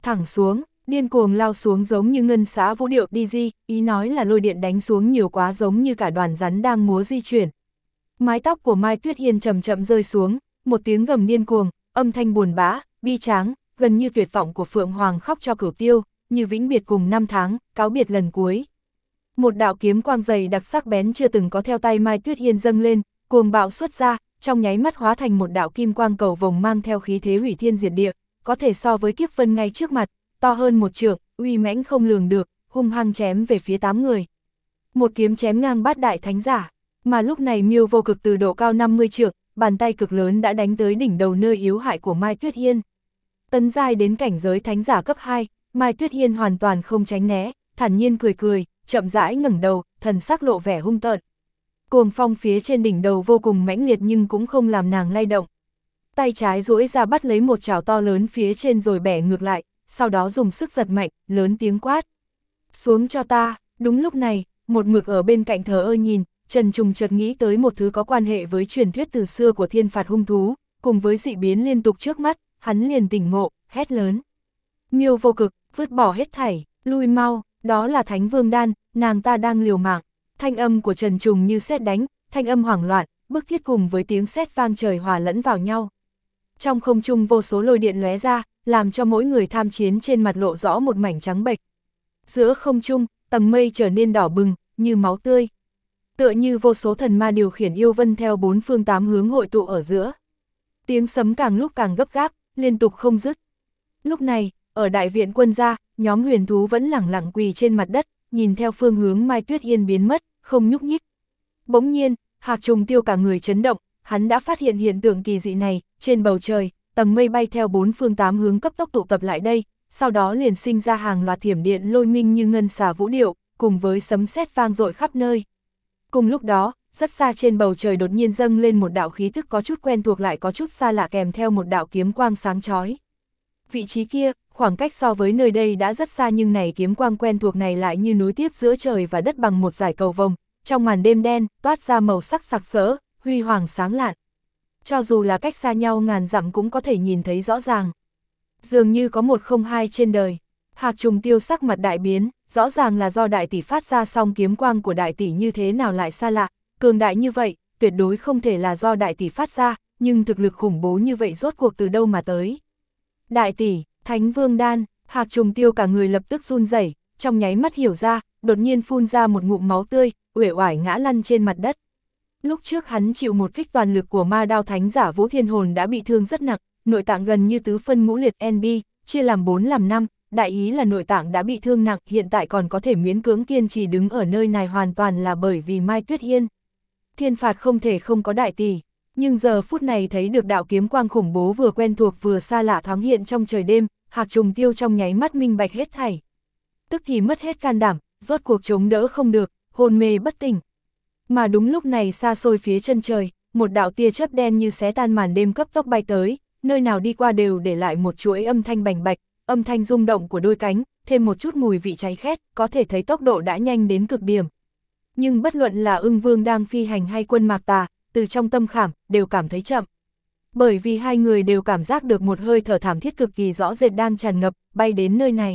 thẳng xuống, điên cuồng lao xuống giống như ngân xã vũ điệu đi di, ý nói là lôi điện đánh xuống nhiều quá giống như cả đoàn rắn đang múa di chuyển. Mái tóc của Mai Tuyết Hiên chậm chậm rơi xuống, một tiếng gầm điên cuồng, âm thanh buồn bã, bi tráng, gần như tuyệt vọng của Phượng Hoàng khóc cho Cửu Tiêu, như vĩnh biệt cùng năm tháng, cáo biệt lần cuối. Một đạo kiếm quang dày đặc sắc bén chưa từng có theo tay Mai Tuyết Hiên dâng lên, cuồng bạo xuất ra, trong nháy mắt hóa thành một đạo kim quang cầu vồng mang theo khí thế hủy thiên diệt địa, có thể so với kiếp vân ngay trước mặt, to hơn một trượng, uy mãnh không lường được, hung hăng chém về phía 8 người. Một kiếm chém ngang bát đại thánh giả, mà lúc này Miêu Vô Cực từ độ cao 50 trượng, bàn tay cực lớn đã đánh tới đỉnh đầu nơi yếu hại của Mai Tuyết Hiên. Tấn giai đến cảnh giới thánh giả cấp 2, Mai Tuyết Hiên hoàn toàn không tránh né, thản nhiên cười cười, chậm rãi ngẩng đầu, thần sắc lộ vẻ hung tợn. Cuồng phong phía trên đỉnh đầu vô cùng mãnh liệt nhưng cũng không làm nàng lay động. Tay trái duỗi ra bắt lấy một chảo to lớn phía trên rồi bẻ ngược lại, sau đó dùng sức giật mạnh, lớn tiếng quát. Xuống cho ta, đúng lúc này, một mực ở bên cạnh thờ ơ nhìn, Trần Trùng chợt nghĩ tới một thứ có quan hệ với truyền thuyết từ xưa của thiên phạt hung thú, cùng với dị biến liên tục trước mắt, hắn liền tỉnh ngộ, hét lớn. Miêu Vô Cực, vứt bỏ hết thảy, lui mau, đó là Thánh Vương Đan, nàng ta đang liều mạng. Thanh âm của Trần Trùng như sét đánh, thanh âm hoảng loạn, bức thiết cùng với tiếng sét vang trời hòa lẫn vào nhau. Trong không trung vô số lôi điện lóe ra, làm cho mỗi người tham chiến trên mặt lộ rõ một mảnh trắng bệch. Giữa không trung, tầng mây trở nên đỏ bừng, như máu tươi. Tựa như vô số thần ma điều khiển yêu vân theo 4 phương 8 hướng hội tụ ở giữa. Tiếng sấm càng lúc càng gấp gáp, liên tục không dứt. Lúc này, ở đại viện quân gia, nhóm huyền thú vẫn lẳng lặng quỳ trên mặt đất, nhìn theo phương hướng Mai Tuyết Hiên biến mất, không nhúc nhích. Bỗng nhiên, Hạc Trùng Tiêu cả người chấn động, hắn đã phát hiện hiện tượng kỳ dị này, trên bầu trời, tầng mây bay theo 4 phương 8 hướng cấp tốc tụ tập lại đây, sau đó liền sinh ra hàng loạt thiểm điện lôi minh như ngân xà vũ điệu, cùng với sấm sét vang dội khắp nơi. Cùng lúc đó, rất xa trên bầu trời đột nhiên dâng lên một đạo khí thức có chút quen thuộc lại có chút xa lạ kèm theo một đạo kiếm quang sáng chói. Vị trí kia, khoảng cách so với nơi đây đã rất xa nhưng này kiếm quang quen thuộc này lại như nối tiếp giữa trời và đất bằng một dải cầu vồng, trong màn đêm đen, toát ra màu sắc sặc sỡ, huy hoàng sáng lạn. Cho dù là cách xa nhau ngàn dặm cũng có thể nhìn thấy rõ ràng. Dường như có một không hai trên đời. Hạc Trùng Tiêu sắc mặt đại biến, rõ ràng là do đại tỷ phát ra song kiếm quang của đại tỷ như thế nào lại xa lạ, cường đại như vậy, tuyệt đối không thể là do đại tỷ phát ra, nhưng thực lực khủng bố như vậy rốt cuộc từ đâu mà tới. Đại tỷ, Thánh Vương Đan, Hạc Trùng Tiêu cả người lập tức run rẩy, trong nháy mắt hiểu ra, đột nhiên phun ra một ngụm máu tươi, uể oải ngã lăn trên mặt đất. Lúc trước hắn chịu một kích toàn lực của ma đao thánh giả Vũ Thiên Hồn đã bị thương rất nặng, nội tạng gần như tứ phân ngũ liệt NB, chia làm 4 làm 5, đại ý là nội tạng đã bị thương nặng, hiện tại còn có thể miễn cưỡng kiên trì đứng ở nơi này hoàn toàn là bởi vì Mai Tuyết Hiên. Thiên phạt không thể không có đại tỷ, nhưng giờ phút này thấy được đạo kiếm quang khủng bố vừa quen thuộc vừa xa lạ thoáng hiện trong trời đêm, Hạc Trùng Tiêu trong nháy mắt minh bạch hết thảy. Tức thì mất hết can đảm, rốt cuộc chống đỡ không được, hôn mê bất tỉnh. Mà đúng lúc này xa xôi phía chân trời, một đạo tia chớp đen như xé tan màn đêm cấp tốc bay tới, nơi nào đi qua đều để lại một chuỗi âm thanh bành bạch, âm thanh rung động của đôi cánh, thêm một chút mùi vị cháy khét, có thể thấy tốc độ đã nhanh đến cực điểm. Nhưng bất luận là Ưng Vương đang phi hành hay Quân Mạc Tà, từ trong tâm khảm, đều cảm thấy chậm. Bởi vì hai người đều cảm giác được một hơi thở thảm thiết cực kỳ rõ rệt đang tràn ngập, bay đến nơi này.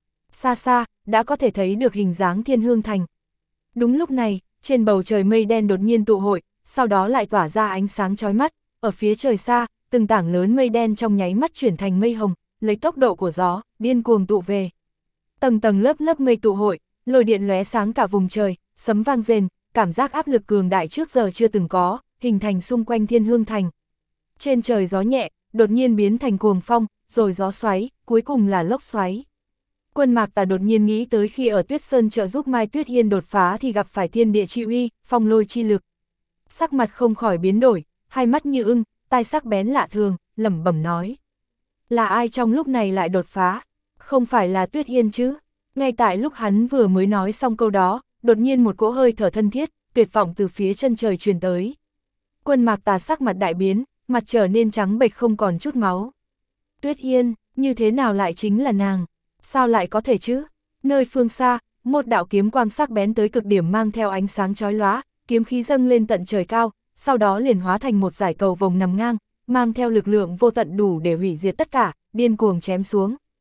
Xa xa, đã có thể thấy được hình dáng Thiên Hương Thành. Đúng lúc này, trên bầu trời mây đen đột nhiên tụ hội, sau đó lại tỏa ra ánh sáng chói mắt, ở phía trời xa, từng tảng lớn mây đen trong nháy mắt chuyển thành mây hồng, lấy tốc độ của gió, điên cuồng tụ về. Tầng tầng lớp lớp mây tụ hội, lôi điện lóe sáng cả vùng trời, sấm vang rền, cảm giác áp lực cường đại trước giờ chưa từng có, hình thành xung quanh Thiên Hương Thành. Trên trời gió nhẹ, đột nhiên biến thành cuồng phong, rồi gió xoáy, cuối cùng là lốc xoáy. Quân Mạc Tà đột nhiên nghĩ tới khi ở Tuyết Sơn trợ giúp Mai Tuyết Hiên đột phá thì gặp phải thiên địa chi uy, phong lôi chi lực. Sắc mặt không khỏi biến đổi, hai mắt như ưng, tai sắc bén lạ thường, lẩm bẩm nói. Là ai trong lúc này lại đột phá? Không phải là Tuyết Hiên chứ? Ngay tại lúc hắn vừa mới nói xong câu đó, đột nhiên một cỗ hơi thở thân thiết, tuyệt vọng từ phía chân trời truyền tới. Quân Mạc Tà sắc mặt đại biến, mặt trở nên trắng bệch không còn chút máu. Tuyết Hiên, như thế nào lại chính là nàng? Sao lại có thể chứ? Nơi phương xa, một đạo kiếm quang sắc bén tới cực điểm mang theo ánh sáng chói lóa, kiếm khí dâng lên tận trời cao, sau đó liền hóa thành một dải cầu vồng nằm ngang, mang theo lực lượng vô tận đủ để hủy diệt tất cả, điên cuồng chém xuống.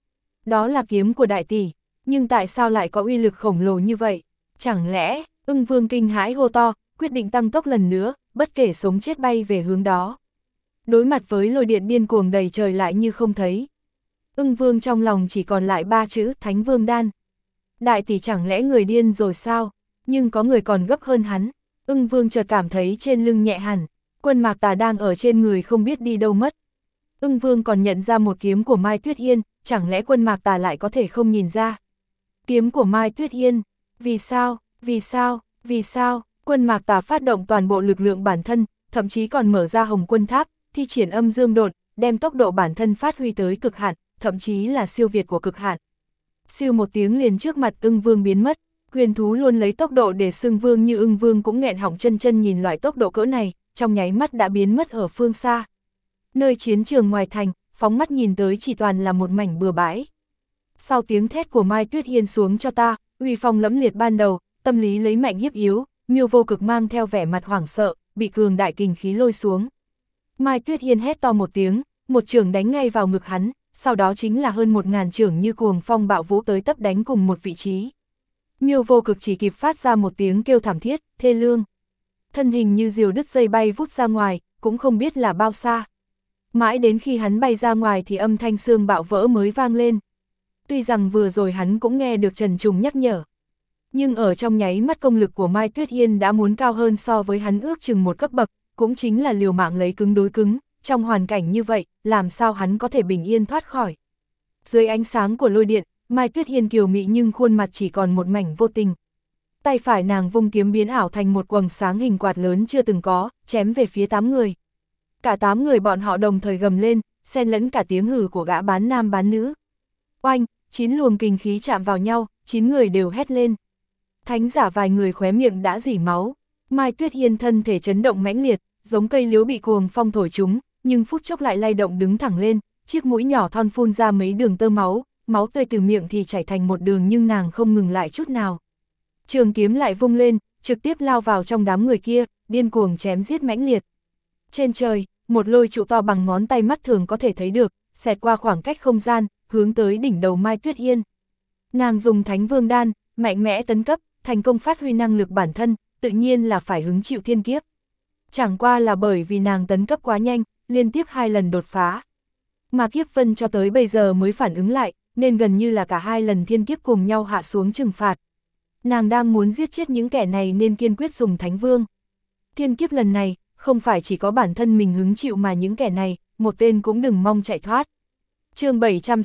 Đó là kiếm của đại tỷ, nhưng tại sao lại có uy lực khổng lồ như vậy? Chẳng lẽ, Ưng Vương kinh hãi hô to, quyết định tăng tốc lần nữa, bất kể sống chết bay về hướng đó. Đối mặt với lôi điện điên cuồng đầy trời lại như không thấy. Ưng Vương trong lòng chỉ còn lại 3 chữ Thánh Vương Đan. Đại tỷ chẳng lẽ người điên rồi sao? Nhưng có người còn gấp hơn hắn. Ưng Vương chợt cảm thấy trên lưng nhẹ hẳn, Quân Mạc Tà đang ở trên người không biết đi đâu mất. Ưng Vương còn nhận ra một kiếm của Mai Tuyết Yên, chẳng lẽ Quân Mạc Tà lại có thể không nhìn ra? Kiếm của Mai Tuyết Yên, vì sao, vì sao, vì sao? Quân Mạc Tà phát động toàn bộ lực lượng bản thân, thậm chí còn mở ra Hồng Quân Tháp, thi triển âm dương độn, đem tốc độ bản thân phát huy tới cực hạn, thậm chí là siêu việt của cực hạn. Siêu một tiếng liền trước mặt Ưng Vương biến mất, huyền thú luôn lấy tốc độ để xưng vương như Ưng Vương cũng nghẹn họng chân chân nhìn loại tốc độ cỡ này, trong nháy mắt đã biến mất ở phương xa. Nơi chiến trường ngoài thành, phóng mắt nhìn tới chỉ toàn là một mảnh bừa bãi. Sau tiếng thét của Mai Tuyết Yên xuống cho ta, uy phong lẫm liệt ban đầu, tâm lý lấy mạnh hiếp yếu, Miêu Vô Cực mang theo vẻ mặt hoảng sợ, bị cường đại kình khí lôi xuống. Mai Tuyết Yên hét to một tiếng, một chưởng đánh ngay vào ngực hắn, sau đó chính là hơn 1000 chưởng như cuồng phong bạo vũ tới tấp đánh cùng một vị trí. Miêu Vô Cực chỉ kịp phát ra một tiếng kêu thảm thiết, thê lương. Thân hình như diều đứt dây bay vút ra ngoài, cũng không biết là bao xa. Mãi đến khi hắn bay ra ngoài thì âm thanh xương bạo vỡ mới vang lên. Tuy rằng vừa rồi hắn cũng nghe được Trần Trùng nhắc nhở, nhưng ở trong nháy mắt công lực của Mai Tuyết Yên đã muốn cao hơn so với hắn ước chừng một cấp bậc, cũng chính là liều mạng lấy cứng đối cứng, trong hoàn cảnh như vậy, làm sao hắn có thể bình yên thoát khỏi. Dưới ánh sáng của lôi điện, Mai Tuyết Yên kiều mị nhưng khuôn mặt chỉ còn một mảnh vô tình. Tay phải nàng vung kiếm biến ảo thành một quầng sáng hình quạt lớn chưa từng có, chém về phía 8 người. Cả 8 người bọn họ đồng thời gầm lên, xen lẫn cả tiếng hừ của gã bán nam bán nữ. Oanh, 9 luồng kinh khí chạm vào nhau, 9 người đều hét lên. Thánh giả vài người khóe miệng đã rỉ máu. Mai Tuyết Yên thân thể chấn động mãnh liệt, giống cây liễu bị cuồng phong thổi trúng, nhưng phút chốc lại lay động đứng thẳng lên, chiếc mũi nhỏ thon phun ra mấy đường tơ máu, máu tươi từ miệng thì chảy thành một đường nhưng nàng không ngừng lại chút nào. Trường kiếm lại vung lên, trực tiếp lao vào trong đám người kia, điên cuồng chém giết mãnh liệt. Trên trời, một lôi trụ to bằng ngón tay mắt thường có thể thấy được, xẹt qua khoảng cách không gian, hướng tới đỉnh đầu Mai Tuyết Yên. Nàng dùng Thánh Vương Đan, mạnh mẽ tấn cấp, thành công phát huy năng lực bản thân, tự nhiên là phải hứng chịu thiên kiếp. Chẳng qua là bởi vì nàng tấn cấp quá nhanh, liên tiếp 2 lần đột phá. Mà Kiếp Vân cho tới bây giờ mới phản ứng lại, nên gần như là cả 2 lần thiên kiếp cùng nhau hạ xuống trừng phạt. Nàng đang muốn giết chết những kẻ này nên kiên quyết dùng Thánh Vương. Thiên kiếp lần này, không phải chỉ có bản thân mình hứng chịu mà những kẻ này, một tên cũng đừng mong chạy thoát. Chương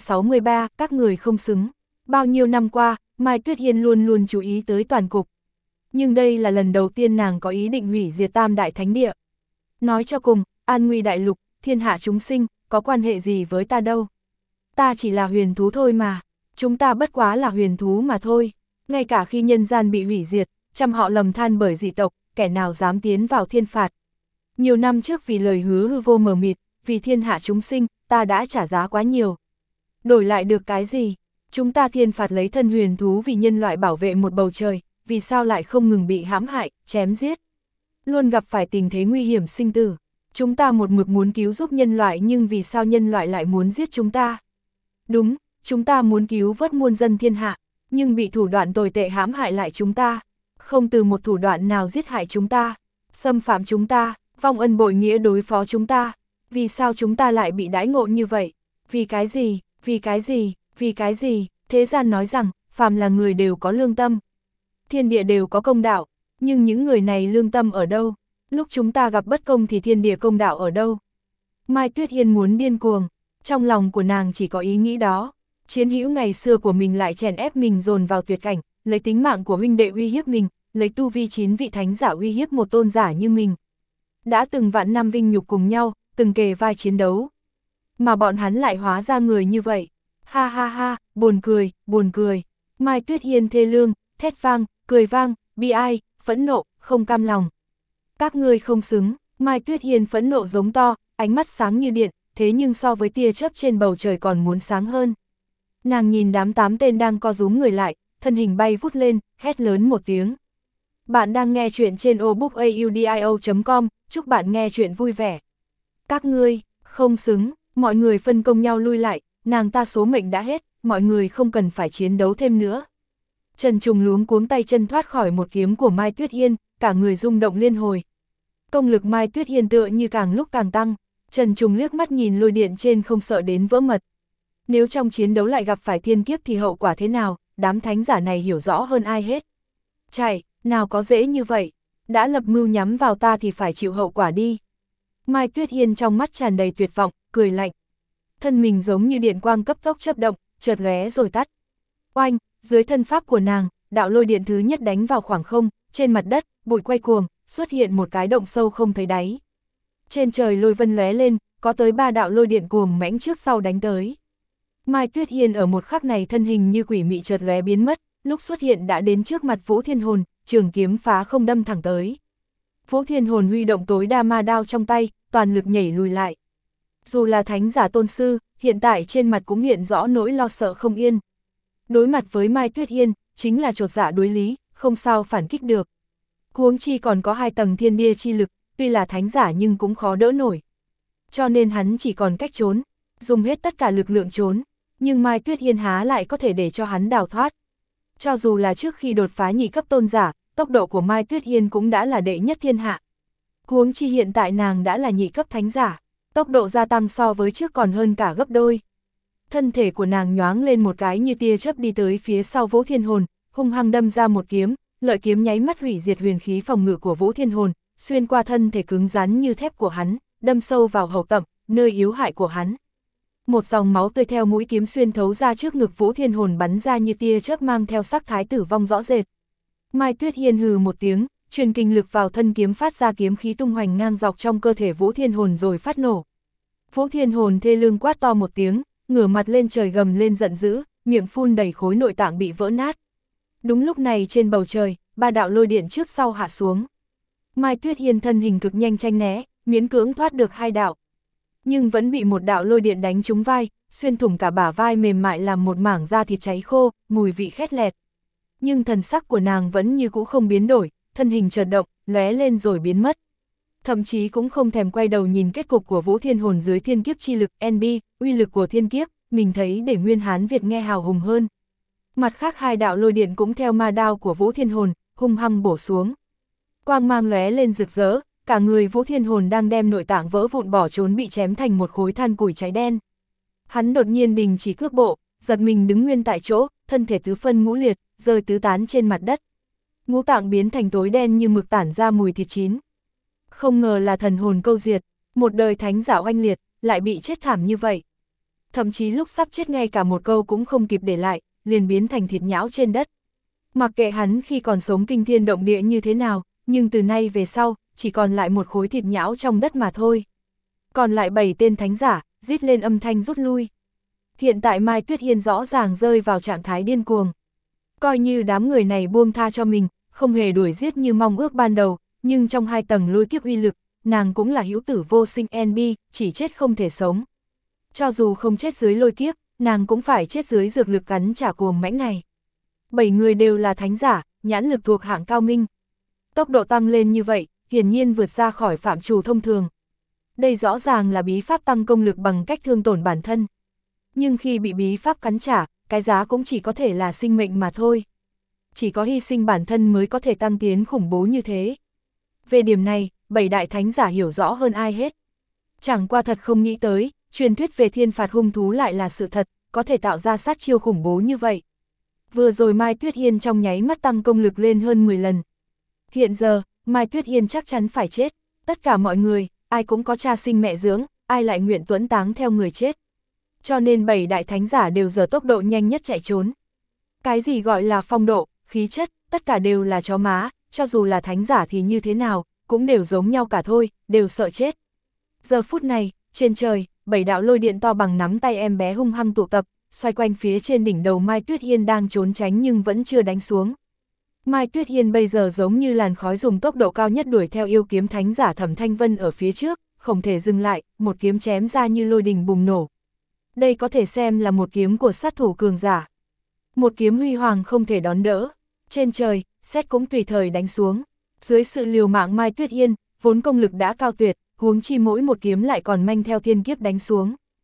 763, các người không xứng. Bao nhiêu năm qua, Mai Tuyết Yên luôn luôn chú ý tới toàn cục. Nhưng đây là lần đầu tiên nàng có ý định hủy diệt Tam Đại Thánh Địa. Nói cho cùng, an nguy đại lục, thiên hạ chúng sinh, có quan hệ gì với ta đâu. Ta chỉ là huyền thú thôi mà, chúng ta bất quá là huyền thú mà thôi. Ngay cả khi nhân gian bị hủy diệt, trăm họ lầm than bởi dị tộc, kẻ nào dám tiến vào thiên phạt. Nhiều năm trước vì lời hứa hư vô mờ mịt, vì thiên hạ chúng sinh, ta đã trả giá quá nhiều. Đổi lại được cái gì? Chúng ta thiên phạt lấy thân huyền thú vì nhân loại bảo vệ một bầu trời, vì sao lại không ngừng bị hãm hại, chém giết? Luôn gặp phải tình thế nguy hiểm sinh tử. Chúng ta một mực muốn cứu giúp nhân loại nhưng vì sao nhân loại lại muốn giết chúng ta? Đúng, chúng ta muốn cứu vớt muôn dân thiên hạ, nhưng bị thủ đoạn tồi tệ hãm hại lại chúng ta. Không từ một thủ đoạn nào giết hại chúng ta, xâm phạm chúng ta, vong ân bội nghĩa đối phó chúng ta. Vì sao chúng ta lại bị đãi ngộ như vậy? Vì cái gì? Vì cái gì? Vì cái gì? Thế gian nói rằng, phàm là người đều có lương tâm. Thiên địa đều có công đạo, nhưng những người này lương tâm ở đâu? Lúc chúng ta gặp bất công thì thiên địa công đạo ở đâu? Mai Tuyết Yên muốn điên cuồng, trong lòng của nàng chỉ có ý nghĩ đó. Chiến hữu ngày xưa của mình lại chèn ép mình dồn vào tuyệt cảnh, lấy tính mạng của huynh đệ uy hiếp mình, lấy tu vi 9 vị thánh giả uy hiếp một tôn giả như mình. Đã từng vạn năm vinh nhục cùng nhau, từng kề vai chiến đấu. Mà bọn hắn lại hóa ra người như vậy. Ha ha ha, buồn cười, buồn cười. Mai Tuyết Yên thê lương, thét vang, cười vang, bi ai, phẫn nộ, không cam lòng. Các ngươi không xứng. Mai Tuyết Yên phẫn nộ giống to, ánh mắt sáng như điện, thế nhưng so với tia chớp trên bầu trời còn muốn sáng hơn. Nàng nhìn đám 8 tên đang co rúm người lại, thân hình bay vút lên, hét lớn một tiếng. Bạn đang nghe chuyện trên obookaudio.com, chúc bạn nghe chuyện vui vẻ. Các ngươi, không xứng, mọi người phân công nhau lui lại, nàng ta số mệnh đã hết, mọi người không cần phải chiến đấu thêm nữa. Trần Trùng luống cuống tay chân thoát khỏi một kiếm của Mai Tuyết Hiên, cả người rung động liên hồi. Công lực Mai Tuyết Hiên tựa như càng lúc càng tăng, Trần Trùng liếc mắt nhìn lôi điện trên không sợ đến vỡ mật. Nếu trong chiến đấu lại gặp phải thiên kiếp thì hậu quả thế nào, đám thánh giả này hiểu rõ hơn ai hết. Chạy, nào có dễ như vậy, đã lập mưu nhắm vào ta thì phải chịu hậu quả đi. Mai Tuyết Hiên trong mắt tràn đầy tuyệt vọng, cười lạnh. Thân mình giống như điện quang cấp tốc chớp động, chợt lóe rồi tắt. Oanh, dưới thân pháp của nàng, đạo lôi điện thứ nhất đánh vào khoảng không, trên mặt đất, bụi quay cuồng, xuất hiện một cái động sâu không thấy đáy. Trên trời lôi vân lóe lên, có tới 3 đạo lôi điện cuồng mãnh trước sau đánh tới. Mai Tuyết Hiên ở một khắc này thân hình như quỷ mị chợt lóe biến mất, lúc xuất hiện đã đến trước mặt Vũ Thiên Hồn, trường kiếm phá không đâm thẳng tới. Vũ Thiên Hồn huy động tối đa ma đao trong tay, toàn lực nhảy lùi lại. Dù là thánh giả tôn sư, hiện tại trên mặt cũng hiện rõ nỗi lo sợ không yên. Đối mặt với Mai Tuyết Hiên, chính là chột dạ đối lý, không sao phản kích được. Huống chi còn có 2 tầng thiên địa chi lực, tuy là thánh giả nhưng cũng khó đỡ nổi. Cho nên hắn chỉ còn cách trốn, dùng hết tất cả lực lượng trốn, nhưng Mai Tuyết Hiên há lại có thể để cho hắn đào thoát. Cho dù là trước khi đột phá nhị cấp tôn giả, tốc độ của Mai Tuyết Hiên cũng đã là đệ nhất thiên hạ. Huống chi hiện tại nàng đã là nhị cấp thánh giả, tốc độ gia tăng so với trước còn hơn cả gấp đôi. Thân thể của nàng nhoáng lên một cái như tia chớp đi tới phía sau Vũ Thiên Hồn, hung hăng đâm ra một kiếm, lợi kiếm nháy mắt hủy diệt huyền khí phòng ngự của Vũ Thiên Hồn, xuyên qua thân thể cứng rắn như thép của hắn, đâm sâu vào hậu tẩm, nơi yếu hại của hắn. Một dòng máu tươi theo mũi kiếm xuyên thấu ra trước ngực Vũ Thiên Hồn bắn ra như tia chớp mang theo sắc thái tử vong rõ rệt. Mai Tuyết Hiên hừ một tiếng, truyền kinh lực vào thân kiếm phát ra kiếm khí tung hoành ngang dọc trong cơ thể Vũ Thiên Hồn rồi phát nổ. Vũ Thiên Hồn thê lương quát to một tiếng, ngửa mặt lên trời gầm lên giận dữ, miệng phun đầy khối nội tạng bị vỡ nát. Đúng lúc này trên bầu trời, 3 đạo lôi điện trước sau hạ xuống. Mai Tuyết Hiên thân hình cực nhanh tranh né, miễn cưỡng thoát được 2 đạo. Nhưng vẫn bị một đạo lôi điện đánh trúng vai, xuyên thủng cả bả vai mềm mại làm một mảng da thịt cháy khô, mùi vị khét lẹt. Nhưng thần sắc của nàng vẫn như cũ không biến đổi, thân hình chợt động, lóe lên rồi biến mất. Thậm chí cũng không thèm quay đầu nhìn kết cục của Vũ Thiên Hồn dưới thiên kiếp chi lực NB, uy lực của thiên kiếp, mình thấy để Nguyên Hán Việt nghe hào hùng hơn. Mặt khác 2 đạo lôi điện cũng theo ma đao của Vũ Thiên Hồn, hung hăng bổ xuống. Quang mang lóe lên rực rỡ, cả người Vũ Thiên Hồn đang đem nội tạng vỡ vụn bỏ trốn bị chém thành một khối than củi cháy đen. Hắn đột nhiên đình chỉ cước bộ, giật mình đứng nguyên tại chỗ, thân thể tứ phân ngũ liệt, rơi tứ tán trên mặt đất. Ngũ tạng biến thành tối đen như mực tản ra mùi thịt chín. Không ngờ là thần hồn câu diệt, một đời thánh giả oanh liệt, lại bị chết thảm như vậy. Thậm chí lúc sắp chết ngay cả một câu cũng không kịp để lại, liền biến thành thịt nhão trên đất. Mặc kệ hắn khi còn sống kinh thiên động địa như thế nào, nhưng từ nay về sau, chỉ còn lại một khối thịt nhão trong đất mà thôi. Còn lại 7 tên thánh giả, rít lên âm thanh rút lui. Hiện tại Mai Tuyết Hiên rõ ràng rơi vào trạng thái điên cuồng. Coi như đám người này buông tha cho mình, không hề đuổi giết như mong ước ban đầu, nhưng trong 2 tầng lôi kiếp uy lực, nàng cũng là hữu tử vô sinh NB, chỉ chết không thể sống. Cho dù không chết dưới lôi kiếp, nàng cũng phải chết dưới dược lực cắn trả cuồng mãnh này. 7 người đều là thánh giả, nhãn lực thuộc hạng cao minh. Tốc độ tăng lên như vậy, hiển nhiên vượt ra khỏi phạm trù thông thường. Đây rõ ràng là bí pháp tăng công lực bằng cách thương tổn bản thân. Nhưng khi bị bí pháp cắn trả, cái giá cũng chỉ có thể là sinh mệnh mà thôi. Chỉ có hy sinh bản thân mới có thể tăng tiến khủng bố như thế. Về điểm này, 7 đại thánh giả hiểu rõ hơn ai hết. Chẳng qua thật không nghĩ tới, truyền thuyết về thiên phạt hung thú lại là sự thật, có thể tạo ra sát chiêu khủng bố như vậy. Vừa rồi Mai Tuyết Hiên trong nháy mắt tăng công lực lên hơn 10 lần. Hiện giờ, Mai Tuyết Hiên chắc chắn phải chết. Tất cả mọi người, ai cũng có cha sinh mẹ dưỡng, ai lại nguyện tuẫn táng theo người chết. Cho nên 7 đại thánh giả đều giờ tốc độ nhanh nhất chạy trốn. Cái gì gọi là phong độ, khí chất, tất cả đều là chó má, cho dù là thánh giả thì như thế nào, cũng đều giống nhau cả thôi, đều sợ chết. Giờ phút này, trên trời, 7 đạo lôi điện to bằng nắm tay em bé hung hăng tụ tập, xoay quanh phía trên đỉnh đầu Mai Tuyết Hiên đang trốn tránh nhưng vẫn chưa đánh xuống. Mai Tuyết Hiên bây giờ giống như làn khói dùng tốc độ cao nhất đuổi theo yêu kiếm thánh giả Thẩm Thanh Vân ở phía trước, không thể dừng lại, một kiếm chém ra như lôi đình bùng nổ. Đây có thể xem là một kiếm của sát thủ cường giả. Một kiếm huy hoàng không thể đón đỡ. Trên trời, sét cũng tùy thời đánh xuống. Dưới sự liều mạng Mai Tuyết Hiên, vốn công lực đã cao tuyệt, huống chi mỗi một kiếm lại còn manh theo thiên kiếp đánh xuống.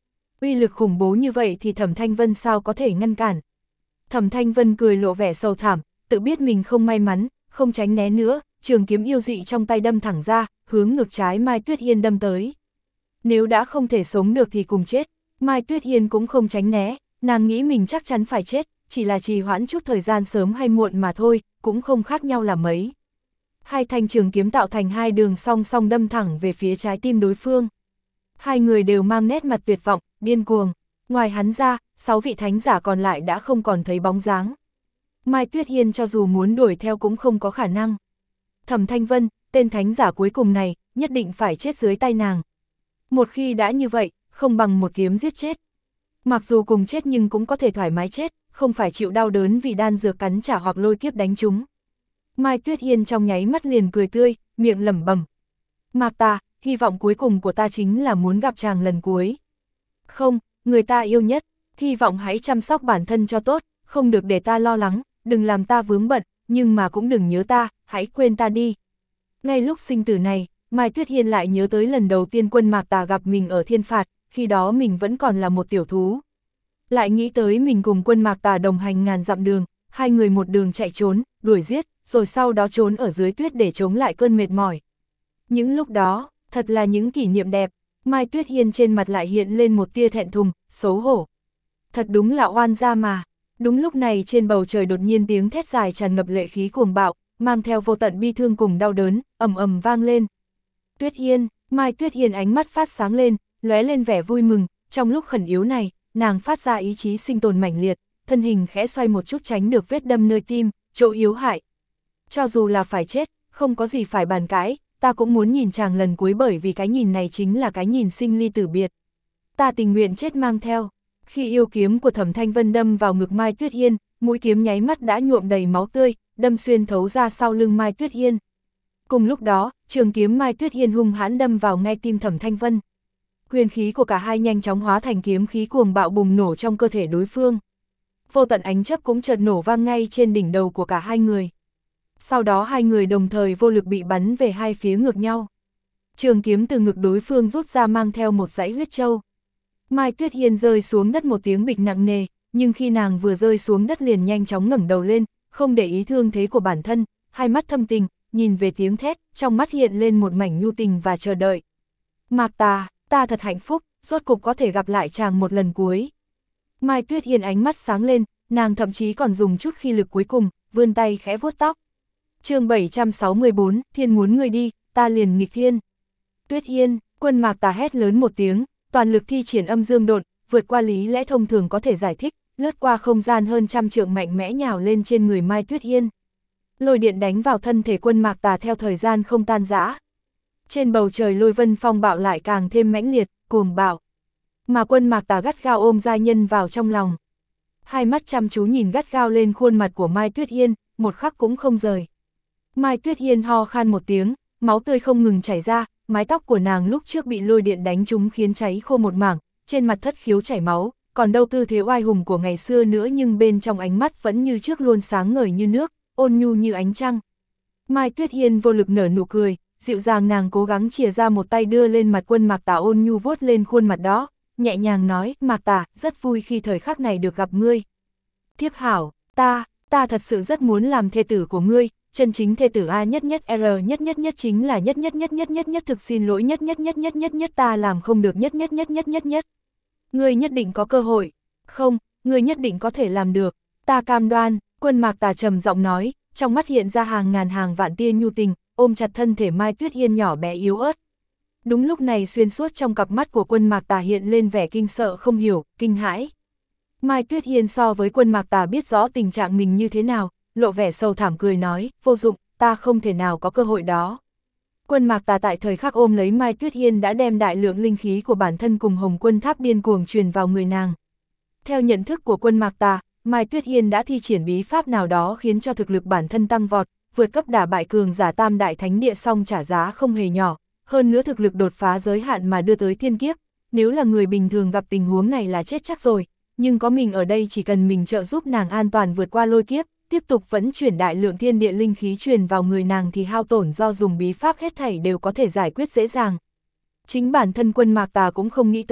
Uy lực khủng bố như vậy thì Thẩm Thanh Vân sao có thể ngăn cản. Thẩm Thanh Vân cười lộ vẻ sầu thảm, tự biết mình không may mắn, không tránh né nữa, trường kiếm yêu dị trong tay đâm thẳng ra, hướng ngực trái Mai Tuyết Hiên đâm tới. Nếu đã không thể sống được thì cùng chết, Mai Tuyết Hiên cũng không tránh né, nàng nghĩ mình chắc chắn phải chết, chỉ là trì hoãn chút thời gian sớm hay muộn mà thôi, cũng không khác nhau là mấy. Hai thanh trường kiếm tạo thành hai đường song song đâm thẳng về phía trái tim đối phương. Hai người đều mang nét mặt tuyệt vọng, điên cuồng. Ngoài hắn ra, 6 vị thánh giả còn lại đã không còn thấy bóng dáng. Mai Tuyết Hiên cho dù muốn đuổi theo cũng không có khả năng. Thẩm Thanh Vân, tên thánh giả cuối cùng này, nhất định phải chết dưới tay nàng. Một khi đã như vậy, không bằng một kiếm giết chết. Mặc dù cùng chết nhưng cũng có thể thoải mái chết, không phải chịu đau đớn vì đan dược cắn trả hoặc lôi kiếp đánh chúng. Mai Tuyết Hiên trong nháy mắt liền cười tươi, miệng lẩm bẩm. Mạc Tà, hy vọng cuối cùng của ta chính là muốn gặp chàng lần cuối. Không, người ta yêu nhất, hy vọng hãy chăm sóc bản thân cho tốt, không được để ta lo lắng, đừng làm ta vướng bận, nhưng mà cũng đừng nhớ ta, hãy quên ta đi. Ngay lúc sinh tử này, Mai Tuyết Hiên lại nhớ tới lần đầu tiên quân Mạc Tà gặp mình ở Thiên Phạt, khi đó mình vẫn còn là một tiểu thú. Lại nghĩ tới mình cùng quân Mạc Tà đồng hành ngàn dặm đường, hai người một đường chạy trốn, đuổi giết, rồi sau đó trốn ở dưới tuyết để chống lại cơn mệt mỏi. Những lúc đó, thật là những kỷ niệm đẹp, Mai Tuyết Hiên trên mặt lại hiện lên một tia thẹn thùng, xấu hổ. Thật đúng là oan gia mà. Đúng lúc này trên bầu trời đột nhiên tiếng thét dài tràn ngập lệ khí cuồng bạo, mang theo vô tận bi thương cùng đau đớn, ầm ầm vang lên. Tuyết Hiên, Mai Tuyết Hiên ánh mắt phát sáng lên, lóe lên vẻ vui mừng, trong lúc khẩn yếu này, nàng phát ra ý chí sinh tồn mãnh liệt, thân hình khẽ xoay một chút tránh được vết đâm nơi tim, chỗ yếu hại. Cho dù là phải chết, không có gì phải bàn cãi, ta cũng muốn nhìn chàng lần cuối bởi vì cái nhìn này chính là cái nhìn sinh ly tử biệt. Ta tình nguyện chết mang theo. Khi yêu kiếm của Thẩm Thanh Vân đâm vào ngực Mai Tuyết Hiên, mũi kiếm nháy mắt đã nhuộm đầy máu tươi, đâm xuyên thấu ra sau lưng Mai Tuyết Hiên. Cùng lúc đó, trường kiếm Mai Tuyết Hiên hung hãn đâm vào ngay tim Thẩm Thanh Vân. Huyền khí của cả hai nhanh chóng hóa thành kiếm khí cuồng bạo bùng nổ trong cơ thể đối phương. Vô tận ánh chớp cũng chợt nổ vang ngay trên đỉnh đầu của cả hai người. Sau đó hai người đồng thời vô lực bị bắn về hai phía ngược nhau. Trường kiếm từ ngực đối phương rút ra mang theo một dãy huyết châu. Mai Tuyết Hiên rơi xuống đất một tiếng bịch nặng nề, nhưng khi nàng vừa rơi xuống đất liền nhanh chóng ngẩng đầu lên, không để ý thương thế của bản thân, hai mắt thâm tình, nhìn về tiếng thét, trong mắt hiện lên một mảnh nhu tình và chờ đợi. Mạc Tà, ta thật hạnh phúc, rốt cục có thể gặp lại chàng một lần cuối. Mai Tuyết Hiên ánh mắt sáng lên, nàng thậm chí còn dùng chút khí lực cuối cùng, vươn tay khẽ vuốt tóc. Chương 764, Thiên muốn người đi, ta liền nghịch thiên. Tuyết Hiên, quân Mạc Tà hét lớn một tiếng, toàn lực thi triển âm dương độn, vượt qua lý lẽ thông thường có thể giải thích, lướt qua không gian hơn trăm trượng mạnh mẽ nhào lên trên người Mai Tuyết Hiên. Lôi điện đánh vào thân thể quân Mạc Tà theo thời gian không tan rã. Trên bầu trời lôi vân phong bạo lại càng thêm mãnh liệt, cuồng bạo. Mà quân Mạc Tà gắt gao ôm giai nhân vào trong lòng. Hai mắt chăm chú nhìn gắt gao lên khuôn mặt của Mai Tuyết Hiên, một khắc cũng không rời. Mai Tuyết Hiên ho khan một tiếng, máu tươi không ngừng chảy ra, mái tóc của nàng lúc trước bị lôi điện đánh trúng khiến cháy khô một mảng, trên mặt thất khiếu chảy máu, còn đâu tư thế oai hùng của ngày xưa nữa nhưng bên trong ánh mắt vẫn như trước luôn sáng ngời như nước, ôn nhu như ánh trăng. Mai Tuyết Hiên vô lực nở nụ cười, dịu dàng nàng cố gắng chìa ra một tay đưa lên mặt quân Mạc Tà ôn nhu vuốt lên khuôn mặt đó, nhẹ nhàng nói, Mạc Tà, rất vui khi thời khắc này được gặp ngươi. Thiếp hảo, ta thật sự rất muốn làm thê tử của ngươi. Chân chính thê tử A nhất nhất R nhất nhất nhất chính là nhất nhất nhất nhất nhất nhất thực xin lỗi nhất nhất nhất nhất nhất nhất ta làm không được nhất nhất nhất nhất nhất nhất. Ngươi nhất định có cơ hội. Không, ngươi nhất định có thể làm được. Ta cam đoan, quân Mạc Tà trầm giọng nói, trong mắt hiện ra hàng ngàn hàng vạn tia nhu tình, ôm chặt thân thể Mai Tuyết Hiên nhỏ bé yếu ớt. Đúng lúc này xuyên suốt trong cặp mắt của quân Mạc Tà hiện lên vẻ kinh sợ không hiểu, kinh hãi. Mai Tuyết Hiên so với quân Mạc Tà biết rõ tình trạng mình như thế nào, lộ vẻ sầu thảm cười nói, vô dụng, ta không thể nào có cơ hội đó. Quân Mạc Tà tại thời khắc ôm lấy Mai Tuyết Hiên đã đem đại lượng linh khí của bản thân cùng Hồng Quân Tháp điên cuồng truyền vào người nàng. Theo nhận thức của quân Mạc Tà, Mai Tuyết Hiên đã thi triển bí pháp nào đó khiến cho thực lực bản thân tăng vọt, vượt cấp đả bại cường giả Tam Đại Thánh Địa xong trả giá không hề nhỏ, hơn nữa thực lực đột phá giới hạn mà đưa tới thiên kiếp, nếu là người bình thường gặp tình huống này là chết chắc rồi, nhưng có mình ở đây chỉ cần mình trợ giúp nàng an toàn vượt qua lôi kiếp, tiếp tục vẫn chuyển đại lượng thiên địa linh khí truyền vào người nàng thì hao tổn do dùng bí pháp hết thảy đều có thể giải quyết dễ dàng. Chính bản thân quân Mạc Tà cũng không nghĩ tới,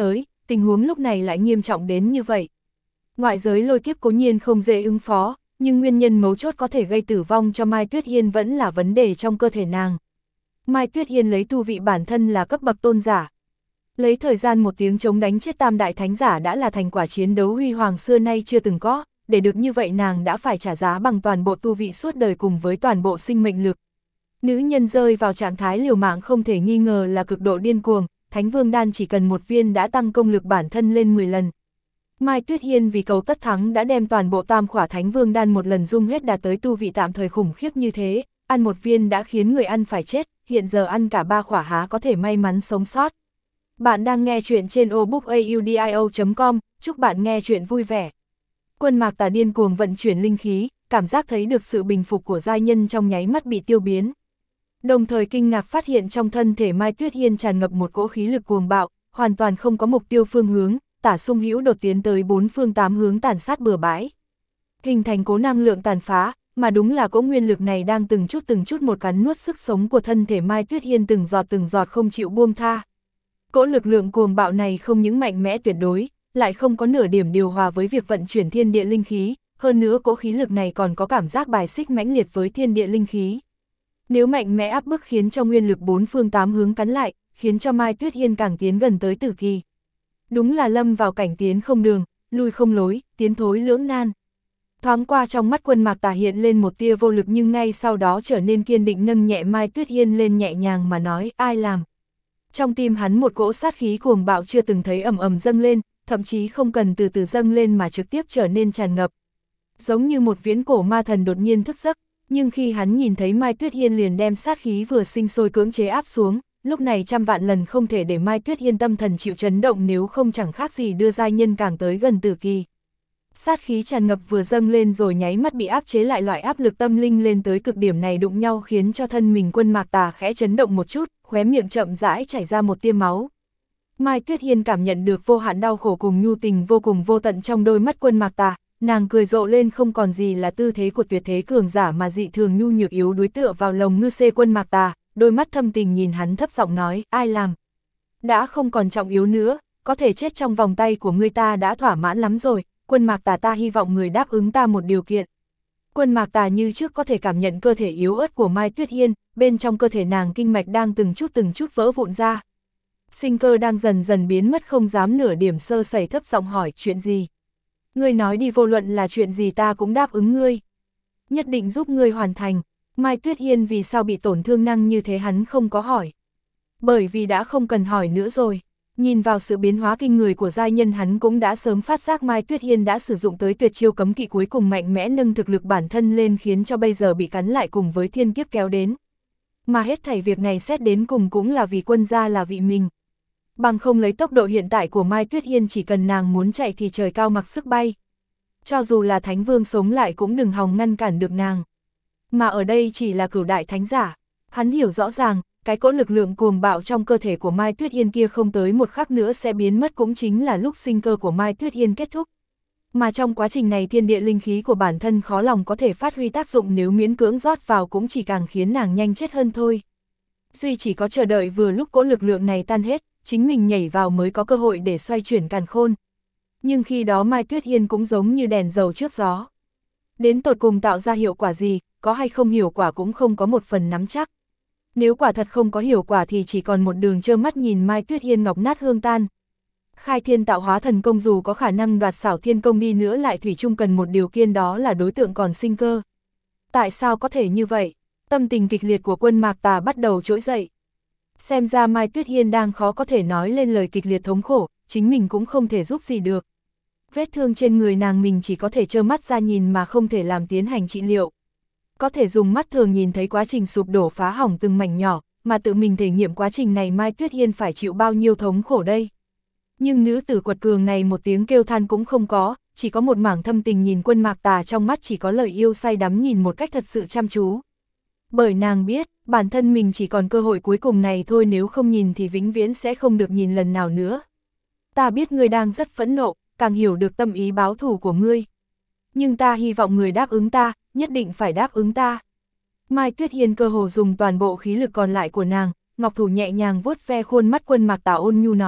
tình huống lúc này lại nghiêm trọng đến như vậy. Ngoại giới lôi kiếp cố nhiên không dễ ứng phó, nhưng nguyên nhân mấu chốt có thể gây tử vong cho Mai Tuyết Hiên vẫn là vấn đề trong cơ thể nàng. Mai Tuyết Hiên lấy tu vị bản thân là cấp bậc tôn giả. Lấy thời gian một tiếng chống đánh chết tam đại thánh giả đã là thành quả chiến đấu huy hoàng xưa nay chưa từng có, để được như vậy nàng đã phải trả giá bằng toàn bộ tu vị suốt đời cùng với toàn bộ sinh mệnh lực. Nữ nhân rơi vào trạng thái liều mạng không thể nghi ngờ là cực độ điên cuồng, Thánh Vương Đan chỉ cần một viên đã tăng công lực bản thân lên 10 lần. Mai Tuyết Hiên vì cầu tất thắng đã đem toàn bộ tam khỏa Thánh Vương Đan một lần dung hết đạt tới tu vị tạm thời khủng khiếp như thế, ăn một viên đã khiến người ăn phải chết, hiện giờ ăn cả 3 khỏa há có thể may mắn sống sót. Bạn đang nghe chuyện trên obookaudio.com, chúc bạn nghe chuyện vui vẻ. Quân Mạc Tà điên cuồng vận chuyển linh khí, cảm giác thấy được sự bình phục của giai nhân trong nháy mắt bị tiêu biến. Đồng thời kinh ngạc phát hiện trong thân thể Mai Tuyết Hiên tràn ngập một cỗ khí lực cuồng bạo, hoàn toàn không có mục tiêu phương hướng, tả xung hữu đột tiến tới 4 phương 8 hướng tàn sát bừa bãi. Hình thành cỗ năng lượng tàn phá, mà đúng là cỗ nguyên lực này đang từng chút một cắn nuốt sức sống của thân thể Mai Tuyết Hiên từng giọt không chịu buông tha. Cỗ lực lượng cuồng bạo này không những mạnh mẽ tuyệt đối, lại không có nửa điểm điều hòa với việc vận chuyển thiên địa linh khí, hơn nữa cỗ khí lực này còn có cảm giác bài xích mãnh liệt với thiên địa linh khí. Nếu mạnh mẽ áp bức khiến cho nguyên lực 4 phương 8 hướng cắn lại, khiến cho Mai Tuyết Hiên càng tiến gần tới tử kỳ. Đúng là lâm vào cảnh tiến không đường, lui không lối, tiến thối lưỡng nan. Thoáng qua trong mắt Quân Mạc Tà hiện lên một tia vô lực nhưng ngay sau đó trở nên kiên định nâng nhẹ Mai Tuyết Hiên lên nhẹ nhàng mà nói ai làm. Trong tim hắn một cỗ sát khí cuồng bạo chưa từng thấy ầm ầm dâng lên, thậm chí không cần từ từ dâng lên mà trực tiếp trở nên tràn ngập. Giống như một viễn cổ ma thần đột nhiên thức giấc, nhưng khi hắn nhìn thấy Mai Tuyết Hiên liền đem sát khí vừa sinh sôi cưỡng chế áp xuống, lúc này trăm vạn lần không thể để Mai Tuyết Hiên tâm thần chịu chấn động nếu không chẳng khác gì đưa giai nhân càng tới gần tử kỳ. Sát khí tràn ngập vừa dâng lên rồi nháy mắt bị áp chế lại, loại áp lực tâm linh lên tới cực điểm này đụng nhau khiến cho thân mình Quân Mạc Tà khẽ chấn động một chút, khóe miệng chậm rãi chảy ra một tia máu. Mai Tuyết Hiên cảm nhận được vô hạn đau khổ cùng nhu tình vô cùng vô tận trong đôi mắt Quân Mạc Tà, nàng cười rộ lên không còn gì là tư thế của tuyệt thế cường giả mà dị thường nhu nhược yếu đuối tựa vào lồng ngư xê Quân Mạc Tà, đôi mắt thâm tình nhìn hắn thấp giọng nói, ai làm? Đã không còn trọng yếu nữa, có thể chết trong vòng tay của ngươi ta đã thỏa mãn lắm rồi, Quân Mạc Tà ta hy vọng người đáp ứng ta một điều kiện. Quân Mạc Tà như trước có thể cảm nhận cơ thể yếu ớt của Mai Tuyết Hiên, bên trong cơ thể nàng kinh mạch đang từng chút vỡ vụn ra. Sinh cơ đang dần dần biến mất không dám nửa điểm sơ sẩy thấp giọng hỏi chuyện gì. Ngươi nói đi vô luận là chuyện gì ta cũng đáp ứng ngươi. Nhất định giúp ngươi hoàn thành. Mai Tuyết Hiên vì sao bị tổn thương năng như thế hắn không có hỏi. Bởi vì đã không cần hỏi nữa rồi. Nhìn vào sự biến hóa kinh người của giai nhân hắn cũng đã sớm phát giác Mai Tuyết Hiên đã sử dụng tới tuyệt chiêu cấm kỵ cuối cùng mạnh mẽ nâng thực lực bản thân lên khiến cho bây giờ bị cắn lại cùng với thiên kiếp kéo đến. Mà hết thảy việc này xét đến cùng cũng là vì quân gia là vị mình. Bằng không lấy tốc độ hiện tại của Mai Tuyết Hiên chỉ cần nàng muốn chạy thì trời cao mặc sức bay. Cho dù là Thánh Vương sống lại cũng đừng hòng ngăn cản được nàng. Mà ở đây chỉ là cửu đại thánh giả. Hắn hiểu rõ ràng, cái cỗ lực lượng cuồng bạo trong cơ thể của Mai Tuyết Hiên kia không tới một khắc nữa sẽ biến mất cũng chính là lúc sinh cơ của Mai Tuyết Hiên kết thúc. Mà trong quá trình này thiên địa linh khí của bản thân khó lòng có thể phát huy tác dụng nếu miễn cưỡng rót vào cũng chỉ càng khiến nàng nhanh chết hơn thôi. Duy chỉ có chờ đợi vừa lúc cỗ lực lượng này tan hết, chính mình nhảy vào mới có cơ hội để xoay chuyển càn khôn. Nhưng khi đó Mai Tuyết Hiên cũng giống như đèn dầu trước gió. Đến tột cùng tạo ra hiệu quả gì, có hay không hiệu quả cũng không có một phần nắm chắc. Nếu quả thật không có hiệu quả thì chỉ còn một đường trơ mắt nhìn Mai Tuyết Hiên ngọc nát hương tan. Khai thiên tạo hóa thần công dù có khả năng đoạt xảo thiên công đi nữa lại thủy chung cần một điều kiện đó là đối tượng còn sinh cơ. Tại sao có thể như vậy? Tâm tình kịch liệt của Quân Mạc Tà bắt đầu trỗi dậy. Xem ra Mai Tuyết Hiên đang khó có thể nói lên lời kịch liệt thống khổ, chính mình cũng không thể giúp gì được. Vết thương trên người nàng mình chỉ có thể trơ mắt ra nhìn mà không thể làm tiến hành trị liệu. Có thể dùng mắt thường nhìn thấy quá trình sụp đổ phá hỏng từng mảnh nhỏ, mà tự mình thể nghiệm quá trình này Mai Tuyết Hiên phải chịu bao nhiêu thống khổ đây. Nhưng nữ tử quật cường này một tiếng kêu than cũng không có, chỉ có một mảng thâm tình nhìn Quân Mạc Tà trong mắt chỉ có lời yêu say đắm nhìn một cách thật sự chăm chú. Bởi nàng biết, bản thân mình chỉ còn cơ hội cuối cùng này thôi, nếu không nhìn thì vĩnh viễn sẽ không được nhìn lần nào nữa. Ta biết ngươi đang rất phẫn nộ, càng hiểu được tâm ý báo thù của ngươi. Nhưng ta hy vọng người đáp ứng ta, nhất định phải đáp ứng ta. Mai Tuyết Hiên cơ hồ dùng toàn bộ khí lực còn lại của nàng, ngọc thủ nhẹ nhàng vuốt ve khuôn mắt Quân Mạc Tà ôn nhu nói,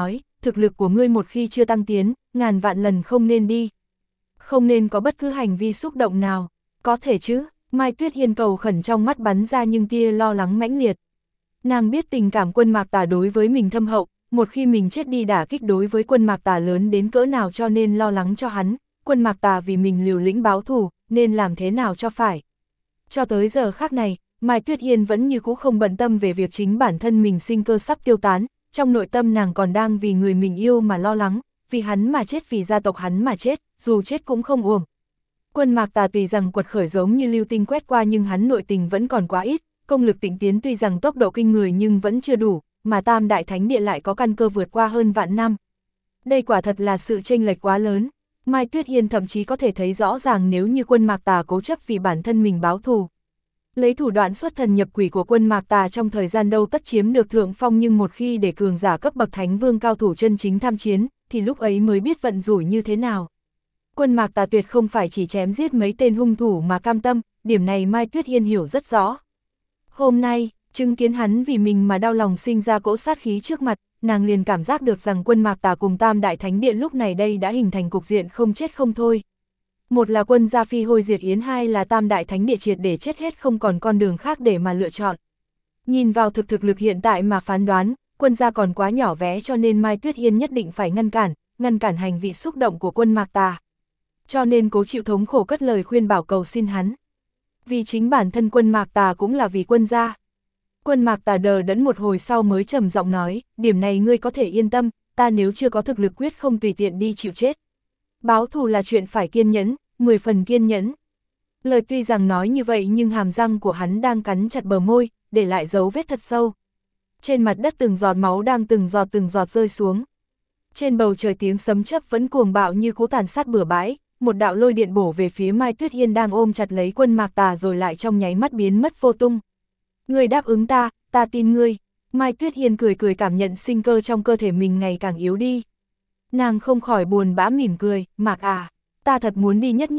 thực lực của ngươi một khi chưa tăng tiến, ngàn vạn lần không nên đi. Không nên có bất cứ hành vi xúc động nào, có thể chứ, Mai Tuyết Hiên cầu khẩn trong mắt bắn ra nhưng tia lo lắng mãnh liệt. Nàng biết tình cảm Quân Mạc Tà đối với mình thâm hậu, một khi mình chết đi đả kích đối với Quân Mạc Tà lớn đến cỡ nào cho nên lo lắng cho hắn, Quân Mạc Tà vì mình liều lĩnh báo thù, nên làm thế nào cho phải. Cho tới giờ khác này, Mai Tuyết Hiên vẫn như cũ không bận tâm về việc chính bản thân mình sinh cơ sắp tiêu tán, trong nội tâm nàng còn đang vì người mình yêu mà lo lắng, vì hắn mà chết, vì gia tộc hắn mà chết, dù chết cũng không uổng. Quân Mạc Tà tuy rằng quật khởi giống như lưu tinh quét qua nhưng hắn nội tình vẫn còn quá ít, công lực tịnh tiến tuy rằng tốc độ kinh người nhưng vẫn chưa đủ, mà Tam Đại Thánh Địa lại có căn cơ vượt qua hơn vạn năm. Đây quả thật là sự chênh lệch quá lớn. Mai Tuyết Hiên thậm chí có thể thấy rõ ràng nếu như Quân Mạc Tà cố chấp vì bản thân mình báo thù. Lấy thủ đoạn xuất thần nhập quỷ của Quân Mạc Tà trong thời gian đâu tất chiếm được thượng phong, nhưng một khi để cường giả cấp bậc Thánh Vương cao thủ chân chính tham chiến, thì lúc ấy mới biết vận rủi như thế nào. Quân Mạc Tà tuyệt không phải chỉ chém giết mấy tên hung thủ mà cam tâm, điểm này Mai Tuyết Hiên hiểu rất rõ. Hôm nay, chứng kiến hắn vì mình mà đau lòng sinh ra cỗ sát khí trước mặt, nàng liền cảm giác được rằng Quân Mạc Tà cùng Tam Đại Thánh Địa lúc này đây đã hình thành cục diện không chết không thôi. Một là Quân gia phi hôi diệt yến, hai là Tam Đại Thánh Địa triệt để chết hết, không còn con đường khác để mà lựa chọn. Nhìn vào thực lực hiện tại mà phán đoán, Quân gia còn quá nhỏ bé cho nên Mai Tuyết Hiên nhất định phải ngăn cản hành vi xúc động của Quân Mạc Tà. Cho nên cố chịu thống khổ cất lời khuyên bảo cầu xin hắn. Vì chính bản thân Quân Mạc Tà cũng là vì Quân gia. Quân Mạc Tà đờ đẫn một hồi sau mới trầm giọng nói, điểm này ngươi có thể yên tâm, ta nếu chưa có thực lực quyết không tùy tiện đi chịu chết. Báo thù là chuyện phải kiên nhẫn, 10 phần kiên nhẫn. Lời tuy rằng nói như vậy nhưng hàm răng của hắn đang cắn chặt bờ môi, để lại dấu vết thật sâu. Trên mặt đất từng giọt máu đang từng giọt rơi xuống. Trên bầu trời tiếng sấm chớp vẫn cuồng bạo như cú tàn sát bừa bãi, một đạo lôi điện bổ về phía Mai Tuyết Hiên đang ôm chặt lấy Quân Mạc Tà rồi lại trong nháy mắt biến mất vô tung. Ngươi đáp ứng ta, ta tin ngươi. Mai Tuyết Hiên cười cảm nhận sinh cơ trong cơ thể mình ngày càng yếu đi. Nàng không khỏi buồn bã mỉm cười, Mạc à, ta thật muốn đi nhất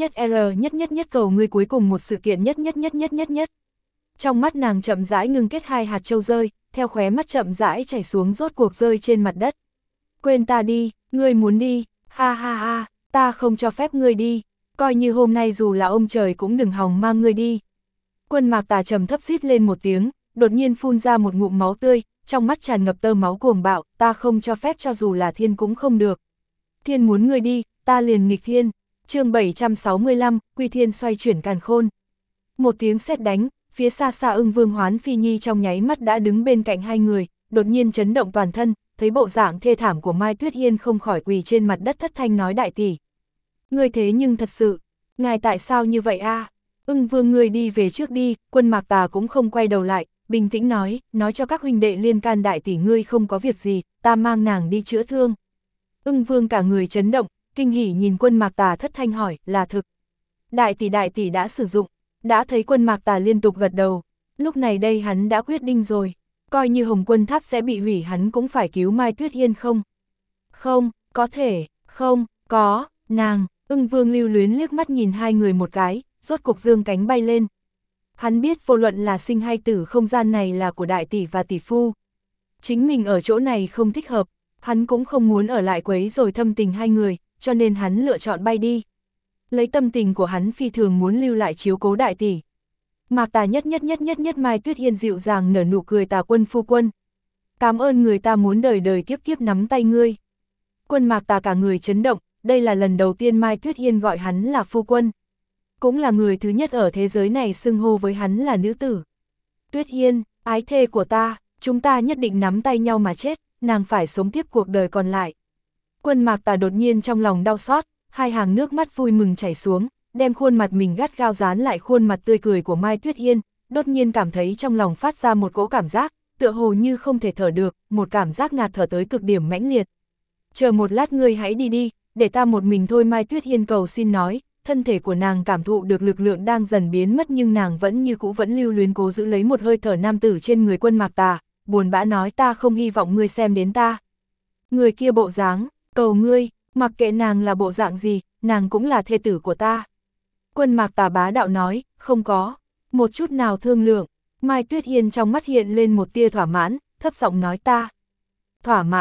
cầu ngươi cuối cùng một sự kiện nhất. Trong mắt nàng chậm rãi ngưng kết hai hạt châu rơi, theo khóe mắt chậm rãi chảy xuống rốt cuộc rơi trên mặt đất. Quên ta đi, ngươi muốn đi, ha, ta không cho phép ngươi đi, coi như hôm nay dù là ông trời cũng đừng hòng mang ngươi đi. Quân Mạc Tà trầm thấp rít lên một tiếng, đột nhiên phun ra một ngụm máu tươi, trong mắt tràn ngập tơ máu cuồng bạo, ta không cho phép, cho dù là thiên cũng không được. Thiên muốn ngươi đi, ta liền nghịch thiên. Chương 765, Quy Thiên xoay chuyển càn khôn. Một tiếng sét đánh, phía xa Ưng Vương Hoán Phi Nhi trong nháy mắt đã đứng bên cạnh hai người, đột nhiên chấn động toàn thân, thấy bộ dạng thê thảm của Mai Tuyết Hiên không khỏi quỳ trên mặt đất thất thanh nói, đại tỷ. Ngươi thế nhưng thật sự, ngài tại sao như vậy a? Ưng Vương, ngươi đi về trước đi. Quân Mạc Tà cũng không quay đầu lại, bình tĩnh nói cho các huynh đệ liên can, đại tỷ ngươi không có việc gì, ta mang nàng đi chữa thương. Ưng Vương cả người chấn động, kinh hỉ nhìn Quân Mạc Tà thất thanh hỏi, là thực. Đại tỷ đã sử dụng, đã thấy Quân Mạc Tà liên tục gật đầu, lúc này đây hắn đã quyết định rồi, coi như Hồng Quân Tháp sẽ bị hủy hắn cũng phải cứu Mai Tuyết Hiên không? Không, có thể, không, có, nàng. Ưng Vương lưu luyến liếc mắt nhìn hai người một cái, rốt cục dương cánh bay lên. Hắn biết vô luận là sinh hay tử không gian này là của đại tỷ và tỷ phu. Chính mình ở chỗ này không thích hợp, hắn cũng không muốn ở lại quấy rồi thâm tình hai người, cho nên hắn lựa chọn bay đi. Lấy tâm tình của hắn phi thường muốn lưu lại chiếu cố đại tỷ. Mạc Tà nhất Mai Tuyết Hiên dịu dàng nở nụ cười, Tà quân phu quân. Cảm ơn người, ta muốn đời đời kiếp nắm tay ngươi. Quân Mạc Tà cả người chấn động, đây là lần đầu tiên Mai Tuyết Hiên gọi hắn là phu quân. Cũng là người thứ nhất ở thế giới này xưng hô với hắn là nữ tử. Tuyết Hiên, ái thê của ta, chúng ta nhất định nắm tay nhau mà chết, nàng phải sống tiếp cuộc đời còn lại. Quân Mạc Tà đột nhiên trong lòng đau xót, hai hàng nước mắt vui mừng chảy xuống, đem khuôn mặt mình gắt gao dán lại khuôn mặt tươi cười của Mai Tuyết Hiên, đột nhiên cảm thấy trong lòng phát ra một cỗ cảm giác, tựa hồ như không thể thở được, một cảm giác ngạt thở tới cực điểm mãnh liệt. Chờ một lát, ngươi hãy đi, để ta một mình thôi. Mai Tuyết Hiên cầu xin nói, thân thể của nàng cảm thụ được lực lượng đang dần biến mất nhưng nàng vẫn như cũ vẫn lưu luyến cố giữ lấy một hơi thở nam tử trên người Quân Mạc Tà, buồn bã nói, ta không hy vọng ngươi xem đến ta. Người kia bộ dáng, cầu ngươi, mặc kệ nàng là bộ dạng gì, nàng cũng là thê tử của ta. Quân Mạc Tà bá đạo nói, không có một chút nào thương lượng. Mai Tuyết Hiên trong mắt hiện lên một tia thỏa mãn, thấp giọng nói, ta thỏa mãn.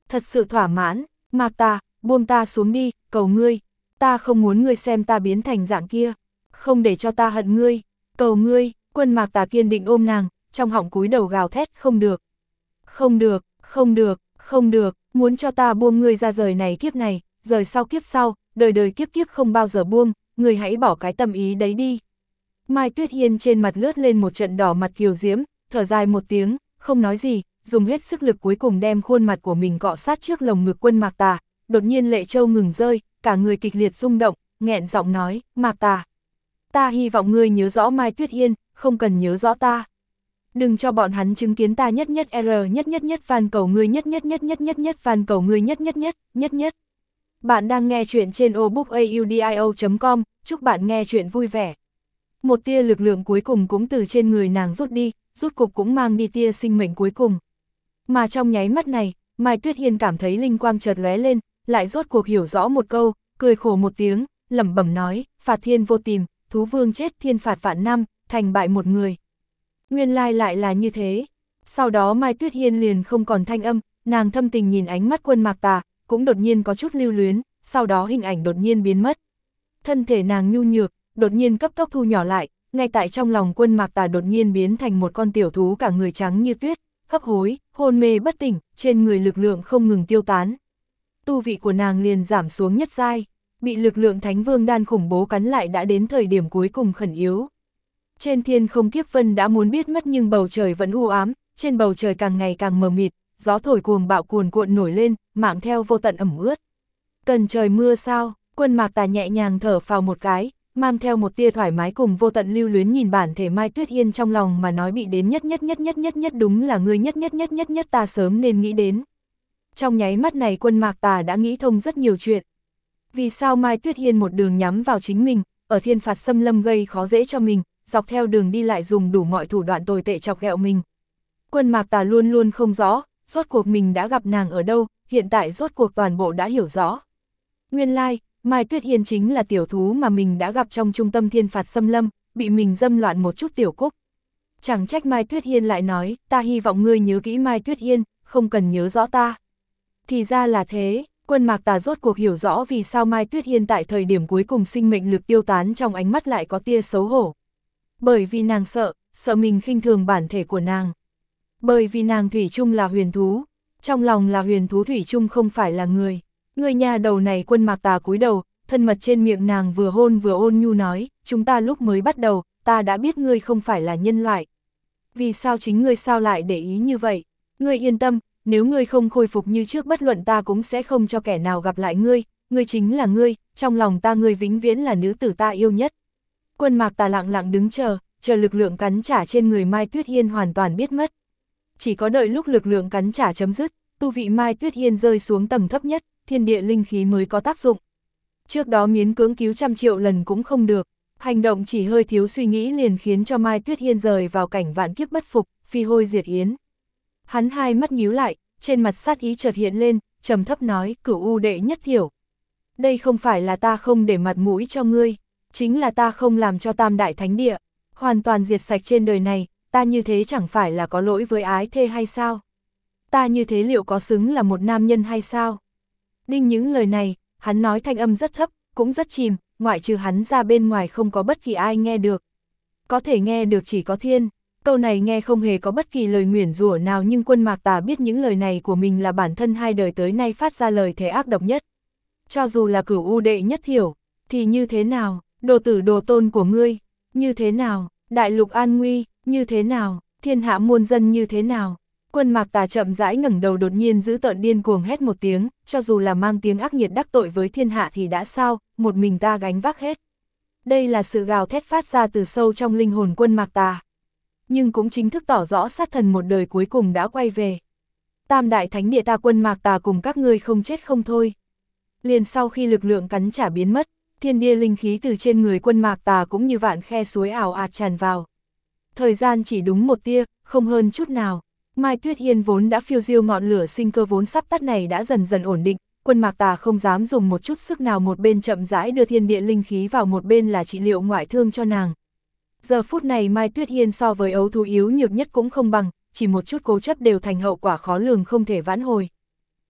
Thật sự thỏa mãn, Mạc Tà, buông ta xuống đi, cầu ngươi. Ta không muốn ngươi xem ta biến thành dạng kia. Không để cho ta hận ngươi, cầu ngươi. Quân Mạc Tà kiên định ôm nàng, trong họng cúi đầu gào thét không được. Không được, không được, không được, muốn cho ta buông ngươi ra rời này kiếp này, rời sau kiếp sau, đời đời kiếp kiếp không bao giờ buông, ngươi hãy bỏ cái tâm ý đấy đi. Mai Tuyết Hiên trên mặt lướt lên một trận đỏ mặt kiều diễm, thở dài một tiếng, không nói gì, dùng hết sức lực cuối cùng đem khuôn mặt của mình cọ sát trước lồng ngực Quân Mạc Tà, đột nhiên lệ châu ngừng rơi, cả người kịch liệt rung động, nghẹn giọng nói, Mạc Tà. Ta hy vọng ngươi nhớ rõ Mai Tuyết Hiên, không cần nhớ rõ ta. Đừng cho bọn hắn chứng kiến ta nhất nhất R nhất nhất nhất van cầu ngươi nhất nhất nhất nhất nhất nhất van cầu ngươi nhất nhất nhất, nhất nhất. Bạn đang nghe chuyện trên obookaudio.com, chúc bạn nghe chuyện vui vẻ. Một tia lực lượng cuối cùng cũng từ trên người nàng rút đi, rút cục cũng mang đi tia sinh mệnh cuối cùng. Mà trong nháy mắt này, Mai Tuyết Hiên cảm thấy linh quang chợt lóe lên, lại rốt cuộc hiểu rõ một câu, cười khổ một tiếng, lẩm bẩm nói, phạt thiên vô tìm, thú vương chết thiên phạt vạn năm, thành bại một người. Nguyên lai lại là như thế. Sau đó Mai Tuyết Hiên liền không còn thanh âm, nàng thâm tình nhìn ánh mắt Quân Mạc Tà, cũng đột nhiên có chút lưu luyến, sau đó hình ảnh đột nhiên biến mất. Thân thể nàng nhu nhược, đột nhiên cấp tốc thu nhỏ lại, ngay tại trong lòng Quân Mạc Tà đột nhiên biến thành một con tiểu thú cả người trắng như tuyết, hấp hối, hôn mê bất tỉnh, trên người lực lượng không ngừng tiêu tán. Tu vị của nàng liền giảm xuống nhất giai, bị lực lượng Thánh Vương đan khủng bố cắn lại đã đến thời điểm cuối cùng khẩn yếu. Trên thiên không kiếp vân đã muốn biết mất nhưng bầu trời vẫn u ám, trên bầu trời càng ngày càng mờ mịt, gió thổi cuồng bạo cuồn cuộn nổi lên, mạng theo vô tận ẩm ướt. Cần trời mưa sao? Quân Mạc Tà nhẹ nhàng thở phào một cái, mang theo một tia thoải mái cùng vô tận lưu luyến nhìn bản thể Mai Tuyết Hiên trong lòng mà nói bị đến nhất nhất nhất nhất nhất nhất đúng là người nhất nhất nhất nhất nhất ta sớm nên nghĩ đến. Trong nháy mắt này Quân Mạc Tà đã nghĩ thông rất nhiều chuyện. Vì sao Mai Tuyết Hiên một đường nhắm vào chính mình, ở thiên phạt xâm lâm gây khó dễ cho mình, dọc theo đường đi lại dùng đủ mọi thủ đoạn tồi tệ chọc ghẹo mình. Quân Mạc Tà luôn luôn không rõ, rốt cuộc mình đã gặp nàng ở đâu, hiện tại rốt cuộc toàn bộ đã hiểu rõ. Nguyên lai, Mai Tuyết Hiên chính là tiểu thú mà mình đã gặp trong trung tâm thiên phạt xâm lâm, bị mình dâm loạn một chút tiểu cúc. Chẳng trách Mai Tuyết Hiên lại nói, ta hy vọng ngươi nhớ kỹ Mai Tuyết Hiên, không cần nhớ rõ ta. Thì ra là thế, Quân Mạc Tà rốt cuộc hiểu rõ vì sao Mai Tuyết Hiên tại thời điểm cuối cùng sinh mệnh lực tiêu tán trong ánh mắt lại có tia xấu hổ. Bởi vì nàng sợ mình khinh thường bản thể của nàng. Bởi vì nàng thủy chung là huyền thú, trong lòng là huyền thú thủy chung không phải là người. Người nhà đầu này Quân Mạc Tà cúi đầu, thân mật trên miệng nàng vừa hôn vừa ôn nhu nói, chúng ta lúc mới bắt đầu, ta đã biết ngươi không phải là nhân loại. Vì sao chính ngươi sao lại để ý như vậy? Ngươi yên tâm, nếu ngươi không khôi phục như trước bất luận ta cũng sẽ không cho kẻ nào gặp lại ngươi, ngươi chính là ngươi, trong lòng ta ngươi vĩnh viễn là nữ tử ta yêu nhất. Quân Mạc Tà lặng lặng đứng chờ lực lượng cắn trả trên người Mai Tuyết Hiên hoàn toàn biết mất. Chỉ có đợi lúc lực lượng cắn trả chấm dứt, tu vị Mai Tuyết Hiên rơi xuống tầng thấp nhất, thiên địa linh khí mới có tác dụng. Trước đó miễn cưỡng cứu 100 triệu lần cũng không được, hành động chỉ hơi thiếu suy nghĩ liền khiến cho Mai Tuyết Hiên rời vào cảnh vạn kiếp bất phục, phi hôi diệt yến. Hắn hai mắt nhíu lại, trên mặt sát ý chợt hiện lên, trầm thấp nói, Cửu U đệ nhất thiểu. Đây không phải là ta không để mặt mũi cho ngươi, chính là ta không làm cho Tam Đại Thánh Địa hoàn toàn diệt sạch trên đời này, ta như thế chẳng phải là có lỗi với ái thê hay sao? Ta như thế liệu có xứng là một nam nhân hay sao? Đinh những lời này, hắn nói thanh âm rất thấp, cũng rất chìm, ngoại trừ hắn ra bên ngoài không có bất kỳ ai nghe được. Có thể nghe được chỉ có thiên, câu này nghe không hề có bất kỳ lời nguyền rủa nào nhưng Quân Mạc Tà biết những lời này của mình là bản thân hai đời tới nay phát ra lời thề ác độc nhất. Cho dù là Cửu U đệ nhất thiểu, thì như thế nào, đồ tử đồ tôn của ngươi, như thế nào, đại lục an nguy, như thế nào, thiên hạ muôn dân như thế nào. Quân Mạc Tà chậm rãi ngẩng đầu đột nhiên giữ tợn điên cuồng hét một tiếng, cho dù là mang tiếng ác nghiệt đắc tội với thiên hạ thì đã sao, một mình ta gánh vác hết. Đây là sự gào thét phát ra từ sâu trong linh hồn Quân Mạc Tà. Nhưng cũng chính thức tỏ rõ sát thần một đời cuối cùng đã quay về. Tam Đại Thánh Địa ta Quân Mạc Tà cùng các ngươi không chết không thôi. Liền sau khi lực lượng cắn trả biến mất, thiên địa linh khí từ trên người Quân Mạc Tà cũng như vạn khe suối ảo ạt tràn vào. Thời gian chỉ đúng một tia, không hơn chút nào. Mai Tuyết Hiên vốn đã phiêu diêu ngọn lửa sinh cơ vốn sắp tắt này đã dần dần ổn định, Quân Mạc Tà không dám dùng một chút sức nào, một bên chậm rãi đưa thiên địa linh khí vào, một bên là trị liệu ngoại thương cho nàng. Giờ phút này Mai Tuyết Hiên so với ấu thú yếu nhược nhất cũng không bằng, chỉ một chút cố chấp đều thành hậu quả khó lường không thể vãn hồi.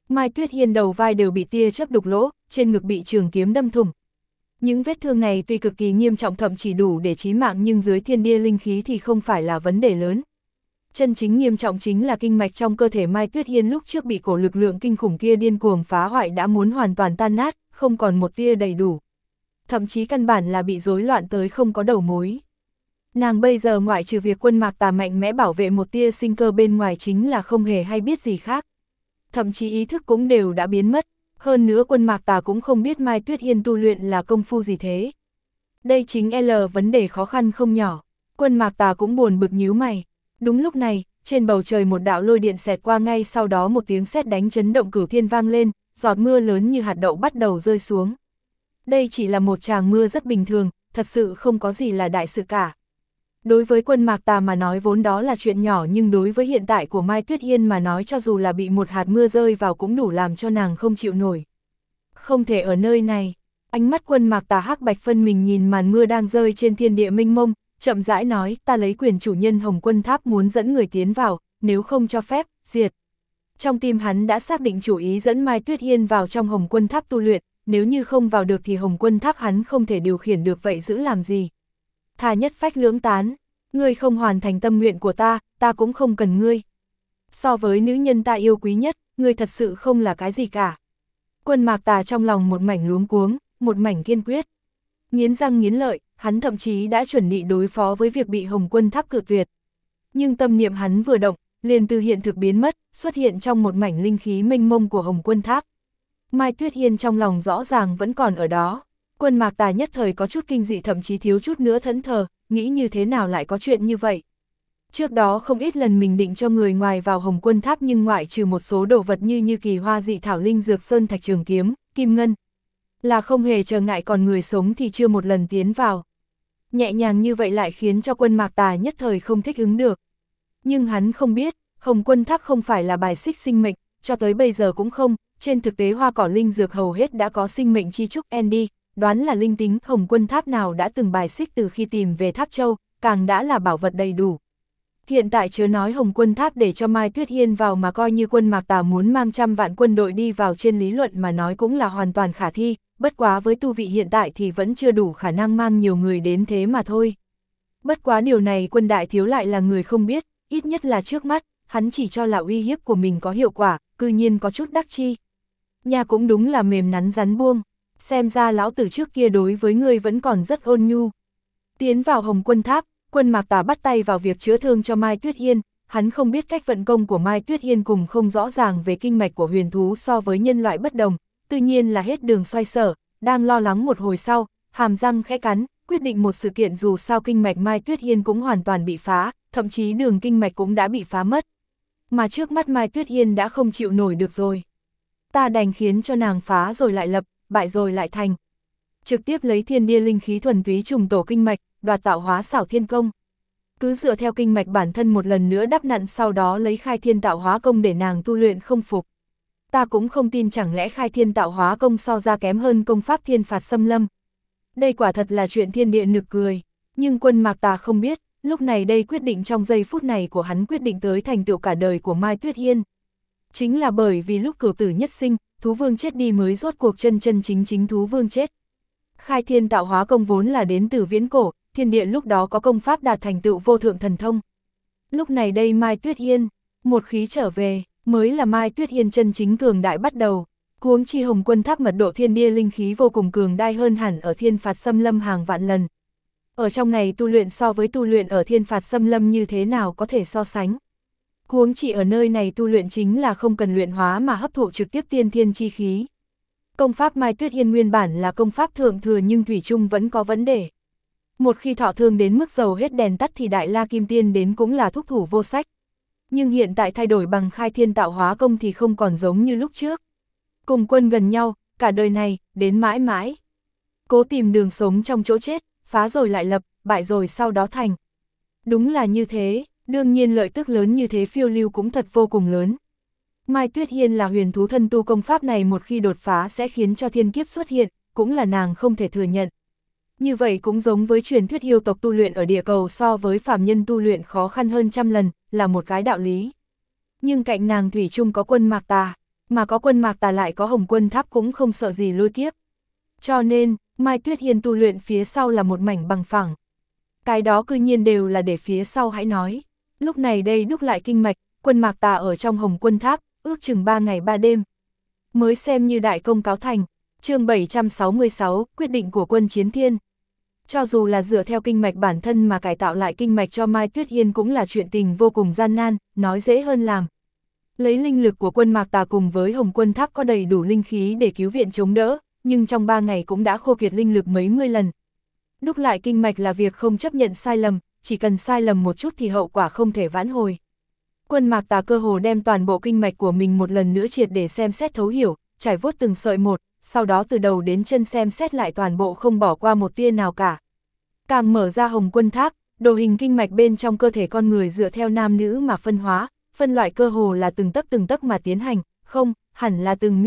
Mai Tuyết Hiên đầu vai đều bị tia chớp đục lỗ, trên ngực bị trường kiếm đâm thủng. Những vết thương này tuy cực kỳ nghiêm trọng thậm chỉ đủ để chí mạng nhưng dưới thiên địa linh khí thì không phải là vấn đề lớn. Chân chính nghiêm trọng chính là kinh mạch trong cơ thể Mai Tuyết Hiên lúc trước bị cổ lực lượng kinh khủng kia điên cuồng phá hoại đã muốn hoàn toàn tan nát, không còn một tia đầy đủ. Thậm chí căn bản là bị rối loạn tới không có đầu mối. Nàng bây giờ ngoại trừ việc Quân Mạc Tà mạnh mẽ bảo vệ một tia sinh cơ bên ngoài chính là không hề hay biết gì khác. Thậm chí ý thức cũng đều đã biến mất, hơn nữa Quân Mạc Tà cũng không biết Mai Tuyết Hiên tu luyện là công phu gì thế. Đây chính vấn đề khó khăn không nhỏ, Quân Mạc Tà cũng buồn bực nhíu mày. Đúng lúc này, trên bầu trời một đạo lôi điện xẹt qua, ngay sau đó một tiếng sét đánh chấn động cửu thiên vang lên, giọt mưa lớn như hạt đậu bắt đầu rơi xuống. Đây chỉ là một tràng mưa rất bình thường, thật sự không có gì là đại sự cả. Đối với Quân Mạc Tà mà nói vốn đó là chuyện nhỏ, nhưng đối với hiện tại của Mai Tuyết Hiên mà nói cho dù là bị một hạt mưa rơi vào cũng đủ làm cho nàng không chịu nổi. Không thể ở nơi này. Ánh mắt Quân Mạc Tà hắc bạch phân mình nhìn màn mưa đang rơi trên thiên địa mênh mông, chậm rãi nói, ta lấy quyền chủ nhân Hồng Quân Tháp muốn dẫn người tiến vào, nếu không cho phép, diệt. Trong tim hắn đã xác định chủ ý dẫn Mai Tuyết Hiên vào trong Hồng Quân Tháp tu luyện, nếu như không vào được thì Hồng Quân Tháp hắn không thể điều khiển được, vậy giữ làm gì? Thà nhất phách lưỡng tán, ngươi không hoàn thành tâm nguyện của ta cũng không cần ngươi. So với nữ nhân ta yêu quý nhất, ngươi thật sự không là cái gì cả. Quân Mạc Tà trong lòng một mảnh luống cuống, một mảnh kiên quyết. Nghiến răng nghiến lợi, hắn thậm chí đã chuẩn bị đối phó với việc bị Hồng Quân Tháp cự tuyệt. Nhưng tâm niệm hắn vừa động, liền từ hiện thực biến mất, xuất hiện trong một mảnh linh khí mênh mông của Hồng Quân Tháp. Mai Tuyết Hiên trong lòng rõ ràng vẫn còn ở đó. Quân Mạc Tà nhất thời có chút kinh dị, thậm chí thiếu chút nữa thẫn thờ, nghĩ như thế nào lại có chuyện như vậy. Trước đó không ít lần mình định cho người ngoài vào Hồng Quân Tháp, nhưng ngoại trừ một số đồ vật như kỳ hoa dị thảo, linh dược, sơn thạch, trường kiếm, kim ngân, là không hề trở ngại, còn người sống thì chưa một lần tiến vào. Nhẹ nhàng như vậy lại khiến cho Quân Mạc Tà nhất thời không thích ứng được. Nhưng hắn không biết, Hồng Quân Tháp không phải là bài xích sinh mệnh, cho tới bây giờ cũng không, trên thực tế hoa cỏ linh dược hầu hết đã có sinh mệnh chi trúc Andy, đoán là linh tính Hồng Quân Tháp nào đã từng bài xích từ khi tìm về Tháp Châu, càng đã là bảo vật đầy đủ. Hiện tại chớ nói Hồng Quân Tháp để cho Mai Tuyết Hiên vào, mà coi như Quân Mạc Tà muốn mang trăm vạn quân đội đi vào, trên lý luận mà nói cũng là hoàn toàn khả thi, bất quá với tu vị hiện tại thì vẫn chưa đủ khả năng mang nhiều người đến thế mà thôi. Bất quá điều này Quân đại thiếu lại là người không biết, ít nhất là trước mắt, hắn chỉ cho là uy hiếp của mình có hiệu quả, cư nhiên có chút đắc chi. Nhà cũng đúng là mềm nắn rắn buông, xem ra lão tử trước kia đối với ngươi vẫn còn rất ôn nhu. Tiến vào Hồng Quân Tháp, Quân Mạc Tà bắt tay vào việc chữa thương cho Mai Tuyết Hiên, hắn không biết cách vận công của Mai Tuyết Hiên cùng không rõ ràng về kinh mạch của huyền thú so với nhân loại bất đồng, tự nhiên là hết đường xoay sở, đang lo lắng một hồi sau, hàm răng khẽ cắn, quyết định một sự kiện, dù sao kinh mạch Mai Tuyết Hiên cũng hoàn toàn bị phá, thậm chí đường kinh mạch cũng đã bị phá mất. Mà trước mắt Mai Tuyết Hiên đã không chịu nổi được rồi. Ta đành khiến cho nàng phá rồi lại lập, bại rồi lại thành. Trực tiếp lấy thiên địa linh khí thuần túy trùng tổ kinh mạch, đoạt tạo hóa xảo thiên công. Cứ dựa theo kinh mạch bản thân một lần nữa đắp nặn, sau đó lấy khai thiên tạo hóa công để nàng tu luyện không phục. Ta cũng không tin chẳng lẽ khai thiên tạo hóa công so ra kém hơn công pháp thiên phạt xâm lâm. Đây quả thật là chuyện thiên địa nực cười, nhưng Quân Mạc Tà không biết, lúc này đây quyết định trong giây phút này của hắn quyết định tới thành tựu cả đời của Mai Tuyết Hiên. Chính là bởi vì lúc cửu tử nhất sinh, thú vương chết đi mới rốt cuộc chân chính thú vương chết. Khai thiên tạo hóa công vốn là đến từ viễn cổ, thiên địa lúc đó có công pháp đạt thành tựu vô thượng thần thông. Lúc này đây Mai Tuyết Hiên, một khí trở về, mới là Mai Tuyết Hiên chân chính cường đại bắt đầu. Huống chi Hồng Quân Tháp mật độ thiên địa linh khí vô cùng cường đại hơn hẳn ở thiên phạt xâm lâm hàng vạn lần. Ở trong này tu luyện so với tu luyện ở thiên phạt xâm lâm như thế nào có thể so sánh. Huống chi ở nơi này tu luyện chính là không cần luyện hóa mà hấp thụ trực tiếp tiên thiên chi khí. Công pháp Mai Tuyết Hiên nguyên bản là công pháp thượng thừa nhưng thủy chung vẫn có vấn đề. Một khi thọ thương đến mức dầu hết đèn tắt thì Đại La Kim Tiên đến cũng là thúc thủ vô sách. Nhưng hiện tại thay đổi bằng khai thiên tạo hóa công thì không còn giống như lúc trước. Cùng quân gần nhau, cả đời này, đến mãi mãi. Cố tìm đường sống trong chỗ chết, phá rồi lại lập, bại rồi sau đó thành. Đúng là như thế, đương nhiên lợi tức lớn như thế phiêu lưu cũng thật vô cùng lớn. Mai Tuyết Hiên là huyền thú thân tu, công pháp này một khi đột phá sẽ khiến cho thiên kiếp xuất hiện, cũng là nàng không thể thừa nhận. Như vậy cũng giống với truyền thuyết yêu tộc tu luyện ở địa cầu so với phàm nhân tu luyện khó khăn hơn trăm lần, là một cái đạo lý. Nhưng cạnh nàng thủy chung có Quân Mạc Tà. Mà có Quân Mạc Tà lại có Hồng Quân Tháp cũng không sợ gì lôi kiếp. Cho nên, Mai Tuyết Hiên tu luyện phía sau là một mảnh bằng phẳng. Cái đó cư nhiên đều là để phía sau hãy nói. Lúc này đây đúc lại kinh mạch, Quân Mạc Tà ở trong Hồng Quân Tháp, ước chừng 3 ngày 3 đêm. Mới xem như đại công cáo thành. Chương 766, quyết định của Quân Chiến Thiên. Cho dù là dựa theo kinh mạch bản thân mà cải tạo lại kinh mạch cho Mai Tuyết Hiên cũng là chuyện tình vô cùng gian nan, nói dễ hơn làm. Lấy linh lực của Quân Mạc Tà cùng với Hồng Quân Tháp có đầy đủ linh khí để cứu viện chống đỡ, nhưng trong 3 ngày cũng đã khô kiệt linh lực mấy mươi lần. Đúc lại kinh mạch là việc không chấp nhận sai lầm, chỉ cần sai lầm một chút thì hậu quả không thể vãn hồi. Quân Mạc Tà cơ hồ đem toàn bộ kinh mạch của mình một lần nữa triệt để xem xét thấu hiểu, trải vuốt từng sợi một, sau đó từ đầu đến chân xem xét lại toàn bộ không bỏ qua một tia nào cả. Càng mở ra Hồng Quân Tháp, đồ hình kinh mạch bên trong cơ thể con người dựa theo nam nữ mà phân hóa, phân loại cơ hồ là từng tấc mà tiến hành, không, hẳn là từng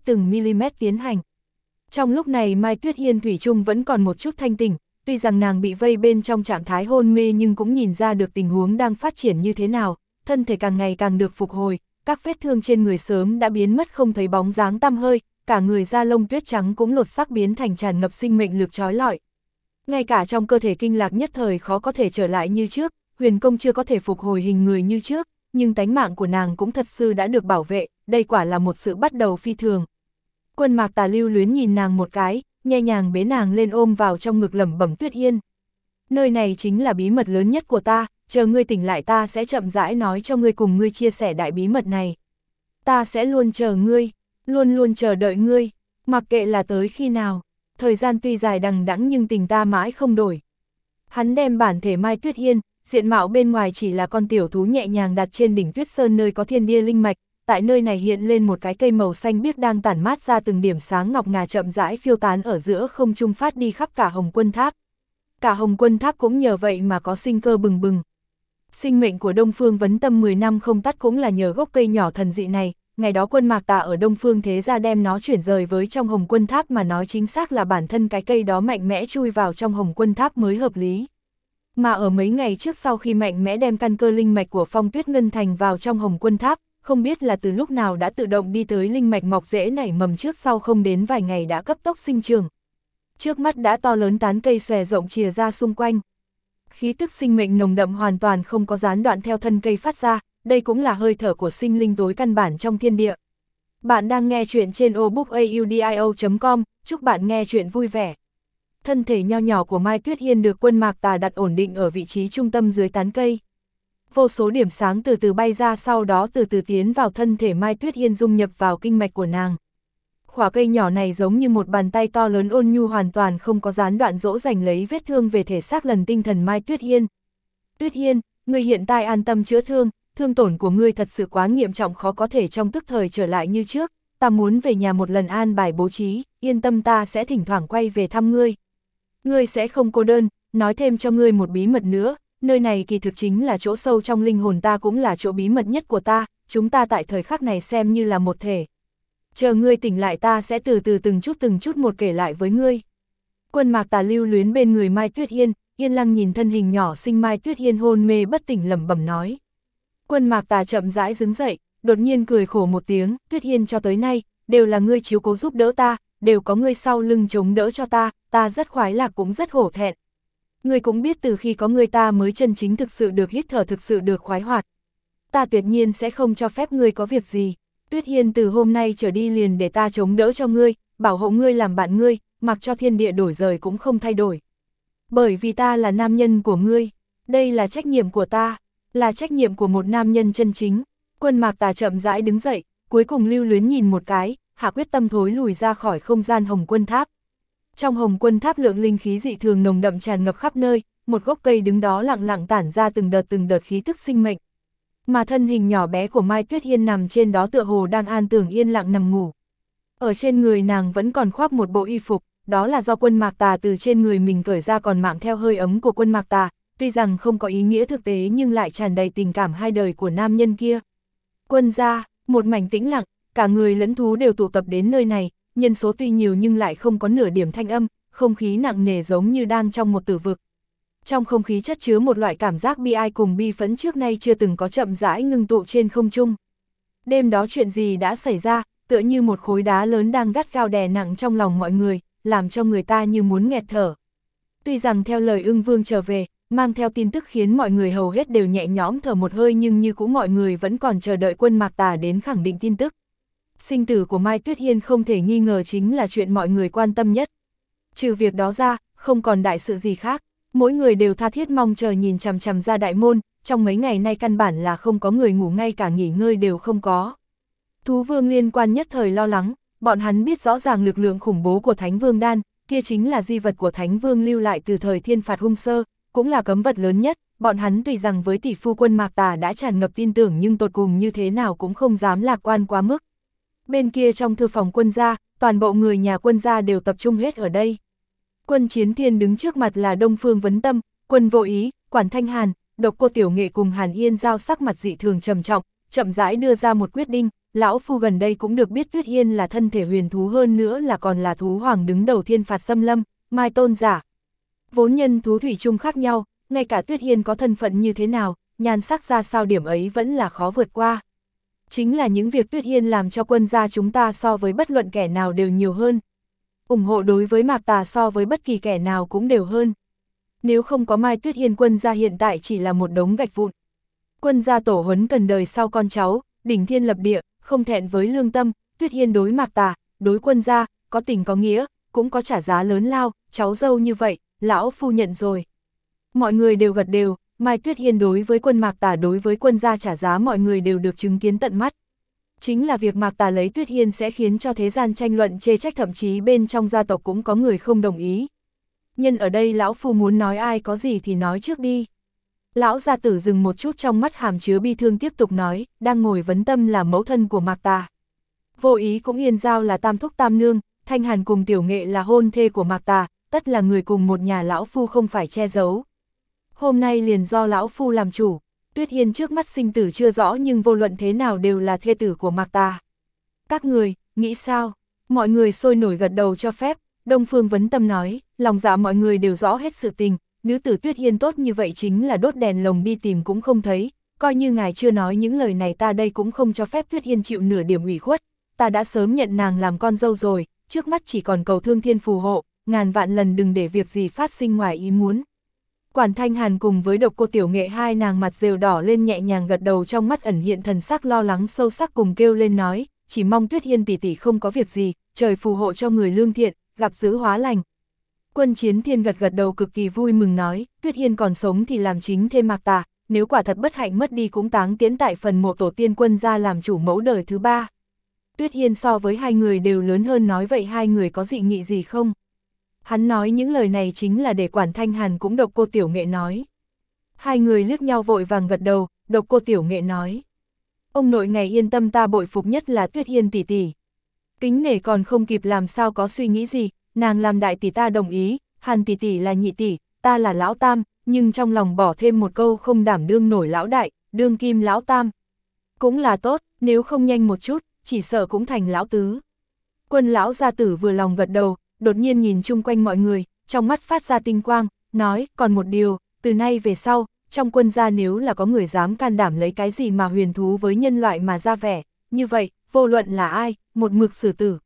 mm tiến hành. Trong lúc này Mai Tuyết Hiên thủy chung vẫn còn một chút thanh tỉnh, tuy rằng nàng bị vây bên trong trạng thái hôn mê nhưng cũng nhìn ra được tình huống đang phát triển như thế nào, thân thể càng ngày càng được phục hồi, các vết thương trên người sớm đã biến mất không thấy bóng dáng tăm hơi, cả người da lông tuyết trắng cũng lột xác biến thành tràn ngập sinh mệnh lực trói lọi. Ngay cả trong cơ thể kinh lạc nhất thời khó có thể trở lại như trước, huyền công chưa có thể phục hồi hình người như trước, nhưng tánh mạng của nàng cũng thật sự đã được bảo vệ, đây quả là một sự bắt đầu phi thường. Quân Mạc Tà lưu luyến nhìn nàng một cái, nhẹ nhàng bế nàng lên ôm vào trong ngực lẩm bẩm Tuyết Hiên. Nơi này chính là bí mật lớn nhất của ta, chờ ngươi tỉnh lại ta sẽ chậm rãi nói cho ngươi cùng ngươi chia sẻ đại bí mật này. Ta sẽ luôn chờ ngươi, luôn luôn chờ đợi ngươi, mặc kệ là tới khi nào, thời gian tuy dài đằng đẵng nhưng tình ta mãi không đổi. Hắn đem bản thể Mai Tuyết Hiên, diện mạo bên ngoài chỉ là con tiểu thú nhẹ nhàng đặt trên đỉnh Tuyết Sơn nơi có thiên địa linh mạch, tại nơi này hiện lên một cái cây màu xanh biếc đang tản mát ra từng điểm sáng ngọc ngà chậm rãi phiêu tán ở giữa không trung phát đi khắp cả Hồng Quân Tháp. Cả Hồng Quân Tháp cũng nhờ vậy mà có sinh cơ bừng bừng. Sinh mệnh của Đông Phương Vấn Tâm 10 năm không tắt cũng là nhờ gốc cây nhỏ thần dị này, ngày đó Quân Mạc Tà ở Đông Phương Thế Gia đem nó chuyển rời với trong Hồng Quân Tháp mà nói chính xác là bản thân cái cây đó mạnh mẽ chui vào trong Hồng Quân Tháp mới hợp lý. Mà ở mấy ngày trước sau khi mạnh mẽ đem căn cơ linh mạch của Phong Tuyết Ngân Thành vào trong Hồng Quân Tháp, không biết là từ lúc nào đã tự động đi tới linh mạch mọc rễ nảy mầm trước sau không đến vài ngày đã cấp tốc sinh trưởng. Trước mắt đã to lớn tán cây xòe rộng chìa ra xung quanh. Khí tức sinh mệnh nồng đậm hoàn toàn không có gián đoạn theo thân cây phát ra, đây cũng là hơi thở của sinh linh tối căn bản trong thiên địa. Bạn đang nghe chuyện trên obookaudio.com, chúc bạn nghe chuyện vui vẻ. Thân thể nho nhỏ của Mai Tuyết Hiên được Quân Mạc Tà đặt ổn định ở vị trí trung tâm dưới tán cây. Vô số điểm sáng từ từ bay ra sau đó từ từ tiến vào thân thể Mai Tuyết Hiên dung nhập vào kinh mạch của nàng. Khỏa cây nhỏ này giống như một bàn tay to lớn ôn nhu hoàn toàn không có gián đoạn dỗ dành lấy vết thương về thể xác lần tinh thần Mai Tuyết Hiên. Tuyết Hiên, ngươi hiện tại an tâm chữa thương, thương tổn của ngươi thật sự quá nghiêm trọng khó có thể trong tức thời trở lại như trước, ta muốn về nhà một lần an bài bố trí, yên tâm ta sẽ thỉnh thoảng quay về thăm ngươi. Ngươi sẽ không cô đơn, nói thêm cho ngươi một bí mật nữa, nơi này kỳ thực chính là chỗ sâu trong linh hồn ta cũng là chỗ bí mật nhất của ta, chúng ta tại thời khắc này xem như là một thể. Chờ ngươi tỉnh lại ta sẽ từ từ từng chút một kể lại với ngươi. Quân Mạc Tà lưu luyến bên người Mai Tuyết Hiên, yên lặng nhìn thân hình nhỏ xinh Mai Tuyết Hiên hôn mê bất tỉnh lẩm bẩm nói. Quân Mạc Tà chậm rãi đứng dậy, đột nhiên cười khổ một tiếng, Tuyết Hiên cho tới nay, đều là ngươi chiếu cố giúp đỡ ta, đều có ngươi sau lưng chống đỡ cho ta, ta rất khoái lạc cũng rất hổ thẹn. Ngươi cũng biết từ khi có ngươi ta mới chân chính thực sự được hít thở thực sự được khoái hoạt. Ta tuyệt nhiên sẽ không cho phép ngươi có việc gì. Tuyết Hiên từ hôm nay trở đi liền để ta chống đỡ cho ngươi, bảo hộ ngươi làm bạn ngươi, mặc cho thiên địa đổi rời cũng không thay đổi. Bởi vì ta là nam nhân của ngươi, đây là trách nhiệm của ta, là trách nhiệm của một nam nhân chân chính. Quân Mạc Tà chậm rãi đứng dậy, cuối cùng lưu luyến nhìn một cái, hạ quyết tâm thối lùi ra khỏi không gian Hồng Quân Tháp. Trong Hồng Quân Tháp lượng linh khí dị thường nồng đậm tràn ngập khắp nơi, một gốc cây đứng đó lặng lặng tản ra từng đợt khí tức sinh mệnh. Mà thân hình nhỏ bé của Mai Tuyết Hiên nằm trên đó tựa hồ đang an tưởng yên lặng nằm ngủ. Ở trên người nàng vẫn còn khoác một bộ y phục, đó là do Quân Mạc Tà từ trên người mình cởi ra còn mang theo hơi ấm của Quân Mạc Tà, tuy rằng không có ý nghĩa thực tế nhưng lại tràn đầy tình cảm hai đời của nam nhân kia. Quân gia, một mảnh tĩnh lặng, cả người lẫn thú đều tụ tập đến nơi này, nhân số tuy nhiều nhưng lại không có nửa điểm thanh âm, không khí nặng nề giống như đang trong một tử vực. Trong không khí chất chứa một loại cảm giác bi ai cùng bi phẫn trước nay chưa từng có chậm rãi ngưng tụ trên không trung. Đêm đó chuyện gì đã xảy ra, tựa như một khối đá lớn đang gắt gao đè nặng trong lòng mọi người, làm cho người ta như muốn nghẹt thở. Tuy rằng theo lời Ưng Vương trở về, mang theo tin tức khiến mọi người hầu hết đều nhẹ nhõm thở một hơi, nhưng như cũ mọi người vẫn còn chờ đợi quân Mạc Tà đến khẳng định tin tức. Sinh tử của Mai Tuyết Hiên không thể nghi ngờ chính là chuyện mọi người quan tâm nhất. Trừ việc đó ra, không còn đại sự gì khác, mỗi người đều tha thiết mong chờ nhìn chằm chằm ra đại môn, trong mấy ngày nay căn bản là không có người ngủ, ngay cả nghỉ ngơi đều không có. Thú Vương liên quan nhất thời lo lắng, bọn hắn biết rõ ràng lực lượng khủng bố của Thánh Vương Đan, kia chính là di vật của Thánh Vương lưu lại từ thời thiên phạt hung sơ, cũng là cấm vật lớn nhất, bọn hắn tuy rằng với tỷ phu quân Mạc Tà đã tràn ngập tin tưởng nhưng tột cùng như thế nào cũng không dám lạc quan quá mức. Bên kia trong thư phòng quân gia, toàn bộ người nhà quân gia đều tập trung hết ở đây. Quân Chiến Thiên đứng trước mặt là Đông Phương Vấn Tâm, Quân Vô Ý, Quản Thanh Hàn, Độc Cô Tiểu Nghệ cùng Hàn Yên Giao sắc mặt dị thường trầm trọng, chậm rãi đưa ra một quyết định. Lão phu gần đây cũng được biết Tuyết Hiên là thân thể huyền thú, hơn nữa là còn là thú hoàng đứng đầu thiên phạt xâm lâm, Mai Tôn giả. Vốn nhân thú thủy chung khác nhau, ngay cả Tuyết Hiên có thân phận như thế nào, nhan sắc ra sao điểm ấy vẫn là khó vượt qua. Chính là những việc Tuyết Hiên làm cho quân gia chúng ta so với bất luận kẻ nào đều nhiều hơn. Ủng hộ đối với Mạc Tà so với bất kỳ kẻ nào cũng đều hơn. Nếu không có Mai Tuyết Hiên, quân gia hiện tại chỉ là một đống gạch vụn. Quân gia tổ huấn cần đời sau con cháu, đỉnh thiên lập địa, không thẹn với lương tâm. Tuyết Hiên đối Mạc Tà, đối quân gia, có tình có nghĩa, cũng có trả giá lớn lao, cháu dâu như vậy, lão phu nhận rồi. Mọi người đều gật đều, Mai Tuyết Hiên đối với quân Mạc Tà, đối với quân gia trả giá mọi người đều được chứng kiến tận mắt. Chính là việc Mạc Tà lấy Tuyết Hiên sẽ khiến cho thế gian tranh luận chê trách, thậm chí bên trong gia tộc cũng có người không đồng ý. Nhân ở đây lão phu muốn nói, ai có gì thì nói trước đi. Lão gia tử dừng một chút, trong mắt hàm chứa bi thương tiếp tục nói, đang ngồi Vấn Tâm là mẫu thân của Mạc Tà. Vô Ý cũng Yên Giao là tam thúc tam nương, Thanh Hàn cùng Tiểu Nghệ là hôn thê của Mạc Tà, tất là người cùng một nhà, lão phu không phải che giấu. Hôm nay liền do lão phu làm chủ. Tuyết Hiên trước mắt sinh tử chưa rõ, nhưng vô luận thế nào đều là thê tử của Mạc Tà. Các người, nghĩ sao? Mọi người sôi nổi gật đầu cho phép. Đông Phương Vấn Tâm nói, lòng dạ mọi người đều rõ hết sự tình, nữ tử Tuyết Hiên tốt như vậy chính là đốt đèn lồng đi tìm cũng không thấy, coi như ngài chưa nói những lời này, ta đây cũng không cho phép Tuyết Hiên chịu nửa điểm ủy khuất, ta đã sớm nhận nàng làm con dâu rồi, trước mắt chỉ còn cầu Thương Thiên phù hộ, ngàn vạn lần đừng để việc gì phát sinh ngoài ý muốn. Quản Thanh Hàn cùng với Độc Cô Tiểu Nghệ hai nàng mặt rều đỏ lên, nhẹ nhàng gật đầu, trong mắt ẩn hiện thần sắc lo lắng sâu sắc, cùng kêu lên nói, chỉ mong Tuyết Hiên tỷ tỷ không có việc gì, trời phù hộ cho người lương thiện, gặp dữ hóa lành. Quân Chiến Thiên gật gật đầu cực kỳ vui mừng nói, Tuyết Hiên còn sống thì làm chính thêm Mạc Tà, nếu quả thật bất hạnh mất đi cũng táng tiễn tại phần mộ tổ tiên quân gia làm chủ mẫu đời thứ ba. Tuyết Hiên so với hai người đều lớn hơn, nói vậy hai người có dị nghị gì không? Hắn nói những lời này chính là để Quản Thanh Hàn cũng Độc Cô Tiểu Nghệ nói. Hai người liếc nhau vội vàng gật đầu, Độc Cô Tiểu Nghệ nói. Ông nội ngài yên tâm, ta bội phục nhất là Tuyết Hiên tỷ tỷ. Kính nể còn không kịp, làm sao có suy nghĩ gì, nàng làm đại tỷ ta đồng ý, Hàn tỷ tỷ là nhị tỷ, ta là lão tam, nhưng trong lòng bỏ thêm một câu không đảm đương nổi lão đại, đương kim lão tam. Cũng là tốt, nếu không nhanh một chút, chỉ sợ cũng thành lão tứ. Quân lão gia tử vừa lòng gật đầu, đột nhiên nhìn chung quanh mọi người, trong mắt phát ra tinh quang, nói, còn một điều, từ nay về sau, trong quân gia nếu là có người dám can đảm lấy cái gì mà huyền thú với nhân loại mà ra vẻ, như vậy, vô luận là ai, một mực xử tử.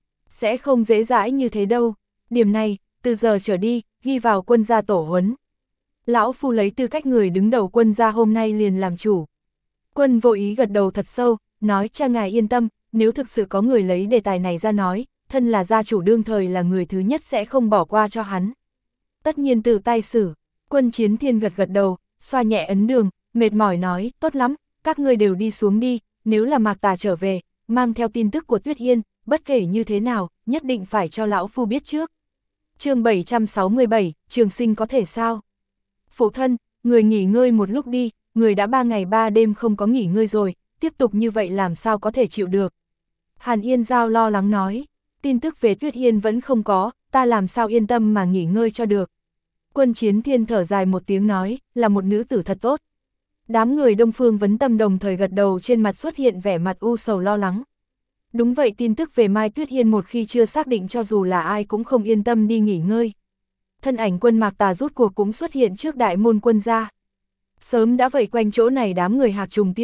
Sẽ không dễ dãi như thế đâu, điểm này, từ giờ trở đi, ghi vào quân gia tổ huấn. Lão phu lấy tư cách người đứng đầu quân gia hôm nay liền làm chủ. Quân Vô Ý gật đầu thật sâu, nói, cha ngài yên tâm, nếu thực sự có người lấy đề tài này ra nói, thân là gia chủ đương thời là người thứ nhất sẽ không bỏ qua cho hắn. Tất nhiên tự tay xử. Quân Chiến Thiên gật gật đầu, xoa nhẹ ấn đường, mệt mỏi nói, tốt lắm, các ngươi đều đi xuống đi, nếu là Mạc Tà trở về, mang theo tin tức của Tuyết Hiên, bất kể như thế nào, nhất định phải cho lão phu biết trước. Chương 767, Trường Sinh có thể sao? Phụ thân, người nghỉ ngơi một lúc đi, người đã 3 ngày 3 đêm không có nghỉ ngơi rồi, tiếp tục như vậy làm sao có thể chịu được. Hàn Yên Giao lo lắng nói, tin tức về Tuyết Hiên vẫn không có, ta làm sao yên tâm mà nghỉ ngơi cho được. Quân Chiến Thiên thở dài một tiếng nói, là một nữ tử thật tốt. Đám người Đông Phương Vấn Tâm đồng thời gật đầu, trên mặt xuất hiện vẻ mặt u sầu lo lắng. Đúng vậy, tin tức về Mai Tuyết Hiên một khi chưa xác định, cho dù là ai cũng không yên tâm đi nghỉ ngơi. Thân ảnh quân Mạc Tà rút cuộc cũng xuất hiện trước đại môn quân gia. Sớm đã vây quanh chỗ này đám người Hạc Trùng Tiêu,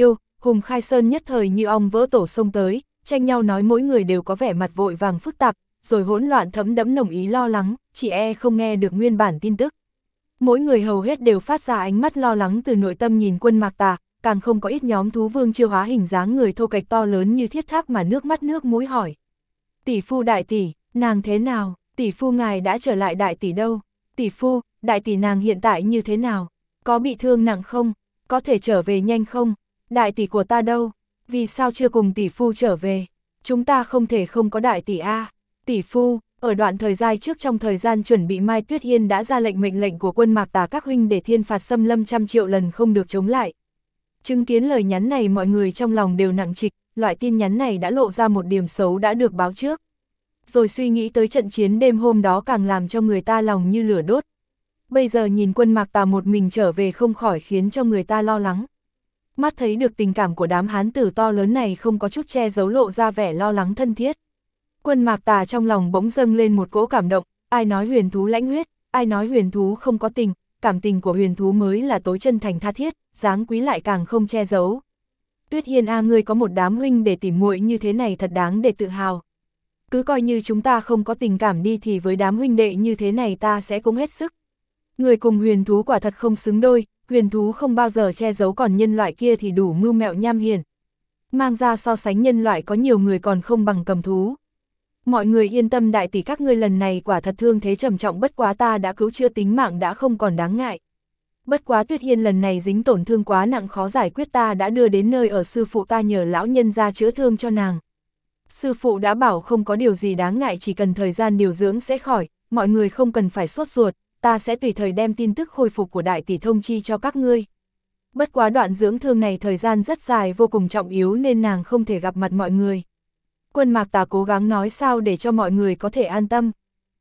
Hùng Khai Sơn nhất thời như ong vỡ tổ xông tới, tranh nhau nói mỗi người đều có vẻ mặt vội vàng phức tạp, rồi hỗn loạn thấm đẫm nồng ý lo lắng, chỉ không nghe được nguyên bản tin tức. Mỗi người hầu hết đều phát ra ánh mắt lo lắng từ nội tâm nhìn Quân Mạc Tà, càng không có ít nhóm thú vương chưa hóa hình dáng người thô kệch to lớn như thiết tháp mà nước mắt nước mũi hỏi. Tỷ phu đại tỷ, nàng thế nào? Tỷ phu ngài đã trở lại, đại tỷ đâu? Tỷ phu, đại tỷ nàng hiện tại như thế nào? Có bị thương nặng không? Có thể trở về nhanh không? Đại tỷ của ta đâu? Vì sao chưa cùng tỷ phu trở về? Chúng ta không thể không có đại tỷ a. Tỷ phu, ở đoạn thời gian trước trong thời gian chuẩn bị Mai Tuyết Hiên đã ra mệnh lệnh của Quân Mạc Tà các huynh để thiên phạt xâm lâm 100 triệu lần không được chống lại. Chứng kiến lời nhắn này mọi người trong lòng đều nặng trịch, loại tin nhắn này đã lộ ra một điểm xấu đã được báo trước. Rồi suy nghĩ tới trận chiến đêm hôm đó càng làm cho người ta lòng như lửa đốt. Bây giờ nhìn Quân Mạc Tà một mình trở về không khỏi khiến cho người ta lo lắng. Mắt thấy được tình cảm của đám hán tử to lớn này không có chút che giấu lộ ra vẻ lo lắng thân thiết. Quân Mạc Tà trong lòng bỗng dâng lên một cỗ cảm động, ai nói huyền thú lãnh huyết, ai nói huyền thú không có tình, cảm tình của huyền thú mới là tối chân thành tha thiết, dáng quý lại càng không che giấu. Tuyết Hiên a, ngươi có một đám huynh để tỉ muội như thế này thật đáng để tự hào. Cứ coi như chúng ta không có tình cảm đi thì với đám huynh đệ như thế này ta sẽ cũng hết sức. Người cùng huyền thú quả thật không xứng đôi, huyền thú không bao giờ che giấu còn nhân loại kia thì đủ mưu mẹo nham hiểm. Mang ra so sánh nhân loại có nhiều người còn không bằng cầm thú. Mọi người yên tâm, đại tỷ các ngươi lần này quả thật thương thế trầm trọng, bất quá ta đã cứu chữa tính mạng đã không còn đáng ngại. Bất quá Tuyết Hiên lần này dính tổn thương quá nặng khó giải quyết, ta đã đưa đến nơi ở sư phụ ta nhờ lão nhân ra chữa thương cho nàng. Sư phụ đã bảo không có điều gì đáng ngại, chỉ cần thời gian điều dưỡng sẽ khỏi, mọi người không cần phải sốt ruột, ta sẽ tùy thời đem tin tức khôi phục của đại tỷ thông chi cho các ngươi. Bất quá đoạn dưỡng thương này thời gian rất dài vô cùng trọng yếu nên nàng không thể gặp mặt mọi người. Quân Mạc Tà cố gắng nói sao để cho mọi người có thể an tâm.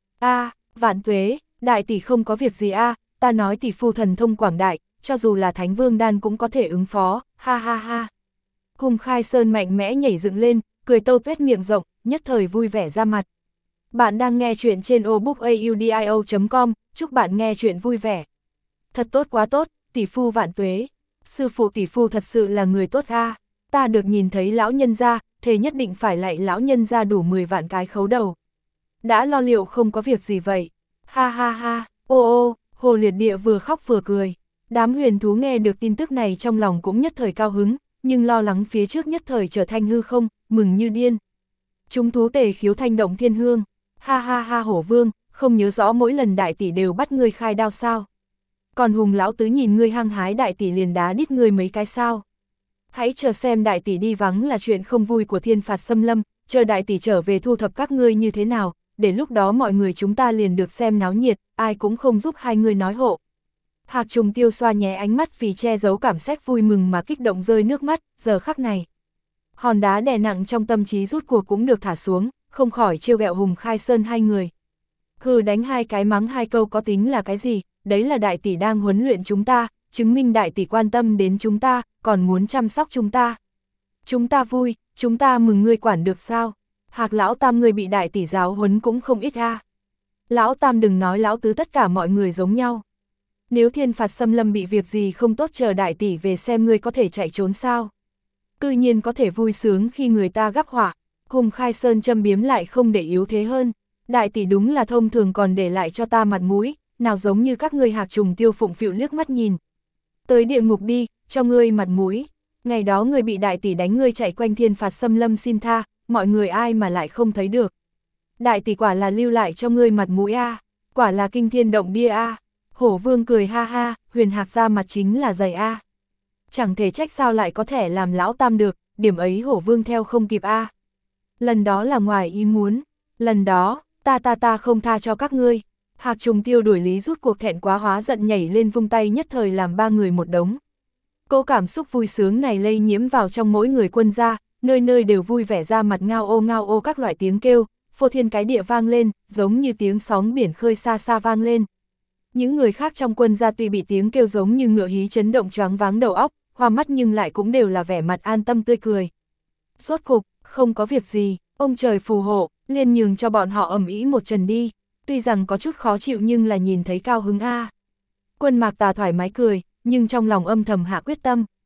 Vạn tuế, đại tỷ không có việc gì ta nói tỷ phu thần thông quảng đại, cho dù là Thánh Vương đan cũng có thể ứng phó, ha ha ha. Hùng Khai Sơn mạnh mẽ nhảy dựng lên, cười tâu tuét miệng rộng, nhất thời vui vẻ ra mặt. Bạn đang nghe chuyện trên obookaudio.com, chúc bạn nghe chuyện vui vẻ. Thật tốt, quá tốt, tỷ phu vạn tuế. Sư phụ tỷ phu thật sự là người tốt ta được nhìn thấy lão nhân gia, thề nhất định phải lại lão nhân gia đủ 10 vạn cái khấu đầu. Đã lo liệu không có việc gì vậy? Ha ha ha, ô, Hồ Liệt Địa vừa khóc vừa cười. Đám huyền thú nghe được tin tức này trong lòng cũng nhất thời cao hứng, nhưng lo lắng phía trước nhất thời trở thành hư không, mừng như điên. Chúng thú tề khiếu thanh động thiên hương. Ha ha ha, Hổ Vương, không nhớ rõ mỗi lần đại tỷ đều bắt ngươi khai đao sao? Còn Hùng lão tứ nhìn ngươi hăng hái đại tỷ liền đá đít ngươi mấy cái sao? Hãy chờ xem đại tỷ đi vắng là chuyện không vui của thiên phạt xâm lâm, chờ đại tỷ trở về thu thập các ngươi như thế nào, để lúc đó mọi người chúng ta liền được xem náo nhiệt, ai cũng không giúp hai người nói hộ. Hạc Trùng Tiêu xoa nhẹ ánh mắt vì che giấu cảm giác vui mừng mà kích động rơi nước mắt, giờ khắc này. Hòn đá đè nặng trong tâm trí rút cuộc cũng được thả xuống, không khỏi trêu ghẹo Hùng Khai Sơn hai người. Đánh hai cái mắng hai câu có tính là cái gì, đấy là đại tỷ đang huấn luyện chúng ta, chứng minh đại tỷ quan tâm đến chúng ta, còn muốn chăm sóc chúng ta. Chúng ta vui, chúng ta mừng, ngươi quản được sao? Hạc lão tam ngươi bị đại tỷ giáo huấn cũng không ít Lão tam đừng nói lão tứ, tất cả mọi người giống nhau. Nếu thiên phạt xâm lâm bị việc gì không tốt chờ đại tỷ về xem ngươi có thể chạy trốn sao? Cư nhiên có thể vui sướng khi người ta gắp họa. Hùng Khai Sơn châm biếm lại không để yếu thế hơn. Đại tỷ đúng là thông thường còn để lại cho ta mặt mũi, nào giống như các ngươi. Hạc Trùng Tiêu phụng phịu liếc mắt nhìn. Tới địa ngục đi, cho ngươi mặt mũi. Ngày đó ngươi bị đại tỷ đánh, ngươi chạy quanh thiên phạt xâm lâm xin tha, mọi người ai mà lại không thấy được. Đại tỷ quả là lưu lại cho ngươi mặt mũi quả là kinh thiên động địa Hổ Vương cười ha ha, Huyền Hạc ra mặt chính là dày Chẳng thể trách sao lại có thể làm lão tam được, điểm ấy Hổ Vương theo không kịp Lần đó là ngoài ý muốn, lần đó, ta không tha cho các ngươi. Hạc Trùng Tiêu đuổi lý rút cuộc thẹn quá hóa giận nhảy lên vung tay nhất thời làm ba người một đống. Cô cảm xúc vui sướng này lây nhiễm vào trong mỗi người quân gia, nơi nơi đều vui vẻ ra mặt, ngao ô các loại tiếng kêu, phô thiên cái địa vang lên, giống như tiếng sóng biển khơi xa xa vang lên. Những người khác trong quân gia tuy bị tiếng kêu giống như ngựa hí chấn động choáng váng đầu óc, hoa mắt nhưng lại cũng đều là vẻ mặt an tâm tươi cười. Rốt cục, không có việc gì, ông trời phù hộ, liền nhường cho bọn họ ầm ĩ một trận đi, tuy rằng có chút khó chịu nhưng là nhìn thấy cao hứng Quân Mạc Tà thoải mái cười, nhưng trong lòng âm thầm hạ quyết tâm.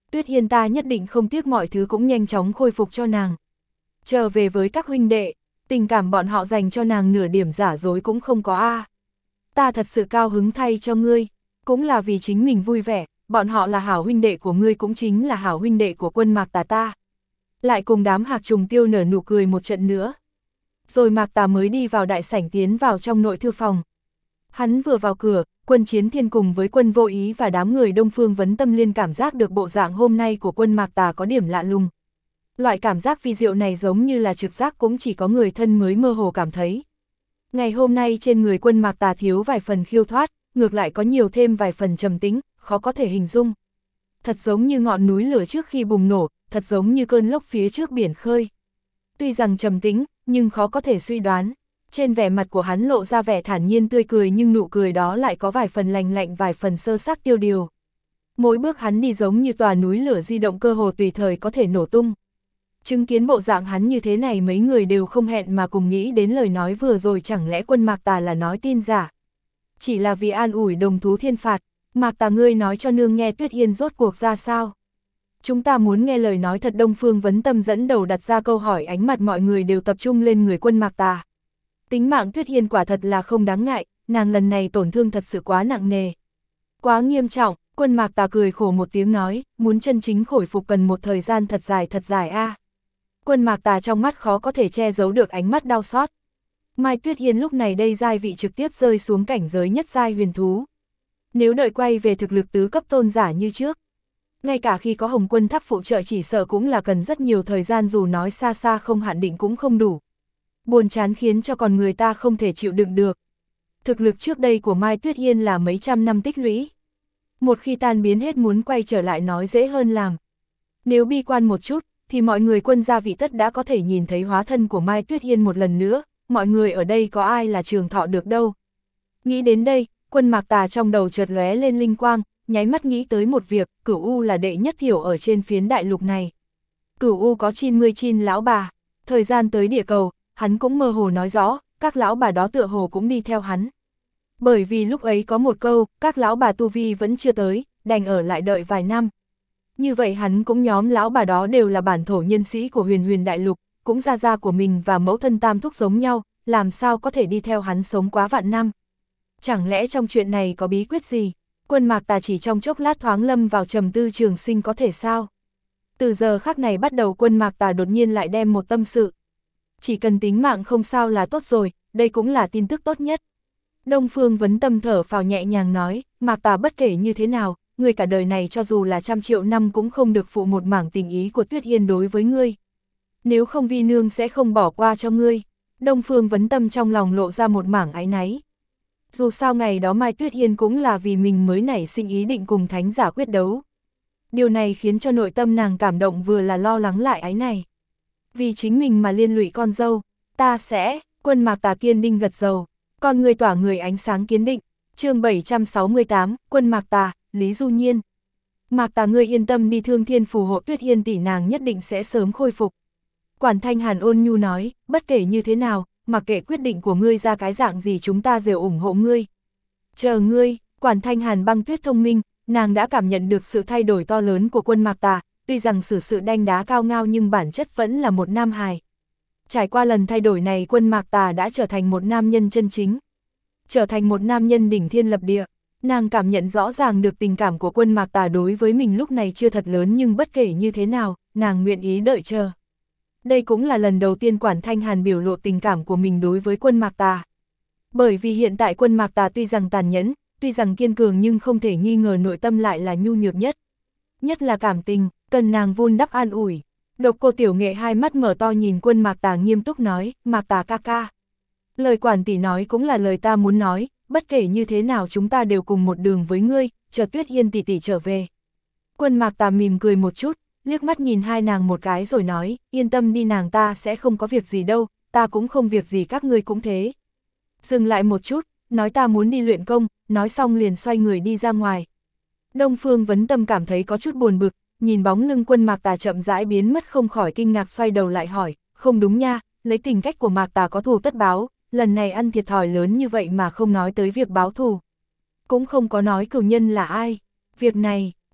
Tuyết Hiên ta nhất định không tiếc mọi thứ cũng nhanh chóng khôi phục cho nàng. Trở về với các huynh đệ, tình cảm bọn họ dành cho nàng nửa điểm giả dối cũng không có a. Ta thật sự cao hứng thay cho ngươi, cũng là vì chính mình vui vẻ, bọn họ là hảo huynh đệ của ngươi cũng chính là hảo huynh đệ của Quân Mạc Tà ta. Lại cùng đám Hạc Trùng Tiêu nở nụ cười một trận nữa. Rồi Mạc Tà mới đi vào đại sảnh tiến vào trong nội thư phòng. Hắn vừa vào cửa, Quân Chiến Thiên cùng với Quân Vô Ý và đám người Đông Phương Vấn Tâm liên cảm giác được bộ dạng hôm nay của Quân Mạc Tà có điểm lạ lùng. Loại cảm giác vi diệu này giống như là trực giác cũng chỉ có người thân mới mơ hồ cảm thấy. Ngày hôm nay trên người Quân Mạc Tà thiếu vài phần khiêu thoát, ngược lại có nhiều thêm vài phần trầm tĩnh, khó có thể hình dung. Thật giống như ngọn núi lửa trước khi bùng nổ, thật giống như cơn lốc phía trước biển khơi. Tuy rằng trầm tĩnh, nhưng khó có thể suy đoán. Trên vẻ mặt của hắn lộ ra vẻ thản nhiên tươi cười nhưng nụ cười đó lại có vài phần lành lạnh vài phần sơ xác tiêu điều. Mỗi bước hắn đi giống như tòa núi lửa di động cơ hồ tùy thời có thể nổ tung. Chứng kiến bộ dạng hắn như thế này mấy người đều không hẹn mà cùng nghĩ đến lời nói vừa rồi chẳng lẽ Quân Mạc Tà là nói tin giả. Chỉ là vì an ủi đồng thú thiên phạt, Mạc Tà ngươi nói cho nương nghe Tuyết Hiên rốt cuộc ra sao. Chúng ta muốn nghe lời nói thật. Đông Phương Vấn Tâm dẫn đầu đặt ra câu hỏi, ánh mặt mọi người đều tập trung lên người Quân Mạc Tà. Tính mạng Tuyết Hiên quả thật là không đáng ngại, nàng lần này tổn thương thật sự quá nặng nề. Quá nghiêm trọng, Quân Mạc Tà cười khổ một tiếng nói, muốn chân chính khôi phục cần một thời gian thật dài a. Quân Mạc Tà trong mắt khó có thể che giấu được ánh mắt đau xót. Mai Tuyết Hiên lúc này đây giai vị trực tiếp rơi xuống cảnh giới nhất giai huyền thú. Nếu đợi quay về thực lực tứ cấp tôn giả như trước, ngay cả khi có Hồng Quân Tháp phụ trợ chỉ sợ cũng là cần rất nhiều thời gian, dù nói xa xa không hạn định cũng không đủ. Buồn chán khiến cho con người ta không thể chịu đựng được. Thực lực trước đây của Mai Tuyết Hiên là mấy trăm năm tích lũy. Một khi tan biến hết muốn quay trở lại nói dễ hơn làm. Nếu bi quan một chút, thì mọi người Quân gia vị tất đã có thể nhìn thấy hóa thân của Mai Tuyết Hiên một lần nữa, mọi người ở đây có ai là trường thọ được đâu. Nghĩ đến đây, Quân Mạc Tà trong đầu chợt lóe lên linh quang, nháy mắt nghĩ tới một việc, Cửu U là đệ nhất thiểu ở trên phiến đại lục này. Cửu U có 99 lão bà, thời gian tới địa cầu, hắn cũng mơ hồ nói rõ, các lão bà đó tựa hồ cũng đi theo hắn. Bởi vì lúc ấy có một câu, các lão bà tu vi vẫn chưa tới, đành ở lại đợi vài năm. Như vậy hắn cũng nhóm lão bà đó đều là bản thổ nhân sĩ của huyền huyền đại lục, cũng gia của mình và mẫu thân tam thúc giống nhau, làm sao có thể đi theo hắn sống quá vạn năm. Chẳng lẽ trong chuyện này có bí quyết gì? Quân Mạc Tà chỉ trong chốc lát thoáng lâm vào trầm tư, trường sinh có thể sao? Từ giờ khắc này bắt đầu Quân Mạc Tà đột nhiên lại đem một tâm sự. Chỉ cần tính mạng không sao là tốt rồi, đây cũng là tin tức tốt nhất. Đông Phương Vấn Tâm thở phào nhẹ nhàng nói, Mạc Tà bất kể như thế nào, ngươi cả đời này cho dù là 100 triệu năm cũng không được phụ một mảng tình ý của Tuyết Hiên đối với ngươi. Nếu không Vi nương sẽ không bỏ qua cho ngươi. Đông Phương Vấn Tâm trong lòng lộ ra một mảng áy náy. Dù sao ngày đó Mai Tuyết Hiên cũng là vì mình mới nảy sinh ý định cùng thánh giả quyết đấu. Điều này khiến cho nội tâm nàng cảm động vừa là lo lắng lại áy này. Vì chính mình mà liên lụy con dâu, ta sẽ, Quân Mạc Tà kiên định gật đầu, con người tỏa người ánh sáng kiên định. Chương 768, Quân Mạc Tà, Lý Du Nhiên. Mạc Tà ngươi yên tâm đi, Thương Thiên phù hộ Tuyết Hiên tỷ nàng nhất định sẽ sớm khôi phục. Quản Thanh Hàn ôn nhu nói, bất kể như thế nào, mặc kệ quyết định của ngươi ra cái dạng gì chúng ta đều ủng hộ ngươi. Chờ ngươi, Quản Thanh Hàn băng tuyết thông minh, nàng đã cảm nhận được sự thay đổi to lớn của Quân Mạc Tà, tuy rằng xử sự đanh đá cao ngao nhưng bản chất vẫn là một nam hài. Trải qua lần thay đổi này Quân Mạc Tà đã trở thành một nam nhân chân chính. Trở thành một nam nhân đỉnh thiên lập địa, nàng cảm nhận rõ ràng được tình cảm của Quân Mạc Tà đối với mình lúc này chưa thật lớn nhưng bất kể như thế nào, nàng nguyện ý đợi chờ. Đây cũng là lần đầu tiên Quản Thanh Hàn biểu lộ tình cảm của mình đối với Quân Mạc Tà. Bởi vì hiện tại Quân Mạc Tà tuy rằng tàn nhẫn, tuy rằng kiên cường nhưng không thể nghi ngờ nội tâm lại là nhu nhược nhất. Nhất là cảm tình, cần nàng vun đắp an ủi. Độc Cô Tiểu Nghệ hai mắt mở to nhìn Quân Mạc Tà nghiêm túc nói, Mạc Tà ca ca. Lời quản tỷ nói cũng là lời ta muốn nói, bất kể như thế nào chúng ta đều cùng một đường với ngươi, chờ Tuyết Hiên tỷ tỷ trở về. Quân Mạc Tà mỉm cười một chút, liếc mắt nhìn hai nàng một cái rồi nói, yên tâm đi nàng ta sẽ không có việc gì đâu, ta cũng không việc gì các ngươi cũng thế. Dừng lại một chút, nói ta muốn đi luyện công, nói xong liền xoay người đi ra ngoài. Đông Phương Vấn Tâm cảm thấy có chút buồn bực, nhìn bóng lưng Quân Mạc Tà chậm rãi biến mất không khỏi kinh ngạc xoay đầu lại hỏi, không đúng nha, lấy tình cách của Mạc Tà có thù tất báo, lần này ăn thiệt thòi lớn như vậy mà không nói tới việc báo thù. Cũng không có nói cửu nhân là ai,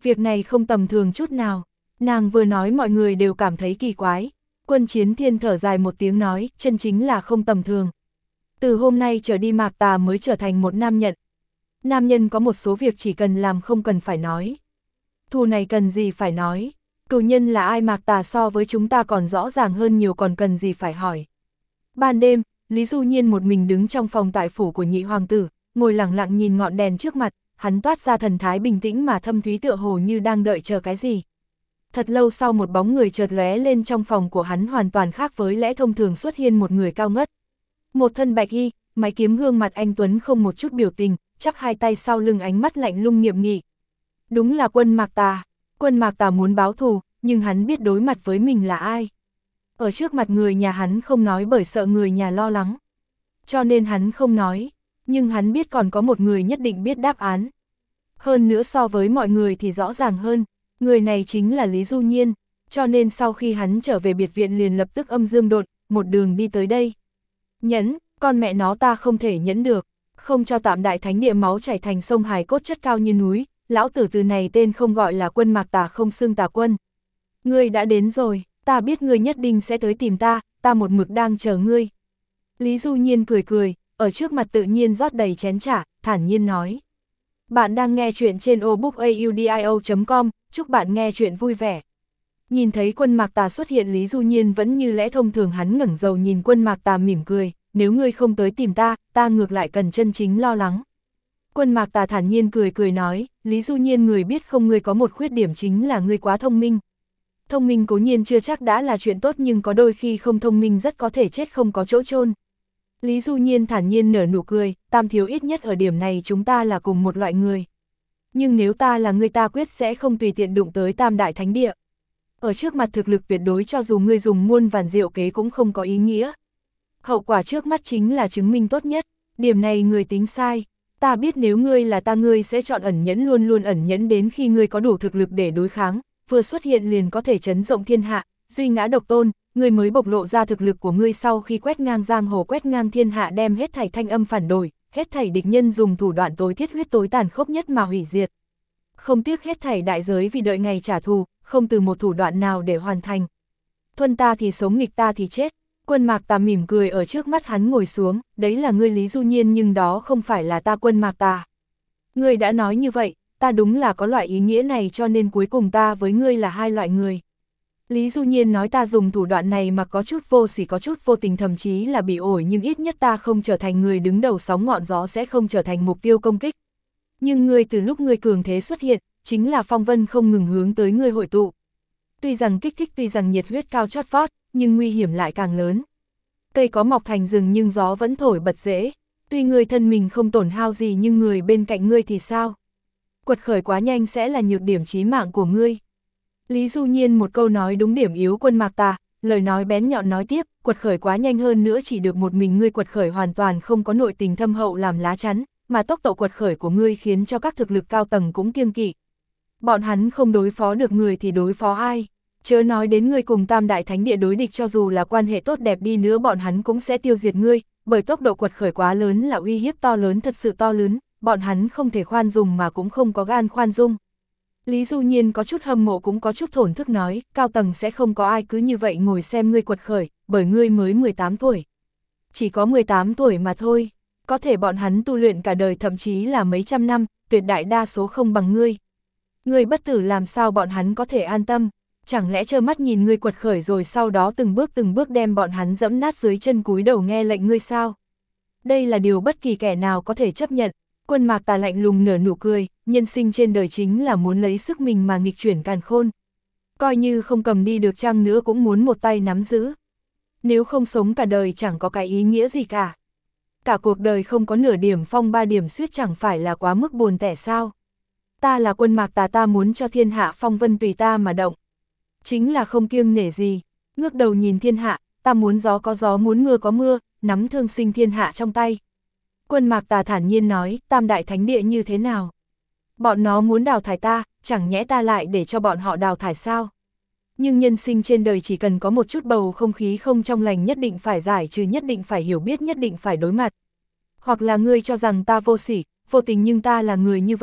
Việc này không tầm thường chút nào. Nàng vừa nói mọi người đều cảm thấy kỳ quái. Quân Chiến Thiên thở dài một tiếng nói, chân chính là không tầm thường. Từ hôm nay trở đi Mạc Tà mới trở thành một nam nhân. Nam nhân có một số việc chỉ cần làm không cần phải nói. Thù này cần gì phải nói. Cửu nhân là ai Mạc Tà so với chúng ta còn rõ ràng hơn nhiều, còn cần gì phải hỏi. Ban đêm, Lý Du Nhiên một mình đứng trong phòng tại phủ của nhị hoàng tử, ngồi lặng lặng nhìn ngọn đèn trước mặt, hắn toát ra thần thái bình tĩnh mà thâm thúy, tựa hồ như đang đợi chờ cái gì. Thật lâu sau một bóng người chợt lóe lên trong phòng của hắn, hoàn toàn khác với lẽ thông thường xuất hiện một người cao ngất. Một thân bạch y, mái kiếm, gương mặt anh tuấn không một chút biểu tình, chắp hai tay sau lưng, ánh mắt lạnh lùng nghiêm nghị. Đúng là Quân Mạc Tà. Quân Mạc Tà muốn báo thù, nhưng hắn biết đối mặt với mình là ai. Ở trước mặt người nhà hắn không nói bởi sợ người nhà lo lắng. Cho nên hắn không nói, nhưng hắn biết còn có một người nhất định biết đáp án. Hơn nữa so với mọi người thì rõ ràng hơn, người này chính là Lý Du Nhiên, cho nên sau khi hắn trở về biệt viện liền lập tức âm dương độn, một đường đi tới đây. Nhẫn, con mẹ nó ta không thể nhẫn được, không cho Tạm Đại Thánh Địa máu chảy thành sông, hài cốt chất cao như núi, lão tử từ này tên không gọi là Quân Mạc Tà không xưng Tà Quân. Ngươi đã đến rồi, ta biết ngươi nhất định sẽ tới tìm ta một mực đang chờ ngươi. Lý Du Nhiên cười cười, ở trước mặt tự nhiên rót đầy chén trà, thản nhiên nói. Bạn đang nghe chuyện trên obookaudio.com, chúc bạn nghe chuyện vui vẻ. Nhìn thấy Quân Mạc Tà xuất hiện, Lý Du Nhiên vẫn như lẽ thông thường, hắn ngẩng đầu nhìn Quân Mạc Tà mỉm cười, nếu ngươi không tới tìm ta ngược lại cần chân chính lo lắng. Quân Mạc Tà thản nhiên cười nói, Lý Du Nhiên, người biết không, ngươi có một khuyết điểm, chính là ngươi quá thông minh. Thông minh cố nhiên chưa chắc đã là chuyện tốt, nhưng có đôi khi không thông minh rất có thể chết không có chỗ chôn. Lý Du Nhiên thản nhiên nở nụ cười, Tam thiếu, ít nhất ở điểm này chúng ta là cùng một loại người. Nhưng nếu ta là ngươi, ta quyết sẽ không tùy tiện đụng tới Tam Đại Thánh Địa. Ở trước mặt thực lực tuyệt đối, cho dù ngươi dùng muôn vàn diệu kế cũng không có ý nghĩa. Hậu quả trước mắt chính là chứng minh tốt nhất, điểm này người tính sai. Ta biết nếu ngươi là ta, ngươi sẽ chọn ẩn nhẫn, luôn luôn ẩn nhẫn đến khi ngươi có đủ thực lực để đối kháng, vừa xuất hiện liền có thể chấn rộng thiên hạ, duy ngã độc tôn, ngươi mới bộc lộ ra thực lực của ngươi sau khi quét ngang giang hồ, quét ngang thiên hạ, đem hết thảy thanh âm phản đổi, hết thảy địch nhân dùng thủ đoạn tối thiết huyết, tối tàn khốc nhất mà hủy diệt. Không tiếc hết thảy đại giới vì đợi ngày trả thù, không từ một thủ đoạn nào để hoàn thành. Thuần ta thì sống, nghịch ta thì chết. Quân Mạc Tà mỉm cười ở trước mắt hắn ngồi xuống, đấy là ngươi Lý Du Nhiên, nhưng đó không phải là ta Quân Mạc Tà. Ngươi đã nói như vậy, ta đúng là có loại ý nghĩa này, cho nên cuối cùng ta với ngươi là hai loại người. Lý Du Nhiên nói, ta dùng thủ đoạn này mà có chút vô sỉ, có chút vô tình, thậm chí là bị ổi, nhưng ít nhất ta không trở thành người đứng đầu sóng ngọn gió, sẽ không trở thành mục tiêu công kích. Nhưng ngươi, từ lúc ngươi cường thế xuất hiện, chính là phong vân không ngừng hướng tới ngươi hội tụ. Tuy rằng kích thích, tuy rằng nhiệt huyết cao chót vót, nhưng nguy hiểm lại càng lớn. Cây có mọc thành rừng nhưng gió vẫn thổi bật rễ. Tuy ngươi thân mình không tổn hao gì, nhưng người bên cạnh ngươi thì sao? Quật khởi quá nhanh sẽ là nhược điểm chí mạng của ngươi. Lý Du Nhiên một câu nói đúng điểm yếu Quân Mạc Tà, lời nói bén nhọn nói tiếp, quật khởi quá nhanh, hơn nữa chỉ được một mình ngươi quật khởi, hoàn toàn không có nội tình thâm hậu làm lá chắn, mà tốc độ quật khởi của ngươi khiến cho các thực lực cao tầng cũng kiêng kỵ. Bọn hắn không đối phó được người thì đối phó ai? Chớ nói đến ngươi cùng Tam Đại Thánh Địa đối địch, cho dù là quan hệ tốt đẹp đi nữa bọn hắn cũng sẽ tiêu diệt ngươi, bởi tốc độ quật khởi quá lớn là uy hiếp to lớn, thật sự to lớn, bọn hắn không thể khoan dung mà cũng không có gan khoan dung. Lý Du Nhiên có chút hâm mộ cũng có chút thổn thức nói, cao tầng sẽ không có ai cứ như vậy ngồi xem ngươi quật khởi, bởi ngươi mới 18 tuổi. Chỉ có 18 tuổi mà thôi, có thể bọn hắn tu luyện cả đời, thậm chí là mấy trăm năm, tuyệt đại đa số không bằng ngươi. Ngươi bất tử làm sao bọn hắn có thể an tâm, chẳng lẽ trơ mắt nhìn ngươi quật khởi rồi sau đó từng bước đem bọn hắn dẫm nát dưới chân, cúi đầu nghe lệnh ngươi sao? Đây là điều bất kỳ kẻ nào có thể chấp nhận. Quân Mạc Tà lạnh lùng nở nụ cười, nhân sinh trên đời chính là muốn lấy sức mình mà nghịch chuyển càn khôn. Coi như không cầm đi được chăng nữa cũng muốn một tay nắm giữ. Nếu không sống cả đời chẳng có cái ý nghĩa gì cả. Cả cuộc đời không có nửa điểm phong ba điểm suyết chẳng phải là quá mức buồn tẻ sao? Ta là Quân Mạc Tà, ta muốn cho thiên hạ phong vân tùy ta mà động. Chính là không kiêng nể gì, ngước đầu nhìn thiên hạ, ta muốn gió có gió, muốn mưa có mưa, nắm thương sinh thiên hạ trong tay. Quân Mạc Tà thản nhiên nói, Tam Đại Thánh Địa như thế nào? Bọn nó muốn đào thải ta, chẳng nhẽ ta lại để cho bọn họ đào thải sao? Nhưng nhân sinh trên đời chỉ cần có một chút bầu không khí không trong lành, nhất định phải giải trừ, nhất định phải hiểu biết, nhất định phải đối mặt. Hoặc là ngươi cho rằng ta vô sỉ, vô tình, nhưng ta là người như vậy,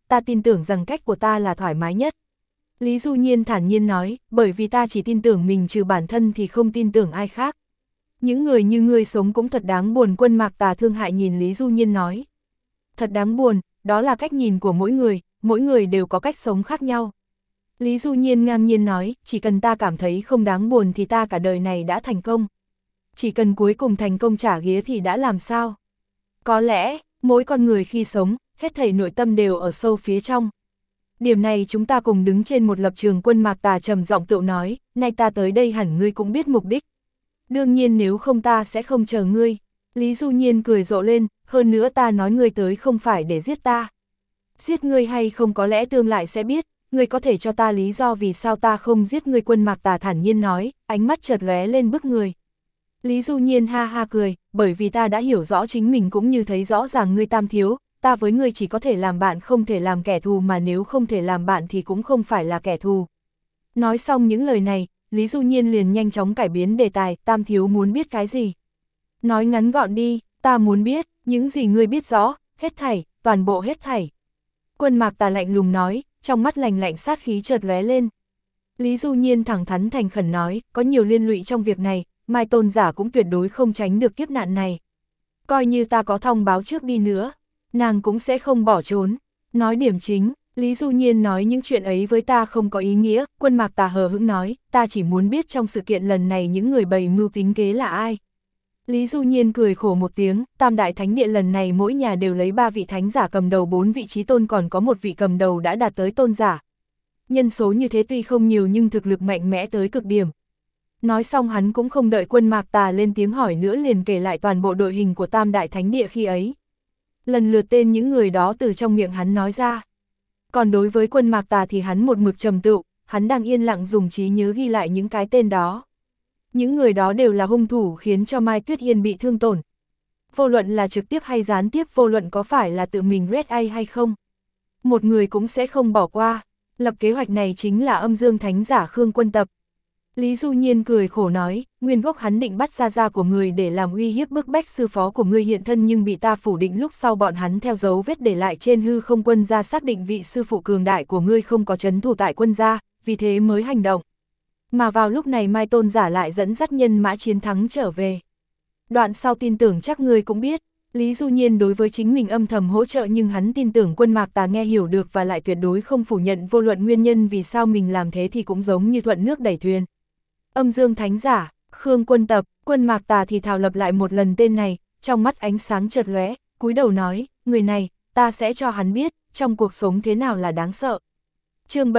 ta tin tưởng rằng cách của ta là thoải mái nhất. Lý Du Nhiên thản nhiên nói, bởi vì ta chỉ tin tưởng mình trừ bản thân thì không tin tưởng ai khác. Những người như ngươi sống cũng thật đáng buồn. Quân Mạc Tà thương hại nhìn Lý Du Nhiên nói. Thật đáng buồn, đó là cách nhìn của mỗi người đều có cách sống khác nhau. Lý Du Nhiên ngang nhiên nói, chỉ cần ta cảm thấy không đáng buồn thì ta cả đời này đã thành công. Chỉ cần cuối cùng thành công trả ghế thì đã làm sao? Có lẽ, mỗi con người khi sống, hết thảy nội tâm đều ở sâu phía trong. Điểm này chúng ta cùng đứng trên một lập trường. Quân Mạc Tà trầm giọng tựu nói, nay ta tới đây hẳn ngươi cũng biết mục đích. Đương nhiên nếu không ta sẽ không chờ ngươi. Lý Du Nhiên cười rộ lên, hơn nữa ta nói ngươi tới không phải để giết ta. Giết ngươi hay không có lẽ tương lai sẽ biết, ngươi có thể cho ta lý do vì sao ta không giết ngươi. Quân Mạc Tà thản nhiên nói, ánh mắt chợt lóe lên bức người. Lý Du Nhiên ha ha cười, bởi vì ta đã hiểu rõ chính mình cũng như thấy rõ ràng ngươi Tam thiếu, ta với ngươi chỉ có thể làm bạn không thể làm kẻ thù, mà nếu không thể làm bạn thì cũng không phải là kẻ thù. Nói xong những lời này, Lý Du Nhiên liền nhanh chóng cải biến đề tài, Tam thiếu muốn biết cái gì? Nói ngắn gọn đi, ta muốn biết, những gì ngươi biết rõ, hết thảy, toàn bộ hết thảy. Quân Mạc Tà lạnh lùng nói, trong mắt lạnh lạnh sát khí chợt lóe lên. Lý Du Nhiên thẳng thắn thành khẩn nói, có nhiều liên lụy trong việc này, Mai Tôn giả cũng tuyệt đối không tránh được kiếp nạn này. Coi như ta có thông báo trước đi nữa, nàng cũng sẽ không bỏ trốn. Nói điểm chính, Lý Du Nhiên nói những chuyện ấy với ta không có ý nghĩa. Quân Mạc Tà hờ hững nói, ta chỉ muốn biết trong sự kiện lần này những người bày mưu tính kế là ai. Lý Du Nhiên cười khổ một tiếng, Tam Đại Thánh Địa lần này mỗi nhà đều lấy 3 vị thánh giả cầm đầu, 4 vị chí tôn, còn có một vị cầm đầu đã đạt tới tôn giả. Nhân số như thế tuy không nhiều nhưng thực lực mạnh mẽ tới cực điểm. Nói xong hắn cũng không đợi Quân Mạc Tà lên tiếng hỏi nữa, liền kể lại toàn bộ đội hình của Tam Đại Thánh Địa khi ấy. Lần lượt tên những người đó từ trong miệng hắn nói ra. Còn đối với Quân Mạc Tà thì hắn một mực trầm tựu, hắn đang yên lặng dùng trí nhớ ghi lại những cái tên đó. Những người đó đều là hung thủ khiến cho Mai Tuyết Yên bị thương tổn. Vô luận là trực tiếp hay gián tiếp, vô luận có phải là tự mình Red A hay không, một người cũng sẽ không bỏ qua. Lập kế hoạch này chính là Âm Dương Thánh giả Khương Quân Tập. Lý Du Nhiên cười khổ nói, nguyên gốc hắn định bắt gia của người để làm uy hiếp bức bách sư phó của ngươi hiện thân, nhưng bị ta phủ định. Lúc sau bọn hắn theo dấu vết để lại trên hư không quân gia xác định vị sư phụ cường đại của ngươi không có trấn thủ tại quân gia, vì thế mới hành động. Mà vào lúc này Mai Tôn giả lại dẫn dắt nhân mã chiến thắng trở về. Đoạn sau tin tưởng chắc ngươi cũng biết, Lý Du Nhiên đối với chính mình âm thầm hỗ trợ, nhưng hắn tin tưởng Quân Mạc Tà nghe hiểu được và lại tuyệt đối không phủ nhận, vô luận nguyên nhân vì sao mình làm thế thì cũng giống như thuận nước đẩy thuyền. Âm Dương Thánh giả, Khương Quân Tập. Quân Mạc Tà thì thào lặp lại một lần tên này, trong mắt ánh sáng chợt lóe, cúi đầu nói, người này, ta sẽ cho hắn biết, trong cuộc sống thế nào là đáng sợ. Chương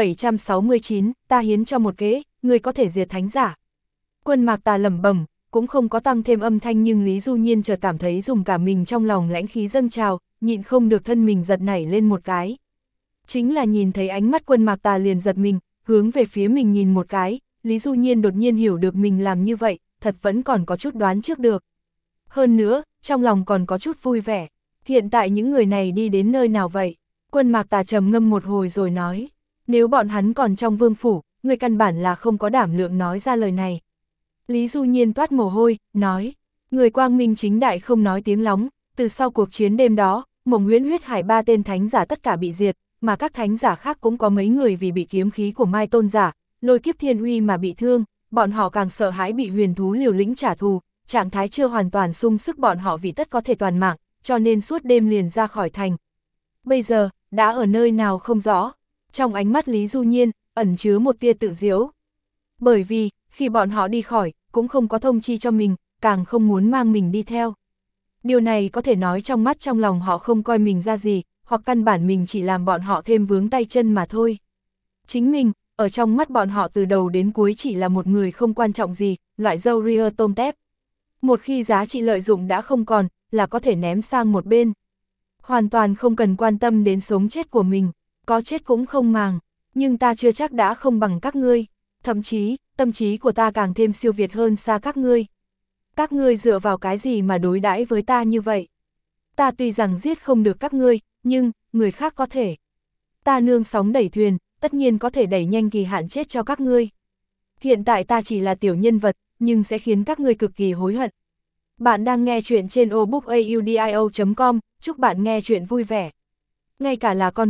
769, ta hiến cho một kế, người có thể diệt thánh giả. Quân Mạc Tà lẩm bẩm, cũng không có tăng thêm âm thanh, nhưng Lý Du Nhiên chợt cảm thấy dùng cả mình trong lòng lãnh khí dâng trào, nhịn không được thân mình giật nảy lên một cái. Chính là nhìn thấy ánh mắt Quân Mạc Tà liền giật mình, hướng về phía mình nhìn một cái. Lý Du Nhiên đột nhiên hiểu được mình làm như vậy, thật vẫn còn có chút đoán trước được. Hơn nữa, trong lòng còn có chút vui vẻ. Hiện tại những người này đi đến nơi nào vậy? Quân Mạc Tà trầm ngâm một hồi rồi nói, nếu bọn hắn còn trong vương phủ, người căn bản là không có đảm lượng nói ra lời này. Lý Du Nhiên toát mồ hôi, nói, người quang minh chính đại không nói tiếng lóng, từ sau cuộc chiến đêm đó, Mộng Huyễn Huyết Hải 3 tên thánh giả tất cả bị diệt, mà các thánh giả khác cũng có mấy người vì bị kiếm khí của Mai Tôn giả, Lôi Kiếp Thiên Uy mà bị thương, bọn họ càng sợ hãi bị huyền thú liều lĩnh trả thù, trạng thái chưa hoàn toàn sung sức, bọn họ vì tất có thể toàn mạng, cho nên suốt đêm liền ra khỏi thành. Bây giờ, đã ở nơi nào không rõ. Trong ánh mắt Lý Du Nhiên, ẩn chứa một tia tự giễu. Bởi vì, khi bọn họ đi khỏi, cũng không có thông chi cho mình, càng không muốn mang mình đi theo. Điều này có thể nói trong mắt trong lòng họ không coi mình ra gì, hoặc căn bản mình chỉ làm bọn họ thêm vướng tay chân mà thôi. Chính mình, ở trong mắt bọn họ từ đầu đến cuối chỉ là một người không quan trọng gì, loại dâu ria tôm tép. Một khi giá trị lợi dụng đã không còn, là có thể ném sang một bên. Hoàn toàn không cần quan tâm đến sống chết của mình, có chết cũng không màng, nhưng ta chưa chắc đã không bằng các ngươi, thậm chí, tâm trí của ta càng thêm siêu việt hơn xa các ngươi. Các ngươi dựa vào cái gì mà đối đãi với ta như vậy? Ta tuy rằng giết không được các ngươi, nhưng, người khác có thể. Ta nương sóng đẩy thuyền, tất nhiên có thể đẩy nhanh kỳ hạn chết cho các ngươi. Hiện tại ta chỉ là tiểu nhân vật, nhưng sẽ khiến các ngươi cực kỳ hối hận. Bạn đang nghe chuyện trên obookaudio.com, chúc bạn nghe chuyện vui vẻ. Ngay cả là con kiến,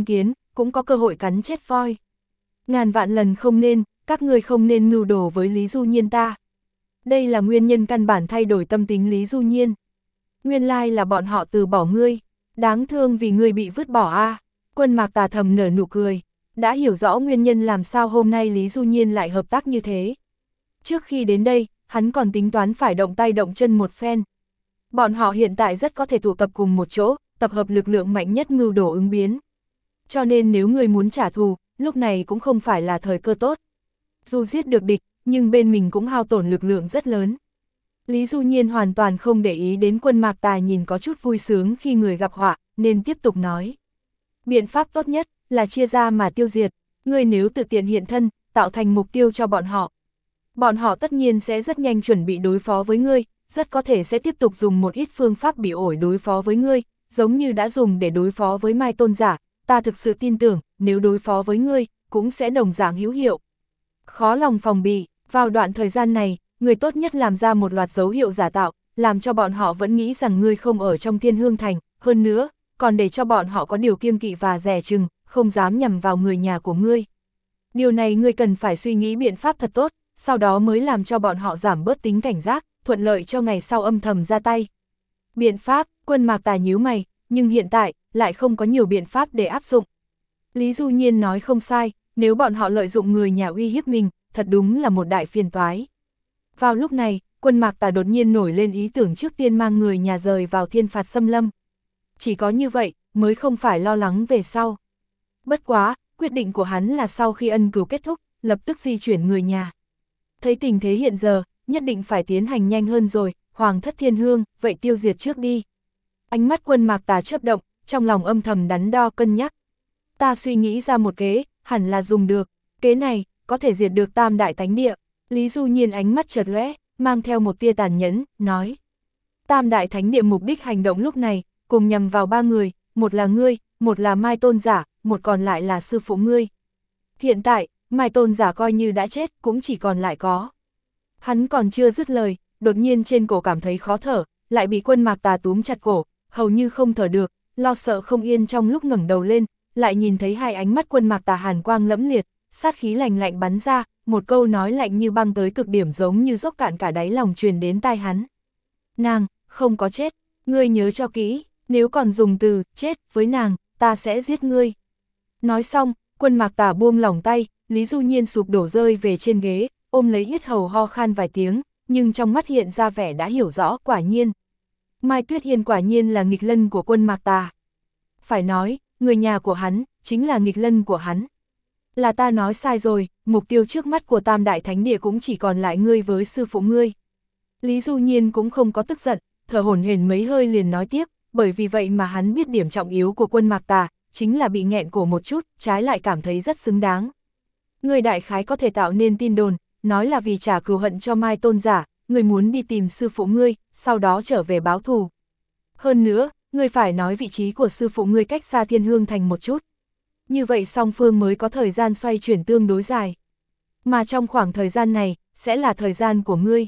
cũng có cơ hội cắn chết voi. Ngàn vạn lần không nên, các ngươi không nên mưu đồ với Lý Du Nhiên ta. Đây là nguyên nhân căn bản thay đổi tâm tính Lý Du Nhiên. Nguyên lai là bọn họ từ bỏ ngươi, đáng thương vì ngươi bị vứt bỏ a. Quân Mạc Tà thầm nở nụ cười, đã hiểu rõ nguyên nhân làm sao hôm nay Lý Du Nhiên lại hợp tác như thế. Trước khi đến đây, hắn còn tính toán phải động tay động chân một phen. Bọn họ hiện tại rất có thể tụ tập cùng một chỗ, tập hợp lực lượng mạnh nhất mưu đồ ứng biến. Cho nên nếu ngươi muốn trả thù, lúc này cũng không phải là thời cơ tốt. Dù giết được địch, nhưng bên mình cũng hao tổn lực lượng rất lớn. Lý Du Nhiên hoàn toàn không để ý đến Quân Mạc Tà nhìn có chút vui sướng khi người gặp họa, nên tiếp tục nói. Biện pháp tốt nhất là chia ra mà tiêu diệt, ngươi nếu tự tiện hiện thân, tạo thành mục tiêu cho bọn họ. Bọn họ tất nhiên sẽ rất nhanh chuẩn bị đối phó với ngươi, rất có thể sẽ tiếp tục dùng một ít phương pháp bị ổi đối phó với ngươi, giống như đã dùng để đối phó với Mai Tôn giả, ta thực sự tin tưởng, nếu đối phó với ngươi, cũng sẽ đồng dạng hữu hiệu. Khó lòng phòng bị, vào đoạn thời gian này, người tốt nhất làm ra một loạt dấu hiệu giả tạo, làm cho bọn họ vẫn nghĩ rằng ngươi không ở trong Thiên Hương Thành, hơn nữa, còn để cho bọn họ có điều kiêng kỵ và dè chừng, không dám nhằm vào người nhà của ngươi. Điều này ngươi cần phải suy nghĩ biện pháp thật tốt, sau đó mới làm cho bọn họ giảm bớt tính cảnh giác, thuận lợi cho ngày sau âm thầm ra tay. Biện pháp, Quân Mạc Tà nhíu mày, nhưng hiện tại, lại không có nhiều biện pháp để áp dụng. Lý Du Nhiên nói không sai, nếu bọn họ lợi dụng người nhà uy hiếp mình, thật đúng là một đại phiền toái. Vào lúc này, Quân Mạc Tà đột nhiên nổi lên ý tưởng trước tiên mang người nhà rời vào Thiên Phạt Xâm Lâm. Chỉ có như vậy, mới không phải lo lắng về sau. Bất quá, quyết định của hắn là sau khi ân cửu kết thúc, lập tức di chuyển người nhà. Thấy tình thế hiện giờ, nhất định phải tiến hành nhanh hơn rồi, Hoàng thất Thiên Hương, vậy tiêu diệt trước đi. Ánh mắt Quân Mạc Tà chớp động, trong lòng âm thầm đắn đo cân nhắc. Ta suy nghĩ ra một kế, hẳn là dùng được, kế này, có thể diệt được Tam Đại Thánh Địa. Lý Du Nhiên ánh mắt chợt lóe, mang theo một tia tàn nhẫn, nói. Tam Đại Thánh Địa mục đích hành động lúc này, cùng nhằm vào 3 người, một là ngươi, một là Mai Tôn giả, một còn lại là sư phụ ngươi. Hiện tại, Mai Tôn giả coi như đã chết, cũng chỉ còn lại có. Hắn còn chưa dứt lời, đột nhiên trên cổ cảm thấy khó thở, lại bị Quân Mạc Tà túm chặt cổ, hầu như không thở được, lo sợ không yên trong lúc ngẩng đầu lên, lại nhìn thấy hai ánh mắt Quân Mạc Tà hàn quang lẫm liệt, sát khí lạnh lạnh bắn ra, một câu nói lạnh như băng tới cực điểm giống như dốc cạn cả đáy lòng truyền đến tai hắn. Nàng, không có chết, ngươi nhớ cho kỹ, nếu còn dùng từ chết với nàng, ta sẽ giết ngươi. Nói xong, Quân Mạc Tà buông lỏng tay, Lý Du Nhiên sụp đổ rơi về trên ghế, ôm lấy yết hầu ho khan vài tiếng, nhưng trong mắt hiện ra vẻ đã hiểu rõ quả nhiên. Mai Tuyết Hiên quả nhiên là nghịch lân của Quân Mạc Tà. Phải nói, người nhà của hắn, chính là nghịch lân của hắn. Là ta nói sai rồi, mục tiêu trước mắt của Tam Đại Thánh Địa cũng chỉ còn lại ngươi với sư phụ ngươi. Lý Du Nhiên cũng không có tức giận, thở hổn hển mấy hơi liền nói tiếp, bởi vì vậy mà hắn biết điểm trọng yếu của Quân Mạc Tà, chính là bị nghẹn cổ một chút, trái lại cảm thấy rất xứng đáng. Ngươi đại khái có thể tạo nên tin đồn, nói là vì trả cừu hận cho Mai Tôn giả, ngươi muốn đi tìm sư phụ ngươi, sau đó trở về báo thù. Hơn nữa, ngươi phải nói vị trí của sư phụ ngươi cách xa Thiên Hương Thành một chút. Như vậy song phương mới có thời gian xoay chuyển tương đối dài. Mà trong khoảng thời gian này, sẽ là thời gian của ngươi.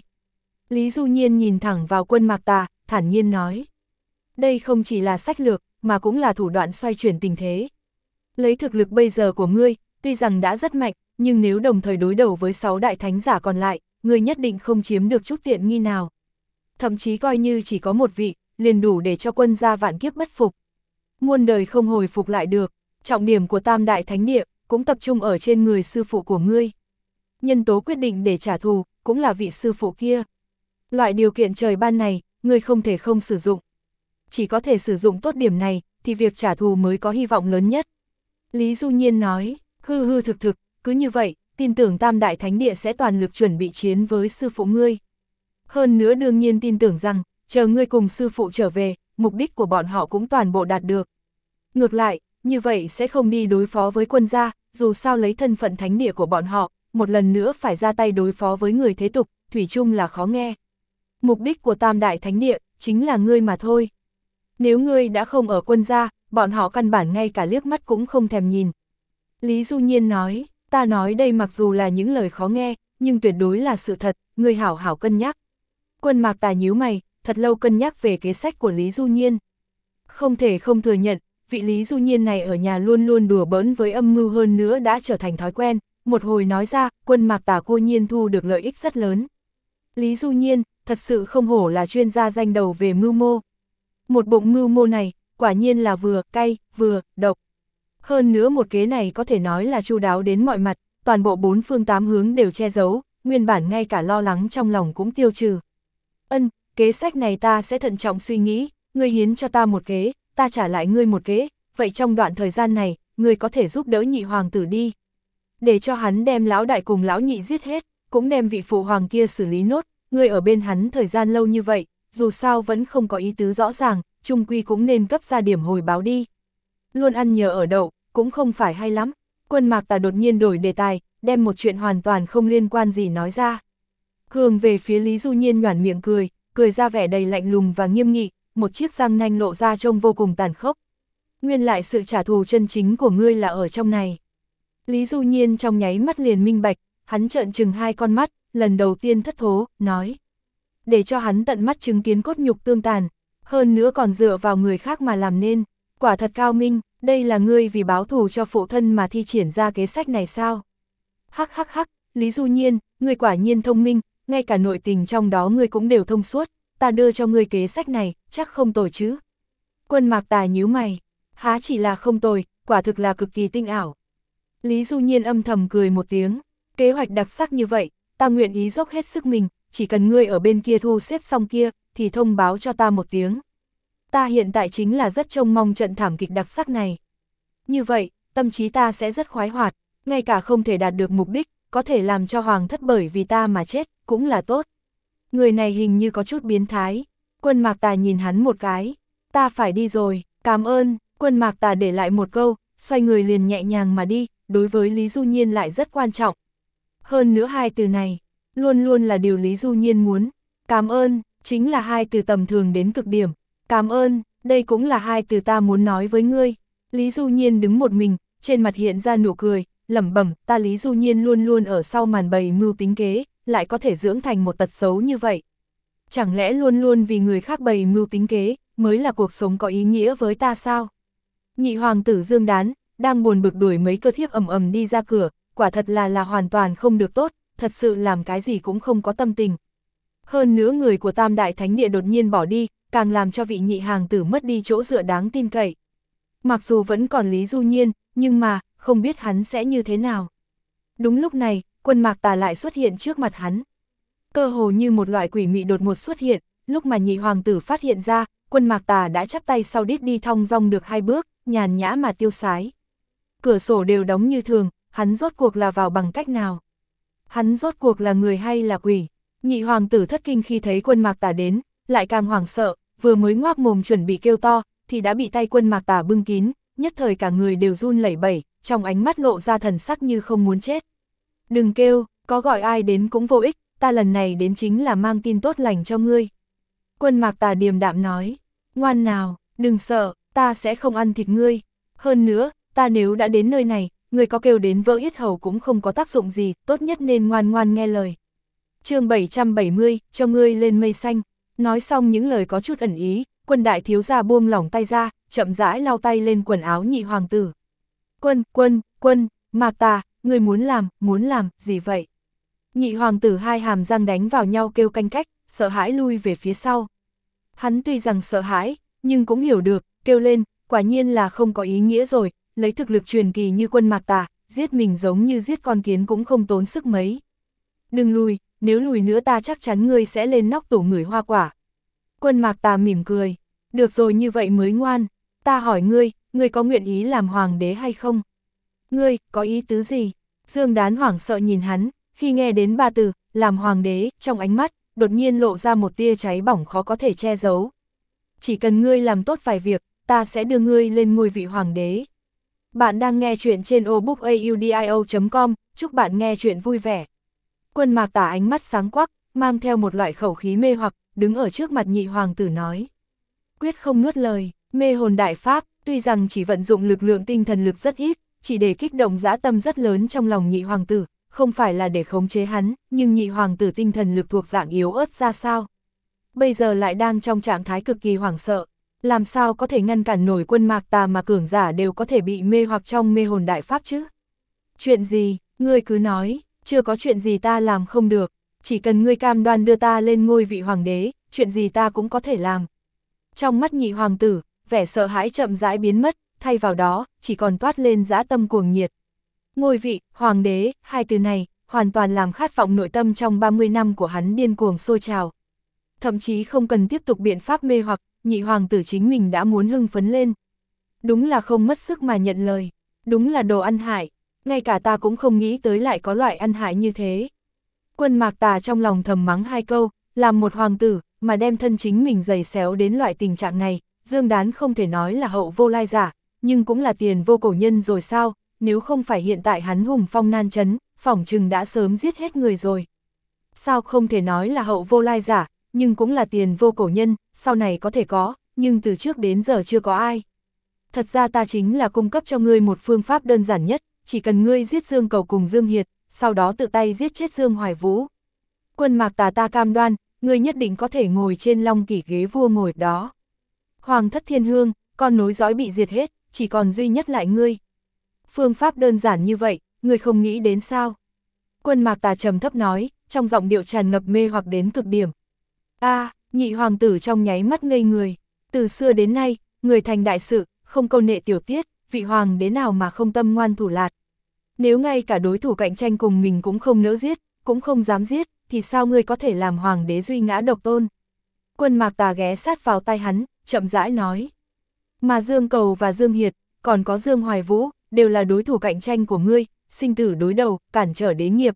Lý Du Nhiên nhìn thẳng vào Quân Mạc Tà, thản nhiên nói. Đây không chỉ là sách lược, mà cũng là thủ đoạn xoay chuyển tình thế. Lấy thực lực bây giờ của ngươi, tuy rằng đã rất mạnh, nhưng nếu đồng thời đối đầu với 6 đại thánh giả còn lại, ngươi nhất định không chiếm được chút tiện nghi nào. Thậm chí coi như chỉ có một vị, liền đủ để cho quân gia vạn kiếp bất phục. Muôn đời không hồi phục lại được, trọng điểm của Tam Đại Thánh Địa, cũng tập trung ở trên người sư phụ của ngươi. Nhân tố quyết định để trả thù, cũng là vị sư phụ kia. Loại điều kiện trời ban này, ngươi không thể không sử dụng. Chỉ có thể sử dụng tốt điểm này, thì việc trả thù mới có hy vọng lớn nhất. Lý Du Nhiên nói, hư hư thực thực, cứ như vậy, tin tưởng Tam Đại Thánh Địa sẽ toàn lực chuẩn bị chiến với sư phụ ngươi. Hơn nữa đương nhiên tin tưởng rằng, chờ ngươi cùng sư phụ trở về, mục đích của bọn họ cũng toàn bộ đạt được. Ngược lại, như vậy sẽ không đi đối phó với quân gia, dù sao lấy thân phận thánh địa của bọn họ, một lần nữa phải ra tay đối phó với người thế tục, thủy chung là khó nghe. Mục đích của Tam Đại Thánh Địa, chính là ngươi mà thôi. Nếu ngươi đã không ở quân gia, bọn họ căn bản ngay cả liếc mắt cũng không thèm nhìn. Lý Du Nhiên nói, ta nói đây mặc dù là những lời khó nghe, nhưng tuyệt đối là sự thật, ngươi hảo hảo cân nhắc. Quân Mạc Tà nhíu mày, thật lâu cân nhắc về kế sách của Lý Du Nhiên. Không thể không thừa nhận, vị Lý Du Nhiên này ở nhà luôn luôn đùa bỡn với âm mưu, hơn nữa đã trở thành thói quen, một hồi nói ra, Quân Mạc Tà cua nhiên thu được lợi ích rất lớn. Lý Du Nhiên, thật sự không hổ là chuyên gia danh đầu về mưu mô. Một bụng mưu mô này, quả nhiên là vừa cay, vừa độc. Hơn nữa một kế này có thể nói là chu đáo đến mọi mặt, toàn bộ bốn phương tám hướng đều che giấu, nguyên bản ngay cả lo lắng trong lòng cũng tiêu trừ. Kế sách này ta sẽ thận trọng suy nghĩ, ngươi hiến cho ta một kế, ta trả lại ngươi một kế, vậy trong đoạn thời gian này, ngươi có thể giúp đỡ nhị hoàng tử đi. Để cho hắn đem lão đại cùng lão nhị giết hết, cũng đem vị phụ hoàng kia xử lý nốt, ngươi ở bên hắn thời gian lâu như vậy, dù sao vẫn không có ý tứ rõ ràng, chung quy cũng nên cấp ra điểm hồi báo đi. Luôn ăn nhờ ở đậu, cũng không phải hay lắm. Quân Mạc Tà đột nhiên đổi đề tài, đem một chuyện hoàn toàn không liên quan gì nói ra. Hướng về phía Lý Du Nhiên nhoẻn miệng cười ra vẻ đầy lạnh lùng và nghiêm nghị, một chiếc răng nanh lộ ra trông vô cùng tàn khốc. Nguyên lại sự trả thù chân chính của ngươi là ở trong này. Lý Du Nhiên trong nháy mắt liền minh bạch, hắn trợn trừng hai con mắt, lần đầu tiên thất thố, nói. Để cho hắn tận mắt chứng kiến cốt nhục tương tàn, hơn nữa còn dựa vào người khác mà làm nên, quả thật cao minh, đây là ngươi vì báo thù cho phụ thân mà thi triển ra kế sách này sao? Hắc hắc hắc, Lý Du Nhiên, ngươi quả nhiên thông minh, ngay cả nội tình trong đó ngươi cũng đều thông suốt, ta đưa cho ngươi kế sách này, chắc không tồi chứ. Quân Mạc Tà nhíu mày, há chỉ là không tồi, quả thực là cực kỳ tinh ảo. Lý Du Nhiên âm thầm cười một tiếng, kế hoạch đặc sắc như vậy, ta nguyện ý dốc hết sức mình, chỉ cần ngươi ở bên kia thu xếp xong kia, thì thông báo cho ta một tiếng. Ta hiện tại chính là rất trông mong trận thảm kịch đặc sắc này. Như vậy, tâm trí ta sẽ rất khoái hoạt, ngay cả không thể đạt được mục đích, có thể làm cho hoàng thất bởi vì ta mà chết, cũng là tốt. Người này hình như có chút biến thái. Quân Mạc Tà nhìn hắn một cái. Ta phải đi rồi, cảm ơn. Quân Mạc Tà để lại một câu, xoay người liền nhẹ nhàng mà đi, đối với Lý Du Nhiên lại rất quan trọng. Hơn nữa hai từ này, luôn luôn là điều Lý Du Nhiên muốn. Cảm ơn, chính là hai từ tầm thường đến cực điểm. Cảm ơn, đây cũng là hai từ ta muốn nói với ngươi. Lý Du Nhiên đứng một mình, trên mặt hiện ra nụ cười, lẩm bẩm, ta Lý Du Nhiên luôn luôn ở sau màn bày mưu tính kế, lại có thể dưỡng thành một tật xấu như vậy. Chẳng lẽ luôn luôn vì người khác bày mưu tính kế, mới là cuộc sống có ý nghĩa với ta sao? Nhị hoàng tử Dương Đán, đang buồn bực đuổi mấy cơ thiếp ầm ầm đi ra cửa, quả thật là hoàn toàn không được tốt, thật sự làm cái gì cũng không có tâm tình. Hơn nữa người của Tam Đại Thánh Địa đột nhiên bỏ đi, càng làm cho vị nhị hoàng tử mất đi chỗ dựa đáng tin cậy. Mặc dù vẫn còn Lý Du Nhiên, nhưng mà, không biết hắn sẽ như thế nào. Đúng lúc này, Quân Mạc Tà lại xuất hiện trước mặt hắn. Cơ hồ như một loại quỷ mị đột ngột xuất hiện, lúc mà nhị hoàng tử phát hiện ra, Quân Mạc Tà đã chắp tay sau đít đi thong dong được hai bước, nhàn nhã mà tiêu sái. Cửa sổ đều đóng như thường, hắn rốt cuộc là vào bằng cách nào? Hắn rốt cuộc là người hay là quỷ? Nhị hoàng tử thất kinh khi thấy Quân Mạc Tà đến, lại càng hoảng sợ, vừa mới ngoác mồm chuẩn bị kêu to, thì đã bị tay Quân Mạc Tà bưng kín, nhất thời cả người đều run lẩy bẩy, trong ánh mắt lộ ra thần sắc như không muốn chết. Đừng kêu, có gọi ai đến cũng vô ích, ta lần này đến chính là mang tin tốt lành cho ngươi. Quân Mạc Tà điềm đạm nói, ngoan nào, đừng sợ, ta sẽ không ăn thịt ngươi. Hơn nữa, ta nếu đã đến nơi này, ngươi có kêu đến vỡ yết hầu cũng không có tác dụng gì, tốt nhất nên ngoan ngoan nghe lời. Chương 770, cho ngươi lên mây xanh. Nói xong những lời có chút ẩn ý, Quân đại thiếu gia buông lỏng tay ra, chậm rãi lau tay lên quần áo nhị hoàng tử. Quân, Mạc Tà, ngươi muốn làm, gì vậy? Nhị hoàng tử hai hàm răng đánh vào nhau kêu canh cách, sợ hãi lui về phía sau. Hắn tuy rằng sợ hãi, nhưng cũng hiểu được, kêu lên, quả nhiên là không có ý nghĩa rồi, lấy thực lực truyền kỳ như Quân Mạc Tà, giết mình giống như giết con kiến cũng không tốn sức mấy. Đừng lùi, nếu lùi nữa ta chắc chắn ngươi sẽ lên nóc tủ ngửi hoa quả. Quân Mạc Tà mỉm cười, được rồi như vậy mới ngoan, ta hỏi ngươi có nguyện ý làm hoàng đế hay không? Ngươi, có ý tứ gì? Dương Đán hoảng sợ nhìn hắn, khi nghe đến ba từ, làm hoàng đế, trong ánh mắt, đột nhiên lộ ra một tia cháy bỏng khó có thể che giấu. Chỉ cần ngươi làm tốt vài việc, ta sẽ đưa ngươi lên ngôi vị hoàng đế. Bạn đang nghe chuyện trên obookaudio.com, chúc bạn nghe chuyện vui vẻ. Quân Mạc Tà ánh mắt sáng quắc, mang theo một loại khẩu khí mê hoặc, đứng ở trước mặt nhị hoàng tử nói. Quyết không nuốt lời, mê hồn đại pháp, tuy rằng chỉ vận dụng lực lượng tinh thần lực rất ít, chỉ để kích động dã tâm rất lớn trong lòng nhị hoàng tử, không phải là để khống chế hắn, nhưng nhị hoàng tử tinh thần lực thuộc dạng yếu ớt ra sao. Bây giờ lại đang trong trạng thái cực kỳ hoảng sợ. làm sao có thể ngăn cản nổi Quân Mạc Tà mà cường giả đều có thể bị mê hoặc trong mê hồn đại pháp chứ? Chuyện gì, ngươi cứ nói, chưa có chuyện gì ta làm không được, chỉ cần ngươi cam đoan đưa ta lên ngôi vị hoàng đế, chuyện gì ta cũng có thể làm. Trong mắt Nhị hoàng tử, vẻ sợ hãi chậm rãi biến mất, thay vào đó, chỉ còn toát lên dã tâm cuồng nhiệt. Ngôi vị, hoàng đế, hai từ này, hoàn toàn làm khát vọng nội tâm trong 30 năm của hắn điên cuồng sôi trào. Thậm chí không cần tiếp tục biện pháp mê hoặc, Nhị hoàng tử chính mình đã muốn hưng phấn lên. Đúng là không mất sức mà nhận lời, đúng là đồ ăn hại, ngay cả ta cũng không nghĩ tới lại có loại ăn hại như thế. Quân Mạc Tà trong lòng thầm mắng hai câu, làm một hoàng tử, mà đem thân chính mình giày xéo đến loại tình trạng này, Dương Đán không thể nói là hậu vô lai giả, nhưng cũng là tiền vô cổ nhân rồi sao, nếu không phải hiện tại hắn hùng phong nan chấn, phỏng chừng đã sớm giết hết người rồi. Sao không thể nói là hậu vô lai giả, nhưng cũng là tiền vô cổ nhân, sau này có thể có, nhưng từ trước đến giờ chưa có ai. Thật ra ta chính là cung cấp cho ngươi một phương pháp đơn giản nhất, chỉ cần ngươi giết Dương Cầu cùng Dương Hiệt, sau đó tự tay giết chết Dương Hoài Vũ. Quân Mạc Tà ta cam đoan, ngươi nhất định có thể ngồi trên long kỷ ghế vua ngồi đó. Hoàng thất thiên hương, con nối dõi bị diệt hết, chỉ còn duy nhất lại ngươi. Phương pháp đơn giản như vậy, ngươi không nghĩ đến sao? Quân Mạc Tà trầm thấp nói, trong giọng điệu tràn ngập mê hoặc đến cực điểm. Nhị hoàng tử trong nháy mắt ngây người. Từ xưa đến nay, người thành đại sự, không câu nệ tiểu tiết, vị hoàng đế nào mà không tâm ngoan thủ lạt. Nếu ngay cả đối thủ cạnh tranh cùng mình cũng không nỡ giết, cũng không dám giết, thì sao ngươi có thể làm hoàng đế duy ngã độc tôn? Quân Mạc Tà ghé sát vào tai hắn, chậm rãi nói. Mà Dương Cầu và Dương Hiệt, còn có Dương Hoài Vũ, đều là đối thủ cạnh tranh của ngươi, sinh tử đối đầu, cản trở đế nghiệp.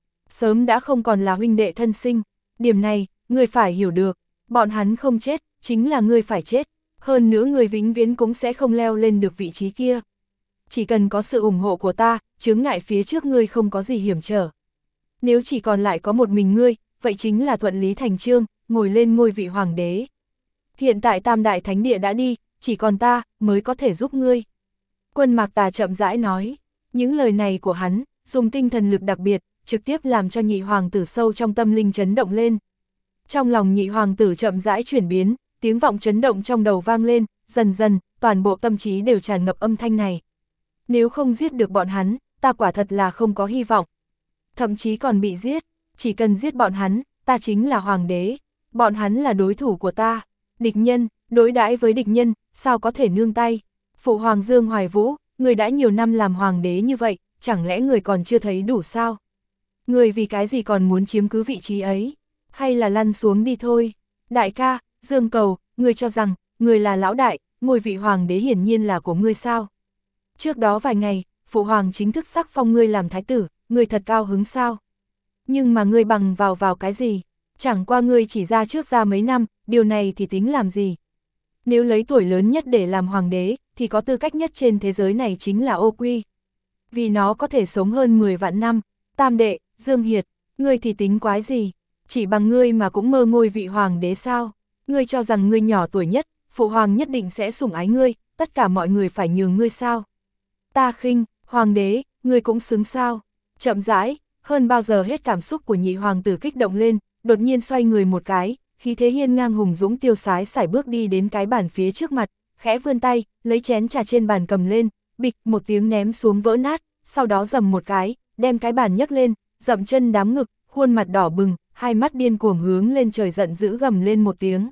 Sớm đã không còn là huynh đệ thân sinh, điểm này, ngươi phải hiểu được, bọn hắn không chết, chính là ngươi phải chết, hơn nữa ngươi vĩnh viễn cũng sẽ không leo lên được vị trí kia. Chỉ cần có sự ủng hộ của ta, chướng ngại phía trước ngươi không có gì hiểm trở. Nếu chỉ còn lại có một mình ngươi, vậy chính là thuận lý thành chương, ngồi lên ngôi vị hoàng đế. Hiện tại Tam Đại Thánh Địa đã đi, chỉ còn ta, mới có thể giúp ngươi. Quân Mạc Tà chậm rãi nói, những lời này của hắn, dùng tinh thần lực đặc biệt, trực tiếp làm cho nhị hoàng tử sâu trong tâm linh chấn động lên. Trong lòng nhị hoàng tử chậm rãi chuyển biến, tiếng vọng chấn động trong đầu vang lên, dần dần, toàn bộ tâm trí đều tràn ngập âm thanh này. Nếu không giết được bọn hắn, ta quả thật là không có hy vọng. Thậm chí còn bị giết, chỉ cần giết bọn hắn, ta chính là hoàng đế, bọn hắn là đối thủ của ta. Địch nhân, đối đãi với địch nhân, sao có thể nương tay? Phụ hoàng Dương Hoài Vũ, người đã nhiều năm làm hoàng đế như vậy, chẳng lẽ người còn chưa thấy đủ sao? Người vì cái gì còn muốn chiếm cứ vị trí ấy? Hay là lăn xuống đi thôi? Đại ca, Dương Cầu, người cho rằng, người là lão đại, ngôi vị hoàng đế hiển nhiên là của ngươi sao? Trước đó vài ngày, phụ hoàng chính thức sắc phong ngươi làm thái tử, ngươi thật cao hứng sao? Nhưng mà ngươi bằng vào cái gì? Chẳng qua ngươi chỉ ra trước ra mấy năm, điều này thì tính làm gì? Nếu lấy tuổi lớn nhất để làm hoàng đế, thì có tư cách nhất trên thế giới này chính là Ô Quy. Vì nó có thể sống hơn 10 vạn năm. Tam đệ, Dương Hiệt, ngươi thì tính quái gì? Chỉ bằng ngươi mà cũng mơ ngôi vị hoàng đế sao? Ngươi cho rằng ngươi nhỏ tuổi nhất, phụ hoàng nhất định sẽ sủng ái ngươi, tất cả mọi người phải nhường ngươi sao? Ta khinh, hoàng đế, ngươi cũng xứng sao? Chậm rãi, hơn bao giờ hết cảm xúc của nhị hoàng tử kích động lên, đột nhiên xoay người một cái, khí thế hiên ngang hùng dũng tiêu sái sải bước đi đến cái bàn phía trước mặt, khẽ vươn tay, lấy chén trà trên bàn cầm lên, bịch một tiếng ném xuống vỡ nát, sau đó dầm một cái, đem cái bàn nhấc lên, dậm chân đám ngực, khuôn mặt đỏ bừng, hai mắt điên cuồng hướng lên trời giận dữ gầm lên một tiếng.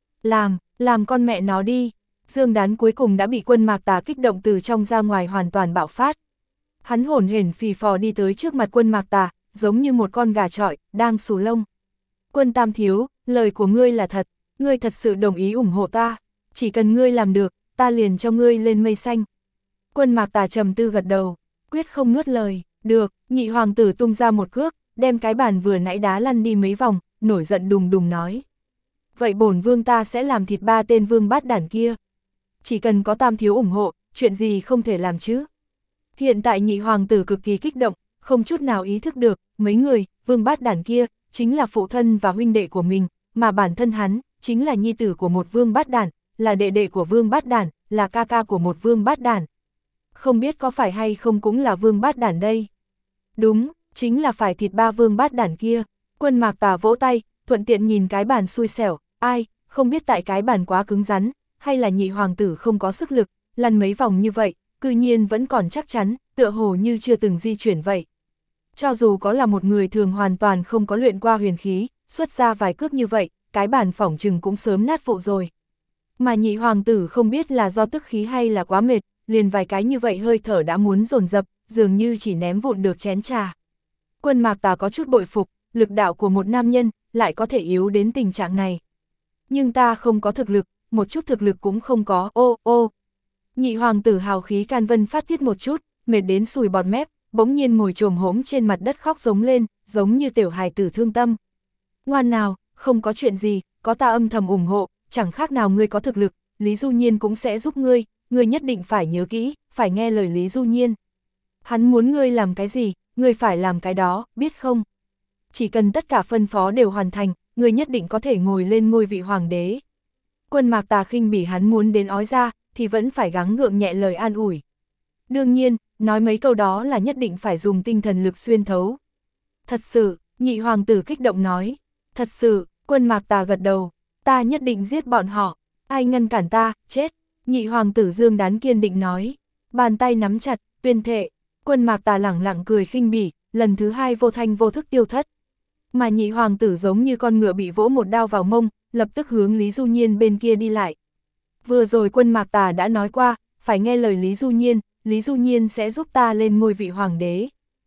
Làm con mẹ nó đi. Dương Đán cuối cùng đã bị Quân Mạc Tà kích động từ trong ra ngoài hoàn toàn bạo phát. Hắn hổn hển phì phò đi tới trước mặt Quân Mạc Tà, giống như một con gà trọi, đang xù lông. Quân Tam Thiếu, lời của ngươi là thật, ngươi thật sự đồng ý ủng hộ ta, chỉ cần ngươi làm được, ta liền cho ngươi lên mây xanh. Quân Mạc Tà trầm tư gật đầu, quyết không nuốt lời, được, nhị hoàng tử tung ra một cước, đem cái bàn vừa nãy đá lăn đi mấy vòng, nổi giận đùng đùng nói. Vậy bổn vương ta sẽ làm thịt 3 tên vương bát đản kia. Chỉ cần có Tam Thiếu ủng hộ, chuyện gì không thể làm chứ. Hiện tại nhị hoàng tử cực kỳ kích động, không chút nào ý thức được, mấy người, vương bát đản kia, chính là phụ thân và huynh đệ của mình, mà bản thân hắn, chính là nhi tử của một vương bát đản, là đệ đệ của vương bát đản, là ca ca của một vương bát đản. Không biết có phải hay không cũng là vương bát đản đây. Đúng, chính là phải thịt 3 vương bát đản kia. Quân Mạc Tà vỗ tay, thuận tiện nhìn cái bàn xui xẻo, ai, không biết tại cái bàn quá cứng rắn, hay là nhị hoàng tử không có sức lực, lăn mấy vòng như vậy, cư nhiên vẫn còn chắc chắn, tựa hồ như chưa từng di chuyển vậy. Cho dù có là một người thường hoàn toàn không có luyện qua huyền khí, xuất ra vài cước như vậy, cái bàn phỏng chừng cũng sớm nát vụn rồi. Mà nhị hoàng tử không biết là do tức khí hay là quá mệt, liền vài cái như vậy hơi thở đã muốn dồn dập, dường như chỉ ném vụn được chén trà. Quân Mạc Tà có chút bội phục, lực đạo của một nam nhân lại có thể yếu đến tình trạng này. Nhưng ta không có thực lực, một chút thực lực cũng không có, ô. Nhị hoàng tử hào khí can vân phát tiết một chút, mệt đến sùi bọt mép, bỗng nhiên ngồi chồm hổm trên mặt đất khóc giống lên, giống như tiểu hài tử thương tâm. Ngoan nào, không có chuyện gì, có ta âm thầm ủng hộ, chẳng khác nào ngươi có thực lực, Lý Du Nhiên cũng sẽ giúp ngươi nhất định phải nhớ kỹ, phải nghe lời Lý Du Nhiên. Hắn muốn ngươi làm cái gì, ngươi phải làm cái đó, biết không? Chỉ cần tất cả phân phó đều hoàn thành, ngươi nhất định có thể ngồi lên ngôi vị hoàng đế. Quân Mạc Tà khinh bỉ hắn muốn đến ói ra, thì vẫn phải gắng gượng nhẹ lời an ủi. Đương nhiên, nói mấy câu đó là nhất định phải dùng tinh thần lực xuyên thấu. Thật sự, nhị hoàng tử kích động nói. Thật sự, Quân Mạc Tà gật đầu, ta nhất định giết bọn họ, ai ngăn cản ta, chết. Nhị hoàng tử Dương Đán kiên định nói, bàn tay nắm chặt, tuyên thệ. Quân Mạc Tà lẳng lặng cười khinh bỉ, lần thứ hai vô thanh vô thức tiêu thất. Mà nhị hoàng tử giống như con ngựa bị vỗ một đao vào mông, lập tức hướng Lý Du Nhiên bên kia đi lại. Vừa rồi Quân Mạc Tà đã nói qua, phải nghe lời Lý Du Nhiên sẽ giúp ta lên ngôi vị hoàng đế.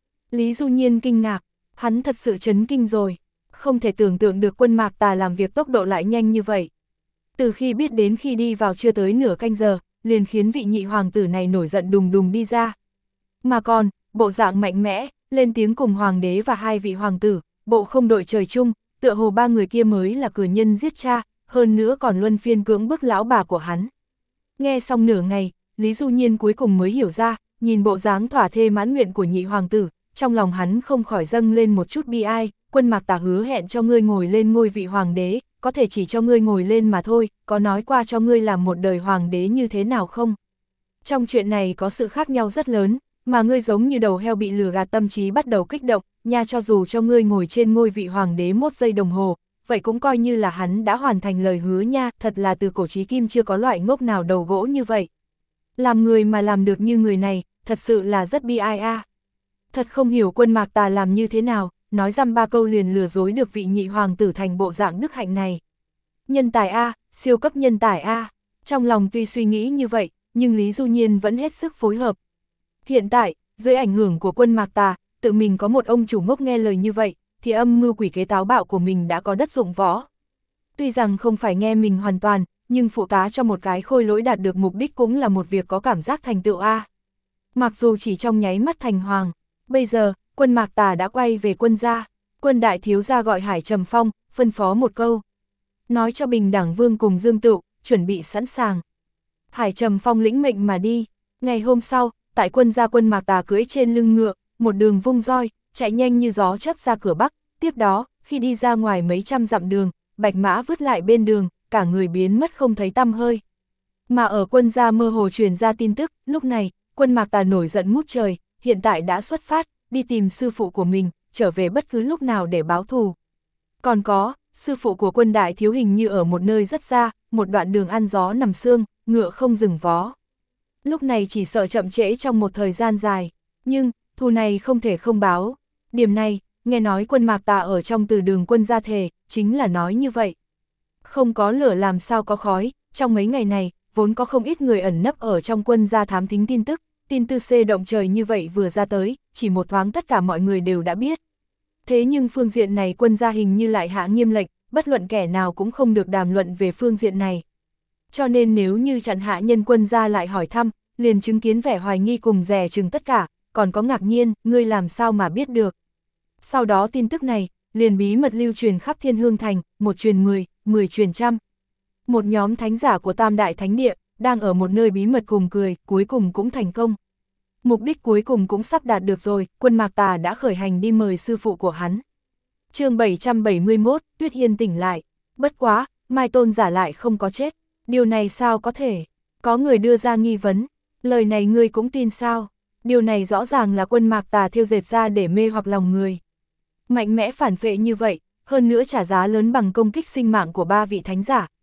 Lý Du Nhiên kinh ngạc, hắn thật sự chấn kinh rồi, không thể tưởng tượng được Quân Mạc Tà làm việc tốc độ lại nhanh như vậy. Từ khi biết đến khi đi vào chưa tới nửa canh giờ, liền khiến vị nhị hoàng tử này nổi giận đùng đùng đi ra. Mà còn, bộ dạng mạnh mẽ, lên tiếng cùng hoàng đế và hai vị hoàng tử, bộ không đội trời chung, tựa hồ ba người kia mới là cử nhân giết cha, hơn nữa còn luân phiên cưỡng bức lão bà của hắn. Nghe xong nửa ngày, Lý Du Nhiên cuối cùng mới hiểu ra, nhìn bộ dáng thỏa thê mãn nguyện của nhị hoàng tử, trong lòng hắn không khỏi dâng lên một chút bi ai. Quân Mạc Tà hứa hẹn cho ngươi ngồi lên ngôi vị hoàng đế, có thể chỉ cho ngươi ngồi lên mà thôi, có nói qua cho ngươi làm một đời hoàng đế như thế nào không? Trong chuyện này có sự khác nhau rất lớn, mà ngươi giống như đầu heo bị lừa gạt, tâm trí bắt đầu kích động, nha, cho dù cho ngươi ngồi trên ngôi vị hoàng đế 1 giây đồng hồ, vậy cũng coi như là hắn đã hoàn thành lời hứa nha, thật là từ cổ chí kim chưa có loại ngốc nào đầu gỗ như vậy. Làm người mà làm được như người này, thật sự là rất bi ai a. Thật không hiểu Quân Mạc Tà làm như thế nào, nói dăm ba câu liền lừa dối được vị nhị hoàng tử thành bộ dạng đức hạnh này. Nhân tài a, siêu cấp nhân tài a. Trong lòng tuy suy nghĩ như vậy, nhưng Lý Du Nhiên vẫn hết sức phối hợp. Hiện tại, dưới ảnh hưởng của Quân Mạc Tà, tự mình có một ông chủ ngốc nghe lời như vậy, thì âm mưu quỷ kế táo bạo của mình đã có đất dụng võ. Tuy rằng không phải nghe mình hoàn toàn, nhưng phụ tá cho một cái khôi lỗi đạt được mục đích cũng là một việc có cảm giác thành tựu a. Mặc dù chỉ trong nháy mắt thành hoàng, bây giờ, Quân Mạc Tà đã quay về quân gia. Quân đại thiếu gia gọi Hải Trầm Phong, phân phó một câu. Nói cho Bình Đẳng Vương cùng Dương Tựu, chuẩn bị sẵn sàng. Hải Trầm Phong lĩnh mệnh mà đi. Ngày hôm sau, tại quân gia, Quân Mạc Tà cưỡi trên lưng ngựa, một đường vung roi, chạy nhanh như gió chớp ra cửa Bắc. Tiếp đó, khi đi ra ngoài mấy trăm dặm đường, bạch mã vứt lại bên đường, cả người biến mất không thấy tăm hơi. Mà ở quân gia mơ hồ truyền ra tin tức, lúc này, Quân Mạc Tà nổi giận ngút trời, hiện tại đã xuất phát, đi tìm sư phụ của mình, trở về bất cứ lúc nào để báo thù. Còn có, sư phụ của Quân đại thiếu hình như ở một nơi rất xa, một đoạn đường ăn gió nằm sương, ngựa không dừng vó. Lúc này chỉ sợ chậm trễ trong một thời gian dài, nhưng, thù này không thể không báo. Điểm này, nghe nói Quân Mạc Tà ở trong Từ Đường Quân gia thề, chính là nói như vậy. Không có lửa làm sao có khói, trong mấy ngày này, vốn có không ít người ẩn nấp ở trong quân gia thám thính tin tức, tin tư xê động trời như vậy vừa ra tới, chỉ một thoáng tất cả mọi người đều đã biết. Thế nhưng phương diện này quân gia hình như lại hạ nghiêm lệnh, bất luận kẻ nào cũng không được đàm luận về phương diện này. Cho nên nếu như chặn hạ nhân quân gia lại hỏi thăm, liền chứng kiến vẻ hoài nghi cùng dè chừng tất cả, còn có ngạc nhiên, ngươi làm sao mà biết được. Sau đó tin tức này, liền bí mật lưu truyền khắp Thiên Hương Thành, một truyền 10, 10 truyền trăm. Một nhóm thánh giả của Tam Đại Thánh Địa, đang ở một nơi bí mật cùng cười, cuối cùng cũng thành công. Mục đích cuối cùng cũng sắp đạt được rồi, Quân Mạc Tà đã khởi hành đi mời sư phụ của hắn. Chương 771, Tuyết Hiên tỉnh lại. Bất quá, Mai Tôn giả lại không có chết. Điều này sao có thể? Có người đưa ra nghi vấn. Lời này ngươi cũng tin sao? Điều này rõ ràng là Quân Mạc Tà thêu dệt ra để mê hoặc lòng người. Mạnh mẽ phản phệ như vậy, hơn nữa trả giá lớn bằng công kích sinh mạng của 3 vị thánh giả,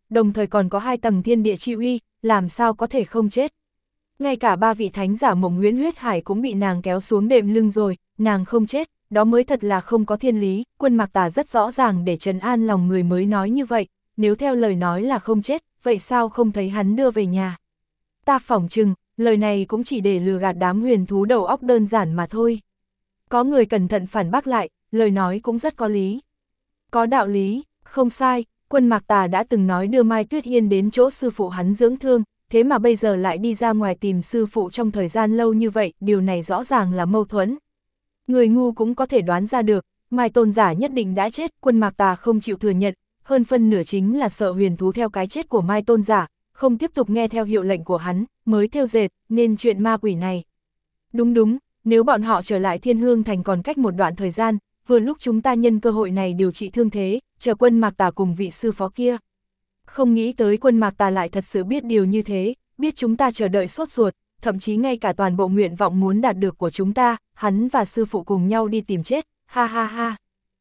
đồng thời còn có 2 tầng thiên địa chi uy, làm sao có thể không chết. Ngay cả 3 vị thánh giả Mộng Huyễn Huyết Hải cũng bị nàng kéo xuống đệm lưng rồi, nàng không chết, đó mới thật là không có thiên lý. Quân Mạc Tà rất rõ ràng để trấn an lòng người mới nói như vậy, nếu theo lời nói là không chết, vậy sao không thấy hắn đưa về nhà. Ta phỏng chừng, lời này cũng chỉ để lừa gạt đám huyền thú đầu óc đơn giản mà thôi. Có người cẩn thận phản bác lại, lời nói cũng rất có lý. Có đạo lý, không sai, Quân Mạc Tà đã từng nói đưa Mai Tuyết Yên đến chỗ sư phụ hắn dưỡng thương, thế mà bây giờ lại đi ra ngoài tìm sư phụ trong thời gian lâu như vậy, điều này rõ ràng là mâu thuẫn. Người ngu cũng có thể đoán ra được, Mai tôn giả nhất định đã chết, Quân Mạc Tà không chịu thừa nhận, hơn phân nửa chính là sợ huyền thú theo cái chết của Mai tôn giả, không tiếp tục nghe theo hiệu lệnh của hắn, mới theo dệt, nên chuyện ma quỷ này. Đúng, nếu bọn họ trở lại Thiên Hương Thành còn cách một đoạn thời gian, vừa lúc chúng ta nhân cơ hội này điều trị thương thế, chờ Quân Mạc Tà cùng vị sư phó kia. Không nghĩ tới Quân Mạc Tà lại thật sự biết điều như thế, biết chúng ta chờ đợi sốt ruột, thậm chí ngay cả toàn bộ nguyện vọng muốn đạt được của chúng ta, hắn và sư phụ cùng nhau đi tìm chết, ha ha ha.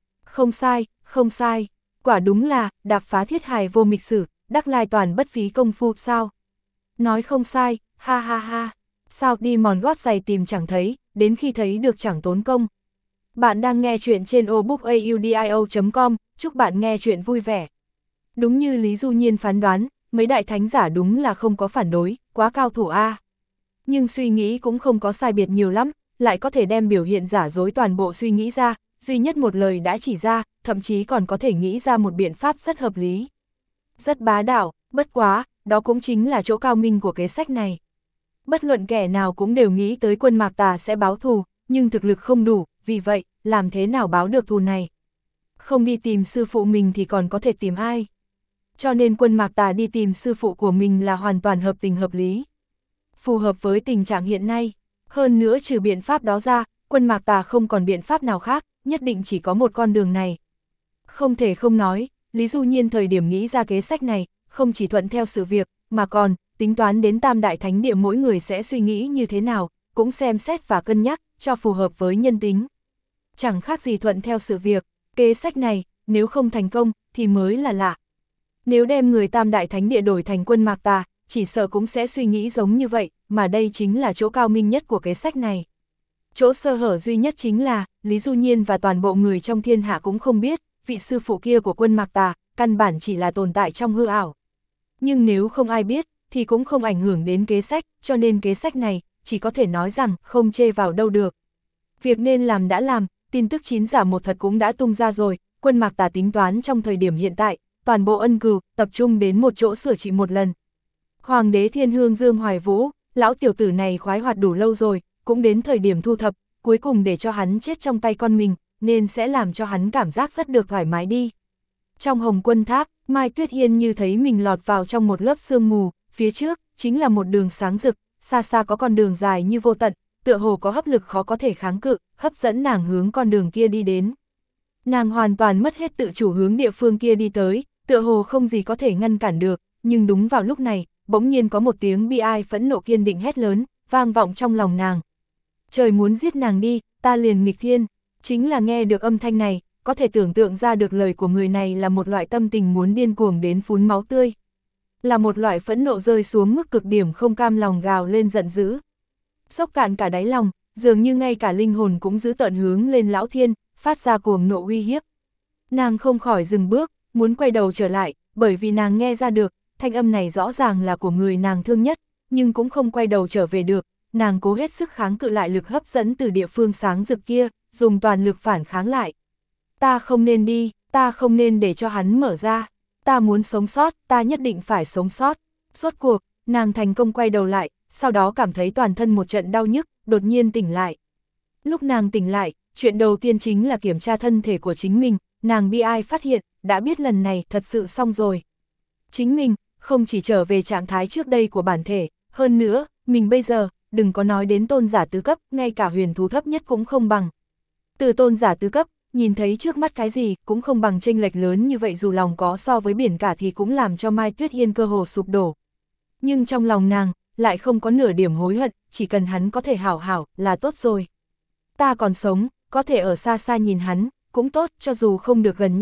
Không sai, quả đúng là, đạp phá thiết hài vô mịch sử, đắc lai toàn bất phí công phu sao. Nói không sai, ha ha ha, sao đi mòn gót giày tìm chẳng thấy, đến khi thấy được chẳng tốn công. Bạn đang nghe chuyện trên audiobook.com, chúc bạn nghe chuyện vui vẻ. Đúng như Lý Du Nhiên phán đoán, mấy đại thánh giả đúng là không có phản đối, quá cao thủ a. Nhưng suy nghĩ cũng không có sai biệt nhiều lắm, lại có thể đem biểu hiện giả dối toàn bộ suy nghĩ ra, duy nhất một lời đã chỉ ra, thậm chí còn có thể nghĩ ra một biện pháp rất hợp lý. Rất bá đạo, bất quá, đó cũng chính là chỗ cao minh của kế sách này. Bất luận kẻ nào cũng đều nghĩ tới Quân Mạc Tà sẽ báo thù, nhưng thực lực không đủ, vì vậy, làm thế nào báo được thù này? Không đi tìm sư phụ mình thì còn có thể tìm ai? Cho nên Quân Mạc Tà đi tìm sư phụ của mình là hoàn toàn hợp tình hợp lý. Phù hợp với tình trạng hiện nay. Hơn nữa trừ biện pháp đó ra, Quân Mạc Tà không còn biện pháp nào khác, nhất định chỉ có một con đường này. Không thể không nói, Lý Du Nhiên thời điểm nghĩ ra kế sách này, không chỉ thuận theo sự việc, mà còn tính toán đến Tam Đại Thánh Địa mỗi người sẽ suy nghĩ như thế nào, cũng xem xét và cân nhắc, cho phù hợp với nhân tính. Chẳng khác gì thuận theo sự việc, kế sách này, nếu không thành công, thì mới là lạ. Nếu đem người Tam Đại Thánh Địa đổi thành Quân Mạc Tà, chỉ sợ cũng sẽ suy nghĩ giống như vậy, mà đây chính là chỗ cao minh nhất của kế sách này. Chỗ sơ hở duy nhất chính là, Lý Du Nhiên và toàn bộ người trong thiên hạ cũng không biết, vị sư phụ kia của Quân Mạc Tà, căn bản chỉ là tồn tại trong hư ảo. Nhưng nếu không ai biết, thì cũng không ảnh hưởng đến kế sách, cho nên kế sách này, chỉ có thể nói rằng, không chê vào đâu được. Việc nên làm đã làm, tin tức 9 giả 1 thật cũng đã tung ra rồi, Quân Mạc Tà tính toán trong thời điểm hiện tại, toàn bộ ân cừu, tập trung đến một chỗ sửa trị một lần. Hoàng đế Thiên Hương Dương Hoài Vũ, lão tiểu tử này khoái hoạt đủ lâu rồi, cũng đến thời điểm thu thập, cuối cùng để cho hắn chết trong tay con mình, nên sẽ làm cho hắn cảm giác rất được thoải mái đi. Trong Hồng Quân Tháp, Mai Tuyết Yên như thấy mình lọt vào trong một lớp sương mù, phía trước, chính là một đường sáng rực, xa xa có con đường dài như vô tận, tựa hồ có hấp lực khó có thể kháng cự, hấp dẫn nàng hướng con đường kia đi đến. Nàng hoàn toàn mất hết tự chủ hướng địa phương kia đi tới, tựa hồ không gì có thể ngăn cản được, nhưng đúng vào lúc này, bỗng nhiên có một tiếng bi ai phẫn nộ kiên định hét lớn, vang vọng trong lòng nàng. Trời muốn giết nàng đi, ta liền nghịch thiên. Chính là nghe được âm thanh này, có thể tưởng tượng ra được lời của người này là một loại tâm tình muốn điên cuồng đến phun máu tươi. Là một loại phẫn nộ rơi xuống mức cực điểm không cam lòng gào lên giận dữ. Xốc cạn cả đáy lòng, dường như ngay cả linh hồn cũng giữ tợn hướng lên lão thiên, phát ra cuồng nộ uy hiếp. Nàng không khỏi dừng bước, muốn quay đầu trở lại, bởi vì nàng nghe ra được, thanh âm này rõ ràng là của người nàng thương nhất, nhưng cũng không quay đầu trở về được, nàng cố hết sức kháng cự lại lực hấp dẫn từ địa phương sáng rực kia, dùng toàn lực phản kháng lại. Ta không nên đi, ta không nên để cho hắn mở ra, ta muốn sống sót, ta nhất định phải sống sót. Rốt cuộc, nàng thành công quay đầu lại, sau đó cảm thấy toàn thân một trận đau nhức, đột nhiên tỉnh lại. Lúc nàng tỉnh lại, chuyện đầu tiên chính là kiểm tra thân thể của chính mình, nàng bi ai phát hiện, đã biết lần này thật sự xong rồi. Chính mình, không chỉ trở về trạng thái trước đây của bản thể, hơn nữa, mình bây giờ, đừng có nói đến tôn giả tứ cấp, ngay cả huyền thú thấp nhất cũng không bằng. Từ tôn giả tứ cấp, nhìn thấy trước mắt cái gì cũng không bằng chênh lệch lớn như vậy, dù lòng có so với biển cả thì cũng làm cho Mai Tuyết Yên cơ hồ sụp đổ. Nhưng trong lòng nàng, lại không có nửa điểm hối hận, chỉ cần hắn có thể hảo hảo, là tốt rồi. Ta còn sống, có thể ở xa xa nhìn hắn, cũng tốt, cho dù không được gần nhau,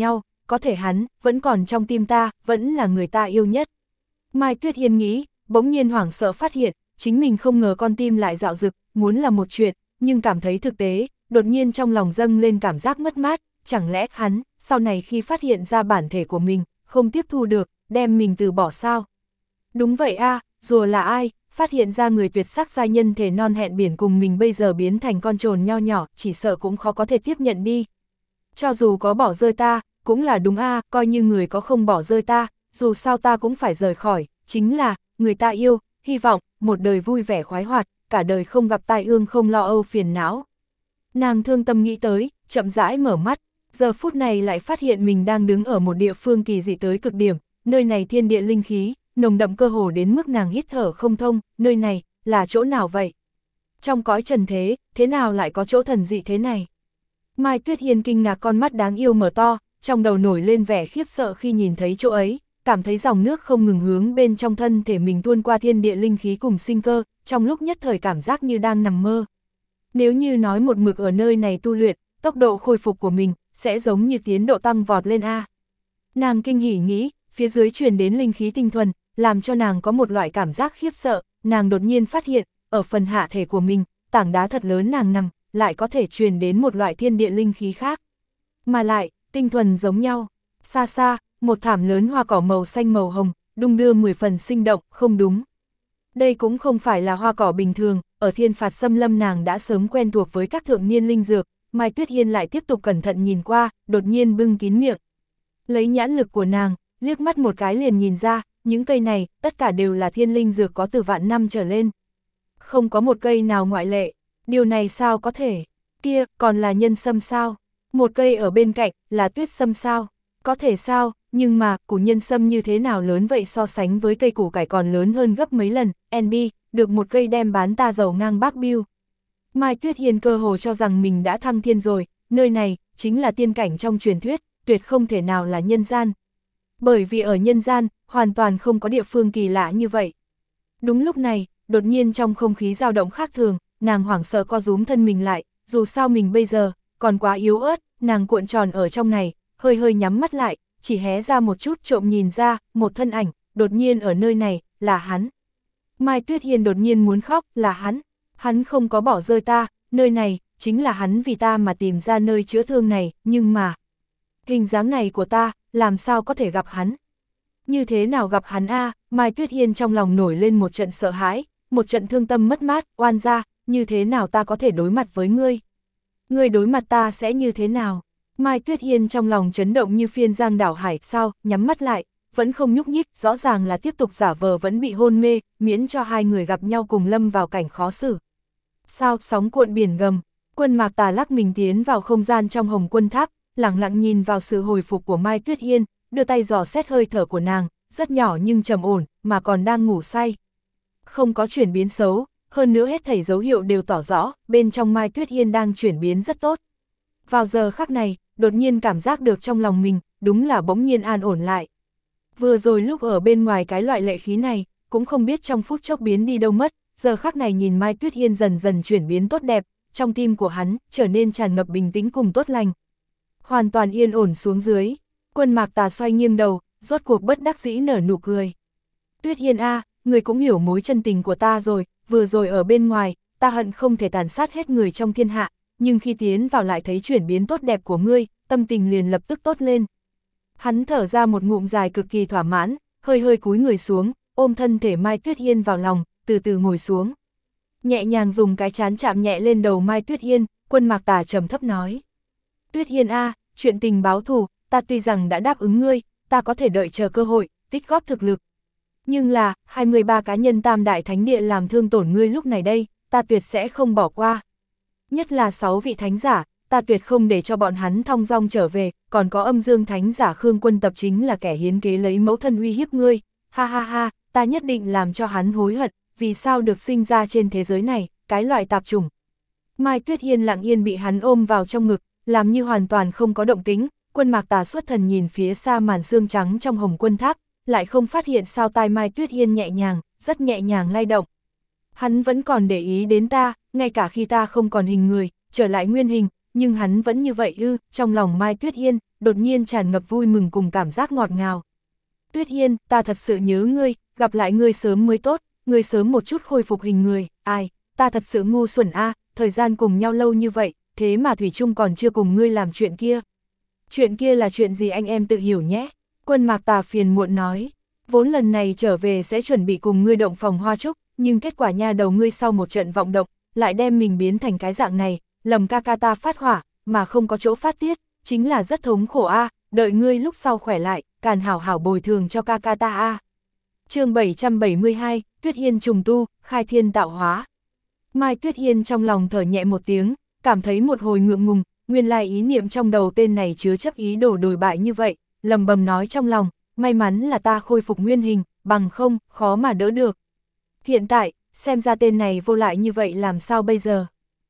có thể hắn, vẫn còn trong tim ta, vẫn là người ta yêu nhất. Mai Tuyết Hiên nghĩ, bỗng nhiên hoảng sợ phát hiện, chính mình không ngờ con tim lại dạo dực, muốn là một chuyện, nhưng cảm thấy thực tế, đột nhiên trong lòng dâng lên cảm giác mất mát, chẳng lẽ hắn, sau này khi phát hiện ra bản thể của mình, không tiếp thu được, đem mình từ bỏ sao? Đúng vậy a, rùa là ai, phát hiện ra người tuyệt sắc giai nhân thể non hẹn biển cùng mình bây giờ biến thành con trồn nho nhỏ, chỉ sợ cũng khó có thể tiếp nhận đi. Cho dù có bỏ rơi ta, cũng là đúng a, coi như người có không bỏ rơi ta, dù sao ta cũng phải rời khỏi, chính là, người ta yêu, hy vọng, một đời vui vẻ khoái hoạt, cả đời không gặp tai ương không lo âu phiền não. Nàng thương tâm nghĩ tới, chậm rãi mở mắt, giờ phút này lại phát hiện mình đang đứng ở một địa phương kỳ dị tới cực điểm, nơi này thiên địa linh khí, nồng đậm cơ hồ đến mức nàng hít thở không thông, nơi này, là chỗ nào vậy? Trong cõi trần thế nào lại có chỗ thần dị thế này? Mai Tuyết Hiên kinh ngạc con mắt đáng yêu mở to, trong đầu nổi lên vẻ khiếp sợ khi nhìn thấy chỗ ấy, cảm thấy dòng nước không ngừng hướng bên trong thân thể mình tuôn qua thiên địa linh khí cùng sinh cơ, trong lúc nhất thời cảm giác như đang nằm mơ. Nếu như nói một mực ở nơi này tu luyện, tốc độ khôi phục của mình sẽ giống như tiến độ tăng vọt lên a. Nàng kinh hỉ nghĩ, phía dưới truyền đến linh khí tinh thuần, làm cho nàng có một loại cảm giác khiếp sợ, nàng đột nhiên phát hiện, ở phần hạ thể của mình, tảng đá thật lớn nàng nằm, lại có thể truyền đến một loại thiên địa linh khí khác. Mà lại, tinh thuần giống nhau, xa xa, một thảm lớn hoa cỏ màu xanh màu hồng, đung đưa 10 phần sinh động, không đúng. Đây cũng không phải là hoa cỏ bình thường, ở Thiên Phạt Xâm Lâm nàng đã sớm quen thuộc với các thượng niên linh dược, Mai Tuyết Hiên lại tiếp tục cẩn thận nhìn qua, đột nhiên bưng kín miệng. Lấy nhãn lực của nàng, liếc mắt một cái liền nhìn ra, những cây này, tất cả đều là thiên linh dược có từ vạn năm trở lên. Không có một cây nào ngoại lệ, điều này sao có thể? Kia, còn là nhân sâm sao? Một cây ở bên cạnh, là tuyết sâm sao? Có thể sao, nhưng mà, củ nhân sâm như thế nào lớn vậy so sánh với cây củ cải còn lớn hơn gấp mấy lần, NB, được một cây đem bán ta giàu ngang bác biêu. Mai Tuyết Hiên cơ hồ cho rằng mình đã thăng thiên rồi, nơi này, chính là tiên cảnh trong truyền thuyết, tuyệt không thể nào là nhân gian. Bởi vì ở nhân gian, hoàn toàn không có địa phương kỳ lạ như vậy. Đúng lúc này, đột nhiên trong không khí dao động khác thường, nàng hoảng sợ co rúm thân mình lại, dù sao mình bây giờ, còn quá yếu ớt, nàng cuộn tròn ở trong này, hơi hơi nhắm mắt lại, chỉ hé ra một chút trộm nhìn ra, một thân ảnh, đột nhiên ở nơi này, là hắn. Mai Tuyết Hiên đột nhiên muốn khóc, là hắn không có bỏ rơi ta, nơi này, chính là hắn vì ta mà tìm ra nơi chữa thương này, nhưng mà, hình dáng này của ta, làm sao có thể gặp hắn? Như thế nào gặp hắn a? Mai Tuyết Hiên trong lòng nổi lên một trận sợ hãi, một trận thương tâm mất mát, oan gia, như thế nào ta có thể đối mặt với ngươi? Ngươi đối mặt ta sẽ như thế nào? Mai Tuyết Hiên trong lòng chấn động như phiên giang đảo hải, sao, nhắm mắt lại, vẫn không nhúc nhích, rõ ràng là tiếp tục giả vờ vẫn bị hôn mê, miễn cho hai người gặp nhau cùng lâm vào cảnh khó xử. Sao, sóng cuộn biển gầm, Quân Mạc Tà lắc mình tiến vào không gian trong Hồng Quân Tháp, lẳng lặng nhìn vào sự hồi phục của Mai Tuyết Hiên, đưa tay dò xét hơi thở của nàng, rất nhỏ nhưng trầm ổn, mà còn đang ngủ say. Không có chuyển biến xấu, hơn nữa hết thảy dấu hiệu đều tỏ rõ, bên trong Mai Tuyết Hiên đang chuyển biến rất tốt. Vào giờ khắc này, đột nhiên cảm giác được trong lòng mình, đúng là bỗng nhiên an ổn lại. Vừa rồi lúc ở bên ngoài cái loại lệ khí này, cũng không biết trong phút chốc biến đi đâu mất, giờ khắc này nhìn Mai Tuyết Hiên dần dần chuyển biến tốt đẹp, trong tim của hắn trở nên tràn ngập bình tĩnh cùng tốt lành. Hoàn toàn yên ổn xuống dưới, Quân Mạc Tà xoay nghiêng đầu, rốt cuộc bất đắc dĩ nở nụ cười. Tuyết Hiên a, người cũng hiểu mối chân tình của ta rồi, vừa rồi ở bên ngoài, ta hận không thể tàn sát hết người trong thiên hạ, nhưng khi tiến vào lại thấy chuyển biến tốt đẹp của ngươi, tâm tình liền lập tức tốt lên. Hắn thở ra một ngụm dài cực kỳ thỏa mãn, hơi hơi cúi người xuống, ôm thân thể Mai Tuyết Hiên vào lòng, từ từ ngồi xuống. Nhẹ nhàng dùng cái trán chạm nhẹ lên đầu Mai Tuyết Hiên, Quân Mạc Tà trầm thấp nói. Tuyết Hiên a, chuyện tình báo thù, ta tuy rằng đã đáp ứng ngươi, ta có thể đợi chờ cơ hội, tích góp thực lực. Nhưng là, 23 cá nhân Tam Đại Thánh Địa làm thương tổn ngươi lúc này đây, ta tuyệt sẽ không bỏ qua. Nhất là 6 vị thánh giả, ta tuyệt không để cho bọn hắn thong dong trở về, còn có Âm Dương Thánh giả Khương Quân Tập chính là kẻ hiến kế lấy mẫu thân uy hiếp ngươi. Ha ha ha, ta nhất định làm cho hắn hối hận, vì sao được sinh ra trên thế giới này, cái loại tạp chủng. Mai Tuyết Hiên lặng yên bị hắn ôm vào trong ngực, làm như hoàn toàn không có động tính. Quân Mạc Tà xuất thần nhìn phía xa màn sương trắng trong Hồng Quân Tháp, lại không phát hiện sao tai Mai Tuyết Hiên nhẹ nhàng, rất nhẹ nhàng lay động. Hắn vẫn còn để ý đến ta, ngay cả khi ta không còn hình người, trở lại nguyên hình, nhưng hắn vẫn như vậy ư, trong lòng Mai Tuyết Hiên, đột nhiên tràn ngập vui mừng cùng cảm giác ngọt ngào. Tuyết Hiên, ta thật sự nhớ ngươi, gặp lại ngươi sớm mới tốt, ngươi sớm một chút khôi phục hình người, ai, ta thật sự ngu xuẩn a, thời gian cùng nhau lâu như vậy, thế mà Thủy Chung còn chưa cùng ngươi làm chuyện kia. Chuyện kia là chuyện gì anh em tự hiểu nhé, Quân Mạc Tà phiền muộn nói, vốn lần này trở về sẽ chuẩn bị cùng ngươi động phòng hoa trúc, nhưng kết quả nha đầu ngươi sau một trận vọng động, lại đem mình biến thành cái dạng này, lầm ca ca ta phát hỏa, mà không có chỗ phát tiết, chính là rất thống khổ a, đợi ngươi lúc sau khỏe lại, càn hảo hảo bồi thường cho ca ca ta a. Chương 772, Tuyết Hiên trùng tu, khai thiên tạo hóa. Mai Tuyết Hiên trong lòng thở nhẹ một tiếng, cảm thấy một hồi ngượng ngùng, nguyên lai ý niệm trong đầu tên này chứa chấp ý đồ đồi bại như vậy, lầm bầm nói trong lòng, may mắn là ta khôi phục nguyên hình, bằng không, khó mà đỡ được. Hiện tại, xem ra tên này vô lại như vậy làm sao bây giờ?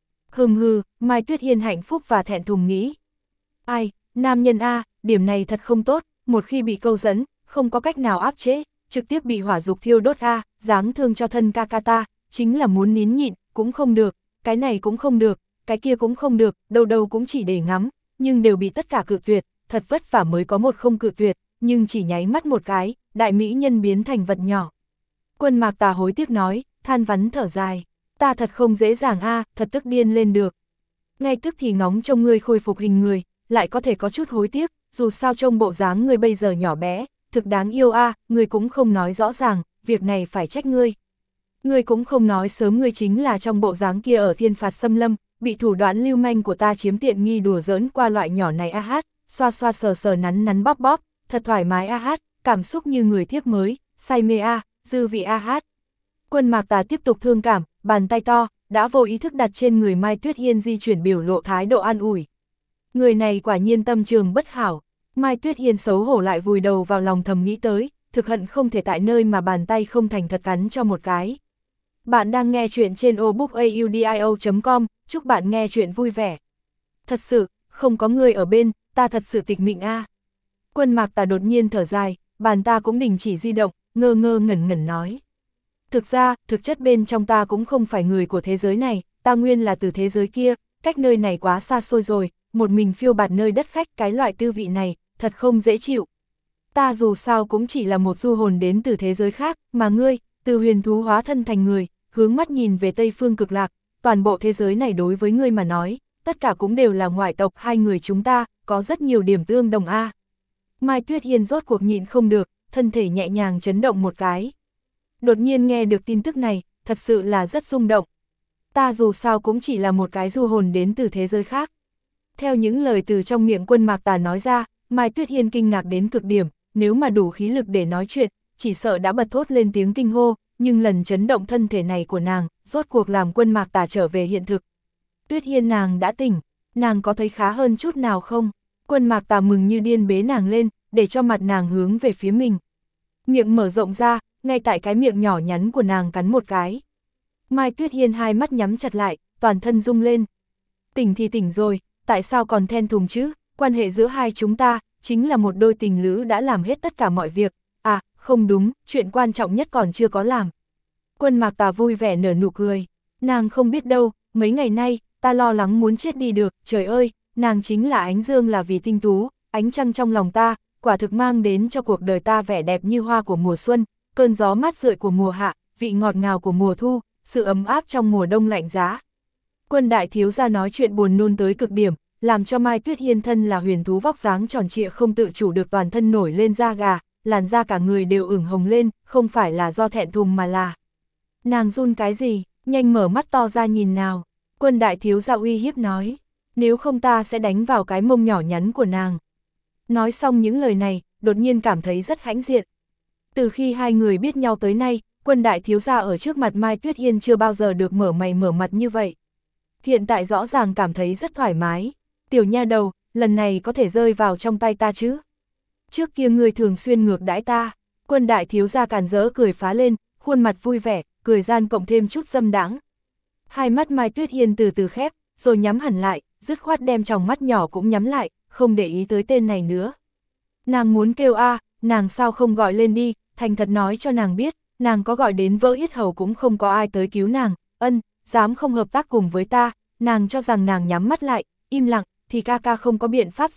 Hừ, Mai Tuyết Hiên hạnh phúc và thẹn thùng nghĩ. Ai, nam nhân a, điểm này thật không tốt, một khi bị câu dẫn, không có cách nào áp chế, trực tiếp bị hỏa dục thiêu đốt a, dáng thương cho thân ca ca ta, chính là muốn nín nhịn, cũng không được, cái này cũng không được, cái kia cũng không được, đâu đâu cũng chỉ để ngắm, nhưng đều bị tất cả cự tuyệt, thật vất vả mới có một không cự tuyệt, nhưng chỉ nháy mắt một cái, đại mỹ nhân biến thành vật nhỏ. Quân Mạc Tà hối tiếc nói, than vắn thở dài, ta thật không dễ dàng a, thật tức điên lên được. Ngay tức thì ngóng trông ngươi khôi phục hình người, lại có thể có chút hối tiếc, dù sao trông bộ dáng ngươi bây giờ nhỏ bé, thực đáng yêu a, ngươi cũng không nói rõ ràng, việc này phải trách ngươi. Ngươi cũng không nói sớm ngươi chính là trong bộ dáng kia ở Thiên Phạt Xâm Lâm, bị thủ đoạn lưu manh của ta chiếm tiện nghi đùa giỡn qua loại nhỏ này a hát, xoa xoa sờ sờ nắn nắn bóp bóp, thật thoải mái a hát, cảm xúc như người thiếp mới, say mê a, dư vị a hát. Quân Mạc Tà tiếp tục thương cảm, bàn tay to, đã vô ý thức đặt trên người Mai Tuyết Hiên di chuyển biểu lộ thái độ an ủi. Người này quả nhiên tâm trường bất hảo, Mai Tuyết Hiên xấu hổ lại vùi đầu vào lòng thầm nghĩ tới, thực hận không thể tại nơi mà bàn tay không thành thật cắn cho một cái. Bạn đang nghe chuyện trên obookaudio.com, chúc bạn nghe chuyện vui vẻ. Thật sự, không có người ở bên, ta thật sự tịch mịnh a. Quân Mạc Tà đột nhiên thở dài, bàn ta cũng đình chỉ di động, ngơ ngơ ngẩn ngẩn nói. Thực ra, thực chất bên trong ta cũng không phải người của thế giới này, ta nguyên là từ thế giới kia, cách nơi này quá xa xôi rồi, một mình phiêu bạt nơi đất khách cái loại tư vị này, thật không dễ chịu. Ta dù sao cũng chỉ là một du hồn đến từ thế giới khác, mà ngươi, từ huyền thú hóa thân thành người, hướng mắt nhìn về Tây Phương Cực Lạc, toàn bộ thế giới này đối với ngươi mà nói, tất cả cũng đều là ngoại tộc, hai người chúng ta, có rất nhiều điểm tương đồng a. Mai Tuyết Hiên rốt cuộc nhịn không được, thân thể nhẹ nhàng chấn động một cái. Đột nhiên nghe được tin tức này, thật sự là rất rung động. Ta dù sao cũng chỉ là một cái du hồn đến từ thế giới khác. Theo những lời từ trong miệng Quân Mạc Tà nói ra, Mai Tuyết Hiên kinh ngạc đến cực điểm, nếu mà đủ khí lực để nói chuyện, chỉ sợ đã bật thốt lên tiếng kinh hô, nhưng lần chấn động thân thể này của nàng, rốt cuộc làm Quân Mạc Tà trở về hiện thực. Tuyết Hiên nàng đã tỉnh, nàng có thấy khá hơn chút nào không? Quân Mạc Tà mừng như điên bế nàng lên, để cho mặt nàng hướng về phía mình. Miệng mở rộng ra, ngay tại cái miệng nhỏ nhắn của nàng cắn một cái. Mai Tuyết Hiên hai mắt nhắm chặt lại, toàn thân rung lên. Tỉnh thì tỉnh rồi, tại sao còn then thùng chứ? Quan hệ giữa hai chúng ta, chính là một đôi tình lữ đã làm hết tất cả mọi việc. À, không đúng, chuyện quan trọng nhất còn chưa có làm. Quân Mạc Tà vui vẻ nở nụ cười. Nàng không biết đâu, mấy ngày nay, ta lo lắng muốn chết đi được, trời ơi, nàng chính là ánh dương là vì tinh tú, ánh trăng trong lòng ta, quả thực mang đến cho cuộc đời ta vẻ đẹp như hoa của mùa xuân, cơn gió mát rượi của mùa hạ, vị ngọt ngào của mùa thu, sự ấm áp trong mùa đông lạnh giá. Quân đại thiếu gia nói chuyện buồn nôn tới cực điểm, làm cho Mai Tuyết Hiên thân là huyền thú vóc dáng tròn trịa không tự chủ được toàn thân nổi lên da gà, làn da cả người đều ửng hồng lên, không phải là do thẹn thùng mà là. Nàng run cái gì, nhanh mở mắt to ra nhìn nào. Quân đại thiếu gia uy hiếp nói, nếu không ta sẽ đánh vào cái mông nhỏ nhắn của nàng. Nói xong những lời này, đột nhiên cảm thấy rất hãnh diện. Từ khi hai người biết nhau tới nay, Quân đại thiếu gia ở trước mặt Mai Tuyết Hiên chưa bao giờ được mở mày mở mặt như vậy. Hiện tại rõ ràng cảm thấy rất thoải mái. Tiểu nha đầu, lần này có thể rơi vào trong tay ta chứ? Trước kia ngươi thường xuyên ngược đãi ta. Quân đại thiếu gia càn rỡ cười phá lên, khuôn mặt vui vẻ, cười gian cộng thêm chút dâm đãng. Hai mắt Mai Tuyết Hiên từ từ khép, rồi nhắm hẳn lại, dứt khoát đem tròng mắt nhỏ cũng nhắm lại, không để ý tới tên này nữa. Nàng muốn kêu a, nàng sao không gọi lên đi, thành thật nói cho nàng biết, nàng có gọi đến vỡ yết hầu cũng không có ai tới cứu nàng, dám không hợp tác cùng với ta, nàng cho rằng nàng nhắm mắt lại, im lặng, thì ca ca không có biện pháp sao,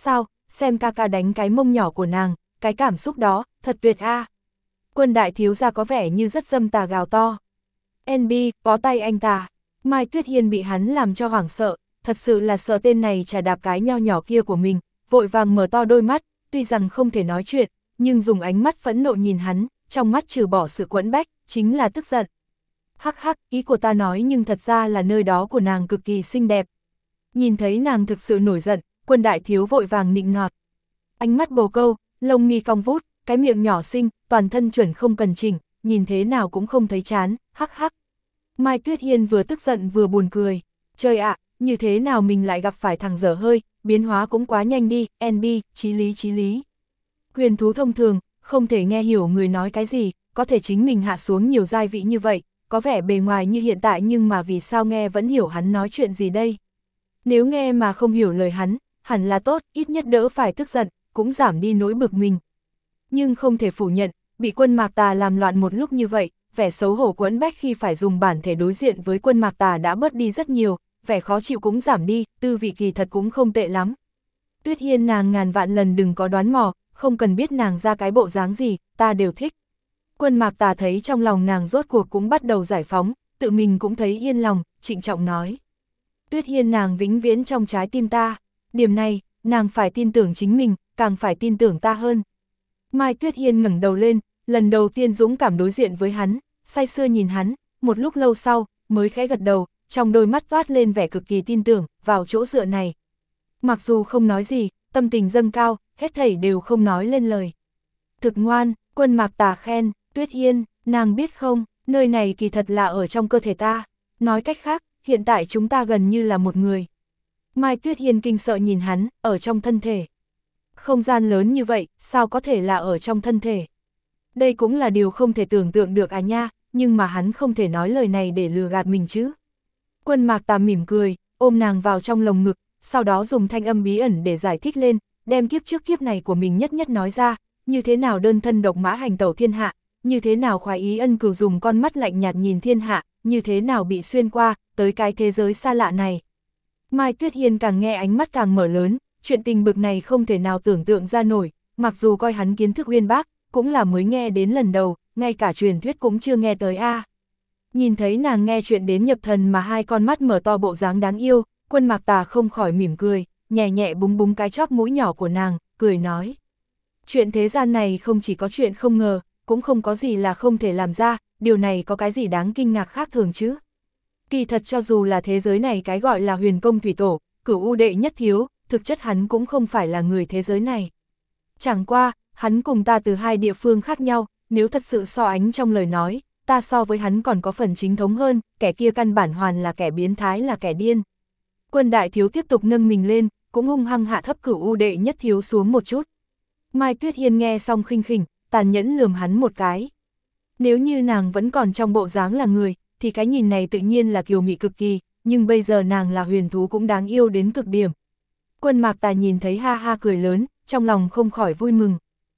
xem ca ca đánh cái mông nhỏ của nàng, cái cảm xúc đó, thật tuyệt a. Quân đại thiếu gia có vẻ như rất dâm tà gào to. NB, bó tay anh ta. Mai Tuyết Hiên bị hắn làm cho hoảng sợ, thật sự là sợ tên này chà đạp cái nho nhỏ kia của mình, vội vàng mở to đôi mắt, tuy rằng không thể nói chuyện, nhưng dùng ánh mắt phẫn nộ nhìn hắn, trong mắt trừ bỏ sự quẫn bách, chính là tức giận. Hắc hắc, ý của ta nói nhưng thật ra là nơi đó của nàng cực kỳ xinh đẹp. Nhìn thấy nàng thực sự nổi giận, Quân đại thiếu vội vàng nịnh nọt. Ánh mắt bồ câu, lông mi cong vút, cái miệng nhỏ xinh, toàn thân chuẩn không cần chỉnh, nhìn thế nào cũng không thấy chán, hắc hắc. Mai Tuyết Hiên vừa tức giận vừa buồn cười. Trời ạ, như thế nào mình lại gặp phải thằng dở hơi, biến hóa cũng quá nhanh đi, NB, chí lý chí lý. Huyền thú thông thường, không thể nghe hiểu người nói cái gì, có thể chính mình hạ xuống nhiều giai vị như vậy, có vẻ bề ngoài như hiện tại nhưng mà vì sao nghe vẫn hiểu hắn nói chuyện gì đây. Nếu nghe mà không hiểu lời hắn, hẳn là tốt, ít nhất đỡ phải tức giận, cũng giảm đi nỗi bực mình. Nhưng không thể phủ nhận, bị Quân Mạc Tà làm loạn một lúc như vậy, vẻ xấu hổ quẫn bách khi phải dùng bản thể đối diện với Quân Mạc Tà đã bớt đi rất nhiều, vẻ khó chịu cũng giảm đi, tư vị kỳ thật cũng không tệ lắm. Tuyết Hiên nàng ngàn vạn lần đừng có đoán mò, không cần biết nàng ra cái bộ dáng gì, ta đều thích. Quân Mạc Tà thấy trong lòng nàng rốt cuộc cũng bắt đầu giải phóng, tự mình cũng thấy yên lòng, trịnh trọng nói. Tuyết Hiên nàng vĩnh viễn trong trái tim ta, điểm này, nàng phải tin tưởng chính mình, càng phải tin tưởng ta hơn. Mai Tuyết Hiên ngẩng đầu lên, lần đầu tiên dũng cảm đối diện với hắn, say sưa nhìn hắn, một lúc lâu sau, mới khẽ gật đầu, trong đôi mắt toát lên vẻ cực kỳ tin tưởng, vào chỗ dựa này. Mặc dù không nói gì, tâm tình dâng cao, hết thảy đều không nói lên lời. Thực ngoan, Quân Mạc Tà khen, Tuyết Hiên, nàng biết không, nơi này kỳ thật là ở trong cơ thể ta. Nói cách khác, hiện tại chúng ta gần như là một người. Mai Tuyết Hiên kinh sợ nhìn hắn, ở trong thân thể. Không gian lớn như vậy, sao có thể là ở trong thân thể? Đây cũng là điều không thể tưởng tượng được à nha, nhưng mà hắn không thể nói lời này để lừa gạt mình chứ. Quân Mạc Tà mỉm cười, ôm nàng vào trong lồng ngực, sau đó dùng thanh âm bí ẩn để giải thích lên, đem kiếp trước kiếp này của mình nhất nhất nói ra, như thế nào đơn thân độc mã hành tẩu thiên hạ, như thế nào khoái ý ân cừu dùng con mắt lạnh nhạt nhìn thiên hạ, như thế nào bị xuyên qua, tới cái thế giới xa lạ này. Mai Tuyết Hiên càng nghe ánh mắt càng mở lớn, chuyện tình bực này không thể nào tưởng tượng ra nổi, mặc dù coi hắn kiến thức uyên bác, cũng là mới nghe đến lần đầu, ngay cả truyền thuyết cũng chưa nghe tới a. Nhìn thấy nàng nghe chuyện đến nhập thần mà hai con mắt mở to bộ dáng đáng yêu, Quân Mạc Tà không khỏi mỉm cười, nhẹ nhẹ búng búng cái chóp mũi nhỏ của nàng, cười nói. Chuyện thế gian này không chỉ có chuyện không ngờ, cũng không có gì là không thể làm ra, điều này có cái gì đáng kinh ngạc khác thường chứ. Kỳ thật cho dù là thế giới này cái gọi là huyền công thủy tổ, Cửu U đệ nhất thiếu, thực chất hắn cũng không phải là người thế giới này. Chẳng qua, hắn cùng ta từ hai địa phương khác nhau, nếu thật sự so ánh trong lời nói, ta so với hắn còn có phần chính thống hơn, kẻ kia căn bản hoàn là kẻ biến thái là kẻ điên. Quân đại thiếu tiếp tục nâng mình lên, cũng hung hăng hạ thấp Cửu U đệ nhất thiếu xuống một chút. Mai Tuyết Hiên nghe xong khinh khỉnh, tàn nhẫn lườm hắn một cái. Nếu như nàng vẫn còn trong bộ dáng là người, thì cái nhìn này tự nhiên là kiều mị cực kỳ, nhưng bây giờ nàng là huyền thú cũng đáng yêu đến cực điểm. Quân Mạc Tà nhìn thấy ha ha cười lớn, trong lòng không khỏi vui mừng.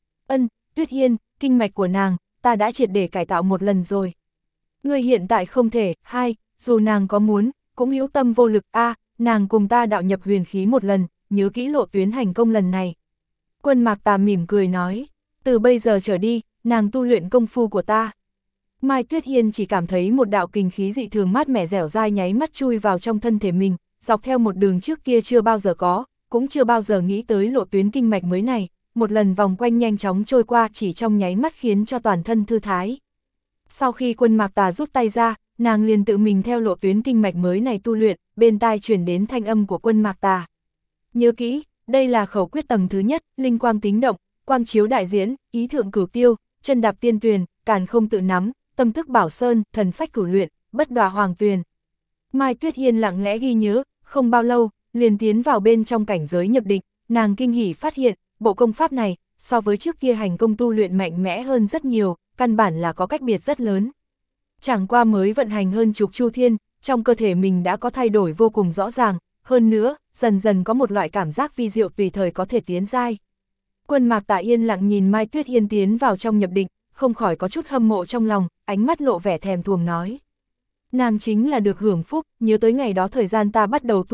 Tuyết Hiên, kinh mạch của nàng, ta đã triệt để cải tạo một lần rồi. Ngươi hiện tại không thể, dù nàng có muốn, cũng hữu tâm vô lực, nàng cùng ta đạo nhập huyền khí một lần, nhớ kỹ lộ tuyến hành công lần này. Quân Mạc Tà mỉm cười nói, từ bây giờ trở đi, nàng tu luyện công phu của ta. Mai Tuyết Hiên chỉ cảm thấy một đạo kình khí dị thường mát mẻ dẻo dai nháy mắt chui vào trong thân thể mình, dọc theo một đường trước kia chưa bao giờ có, cũng chưa bao giờ nghĩ tới lộ tuyến kinh mạch mới này, một lần vòng quanh nhanh chóng trôi qua chỉ trong nháy mắt khiến cho toàn thân thư thái. Sau khi Quân Mạc Tà rút tay ra, nàng liền tự mình theo lộ tuyến kinh mạch mới này tu luyện, bên tai truyền đến thanh âm của Quân Mạc Tà. Nhớ kỹ, đây là khẩu quyết tầng thứ nhất, linh quang tính động, quang chiếu đại diễn, ý thượng cửu tiêu, chân đạp tiên tuyền, càn không tự nắm, tâm thức bảo sơn, thần phách cửu luyện, bất đọa hoàng tuyền. Mai Tuyết Hiên lặng lẽ ghi nhớ, không bao lâu, liền tiến vào bên trong cảnh giới nhập định, nàng kinh hỉ phát hiện, bộ công pháp này, so với trước kia hành công tu luyện mạnh mẽ hơn rất nhiều, căn bản là có cách biệt rất lớn. Chẳng qua mới vận hành hơn chục chu thiên, trong cơ thể mình đã có thay đổi vô cùng rõ ràng, hơn nữa, dần dần có một loại cảm giác vi diệu tùy thời có thể tiến giai. Quân Mạc Tà yên lặng nhìn Mai Tuyết Hiên tiến vào trong nhập định, không khỏi có chút hâm mộ trong lòng, ánh mắt lộ vẻ thèm thuồng nói. Nàng chính là được hưởng phúc, nhớ tới ngày đó thời gian ta bắt đầu tu luyện,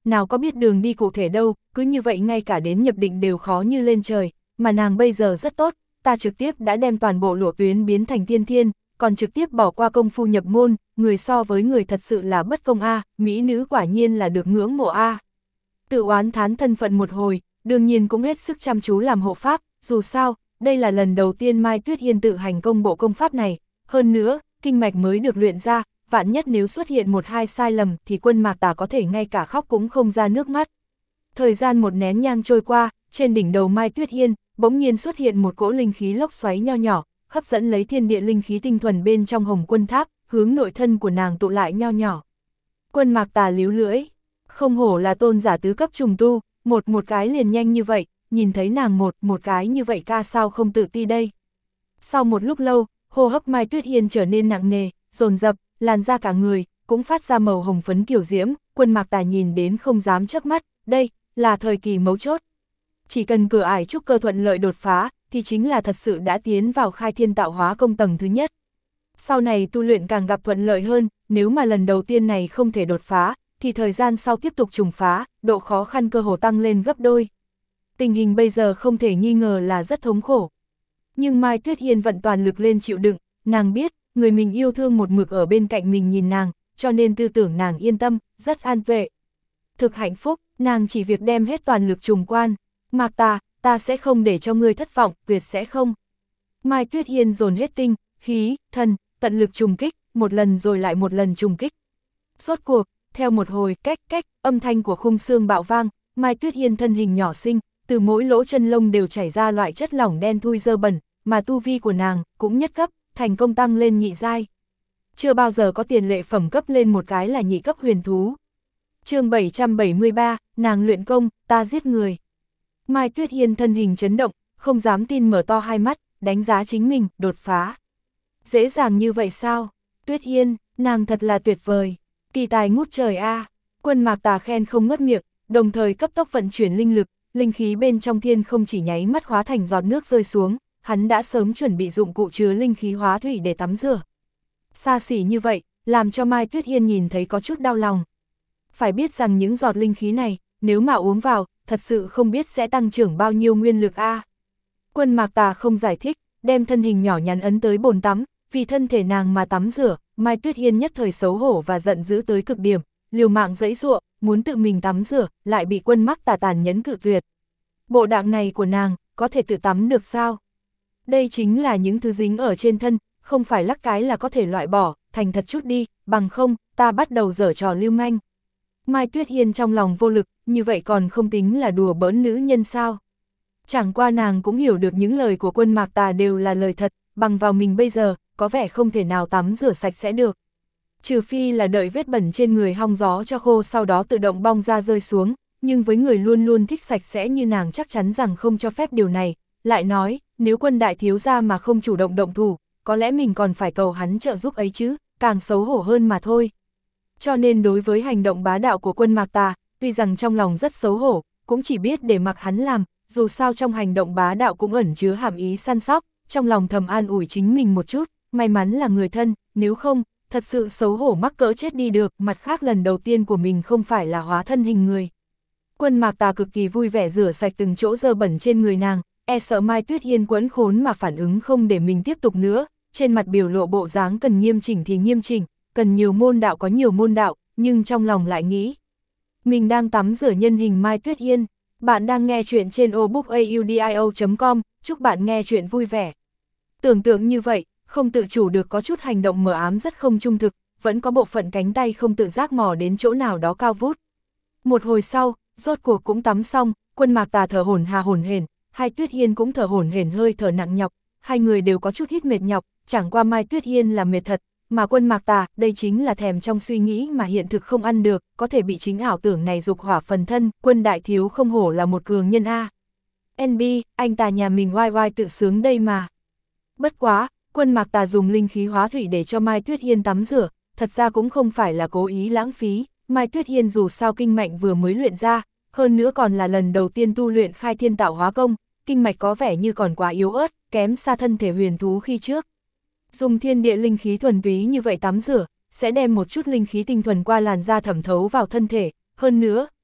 nào có biết đường đi cụ thể đâu, cứ như vậy ngay cả đến nhập định đều khó như lên trời, mà nàng bây giờ rất tốt, ta trực tiếp đã đem toàn bộ lộ tuyến biến thành tiên thiên, còn trực tiếp bỏ qua công phu nhập môn, người so với người thật sự là bất công a, mỹ nữ quả nhiên là được ngưỡng mộ a. Tự oán thán thân phận một hồi, đương nhiên cũng hết sức chăm chú làm hộ pháp, dù sao, đây là lần đầu tiên Mai Tuyết Hiên tự hành công bộ công pháp này, hơn nữa, kinh mạch mới được luyện ra, vạn nhất nếu xuất hiện một hai sai lầm thì Quân Mạc Tà có thể ngay cả khóc cũng không ra nước mắt. Thời gian một nén nhang trôi qua, trên đỉnh đầu Mai Tuyết Hiên, bỗng nhiên xuất hiện một cỗ linh khí lốc xoáy nho nhỏ, hấp dẫn lấy thiên địa linh khí tinh thuần bên trong Hồng Quân Tháp, hướng nội thân của nàng tụ lại nho nhỏ. Quân Mạc Tà líu lưỡi, không hổ là tôn giả tứ cấp trùng tu, một cái liền nhanh như vậy, nhìn thấy nàng một cái như vậy ca sao không tự ti đây. Sau một lúc lâu, hô hấp Mai Tuyết Hiên trở nên nặng nề, dồn dập, làn da cả người cũng phát ra màu hồng phấn kiểu diễm, Quân Mạc Tà nhìn đến không dám chớp mắt, đây là thời kỳ mấu chốt. Chỉ cần cửa ải trúc cơ thuận lợi đột phá, thì chính là thật sự đã tiến vào khai thiên tạo hóa công tầng thứ nhất. Sau này tu luyện càng gặp thuận lợi hơn, nếu mà lần đầu tiên này không thể đột phá, thì thời gian sau tiếp tục trùng phá, độ khó khăn cơ hồ tăng lên gấp đôi. Tình hình bây giờ không thể nghi ngờ là rất thống khổ. Nhưng Mai Tuyết Hiên vận toàn lực lên chịu đựng, nàng biết, người mình yêu thương một mực ở bên cạnh mình nhìn nàng, cho nên tư tưởng nàng yên tâm, rất an tuệ. Thực hạnh phúc, nàng chỉ việc đem hết toàn lực trùng quan. Mạc Tà, ta sẽ không để cho ngươi thất vọng, tuyệt sẽ không. Mai Tuyết Hiên dồn hết tinh, khí, thần, tận lực trùng kích, một lần rồi lại một lần trùng kích. Rốt cuộc, theo một hồi cách, âm thanh của khung xương bạo vang, Mai Tuyết Hiên thân hình nhỏ xinh, từ mỗi lỗ chân lông đều chảy ra loại chất lỏng đen thui dơ bẩn, mà tu vi của nàng cũng nhất cấp, thành công tăng lên nhị giai. Chưa bao giờ có tiền lệ phẩm cấp lên một cái là nhị cấp huyền thú. Chương 773, nàng luyện công, ta giết người. Mai Tuyết Hiên thân hình chấn động, không dám tin mở to hai mắt, đánh giá chính mình, đột phá. Dễ dàng như vậy sao? Tuyết Hiên, nàng thật là tuyệt vời. Kỳ tài ngút trời a. Quân Mạc Tà khen không ngớt miệng, đồng thời cấp tốc vận chuyển linh lực, linh khí bên trong thiên không chỉ nháy mắt hóa thành giọt nước rơi xuống, hắn đã sớm chuẩn bị dụng cụ chứa linh khí hóa thủy để tắm rửa. Xa xỉ như vậy, làm cho Mai Tuyết Hiên nhìn thấy có chút đau lòng. Phải biết rằng những giọt linh khí này, nếu mà uống vào, thật sự không biết sẽ tăng trưởng bao nhiêu nguyên lực a. Quân Mạc Tà không giải thích, đem thân hình nhỏ nhắn ấn tới bồn tắm, vì thân thể nàng mà tắm rửa, Mai Tuyết Hiên nhất thời xấu hổ và giận dữ tới cực điểm, liều mạng giãy giụa, muốn tự mình tắm rửa, lại bị Quân Mạc Tà tàn nhẫn cự tuyệt. Bộ dạng này của nàng, có thể tự tắm được sao? Đây chính là những thứ dính ở trên thân, không phải lắc cái là có thể loại bỏ, thành thật chút đi, bằng không, ta bắt đầu giở trò lưu manh. Mai Tuyết Hiên trong lòng vô lực, như vậy còn không tính là đùa bỡn nữ nhân sao? Chẳng qua nàng cũng hiểu được những lời của Quân Mạc Tà đều là lời thật, bằng vào mình bây giờ, có vẻ không thể nào tắm rửa sạch sẽ được. Trừ phi là đợi vết bẩn trên người hong gió cho khô sau đó tự động bong ra rơi xuống, nhưng với người luôn luôn thích sạch sẽ như nàng chắc chắn rằng không cho phép điều này. Lại nói, nếu Quân đại thiếu gia mà không chủ động động thủ, có lẽ mình còn phải cầu hắn trợ giúp ấy chứ, càng xấu hổ hơn mà thôi. Cho nên đối với hành động bá đạo của Quân Mạc Tà, tuy rằng trong lòng rất xấu hổ, cũng chỉ biết để mặc hắn làm, dù sao trong hành động bá đạo cũng ẩn chứa hàm ý săn sóc, trong lòng thầm an ủi chính mình một chút, may mắn là người thân, nếu không, thật sự xấu hổ mắc cỡ chết đi được, mặt khác lần đầu tiên của mình không phải là hóa thân hình người. Quân Mạc Tà cực kỳ vui vẻ rửa sạch từng chỗ dơ bẩn trên người nàng, e sợ Mai Tuyết Hiên quẫn khốn mà phản ứng không để mình tiếp tục nữa, trên mặt biểu lộ bộ dáng cần nghiêm chỉnh thì nghiêm chỉnh, cần nhiều môn đạo có nhiều môn đạo, nhưng trong lòng lại nghĩ. Mình đang tắm rửa nhân hình Mai Tuyết Hiên, bạn đang nghe chuyện trên obookaudio.com, chúc bạn nghe chuyện vui vẻ. Tưởng tượng như vậy, không tự chủ được có chút hành động mờ ám rất không trung thực, vẫn có bộ phận cánh tay không tự giác mò đến chỗ nào đó cao vút. Một hồi sau, rốt cuộc cũng tắm xong, Quân Mạc Tà thở hổn hển, hai Tuyết Hiên cũng thở hổn hển hơi thở nặng nhọc, hai người đều có chút hít mệt nhọc, chẳng qua Mai Tuyết Hiên là mệt thật, mà Quân Mạc Tà, đây chính là thèm trong suy nghĩ mà hiện thực không ăn được, có thể bị chính ảo tưởng này dục hỏa phần thân, Quân đại thiếu không hổ là một cường nhân a. NB, anh ta nhà mình oai oai tự sướng đây mà. Bất quá, Quân Mạc Tà dùng linh khí hóa thủy để cho Mai Tuyết Hiên tắm rửa, thật ra cũng không phải là cố ý lãng phí, Mai Tuyết Hiên dù sao kinh mạch vừa mới luyện ra, hơn nữa còn là lần đầu tiên tu luyện khai thiên tạo hóa công, kinh mạch có vẻ như còn quá yếu ớt, kém xa thân thể huyền thú khi trước. Dùng thiên địa linh khí thuần túy như vậy tắm rửa, sẽ đem một chút linh khí tinh thuần qua làn da thẩm thấu vào thân thể, hơn nữa,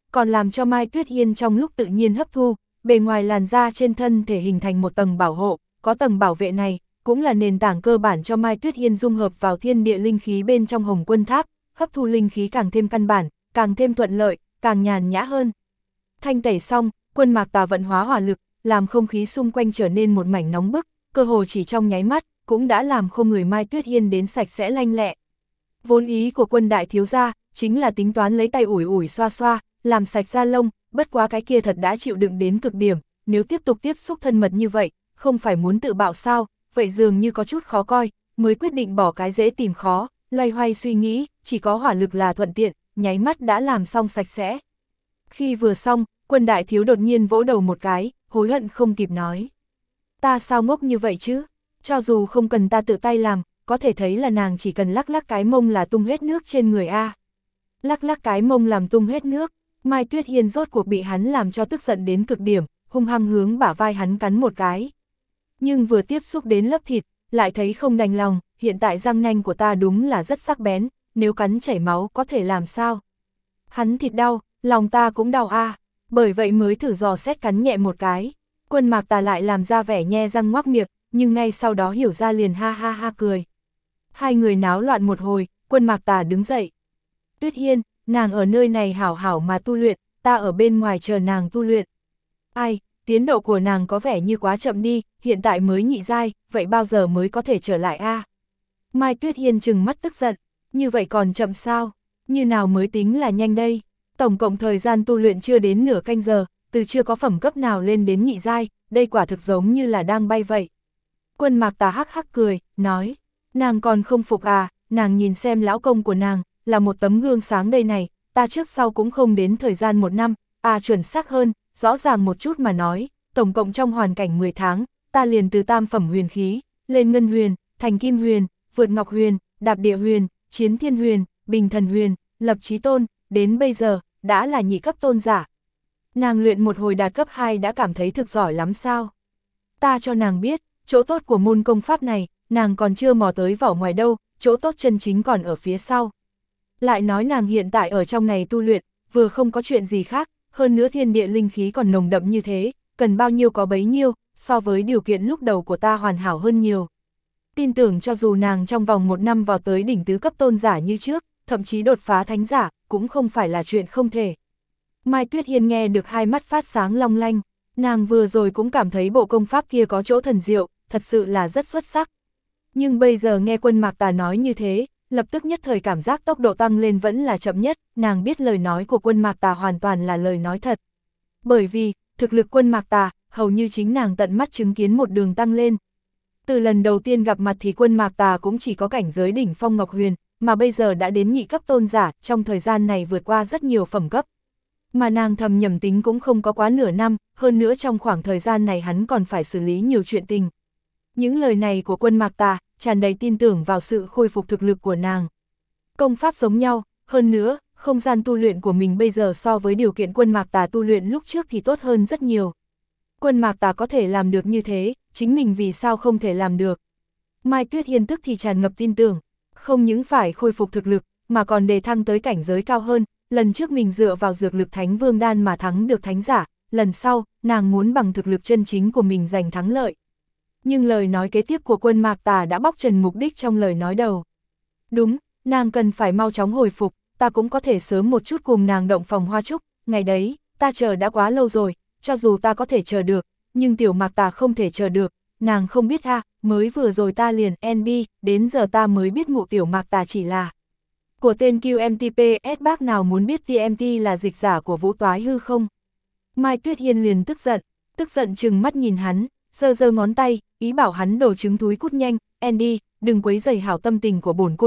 còn làm cho Mai Tuyết Hiên trong lúc tự nhiên hấp thu, bề ngoài làn da trên thân thể hình thành một tầng bảo hộ, có tầng bảo vệ này, cũng là nền tảng cơ bản cho Mai Tuyết Hiên dung hợp vào thiên địa linh khí bên trong Hồng Quân Tháp, hấp thu linh khí càng thêm căn bản, càng thêm thuận lợi, càng nhàn nhã hơn. Thanh tẩy xong, Quân Mạc Tà vận hóa hỏa lực, làm không khí xung quanh trở nên một mảnh nóng bức, cơ hồ chỉ trong nháy mắt, cũng đã làm khô người Mai Tuyết Hiên đến sạch sẽ lanh lẹ. Vốn ý của Quân đại thiếu gia, chính là tính toán lấy tay ủi ủi xoa xoa, làm sạch da lông, bất quá cái kia thật đã chịu đựng đến cực điểm, nếu tiếp tục tiếp xúc thân mật như vậy, không phải muốn tự bạo sao, vậy dường như có chút khó coi, mới quyết định bỏ cái dễ tìm khó, loay hoay suy nghĩ, chỉ có hỏa lực là thuận tiện, nháy mắt đã làm xong sạch sẽ. Khi vừa xong, Quân đại thiếu đột nhiên vỗ đầu một cái, hối hận không kịp nói. Ta sao ngốc như vậy chứ, cho dù không cần ta tự tay làm, có thể thấy là nàng chỉ cần lắc lắc cái mông là tung hết nước trên người a. Lắc lắc cái mông làm tung hết nước, Mai Tuyết Hiên rốt cuộc bị hắn làm cho tức giận đến cực điểm, hung hăng hướng bả vai hắn cắn một cái. Nhưng vừa tiếp xúc đến lớp thịt, lại thấy không đành lòng, hiện tại răng nanh của ta đúng là rất sắc bén, nếu cắn chảy máu có thể làm sao. Hắn thịt đau, lòng ta cũng đau a, bởi vậy mới thử dò xét cắn nhẹ một cái. Quân Mạc Tà lại làm ra vẻ nhe răng ngoác miệng, nhưng ngay sau đó hiểu ra liền ha ha ha cười. Hai người náo loạn một hồi, Quân Mạc Tà đứng dậy. Tuyết Hiên, nàng ở nơi này hảo hảo mà tu luyện, ta ở bên ngoài chờ nàng tu luyện. Ai, tiến độ của nàng có vẻ như quá chậm đi, hiện tại mới nhị giai, vậy bao giờ mới có thể trở lại a? Mai Tuyết Hiên trừng mắt tức giận, như vậy còn chậm sao, như nào mới tính là nhanh đây? Tổng cộng thời gian tu luyện chưa đến nửa canh giờ, từ chưa có phẩm cấp nào lên đến nhị giai, đây quả thực giống như là đang bay vậy. Quân Mạc Tà hắc hắc cười, nói, nàng còn không phục à, nàng nhìn xem lão công của nàng, là một tấm gương sáng đây này, ta trước sau cũng không đến thời gian 1 năm, chuẩn xác hơn, rõ ràng một chút mà nói, tổng cộng trong hoàn cảnh 10 tháng, ta liền từ tam phẩm huyền khí, lên ngân huyền, thành kim huyền, vượt ngọc huyền, đạp địa huyền, chiến thiên huyền, bình thần huyền, lập chí tôn, đến bây giờ, đã là nhị cấp tôn giả. Nàng luyện một hồi đạt cấp 2 đã cảm thấy thực giỏi lắm sao? Ta cho nàng biết, chỗ tốt của môn công pháp này, nàng còn chưa mò tới vỏ ngoài đâu, chỗ tốt chân chính còn ở phía sau. Lại nói nàng hiện tại ở trong này tu luyện, vừa không có chuyện gì khác, hơn nữa thiên địa linh khí còn nồng đậm như thế, cần bao nhiêu có bấy nhiêu, so với điều kiện lúc đầu của ta hoàn hảo hơn nhiều. Tin tưởng cho dù nàng trong vòng 1 năm vào tới đỉnh tứ cấp tôn giả như trước, thậm chí đột phá thánh giả, cũng không phải là chuyện không thể. Mai Tuyết Hiên nghe được hai mắt phát sáng long lanh, nàng vừa rồi cũng cảm thấy bộ công pháp kia có chỗ thần diệu, thật sự là rất xuất sắc. Nhưng bây giờ nghe Quân Mạc Tà nói như thế, lập tức nhất thời cảm giác tốc độ tăng lên vẫn là chậm nhất, nàng biết lời nói của Quân Mạc Tà hoàn toàn là lời nói thật. Bởi vì, thực lực Quân Mạc Tà, hầu như chính nàng tận mắt chứng kiến một đường tăng lên. Từ lần đầu tiên gặp mặt thì Quân Mạc Tà cũng chỉ có cảnh giới đỉnh phong Ngọc Huyền, mà bây giờ đã đến nhị cấp tôn giả, trong thời gian này vượt qua rất nhiều phẩm cấp. Mà nàng thầm nhầm tính cũng không có quá nửa năm, hơn nữa trong khoảng thời gian này hắn còn phải xử lý nhiều chuyện tình. Những lời này của Quân Mạc Tà, tràn đầy tin tưởng vào sự khôi phục thực lực của nàng. Công pháp giống nhau, hơn nữa, không gian tu luyện của mình bây giờ so với điều kiện Quân Mạc Tà tu luyện lúc trước thì tốt hơn rất nhiều. Quân Mạc Tà có thể làm được như thế, chính mình vì sao không thể làm được. Mai Tuyết Hiên tức thì tràn ngập tin tưởng, không những phải khôi phục thực lực, mà còn đề thăng tới cảnh giới cao hơn, lần trước mình dựa vào dược lực Thánh Vương Đan mà thắng được thánh giả, lần sau, nàng muốn bằng thực lực chân chính của mình giành thắng lợi. Nhưng lời nói kế tiếp của Quân Mạc Tà đã bóc trần mục đích trong lời nói đầu. Đúng, nàng cần phải mau chóng hồi phục, ta cũng có thể sớm một chút cùng nàng động phòng hoa trúc, ngày đấy, ta chờ đã quá lâu rồi, cho dù ta có thể chờ được, nhưng tiểu Mạc Tà không thể chờ được, nàng không biết ha, mới vừa rồi ta liền NB, đến giờ ta mới biết ngụ tiểu Mạc Tà chỉ là của tên QMTPS, bác nào muốn biết TMT là dịch giả của Vũ Toái hư không? Mai Tuyết Hiên liền tức giận chừng mắt nhìn hắn, giơ giơ ngón tay, ý bảo hắn đổ trứng túi cút nhanh, Andy, đừng quấy rầy hảo tâm tình của bổn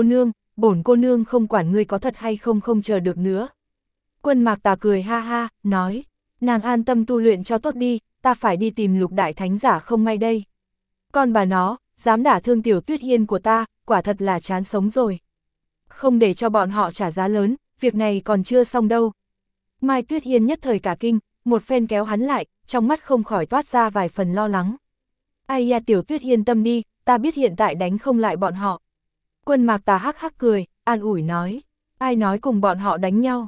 cô nương không quản ngươi có thật hay không không chờ được nữa. Quân Mạc Tà cười ha ha, nói, nàng an tâm tu luyện cho tốt đi, ta phải đi tìm Lục đại thánh giả không may đây. Con bà nó, dám đả thương tiểu Tuyết Hiên của ta, quả thật là chán sống rồi. Không để cho bọn họ trả giá lớn, việc này còn chưa xong đâu. Mai Tuyết Hiên nhất thời cả kinh, một phen kéo hắn lại, trong mắt không khỏi toát ra vài phần lo lắng. Ai da tiểu Tuyết Hiên tâm đi, ta biết hiện tại đánh không lại bọn họ. Quân Mạc Tà hắc hắc cười, an ủi nói, ai nói cùng bọn họ đánh nhau.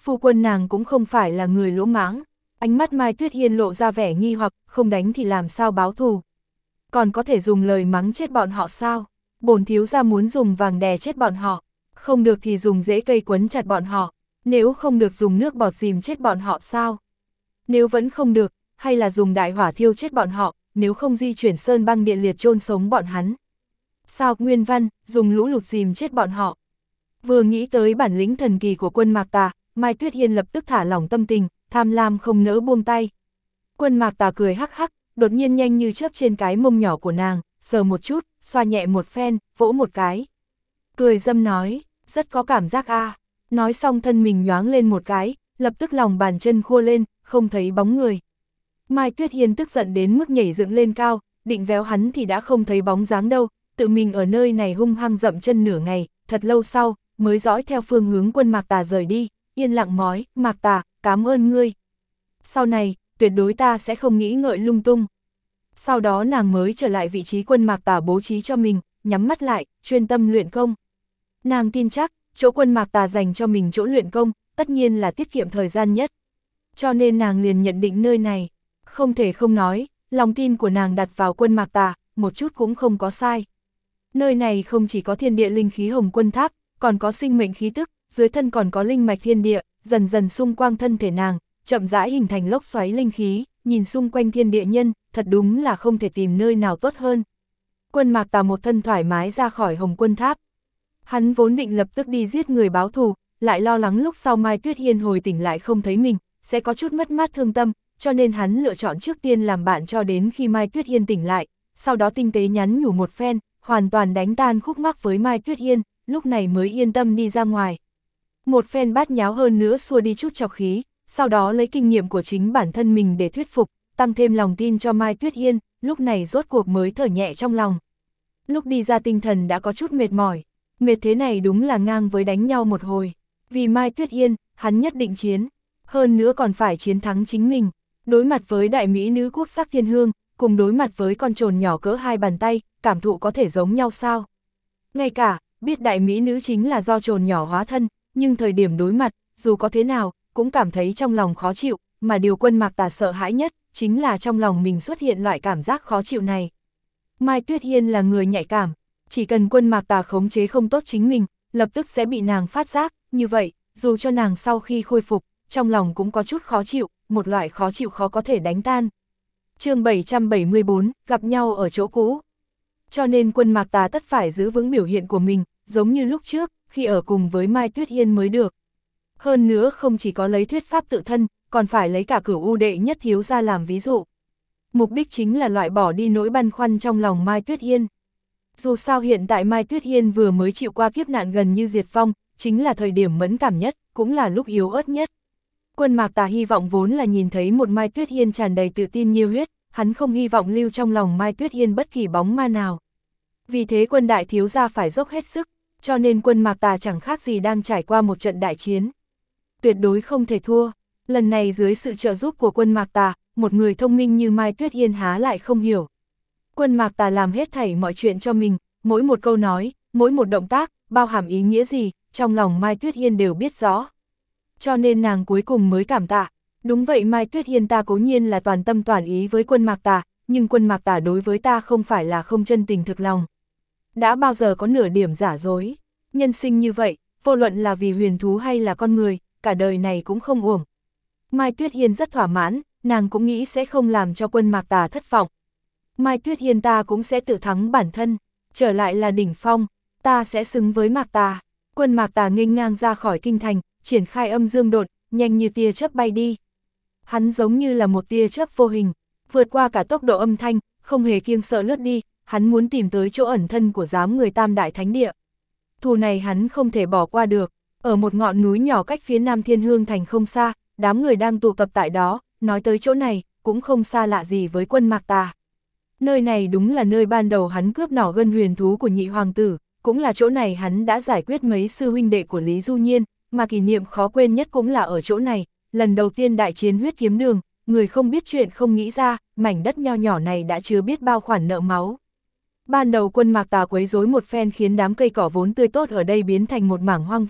Phu quân nàng cũng không phải là người lỗ mãng. Ánh mắt Mai Tuyết Hiên lộ ra vẻ nghi hoặc, không đánh thì làm sao báo thù. Còn có thể dùng lời mắng chết bọn họ sao? Bổn thiếu gia muốn dùng vàng đè chết bọn họ. Không được thì dùng rễ cây quấn chặt bọn họ. Nếu không được dùng nước bọt dìm chết bọn họ sao? Nếu vẫn không được, hay là dùng đại hỏa thiêu chết bọn họ, nếu không di chuyển sơn băng địa liệt chôn sống bọn hắn. Sao nguyên văn, dùng lũ lụt dìm chết bọn họ. Vừa nghĩ tới bản lĩnh thần kỳ của Quân Mạc Tà, Mai Tuyết Hiên lập tức thả lỏng tâm tình, tham lam không nỡ buông tay. Quân Mạc Tà cười hắc hắc, đột nhiên nhanh như chớp trên cái mông nhỏ của nàng, sờ một chút, xoa nhẹ một phen, vỗ một cái. Cười dâm nói, rất có cảm giác a. Nói xong thân mình nhoáng lên một cái, lập tức lòng bàn chân khua lên, không thấy bóng người. Mai Tuyết Hiên tức giận đến mức nhảy dựng lên cao, định véo hắn thì đã không thấy bóng dáng đâu, tự mình ở nơi này hung hăng dậm chân nửa ngày, thật lâu sau, mới dõi theo phương hướng Quân Mạc Tà rời đi, yên lặng nói, Mạc Tà, cảm ơn ngươi. Sau này, tuyệt đối ta sẽ không nghĩ ngợi lung tung. Sau đó nàng mới trở lại vị trí Quân Mạc Tà bố trí cho mình, nhắm mắt lại, chuyên tâm luyện công. Nàng tin chắc, chỗ Quân Mạc Tà dành cho mình chỗ luyện công, tất nhiên là tiết kiệm thời gian nhất. Cho nên nàng liền nhận định nơi này. Không thể không nói, lòng tin của nàng đặt vào Quân Mạc Tà, một chút cũng không có sai. Nơi này không chỉ có thiên địa linh khí Hồng Quân Tháp, còn có sinh mệnh khí tức, dưới thân còn có linh mạch thiên địa, dần dần xung quanh thân thể nàng, chậm rãi hình thành lốc xoáy linh khí, nhìn xung quanh thiên địa nhân, thật đúng là không thể tìm nơi nào tốt hơn. Quân Mạc Tà một thân thoải mái ra khỏi Hồng Quân Tháp. Hắn vốn định lập tức đi giết người báo thù, lại lo lắng lúc sau Mai Tuyết Hiên hồi tỉnh lại không thấy mình, sẽ có chút mất mát thương tâm, cho nên hắn lựa chọn trước tiên làm bạn cho đến khi Mai Tuyết Hiên tỉnh lại, sau đó tinh tế nhắn nhủ một phen, hoàn toàn đánh tan khúc mắc với Mai Tuyết Hiên, lúc này mới yên tâm đi ra ngoài. Một phen bát nháo hơn nữa xua đi chút trọc khí, sau đó lấy kinh nghiệm của chính bản thân mình để thuyết phục, tăng thêm lòng tin cho Mai Tuyết Hiên, lúc này rốt cuộc mới thở nhẹ trong lòng. Lúc đi ra tinh thần đã có chút mệt mỏi, mệt thế này đúng là ngang với đánh nhau một hồi. Vì Mai Tuyết Hiên, hắn nhất định chiến, hơn nữa còn phải chiến thắng chính mình. Đối mặt với đại mỹ nữ quốc sắc thiên hương, cùng đối mặt với con trồn nhỏ cỡ hai bàn tay, cảm thụ có thể giống nhau sao? Ngay cả, biết đại mỹ nữ chính là do trồn nhỏ hóa thân, nhưng thời điểm đối mặt, dù có thế nào, cũng cảm thấy trong lòng khó chịu, mà điều Quân Mạc Tà sợ hãi nhất, chính là trong lòng mình xuất hiện loại cảm giác khó chịu này. Mai Tuyết Hiên là người nhạy cảm, chỉ cần Quân Mạc Tà khống chế không tốt chính mình, lập tức sẽ bị nàng phát giác, như vậy, dù cho nàng sau khi khôi phục, trong lòng cũng có chút khó chịu, một loại khó chịu khó có thể đánh tan. Chương 774, gặp nhau ở chỗ cũ. Cho nên Quân Mạc Tà tất phải giữ vững biểu hiện của mình, giống như lúc trước, khi ở cùng với Mai Tuyết Hiên mới được. Hơn nữa không chỉ có lấy thuyết pháp tự thân, còn phải lấy cả Cửu U đệ nhất thiếu ra làm ví dụ. Mục đích chính là loại bỏ đi nỗi băn khoăn trong lòng Mai Tuyết Hiên. Dù sao hiện tại Mai Tuyết Hiên vừa mới chịu qua kiếp nạn gần như diệt vong, chính là thời điểm mẫn cảm nhất, cũng là lúc yếu ớt nhất. Quân Mạc Tà hy vọng vốn là nhìn thấy một Mai Tuyết Hiên tràn đầy tự tin nhiêu huyết, hắn không hy vọng lưu trong lòng Mai Tuyết Hiên bất kỳ bóng ma nào. Vì thế Quân đại thiếu gia phải dốc hết sức, cho nên Quân Mạc Tà chẳng khác gì đang trải qua một trận đại chiến. Tuyệt đối không thể thua, lần này dưới sự trợ giúp của Quân Mạc Tà, một người thông minh như Mai Tuyết Hiên há lại không hiểu. Quân Mạc Tà làm hết thảy mọi chuyện cho mình, mỗi một câu nói, mỗi một động tác, bao hàm ý nghĩa gì, trong lòng Mai Tuyết Hiên đều biết rõ. Cho nên nàng cuối cùng mới cảm tạ. Đúng vậy Mai Tuyết Hiên, ta cố nhiên là toàn tâm toàn ý với Quân Mạc Tà, nhưng Quân Mạc Tà đối với ta không phải là không chân tình thực lòng. Đã bao giờ có nửa điểm giả dối. Nhân sinh như vậy, vô luận là vì huyền thú hay là con người, cả đời này cũng không uổng. Mai Tuyết Hiên rất thỏa mãn, nàng cũng nghĩ sẽ không làm cho Quân Mạc Tà thất vọng. Mai Tuyết Hiên, ta cũng sẽ tự thắng bản thân, trở lại là đỉnh phong, ta sẽ xứng với Mạc Tà. Quân Mạc Tà nghênh ngang ra khỏi kinh thành, triển khai âm dương độn, nhanh như tia chớp bay đi. Hắn giống như là một tia chớp vô hình, vượt qua cả tốc độ âm thanh, không hề kiêng sợ lướt đi, hắn muốn tìm tới chỗ ẩn thân của giám người Tam Đại Thánh Địa. Thù này hắn không thể bỏ qua được, ở một ngọn núi nhỏ cách phía Nam Thiên Hương Thành không xa, đám người đang tụ tập tại đó, nói tới chỗ này, cũng không xa lạ gì với Quân Mạc Tà. Nơi này đúng là nơi ban đầu hắn cướp nỏ gân huyền thú của nhị hoàng tử, cũng là chỗ này hắn đã giải quyết mấy sư huynh đệ của Lý Du Nhiên, mà kỷ niệm khó quên nhất cũng là ở chỗ này, lần đầu tiên đại chiến huyết kiếm đường, người không biết chuyện không nghĩ ra, mảnh đất nho nhỏ này đã chứa biết bao khoản nợ máu. Ban đầu Quân Mạc Tà quấy rối một phen khiến đám cây cỏ vốn tươi tốt ở đây biến thành một mảng hoang vu,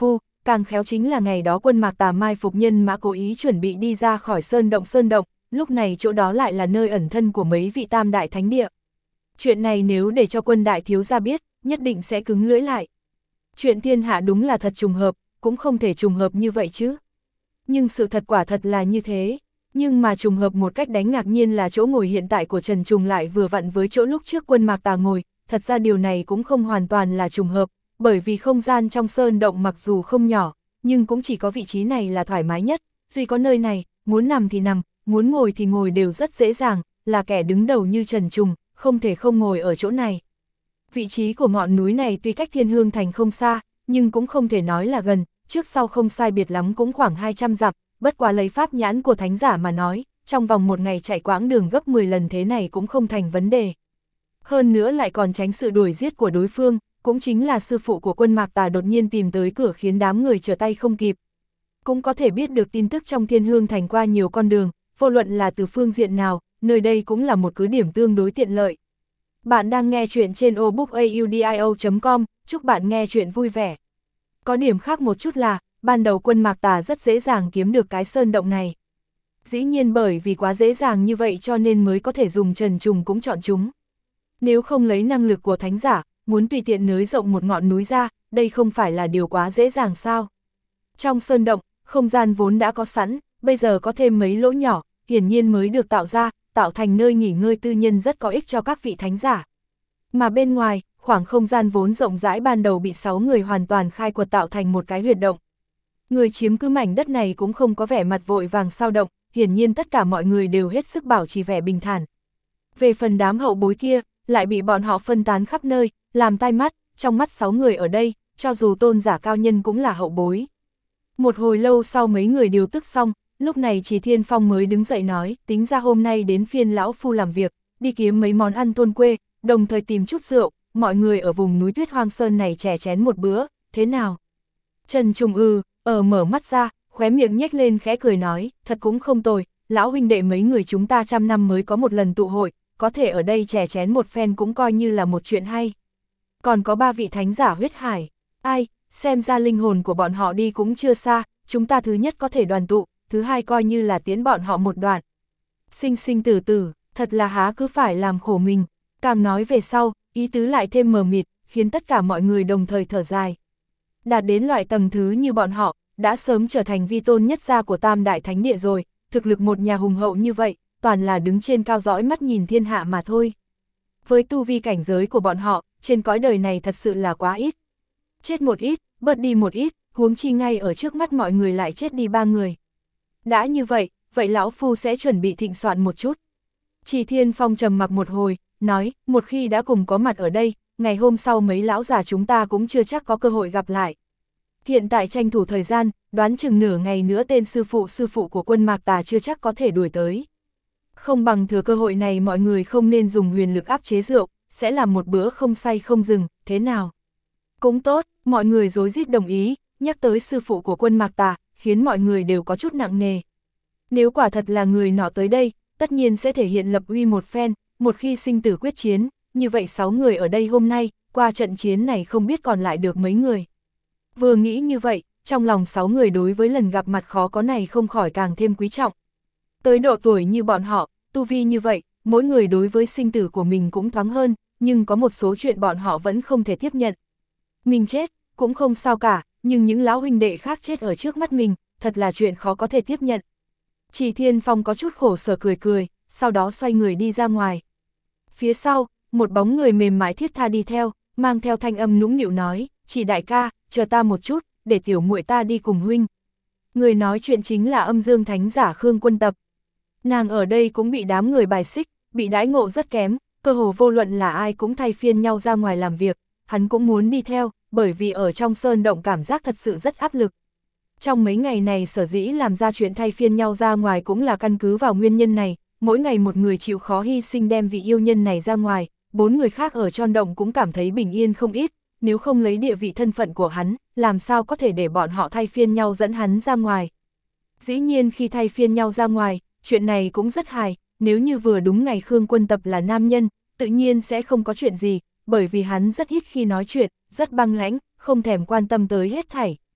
càng khéo chính là ngày đó quân Mạc Tà mai phục nhân mã cố ý chuẩn bị đi ra khỏi sơn động, lúc này chỗ đó lại là nơi ẩn thân của mấy vị tam đại thánh địa. Chuyện này nếu để cho quân đại thiếu gia biết, nhất định sẽ cứng lưỡi lại. Chuyện thiên hạ đúng là thật trùng hợp, cũng không thể trùng hợp như vậy chứ. Nhưng sự thật quả thật là như thế. Nhưng mà trùng hợp một cách đánh ngạc nhiên là chỗ ngồi hiện tại của Trần Trùng lại vừa vặn với chỗ lúc trước quân Mạc Tà ngồi. Thật ra điều này cũng không hoàn toàn là trùng hợp, bởi vì không gian trong sơn động mặc dù không nhỏ, nhưng cũng chỉ có vị trí này là thoải mái nhất. Duy có nơi này, muốn nằm thì nằm, muốn ngồi thì ngồi đều rất dễ dàng, là kẻ đứng đầu như Trần Trùng, không thể không ngồi ở chỗ này. Vị trí của ngọn núi này tuy cách Thiên Hương Thành không xa, nhưng cũng không thể nói là gần, trước sau không sai biệt lắm cũng khoảng 200 dặm, bất quá lấy pháp nhãn của thánh giả mà nói, trong vòng một ngày chạy quãng đường gấp 10 lần thế này cũng không thành vấn đề. Hơn nữa lại còn tránh sự đuổi giết của đối phương, cũng chính là sư phụ của quân Mạc Tà đột nhiên tìm tới cửa khiến đám người trở tay không kịp. Cũng có thể biết được tin tức trong Thiên Hương Thành qua nhiều con đường, vô luận là từ phương diện nào, nơi đây cũng là một cứ điểm tương đối tiện lợi. Bạn đang nghe chuyện trên obookaudio.com, chúc bạn nghe chuyện vui vẻ. Có điểm khác một chút là, ban đầu quân Mạc Tà rất dễ dàng kiếm được cái sơn động này. Dĩ nhiên bởi vì quá dễ dàng như vậy cho nên mới có thể dùng Trần Trùng cũng chọn chúng. Nếu không lấy năng lực của thánh giả, muốn tùy tiện nới rộng một ngọn núi ra, đây không phải là điều quá dễ dàng sao. Trong sơn động, không gian vốn đã có sẵn, bây giờ có thêm mấy lỗ nhỏ, hiển nhiên mới được tạo ra, tạo thành nơi nghỉ ngơi tư nhân rất có ích cho các vị thánh giả. Mà bên ngoài, khoảng không gian vốn rộng rãi ban đầu bị 6 người hoàn toàn khai quật tạo thành một cái huyệt động. Người chiếm cứ mảnh đất này cũng không có vẻ mặt vội vàng sao động, hiển nhiên tất cả mọi người đều hết sức bảo trì vẻ bình thản. Về phần đám hậu bối kia, lại bị bọn họ phân tán khắp nơi, làm tai mắt, trong mắt 6 người ở đây, cho dù tôn giả cao nhân cũng là hậu bối. Một hồi lâu sau mấy người điều tức xong, lúc này Chỉ Thiên Phong mới đứng dậy nói, tính ra hôm nay đến phiên lão phu làm việc, đi kiếm mấy món ăn thôn quê, đồng thời tìm chút rượu, mọi người ở vùng núi Tuyết Hoang Sơn này chè chén một bữa, thế nào? Trần Trùng mở mắt ra, khóe miệng nhếch lên khẽ cười nói, thật cũng không tồi, lão huynh đệ mấy người chúng ta 100 năm mới có một lần tụ hội, có thể ở đây chè chén một phen cũng coi như là một chuyện hay. Còn có 3 vị thánh giả huyết hải, ai, xem ra linh hồn của bọn họ đi cũng chưa xa, chúng ta thứ nhất có thể đoàn tụ, thứ hai coi như là tiến bọn họ một đoạn. Sinh sinh tử tử, thật là há cứ phải làm khổ mình, càng nói về sau, ý tứ lại thêm mờ mịt, khiến tất cả mọi người đồng thời thở dài. Đạt đến loại tầng thứ như bọn họ, đã sớm trở thành vi tôn nhất gia của Tam Đại Thánh Địa rồi, thực lực một nhà hùng hậu như vậy, toàn là đứng trên cao dõi mắt nhìn thiên hạ mà thôi. Với tu vi cảnh giới của bọn họ, trên cõi đời này thật sự là quá ít. Chết một ít, bớt đi một ít, huống chi ngay ở trước mắt mọi người lại chết đi 3 người. Đã như vậy, vậy lão phu sẽ chuẩn bị thịnh soạn một chút. Chỉ Thiên Phong trầm mặc một hồi, nói, một khi đã cùng có mặt ở đây, ngày hôm sau mấy lão già chúng ta cũng chưa chắc có cơ hội gặp lại. Hiện tại tranh thủ thời gian, đoán chừng nửa ngày nữa tên sư phụ của quân Mạc Tà chưa chắc có thể đuổi tới. Không bằng thừa cơ hội này mọi người không nên dùng huyền lực áp chế rượu, sẽ làm một bữa không say không dừng, thế nào? Cũng tốt, mọi người rối rít đồng ý, nhắc tới sư phụ của quân Mạc Tà, khiến mọi người đều có chút nặng nề. Nếu quả thật là người nọ tới đây, tất nhiên sẽ thể hiện lập uy một phen, một khi sinh tử quyết chiến, như vậy 6 người ở đây hôm nay, qua trận chiến này không biết còn lại được mấy người. Vừa nghĩ như vậy, trong lòng 6 người đối với lần gặp mặt khó có này không khỏi càng thêm quý trọng. Tới độ tuổi như bọn họ, tu vi như vậy, mỗi người đối với sinh tử của mình cũng thoáng hơn, nhưng có một số chuyện bọn họ vẫn không thể tiếp nhận. Mình chết, cũng không sao cả, nhưng những lão huynh đệ khác chết ở trước mắt mình, thật là chuyện khó có thể tiếp nhận. Chỉ Thiên Phong có chút khổ sở cười cười, sau đó xoay người đi ra ngoài. Phía sau, một bóng người mềm mại thiết tha đi theo, mang theo thanh âm nũng nịu nói, Chỉ đại ca, chờ ta một chút, để tiểu muội ta đi cùng huynh. Người nói chuyện chính là Âm Dương Thánh giả Khương Quân Tập. Nàng ở đây cũng bị đám người bài xích, bị đãi ngộ rất kém, cơ hồ vô luận là ai cũng thay phiên nhau ra ngoài làm việc, hắn cũng muốn đi theo, bởi vì ở trong sơn động cảm giác thật sự rất áp lực. Trong mấy ngày này sở dĩ làm ra chuyện thay phiên nhau ra ngoài cũng là căn cứ vào nguyên nhân này, mỗi ngày một người chịu khó hy sinh đem vị yêu nhân này ra ngoài, 4 người khác ở trong động cũng cảm thấy bình yên không ít, nếu không lấy địa vị thân phận của hắn, làm sao có thể để bọn họ thay phiên nhau dẫn hắn ra ngoài. Dĩ nhiên khi thay phiên nhau ra ngoài, chuyện này cũng rất hài, nếu như vừa đúng ngày Khương Quân Tập là nam nhân, tự nhiên sẽ không có chuyện gì, bởi vì hắn rất ít khi nói chuyện, rất băng lãnh, không thèm quan tâm tới hết thảy.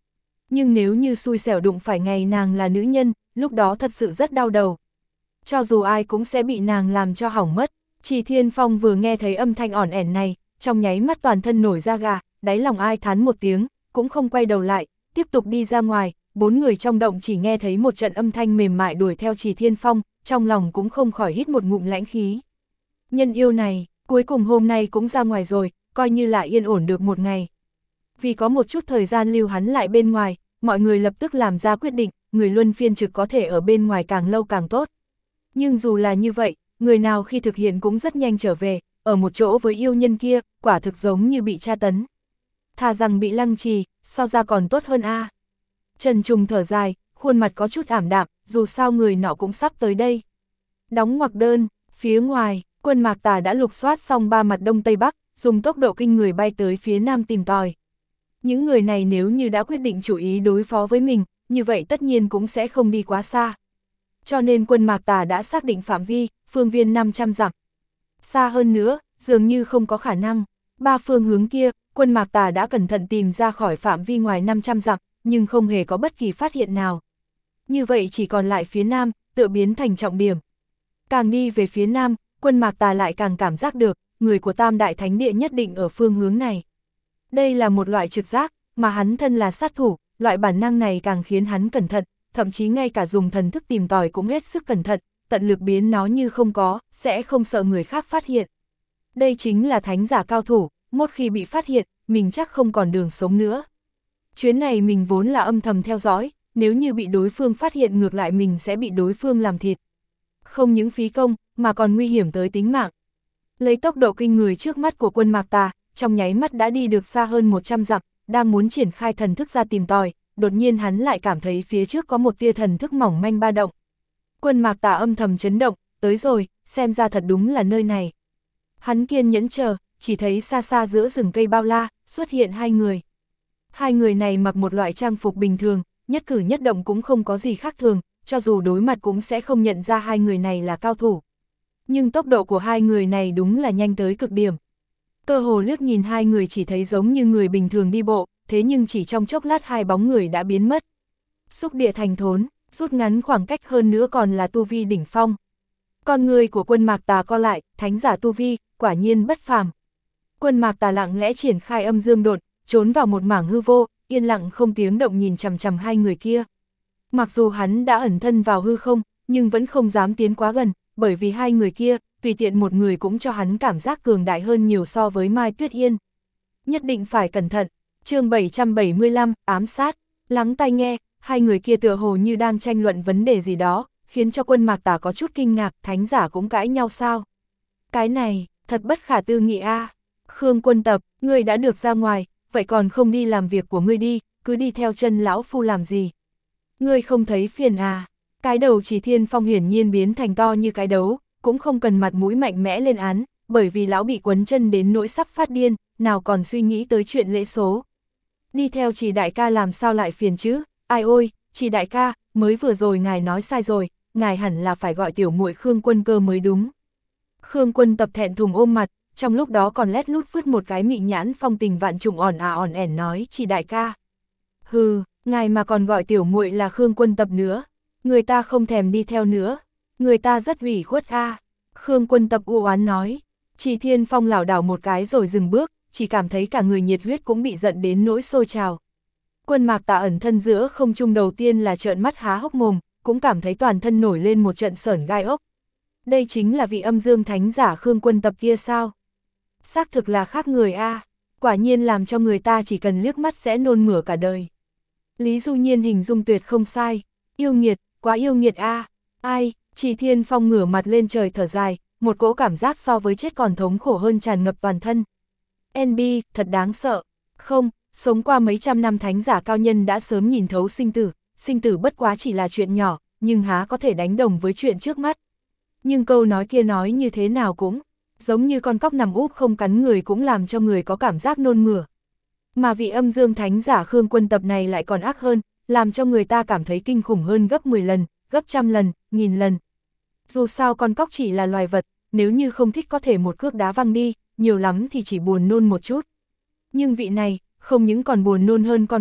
Nhưng nếu như xui xẻo đụng phải ngày nàng là nữ nhân, lúc đó thật sự rất đau đầu. Cho dù ai cũng sẽ bị nàng làm cho hỏng mất. Chỉ Thiên Phong vừa nghe thấy âm thanh ỏn ẻn này, trong nháy mắt toàn thân nổi da gà, đáy lòng ai thán một tiếng, cũng không quay đầu lại, tiếp tục đi ra ngoài. 4 người trong động chỉ nghe thấy một trận âm thanh mềm mại đuổi theo Chỉ Thiên Phong, trong lòng cũng không khỏi hít một ngụm lãnh khí. Nhân yêu này, cuối cùng hôm nay cũng ra ngoài rồi, coi như là yên ổn được một ngày. Vì có một chút thời gian lưu hắn lại bên ngoài, mọi người lập tức làm ra quyết định, người luân phiên trực có thể ở bên ngoài càng lâu càng tốt. Nhưng dù là như vậy, người nào khi thực hiện cũng rất nhanh trở về, ở một chỗ với yêu nhân kia, quả thực giống như bị tra tấn. Thà rằng bị lăng trì, so ra còn tốt hơn a. Trần Trùng thở dài, khuôn mặt có chút ảm đạm, dù sao người nọ cũng sắp tới đây. Đóng ngoặc đơn, phía ngoài, quân Mạc Tà đã lục soát xong 3 mặt đông tây bắc, dùng tốc độ kinh người bay tới phía nam tìm tòi. Những người này nếu như đã quyết định chủ ý đối phó với mình, như vậy tất nhiên cũng sẽ không đi quá xa. Cho nên quân Mạc Tà đã xác định phạm vi, phương viên 500 dặm. Xa hơn nữa, dường như không có khả năng. 3 phương hướng kia, quân Mạc Tà đã cẩn thận tìm ra khỏi phạm vi ngoài 500 dặm, nhưng không hề có bất kỳ phát hiện nào. Như vậy chỉ còn lại phía nam, tựa biến thành trọng điểm. Càng đi về phía nam, quân Mạc Tà lại càng cảm giác được, người của Tam Đại Thánh Địa nhất định ở phương hướng này. Đây là một loại trực giác, mà hắn thân là sát thủ, loại bản năng này càng khiến hắn cẩn thận, thậm chí ngay cả dùng thần thức tìm tòi cũng hết sức cẩn thận, tận lực biến nó như không có, sẽ không sợ người khác phát hiện. Đây chính là thánh giả cao thủ, một khi bị phát hiện, mình chắc không còn đường sống nữa. Chuyến này mình vốn là âm thầm theo dõi, nếu như bị đối phương phát hiện ngược lại mình sẽ bị đối phương làm thịt. Không những phí công, mà còn nguy hiểm tới tính mạng. Lấy tốc độ kinh người trước mắt của quân Mạc Tà, trong nháy mắt đã đi được xa hơn 100 dặm, đang muốn triển khai thần thức ra tìm tòi, đột nhiên hắn lại cảm thấy phía trước có một tia thần thức mỏng manh ba động. Quân Mạc Tà âm thầm chấn động, tới rồi, xem ra thật đúng là nơi này. Hắn kiên nhẫn chờ, chỉ thấy xa xa giữa rừng cây bao la, xuất hiện 2 người. 2 người này mặc một loại trang phục bình thường, nhất cử nhất động cũng không có gì khác thường, cho dù đối mặt cũng sẽ không nhận ra 2 người này là cao thủ. Nhưng tốc độ của 2 người này đúng là nhanh tới cực điểm. Cơ hồ liếc nhìn 2 người chỉ thấy giống như người bình thường đi bộ, thế nhưng chỉ trong chốc lát 2 bóng người đã biến mất. Xúc địa thành thốn, rút ngắn khoảng cách hơn nữa còn là tu vi đỉnh phong. Con người của quân Mạc Tà co lại, thánh giả tu vi, quả nhiên bất phàm. Quân Mạc Tà lặng lẽ triển khai âm dương độn, trốn vào một mảng hư vô, yên lặng không tiếng động nhìn chằm chằm 2 người kia. Mặc dù hắn đã ẩn thân vào hư không, nhưng vẫn không dám tiến quá gần, bởi vì 2 người kia, tùy tiện một người cũng cho hắn cảm giác cường đại hơn nhiều so với Mai Tuyết Yên. Nhất định phải cẩn thận. Chương 775, ám sát. Lắng tai nghe, 2 người kia tựa hồ như đang tranh luận vấn đề gì đó, khiến cho quân Mạc Tà có chút kinh ngạc, thánh giả cũng cãi nhau sao? Cái này, thật bất khả tư nghị a. Khương Quân Tập, ngươi đã được ra ngoài, vậy còn không đi làm việc của ngươi đi, cứ đi theo chân lão phu làm gì? Ngươi không thấy phiền à? Cái đầu Chỉ Thiên Phong hiển nhiên biến thành to như cái đấu, cũng không cần mặt mũi mạnh mẽ lên án, bởi vì lão bị quấn chân đến nỗi sắp phát điên, nào còn suy nghĩ tới chuyện lễ số. Đi theo Chỉ đại ca làm sao lại phiền chứ? Ai ôi, Chỉ đại ca, mới vừa rồi ngài nói sai rồi, ngài hẳn là phải gọi tiểu muội Khương Quân Cơ mới đúng. Khương Quân Tập thẹn thùng ôm mặt, trong lúc đó còn lét lút vứt một cái mị nhãn phong tình vạn trùng ỏn ẻn nói, Chỉ đại ca. Hừ, ngài mà còn gọi tiểu muội là Khương Quân Tập nữa, người ta không thèm đi theo nữa, người ta rất ủy khuất a. Khương Quân Tập u oán nói. Chỉ Thiên Phong lảo đảo một cái rồi dừng bước, chỉ cảm thấy cả người nhiệt huyết cũng bị giận đến nỗi sôi trào. Quân Mạc Tà ẩn thân giữa không trung đầu tiên là trợn mắt há hốc mồm, cũng cảm thấy toàn thân nổi lên một trận sởn gai ốc. Đây chính là vị âm dương thánh giả Khương Quân Tập kia sao? Xác thực là khác người a, quả nhiên làm cho người ta chỉ cần liếc mắt sẽ nôn mửa cả đời. Lý Du Nhiên hình dung tuyệt không sai, yêu nghiệt, quá yêu nghiệt a. Ai? Chỉ Thiên Phong ngửa mặt lên trời thở dài, một cỗ cảm giác so với chết còn thống khổ hơn tràn ngập toàn thân. NB, thật đáng sợ. Không, sống qua mấy trăm năm thánh giả cao nhân đã sớm nhìn thấu sinh tử bất quá chỉ là chuyện nhỏ, nhưng há có thể đánh đồng với chuyện trước mắt. Nhưng câu nói kia nói như thế nào cũng, giống như con cóc nằm úp không cắn người cũng làm cho người có cảm giác nôn mửa. Mà vị âm dương thánh giả Khương Quân Tập này lại còn ác hơn, làm cho người ta cảm thấy kinh khủng hơn gấp 10 lần, gấp trăm lần, nghìn lần. Dù sao con cóc chỉ là loài vật, nếu như không thích có thể một cước đá văng đi, nhiều lắm thì chỉ buồn nôn một chút. Nhưng vị này, không những còn buồn nôn hơn con cóc,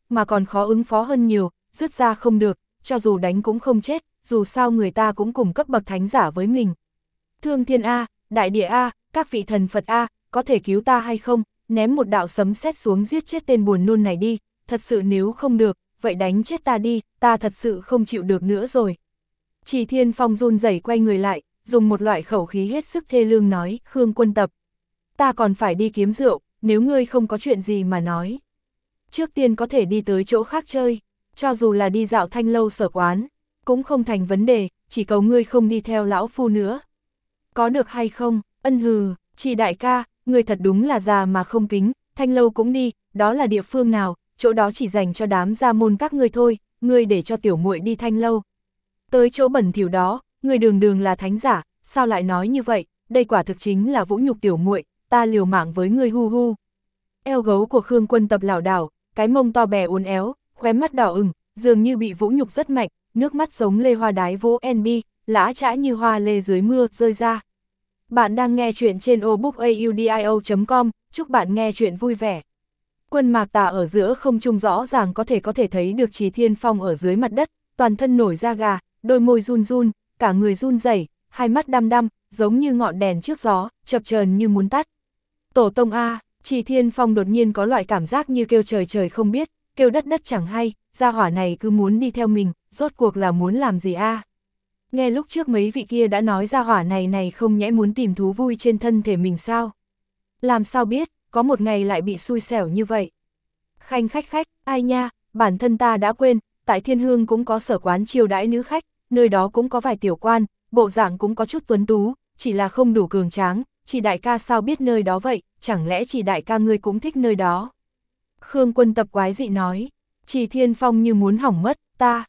mà còn khó ứng phó hơn nhiều, dứt ra không được, cho dù đánh cũng không chết, dù sao người ta cũng cùng cấp bậc thánh giả với mình. Thương thiên A, đại địa A, các vị thần Phật A, có thể cứu ta hay không, ném một đạo sấm sét xuống giết chết tên buồn nôn này đi, thật sự nếu không được, vậy đánh chết ta đi, ta thật sự không chịu được nữa rồi. Chỉ Thiên Phong run rẩy quay người lại, dùng một loại khẩu khí hết sức thê lương nói, Khương Quân Tập, ta còn phải đi kiếm rượu, nếu ngươi không có chuyện gì mà nói. Trước tiên có thể đi tới chỗ khác chơi, cho dù là đi dạo Thanh Lâu Sở quán, cũng không thành vấn đề, chỉ cầu ngươi không đi theo lão phu nữa. Có được hay không, ân hừ, Chỉ đại ca, ngươi thật đúng là già mà không kính, Thanh Lâu cũng đi, đó là địa phương nào, chỗ đó chỉ dành cho đám gia môn các ngươi thôi, ngươi để cho tiểu muội đi Thanh Lâu. Tới chỗ bẩn thỉu đó, ngươi đường đường là thánh giả, sao lại nói như vậy, đây quả thực chính là vũ nhục tiểu muội, ta liều mạng với ngươi hu hu. Eo gấu của Khương Quân Tập lảo đảo, cái mông to bè uốn éo, khóe mắt đỏ ửng, dường như bị vũ nhục rất mạnh, nước mắt giống lê hoa đái vỗ NB, lã chã như hoa lê dưới mưa rơi ra. Bạn đang nghe chuyện trên obookaudio.com, chúc bạn nghe chuyện vui vẻ. Quân Mạc Tà ở giữa không trung rõ ràng có thể thấy được Chỉ Thiên Phong ở dưới mặt đất, toàn thân nổi da gà, đôi môi run run, cả người run rẩy, hai mắt đăm đăm, giống như ngọn đèn trước gió, chập chờn như muốn tắt. Tổ tông A, Chỉ Thiên Phong đột nhiên có loại cảm giác như kêu trời trời không biết, kêu đất đất chẳng hay, gia hỏa này cứ muốn đi theo mình, rốt cuộc là muốn làm gì a? Nghe lúc trước mấy vị kia đã nói gia hỏa này không nhẽ muốn tìm thú vui trên thân thể mình sao? Làm sao biết, có một ngày lại bị xui xẻo như vậy. Khanh khách, ai nha, bản thân ta đã quên, tại Thiên Hương cũng có sở quán chiêu đãi nữ khách, nơi đó cũng có vài tiểu quan, bộ dạng cũng có chút tuấn tú, chỉ là không đủ cường tráng, Chỉ đại ca sao biết nơi đó vậy, chẳng lẽ Chỉ đại ca ngươi cũng thích nơi đó? Khương Quân Tập quái dị nói, Chỉ Thiên Phong như muốn hỏng mất,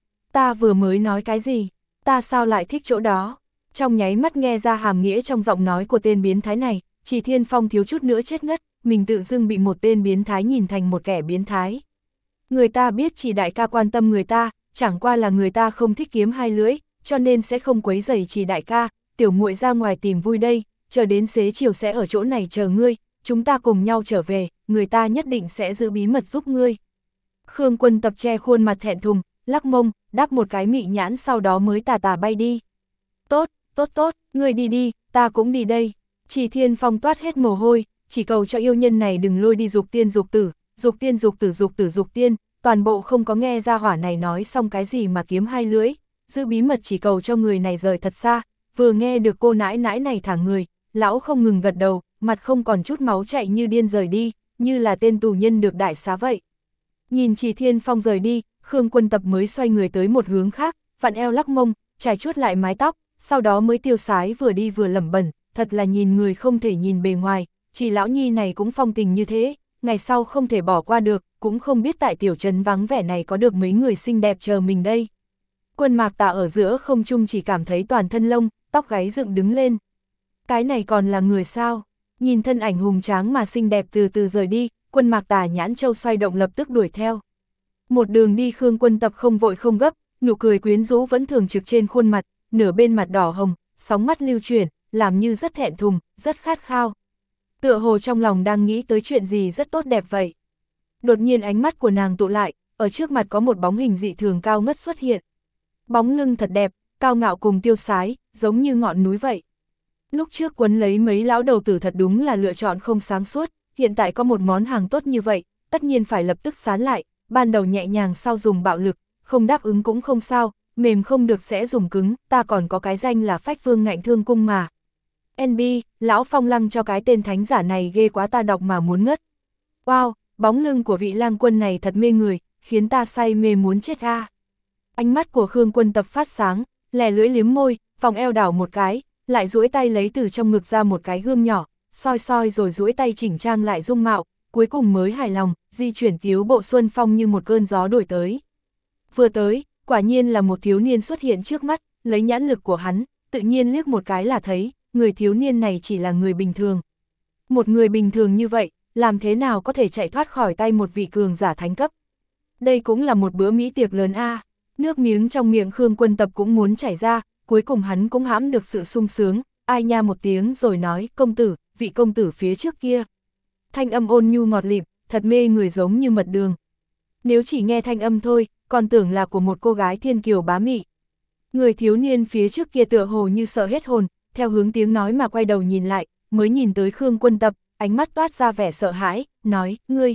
ta vừa mới nói cái gì, ta sao lại thích chỗ đó? Trong nháy mắt nghe ra hàm nghĩa trong giọng nói của tên biến thái này, Chỉ Thiên Phong thiếu chút nữa chết ngất, mình tự dưng bị một tên biến thái nhìn thành một kẻ biến thái. Người ta biết Chỉ đại ca quan tâm người ta, chẳng qua là người ta không thích kiếm hai lưỡi, cho nên sẽ không quấy rầy Chỉ đại ca, tiểu muội ra ngoài tìm vui đây, chờ đến xế chiều sẽ ở chỗ này chờ ngươi, chúng ta cùng nhau trở về, người ta nhất định sẽ giữ bí mật giúp ngươi. Khương Quân Tập che khuôn mặt thẹn thùng, lắc mông, đáp một cái mị nhãn sau đó mới tà tà bay đi. Tốt, ngươi đi đi, ta cũng đi đây. Chỉ Thiên Phong toát hết mồ hôi, chỉ cầu cho yêu nhân này đừng lôi đi dục tiên, toàn bộ không có nghe ra hỏa này nói xong cái gì mà kiếm hai lưỡi, giữ bí mật chỉ cầu cho người này rời thật xa, vừa nghe được cô nãi nãi này thả người, lão không ngừng gật đầu, mặt không còn chút máu chạy như điên rời đi, như là tên tù nhân được đại xá vậy. Nhìn Chỉ Thiên Phong rời đi, Khương Quân Tập mới xoay người tới một hướng khác, vặn eo lắc mông, chải chuốt lại mái tóc, sau đó mới tiêu sái vừa đi vừa lẩm bẩm, thật là nhìn người không thể nhìn bề ngoài, Chỉ lão nhi này cũng phong tình như thế, ngày sau không thể bỏ qua được, cũng không biết tại tiểu trấn vắng vẻ này có được mấy người xinh đẹp chờ mình đây. Quân Mạc Tà ở giữa không trung chỉ cảm thấy toàn thân lông, tóc gáy dựng đứng lên. Cái này còn là người sao? Nhìn thân ảnh hùng tráng mà xinh đẹp từ từ rời đi, Quân Mạc Tà nhãn châu xoay động lập tức đuổi theo. Một đường đi Khương Quân Tập không vội không gấp, nụ cười quyến rũ vẫn thường trực trên khuôn mặt, nửa bên mặt đỏ hồng, sóng mắt lưu chuyển, làm như rất thẹn thùng, rất khát khao. Tựa hồ trong lòng đang nghĩ tới chuyện gì rất tốt đẹp vậy. Đột nhiên ánh mắt của nàng tụ lại, ở trước mặt có một bóng hình dị thường cao ngất xuất hiện. Bóng lưng thật đẹp, cao ngạo cùng tiêu sái, giống như ngọn núi vậy. Lúc trước quấn lấy mấy lão đầu tử thật đúng là lựa chọn không sáng suốt, hiện tại có một món hàng tốt như vậy, tất nhiên phải lập tức sán lại, ban đầu nhẹ nhàng sau dùng bạo lực, không đáp ứng cũng không sao, mềm không được sẽ dùng cứng, ta còn có cái danh là Phách Vương Ngạnh Thương Cung mà. NB, lão Phong Lăng cho cái tên thánh giả này ghê quá ta đọc mà muốn ngất. Wow, bóng lưng của vị lang quân này thật mê người, khiến ta say mê muốn chết a. Ánh mắt của Khương Quân Tập phát sáng, lè lưỡi liếm môi, vòng eo đảo một cái, lại duỗi tay lấy từ trong ngực ra một cái gương nhỏ, soi rồi duỗi tay chỉnh trang lại dung mạo, cuối cùng mới hài lòng, di chuyển tiếu bộ xuân phong như một cơn gió đổi tới. Vừa tới, quả nhiên là một thiếu niên xuất hiện trước mắt, lấy nhãn lực của hắn, tự nhiên liếc một cái là thấy, người thiếu niên này chỉ là người bình thường. Một người bình thường như vậy, làm thế nào có thể chạy thoát khỏi tay một vị cường giả thánh cấp? Đây cũng là một bữa mỹ tiệc lớn a. Nước miếng trong miệng Khương Quân Tập cũng muốn chảy ra, cuối cùng hắn cũng hãm được sự sung sướng, ai nha một tiếng rồi nói, công tử, vị công tử phía trước kia. Thanh âm ôn nhu ngọt lịm, thật mê người giống như mật đường. Nếu chỉ nghe thanh âm thôi, còn tưởng là của một cô gái thiên kiều bá mị. Người thiếu niên phía trước kia tựa hồ như sợ hết hồn, theo hướng tiếng nói mà quay đầu nhìn lại, mới nhìn tới Khương Quân Tập, ánh mắt toát ra vẻ sợ hãi, nói,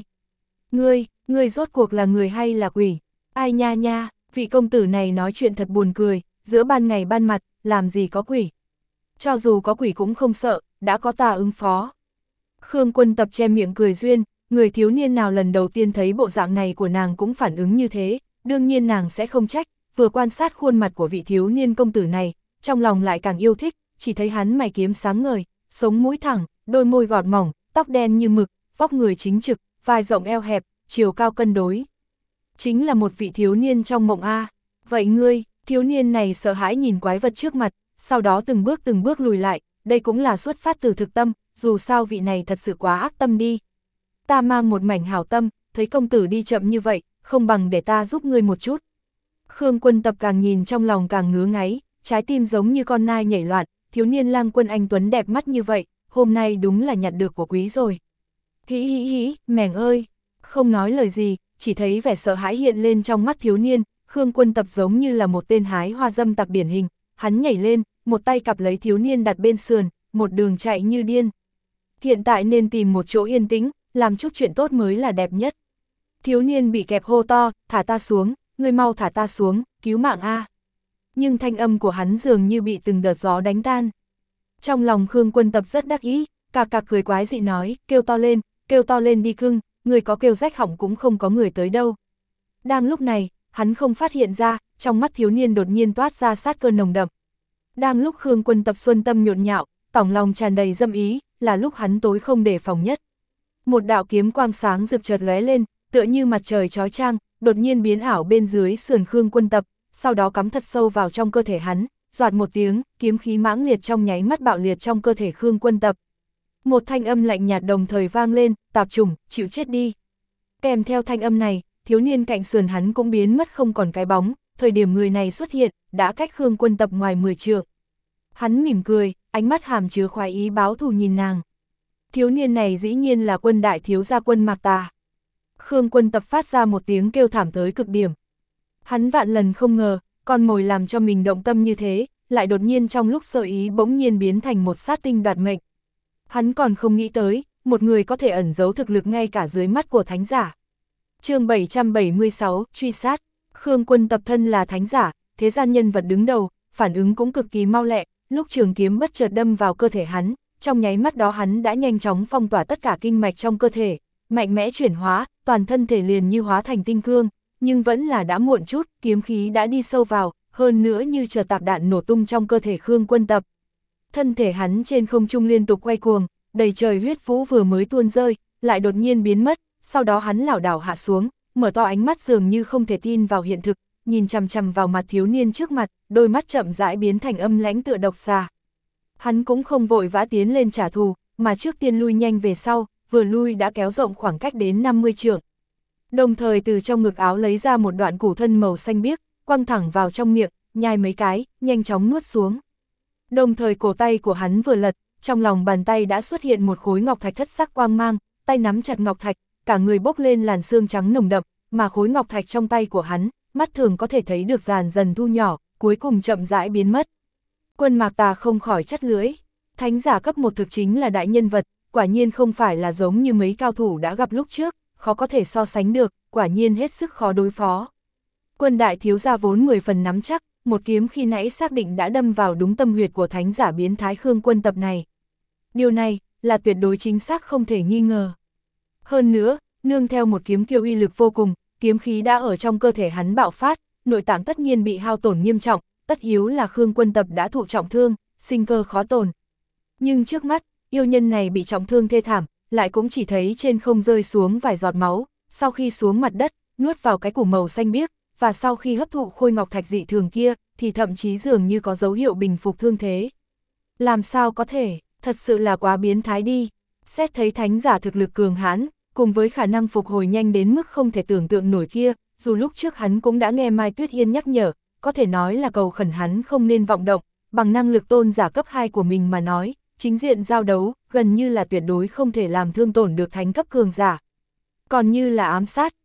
ngươi rốt cuộc là người hay là quỷ? Ai nha nha, vị công tử này nói chuyện thật buồn cười, giữa ban ngày ban mặt, làm gì có quỷ? Cho dù có quỷ cũng không sợ, đã có ta ứng phó. Khương Quân Tập che miệng cười duyên, người thiếu niên nào lần đầu tiên thấy bộ dạng này của nàng cũng phản ứng như thế, đương nhiên nàng sẽ không trách, vừa quan sát khuôn mặt của vị thiếu niên công tử này, trong lòng lại càng yêu thích, chỉ thấy hắn mày kiếm sáng ngời, sống mũi thẳng, đôi môi gọt mỏng, tóc đen như mực, vóc người chính trực, vai rộng eo hẹp, chiều cao cân đối. Chính là một vị thiếu niên trong mộng A. Vậy ngươi, thiếu niên này sợ hãi nhìn quái vật trước mặt, sau đó từng bước lùi lại, đây cũng là xuất phát từ thực tâm, dù sao vị này thật sự quá ác tâm đi. Ta mang một mảnh hảo tâm, thấy công tử đi chậm như vậy, không bằng để ta giúp ngươi một chút. Khương Quân Tập càng nhìn trong lòng càng ngứa ngáy, trái tim giống như con nai nhảy loạn, thiếu niên lang quân anh tuấn đẹp mắt như vậy, hôm nay đúng là nhặt được của quý rồi. Hĩ hĩ hĩ, mèng ơi, không nói lời gì, chỉ thấy vẻ sợ hãi hiện lên trong mắt thiếu niên, Khương Quân Tập giống như là một tên hái hoa dâm tặc điển hình, hắn nhảy lên, một tay cặp lấy thiếu niên đặt bên sườn, một đường chạy như điên. Hiện tại nên tìm một chỗ yên tĩnh, làm chút chuyện tốt mới là đẹp nhất. Thiếu niên bị kẹp hô to, thả ta xuống, ngươi mau thả ta xuống, cứu mạng a. Nhưng thanh âm của hắn dường như bị từng đợt gió đánh tan. Trong lòng Khương Quân Tập rất đắc ý, cà cà cười quái dị nói, kêu to lên đi cưng, người có kêu rách họng cũng không có người tới đâu. Đang lúc này, hắn không phát hiện ra, trong mắt thiếu niên đột nhiên toát ra sát cơ nồng đậm. Đang lúc Khương Quân Tập xuân tâm nhộn nhạo, tỏng lòng tràn đầy dâm ý, là lúc hắn tối không đề phòng nhất. Một đạo kiếm quang sáng rực chợt lóe lên, tựa như mặt trời chói chang, đột nhiên biến ảo bên dưới sườn Khương Quân Tập, sau đó cắm thật sâu vào trong cơ thể hắn, doạt một tiếng, kiếm khí mãng liệt trong nháy mắt bạo liệt trong cơ thể Khương Quân Tập. Một thanh âm lạnh nhạt đồng thời vang lên, tạp chủng, chịu chết đi. Kèm theo thanh âm này, thiếu niên cạnh sườn hắn cũng biến mất không còn cái bóng, thời điểm người này xuất hiện, đã cách Khương Quân Tập ngoài 10 trượng. Hắn mỉm cười, ánh mắt hàm chứa khoái ý báo thù nhìn nàng. Thiếu niên này dĩ nhiên là Quân đại thiếu gia Quân Mạc Tà. Khương Quân Tập phát ra một tiếng kêu thảm tới cực điểm. Hắn vạn lần không ngờ, con mồi làm cho mình động tâm như thế, lại đột nhiên trong lúc sợ ý bỗng nhiên biến thành một sát tinh đoạt mệnh. Hắn còn không nghĩ tới, một người có thể ẩn giấu thực lực ngay cả dưới mắt của thánh giả. Chương 776, truy sát. Khương Quân Tập thân là thánh giả, thế gian nhân vật đứng đầu, phản ứng cũng cực kỳ mau lẹ, lúc trường kiếm bất chợt đâm vào cơ thể hắn, trong nháy mắt đó hắn đã nhanh chóng phong tỏa tất cả kinh mạch trong cơ thể, mạnh mẽ chuyển hóa, toàn thân thể liền như hóa thành tinh cương, nhưng vẫn là đã muộn chút, kiếm khí đã đi sâu vào, hơn nữa như chợt tạc đạn nổ tung trong cơ thể Khương Quân Tập. Thân thể hắn trên không trung liên tục quay cuồng, đầy trời huyết vũ vừa mới tuôn rơi, lại đột nhiên biến mất, sau đó hắn lảo đảo hạ xuống, mở to ánh mắt dường như không thể tin vào hiện thực, nhìn chằm chằm vào mặt thiếu niên trước mặt, đôi mắt chậm rãi biến thành âm lãnh tựa độc xà. Hắn cũng không vội vã tiến lên trả thù, mà trước tiên lui nhanh về sau, vừa lui đã kéo rộng khoảng cách đến 50 trượng. Đồng thời từ trong ngực áo lấy ra một đoạn củ thân màu xanh biếc, quăng thẳng vào trong miệng, nhai mấy cái, nhanh chóng nuốt xuống. Đồng thời cổ tay của hắn vừa lật, trong lòng bàn tay đã xuất hiện một khối ngọc thạch thất sắc quang mang, tay nắm chặt ngọc thạch, cả người bốc lên làn sương trắng nồng đậm, mà khối ngọc thạch trong tay của hắn, mắt thường có thể thấy được dần dần thu nhỏ, cuối cùng chậm rãi biến mất. Quân Mạc Tà không khỏi chắt lưỡi, thánh giả cấp 1 thực chính là đại nhân vật, quả nhiên không phải là giống như mấy cao thủ đã gặp lúc trước, khó có thể so sánh được, quả nhiên hết sức khó đối phó. Quân đại thiếu gia vốn 10 phần nắm chắc, một kiếm khi nãy xác định đã đâm vào đúng tâm huyệt của thánh giả biến thái Khương Quân Tập này. Điều này là tuyệt đối chính xác không thể nghi ngờ. Hơn nữa, nương theo một kiếm kiêu uy lực vô cùng, kiếm khí đã ở trong cơ thể hắn bạo phát, nội tạng tất nhiên bị hao tổn nghiêm trọng, tất yếu là Khương Quân Tập đã thụ trọng thương, sinh cơ khó tồn. Nhưng trước mắt, yêu nhân này bị trọng thương thê thảm, lại cũng chỉ thấy trên không rơi xuống vài giọt máu, sau khi xuống mặt đất, nuốt vào cái củ màu xanh biếc, và sau khi hấp thụ khôi ngọc thạch dị thường kia, thì thậm chí dường như có dấu hiệu bình phục thương thế. Làm sao có thể, thật sự là quá biến thái đi. Xét thấy thánh giả thực lực cường hãn, cùng với khả năng phục hồi nhanh đến mức không thể tưởng tượng nổi kia, dù lúc trước hắn cũng đã nghe Mai Tuyết Yên nhắc nhở, có thể nói là cầu khẩn hắn không nên vọng động, bằng năng lực tôn giả cấp 2 của mình mà nói, chính diện giao đấu, gần như là tuyệt đối không thể làm thương tổn được thánh cấp cường giả. Còn như là ám sát,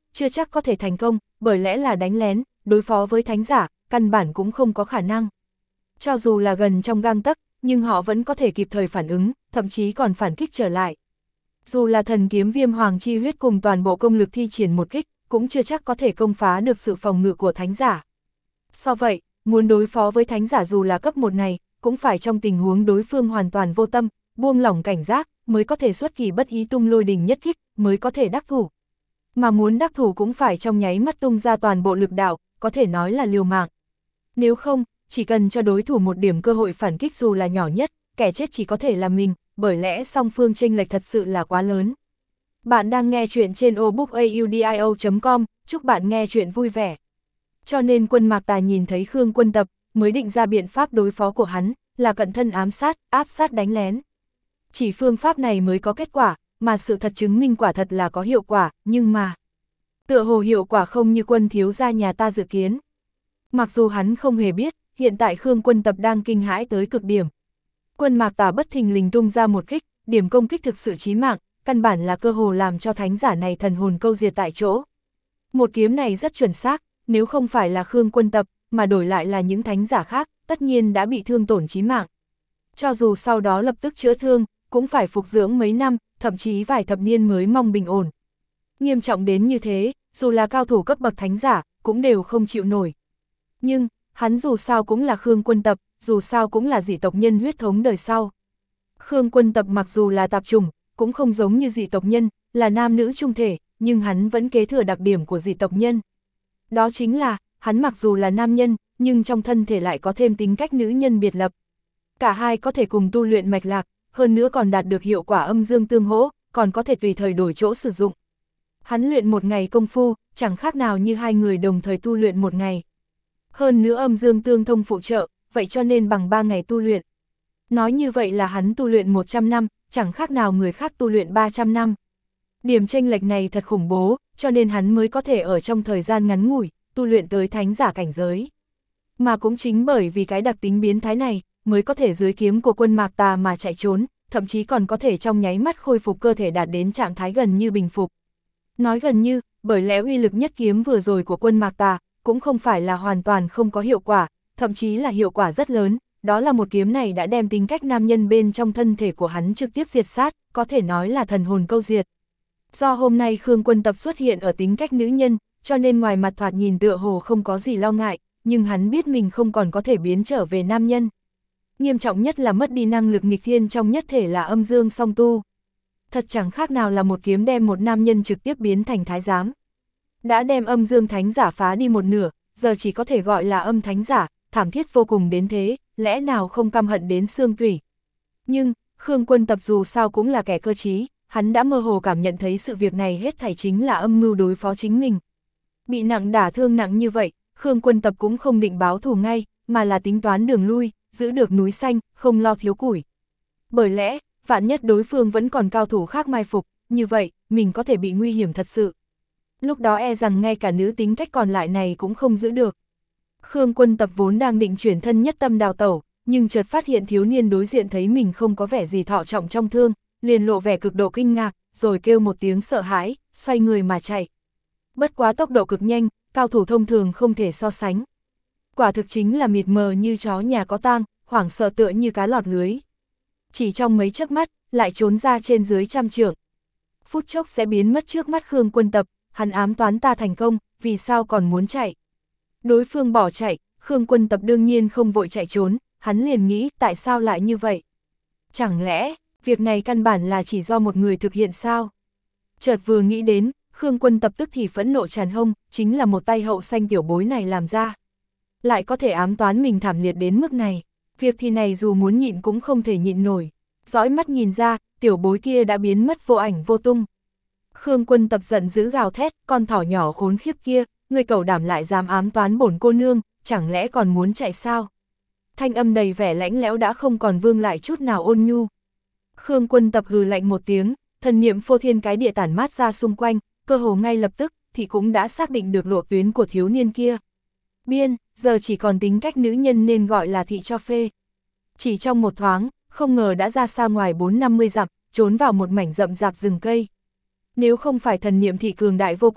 chưa chắc có thể thành công, bởi lẽ là đánh lén, đối phó với thánh giả, căn bản cũng không có khả năng. Cho dù là gần trong gang tấc, nhưng họ vẫn có thể kịp thời phản ứng, thậm chí còn phản kích trở lại. Dù là thần kiếm viêm hoàng chi huyết cùng toàn bộ công lực thi triển một kích, cũng chưa chắc có thể công phá được sự phòng ngự của thánh giả. Sau vậy, muốn đối phó với thánh giả dù là cấp 1 này, cũng phải trong tình huống đối phương hoàn toàn vô tâm, buông lỏng cảnh giác, mới có thể xuất kỳ bất ý tung lôi đình nhất kích, mới có thể đắc thủ. Mà muốn đắc thủ cũng phải trong nháy mắt tung ra toàn bộ lực đạo, có thể nói là liều mạng. Nếu không, chỉ cần cho đối thủ một điểm cơ hội phản kích dù là nhỏ nhất, kẻ chết chỉ có thể là mình, bởi lẽ song phương chênh lệch thật sự là quá lớn. Bạn đang nghe chuyện trên obookaudio.com, chúc bạn nghe chuyện vui vẻ. Cho nên Quân Mạc Tà nhìn thấy Khương Quân Tập, mới định ra biện pháp đối phó của hắn, là cận thân ám sát, áp sát đánh lén. Chỉ phương pháp này mới có kết quả, mà sự thật chứng minh quả thật là có hiệu quả, nhưng mà tựa hồ hiệu quả không như Quân thiếu gia nhà ta dự kiến. Mặc dù hắn không hề biết, hiện tại Khương Quân Tập đang kinh hãi tới cực điểm. Quân Mạc Tà bất thình lình tung ra một kích, điểm công kích thực sự chí mạng, căn bản là cơ hồ làm cho thánh giả này thần hồn câu diệt tại chỗ. Một kiếm này rất chuẩn xác, nếu không phải là Khương Quân Tập, mà đổi lại là những thánh giả khác, tất nhiên đã bị thương tổn chí mạng. Cho dù sau đó lập tức chữa thương, cũng phải phục dưỡng mấy năm, thậm chí vài thập niên mới mong bình ổn. Nghiêm trọng đến như thế, dù là cao thủ cấp bậc thánh giả, cũng đều không chịu nổi. Nhưng, hắn dù sao cũng là Khương Quân Tập, dù sao cũng là dị tộc nhân huyết thống đời sau. Khương Quân Tập mặc dù là tạp chủng, cũng không giống như dị tộc nhân, là nam nữ trung thể, nhưng hắn vẫn kế thừa đặc điểm của dị tộc nhân. Đó chính là, hắn mặc dù là nam nhân, nhưng trong thân thể lại có thêm tính cách nữ nhân biệt lập. Cả hai có thể cùng tu luyện mạch lạc, hơn nữa còn đạt được hiệu quả âm dương tương hỗ, còn có thể tùy thời đổi chỗ sử dụng. Hắn luyện một ngày công phu, chẳng khác nào như hai người đồng thời tu luyện một ngày. Hơn nữa âm dương tương thông phụ trợ, vậy cho nên bằng 3 ngày tu luyện. Nói như vậy là hắn tu luyện 100 năm, chẳng khác nào người khác tu luyện 300 năm. Điểm chênh lệch này thật khủng bố, cho nên hắn mới có thể ở trong thời gian ngắn ngủi, tu luyện tới thánh giả cảnh giới. Mà cũng chính bởi vì cái đặc tính biến thái này, mới có thể dưới kiếm của Quân Mạc Tà mà chạy trốn, thậm chí còn có thể trong nháy mắt khôi phục cơ thể đạt đến trạng thái gần như bình phục. Nói gần như, bởi lẽ uy lực nhất kiếm vừa rồi của Quân Mạc Tà, cũng không phải là hoàn toàn không có hiệu quả, thậm chí là hiệu quả rất lớn, đó là một kiếm này đã đem tính cách nam nhân bên trong thân thể của hắn trực tiếp diệt sát, có thể nói là thần hồn câu diệt. Do hôm nay Khương Quân Tập xuất hiện ở tính cách nữ nhân, cho nên ngoài mặt thoạt nhìn tựa hồ không có gì lo ngại, nhưng hắn biết mình không còn có thể biến trở về nam nhân. Nghiêm trọng nhất là mất đi năng lực nghịch thiên trong nhất thể là âm dương song tu. Thật chẳng khác nào là một kiếm đem một nam nhân trực tiếp biến thành thái giám. Đã đem âm dương thánh giả phá đi một nửa, giờ chỉ có thể gọi là âm thánh giả, thảm thiết vô cùng đến thế, lẽ nào không căm hận đến xương tủy. Nhưng, Khương Quân Tập dù sao cũng là kẻ cơ trí, hắn đã mơ hồ cảm nhận thấy sự việc này hết thảy chính là âm mưu đối phó chính mình. Bị nặng đả thương nặng như vậy, Khương Quân Tập cũng không định báo thù ngay, mà là tính toán đường lui, giữ được núi xanh, không lo thiếu củi. Bởi lẽ, vạn nhất đối phương vẫn còn cao thủ khác mai phục, như vậy, mình có thể bị nguy hiểm thật sự. Lúc đó e rằng ngay cả nữ tính cách còn lại này cũng không giữ được. Khương Quân Tập vốn đang định chuyển thân nhất tâm đào tẩu, nhưng chợt phát hiện thiếu niên đối diện thấy mình không có vẻ gì thọ trọng trong thương, liền lộ vẻ cực độ kinh ngạc, rồi kêu một tiếng sợ hãi, xoay người mà chạy. Bất quá tốc độ cực nhanh, cao thủ thông thường không thể so sánh. Quả thực chính là mịt mờ như chó nhà có tang, hoảng sợ tựa như cá lọt lưới. Chỉ trong mấy chớp mắt, lại trốn ra trên dưới 100 trượng. Phút chốc sẽ biến mất trước mắt Khương Quân Tập, hắn ám toán ta thành công, vì sao còn muốn chạy? Đối phương bỏ chạy, Khương Quân Tập đương nhiên không vội chạy trốn, hắn liền nghĩ tại sao lại như vậy? Chẳng lẽ, việc này căn bản là chỉ do một người thực hiện sao? Chợt vừa nghĩ đến, Khương Quân Tập tức thì phẫn nộ tràn hông, chính là một tay hậu xanh tiểu bối này làm ra. Lại có thể ám toán mình thảm liệt đến mức này, việc thì này dù muốn nhịn cũng không thể nhịn nổi. Dõi mắt nhìn ra, tiểu bối kia đã biến mất vô ảnh vô tung. Khương Quân Tập giận dữ gào thét, con thỏ nhỏ khốn khiếp kia, người cẩu đảm lại dám ám toán bổn cô nương, chẳng lẽ còn muốn chạy sao? Thanh âm đầy vẻ lãnh lẽo đã không còn vương lại chút nào ôn nhu. Khương Quân Tập hừ lạnh một tiếng, thần niệm phô thiên cái địa tản mát ra xung quanh, cơ hồ ngay lập tức, thì cũng đã xác định được lộ tuyến của thiếu niên kia. Biên, giờ chỉ còn tính cách nữ nhân nên gọi là thị cho phê. Chỉ trong một thoáng, không ngờ đã ra xa ngoài 4-50 dặm, trốn vào một mảnh rậm rạp rừng cây. Nếu không phải thần niệm thị cường đại vô cùng,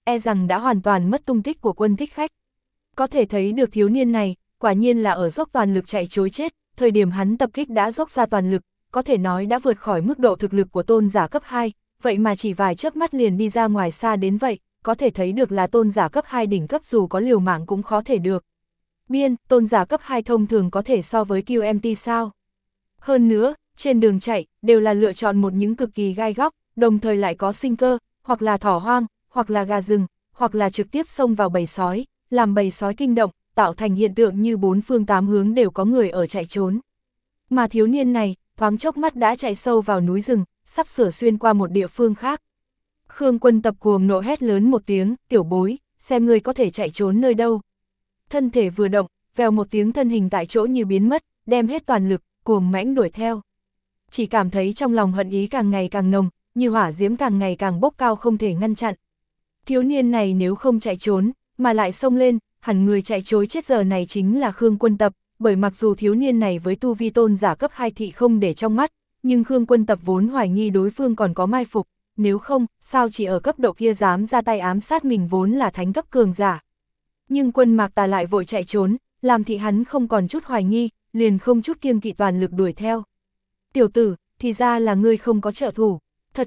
e rằng đã hoàn toàn mất tung tích của Quân Thích Khách. Có thể thấy được thiếu niên này, quả nhiên là ở dốc toàn lực chạy trối chết, thời điểm hắn tập kích đã dốc ra toàn lực, có thể nói đã vượt khỏi mức độ thực lực của tôn giả cấp 2, vậy mà chỉ vài chớp mắt liền đi ra ngoài xa đến vậy, có thể thấy được là tôn giả cấp 2 đỉnh cấp dù có liều mạng cũng khó thể được. Biên, tôn giả cấp 2 thông thường có thể so với QMT sao? Hơn nữa, trên đường chạy, đều là lựa chọn một những cực kỳ gai góc, đồng thời lại có sinh cơ, hoặc là thỏ hoang, hoặc là gà rừng, hoặc là trực tiếp xông vào bầy sói, làm bầy sói kinh động, tạo thành hiện tượng như bốn phương tám hướng đều có người ở chạy trốn. Mà thiếu niên này, thoáng chốc mắt đã chạy sâu vào núi rừng, sắp sửa xuyên qua một địa phương khác. Khương Quân Tập cuồng nộ hét lớn một tiếng, tiểu bối, xem ngươi có thể chạy trốn nơi đâu. Thân thể vừa động, vèo một tiếng thân hình tại chỗ như biến mất, đem hết toàn lực, cuồng mãnh đuổi theo. Chỉ cảm thấy trong lòng hận ý càng ngày càng nồng, như hỏa diễm càng ngày càng bốc cao không thể ngăn chặn. Thiếu niên này nếu không chạy trốn, mà lại xông lên, hẳn người chạy trối chết giờ này chính là Khương Quân Tập, bởi mặc dù thiếu niên này với tu vi tôn giả cấp 2 thị không để trong mắt, nhưng Khương Quân Tập vốn hoài nghi đối phương còn có mai phục, nếu không, sao chỉ ở cấp độ kia dám ra tay ám sát mình vốn là thánh cấp cường giả. Nhưng Quân Mạc Tà lại vội chạy trốn, làm thị hắn không còn chút hoài nghi, liền không chút kiêng kỵ toàn lực đuổi theo. Tiểu tử, thì ra là ngươi không có trợ thủ, thật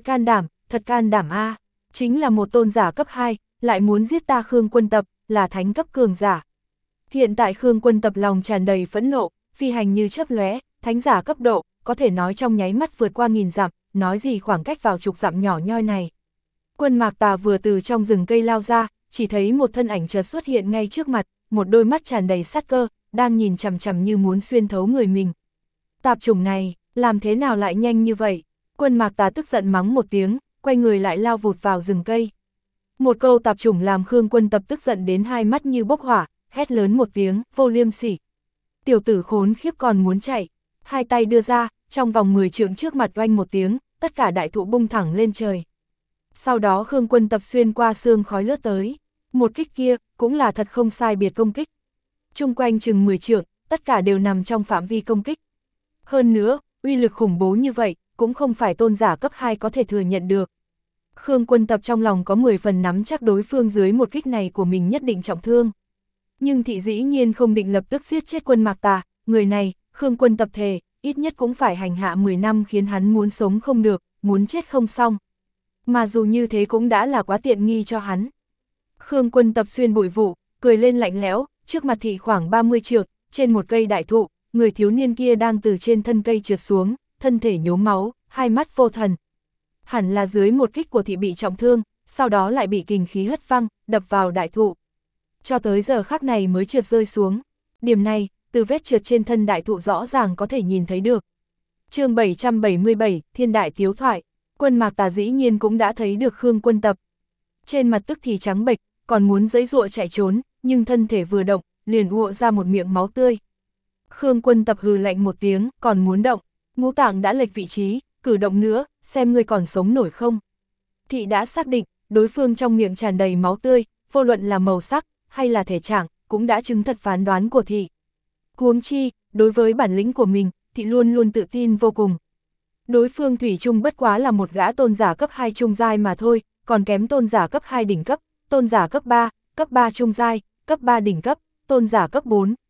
can đảm a, chính là một tôn giả cấp 2, lại muốn giết ta Khương Quân Tập, là thánh cấp cường giả. Hiện tại Khương Quân Tập lòng tràn đầy phẫn nộ, phi hành như chớp lóe, thánh giả cấp độ, có thể nói trong nháy mắt vượt qua 1000 dặm, nói gì khoảng cách vào chục dặm nhỏ nhoi này. Quân Mạc Tà vừa từ trong rừng cây lao ra, chỉ thấy một thân ảnh chợt xuất hiện ngay trước mặt, một đôi mắt tràn đầy sát cơ, đang nhìn chằm chằm như muốn xuyên thấu người mình. Tạp chủng này, làm thế nào lại nhanh như vậy? Quân Mạc Tà tức giận mắng một tiếng, quay người lại lao vụt vào rừng cây. Một câu tạp chủng làm Khương Quân Tập tức giận đến hai mắt như bốc hỏa, hét lớn một tiếng, vô liêm sỉ. Tiểu tử khốn khiếp còn muốn chạy, hai tay đưa ra, trong vòng 10 trượng trước mặt oanh một tiếng, tất cả đại thụ bung thẳng lên trời. Sau đó Khương Quân Tập xuyên qua sương khói lướt tới, một kích kia, cũng là thật không sai biệt công kích. Chung quanh chừng 10 trượng, tất cả đều nằm trong phạm vi công kích. Hơn nữa, uy lực khủng bố như vậy, cũng không phải tôn giả cấp 2 có thể thừa nhận được. Khương Quân Tập trong lòng có 10 phần nắm chắc đối phương dưới một kích này của mình nhất định trọng thương. Nhưng thị dĩ nhiên không định lập tức giết chết Quân Mạc Tà, người này, Khương Quân Tập thề, ít nhất cũng phải hành hạ 10 năm khiến hắn muốn sống không được, muốn chết không xong. Mà dù như thế cũng đã là quá tiện nghi cho hắn. Khương Quân Tập xuyên bụi vụ, cười lên lạnh lẽo, trước mặt thị khoảng 30 trượng, trên một cây đại thụ, người thiếu niên kia đang từ trên thân cây trượt xuống, thân thể nhốm máu, hai mắt vô thần. Hẳn là dưới một kích của thị bị trọng thương, sau đó lại bị kình khí hất văng, đập vào đại thụ. Cho tới giờ khắc này mới trượt rơi xuống. Điểm này, từ vết trượt trên thân đại thụ rõ ràng có thể nhìn thấy được. Chương 777, Thiên Đại Tiếu Thoại. Quân Mạc Tà dĩ nhiên cũng đã thấy được Khương Quân Tập. Trên mặt tức thì trắng bệch, còn muốn giãy giụa chạy trốn, nhưng thân thể vừa động, liền ùa ra một miệng máu tươi. Khương Quân Tập hừ lạnh một tiếng, còn muốn động, ngũ tạng đã lệch vị trí, cử động nữa, xem ngươi còn sống nổi không. Thị đã xác định, đối phương trong miệng tràn đầy máu tươi, vô luận là màu sắc, hay là thể trạng, cũng đã chứng thật phán đoán của thị. Huống chi, đối với bản lĩnh của mình, thị luôn luôn tự tin vô cùng. Đối phương thủy chung bất quá là một gã tôn giả cấp 2 trung giai mà thôi, còn kém tôn giả cấp 2 đỉnh cấp, tôn giả cấp 3 trung giai, cấp 3 đỉnh cấp, tôn giả cấp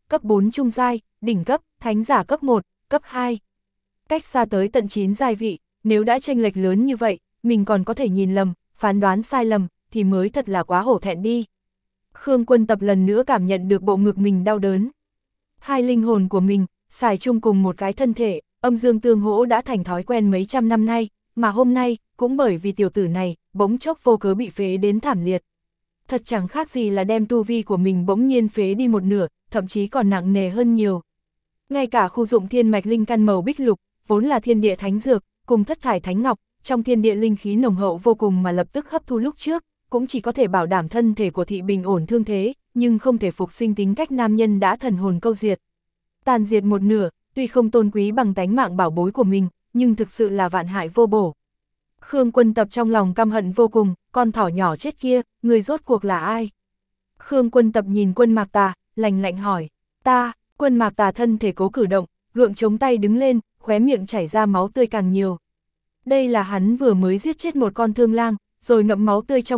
4 trung giai, đỉnh cấp, thánh giả cấp 1, cấp 2. Cách xa tới tận 9 giai vị, nếu đã chênh lệch lớn như vậy, mình còn có thể nhìn lầm, phán đoán sai lầm, thì mới thật là quá hổ thẹn đi. Khương Quân Tập lần nữa cảm nhận được bộ ngực mình đau đớn. Hai linh hồn của mình, xài chung cùng một cái thân thể, âm dương tương hỗ đã thành thói quen mấy trăm năm nay, mà hôm nay, cũng bởi vì tiểu tử này, bỗng chốc vô cớ bị phế đến thảm liệt. Thật chẳng khác gì là đem tu vi của mình bỗng nhiên phế đi một nửa, thậm chí còn nặng nề hơn nhiều. Ngay cả khu dụng thiên mạch linh căn màu bích lục, vốn là thiên địa thánh dược, cùng thất thải thánh ngọc, trong thiên địa linh khí nồng hậu vô cùng mà lập tức hấp thu lúc trước, cũng chỉ có thể bảo đảm thân thể của thị bình ổn thương thế, nhưng không thể phục sinh tính cách nam nhân đã thần hồn câu diệt. Tàn diệt một nửa, tuy không tôn quý bằng tánh mạng bảo bối của mình, nhưng thực sự là vạn hại vô bổ. Khương Quân Tập trong lòng căm hận vô cùng, con thỏ nhỏ chết kia, người rốt cuộc là ai? Khương Quân Tập nhìn Quân Mạc Tà, lạnh lạnh hỏi, ta. Quân Mạc Tà thân thể cố cử động, gượng chống tay đứng lên, khóe miệng chảy ra máu tươi càng nhiều. Đây là hắn vừa mới giết chết một con thương lang, rồi ngậm máu tươi trong miệng,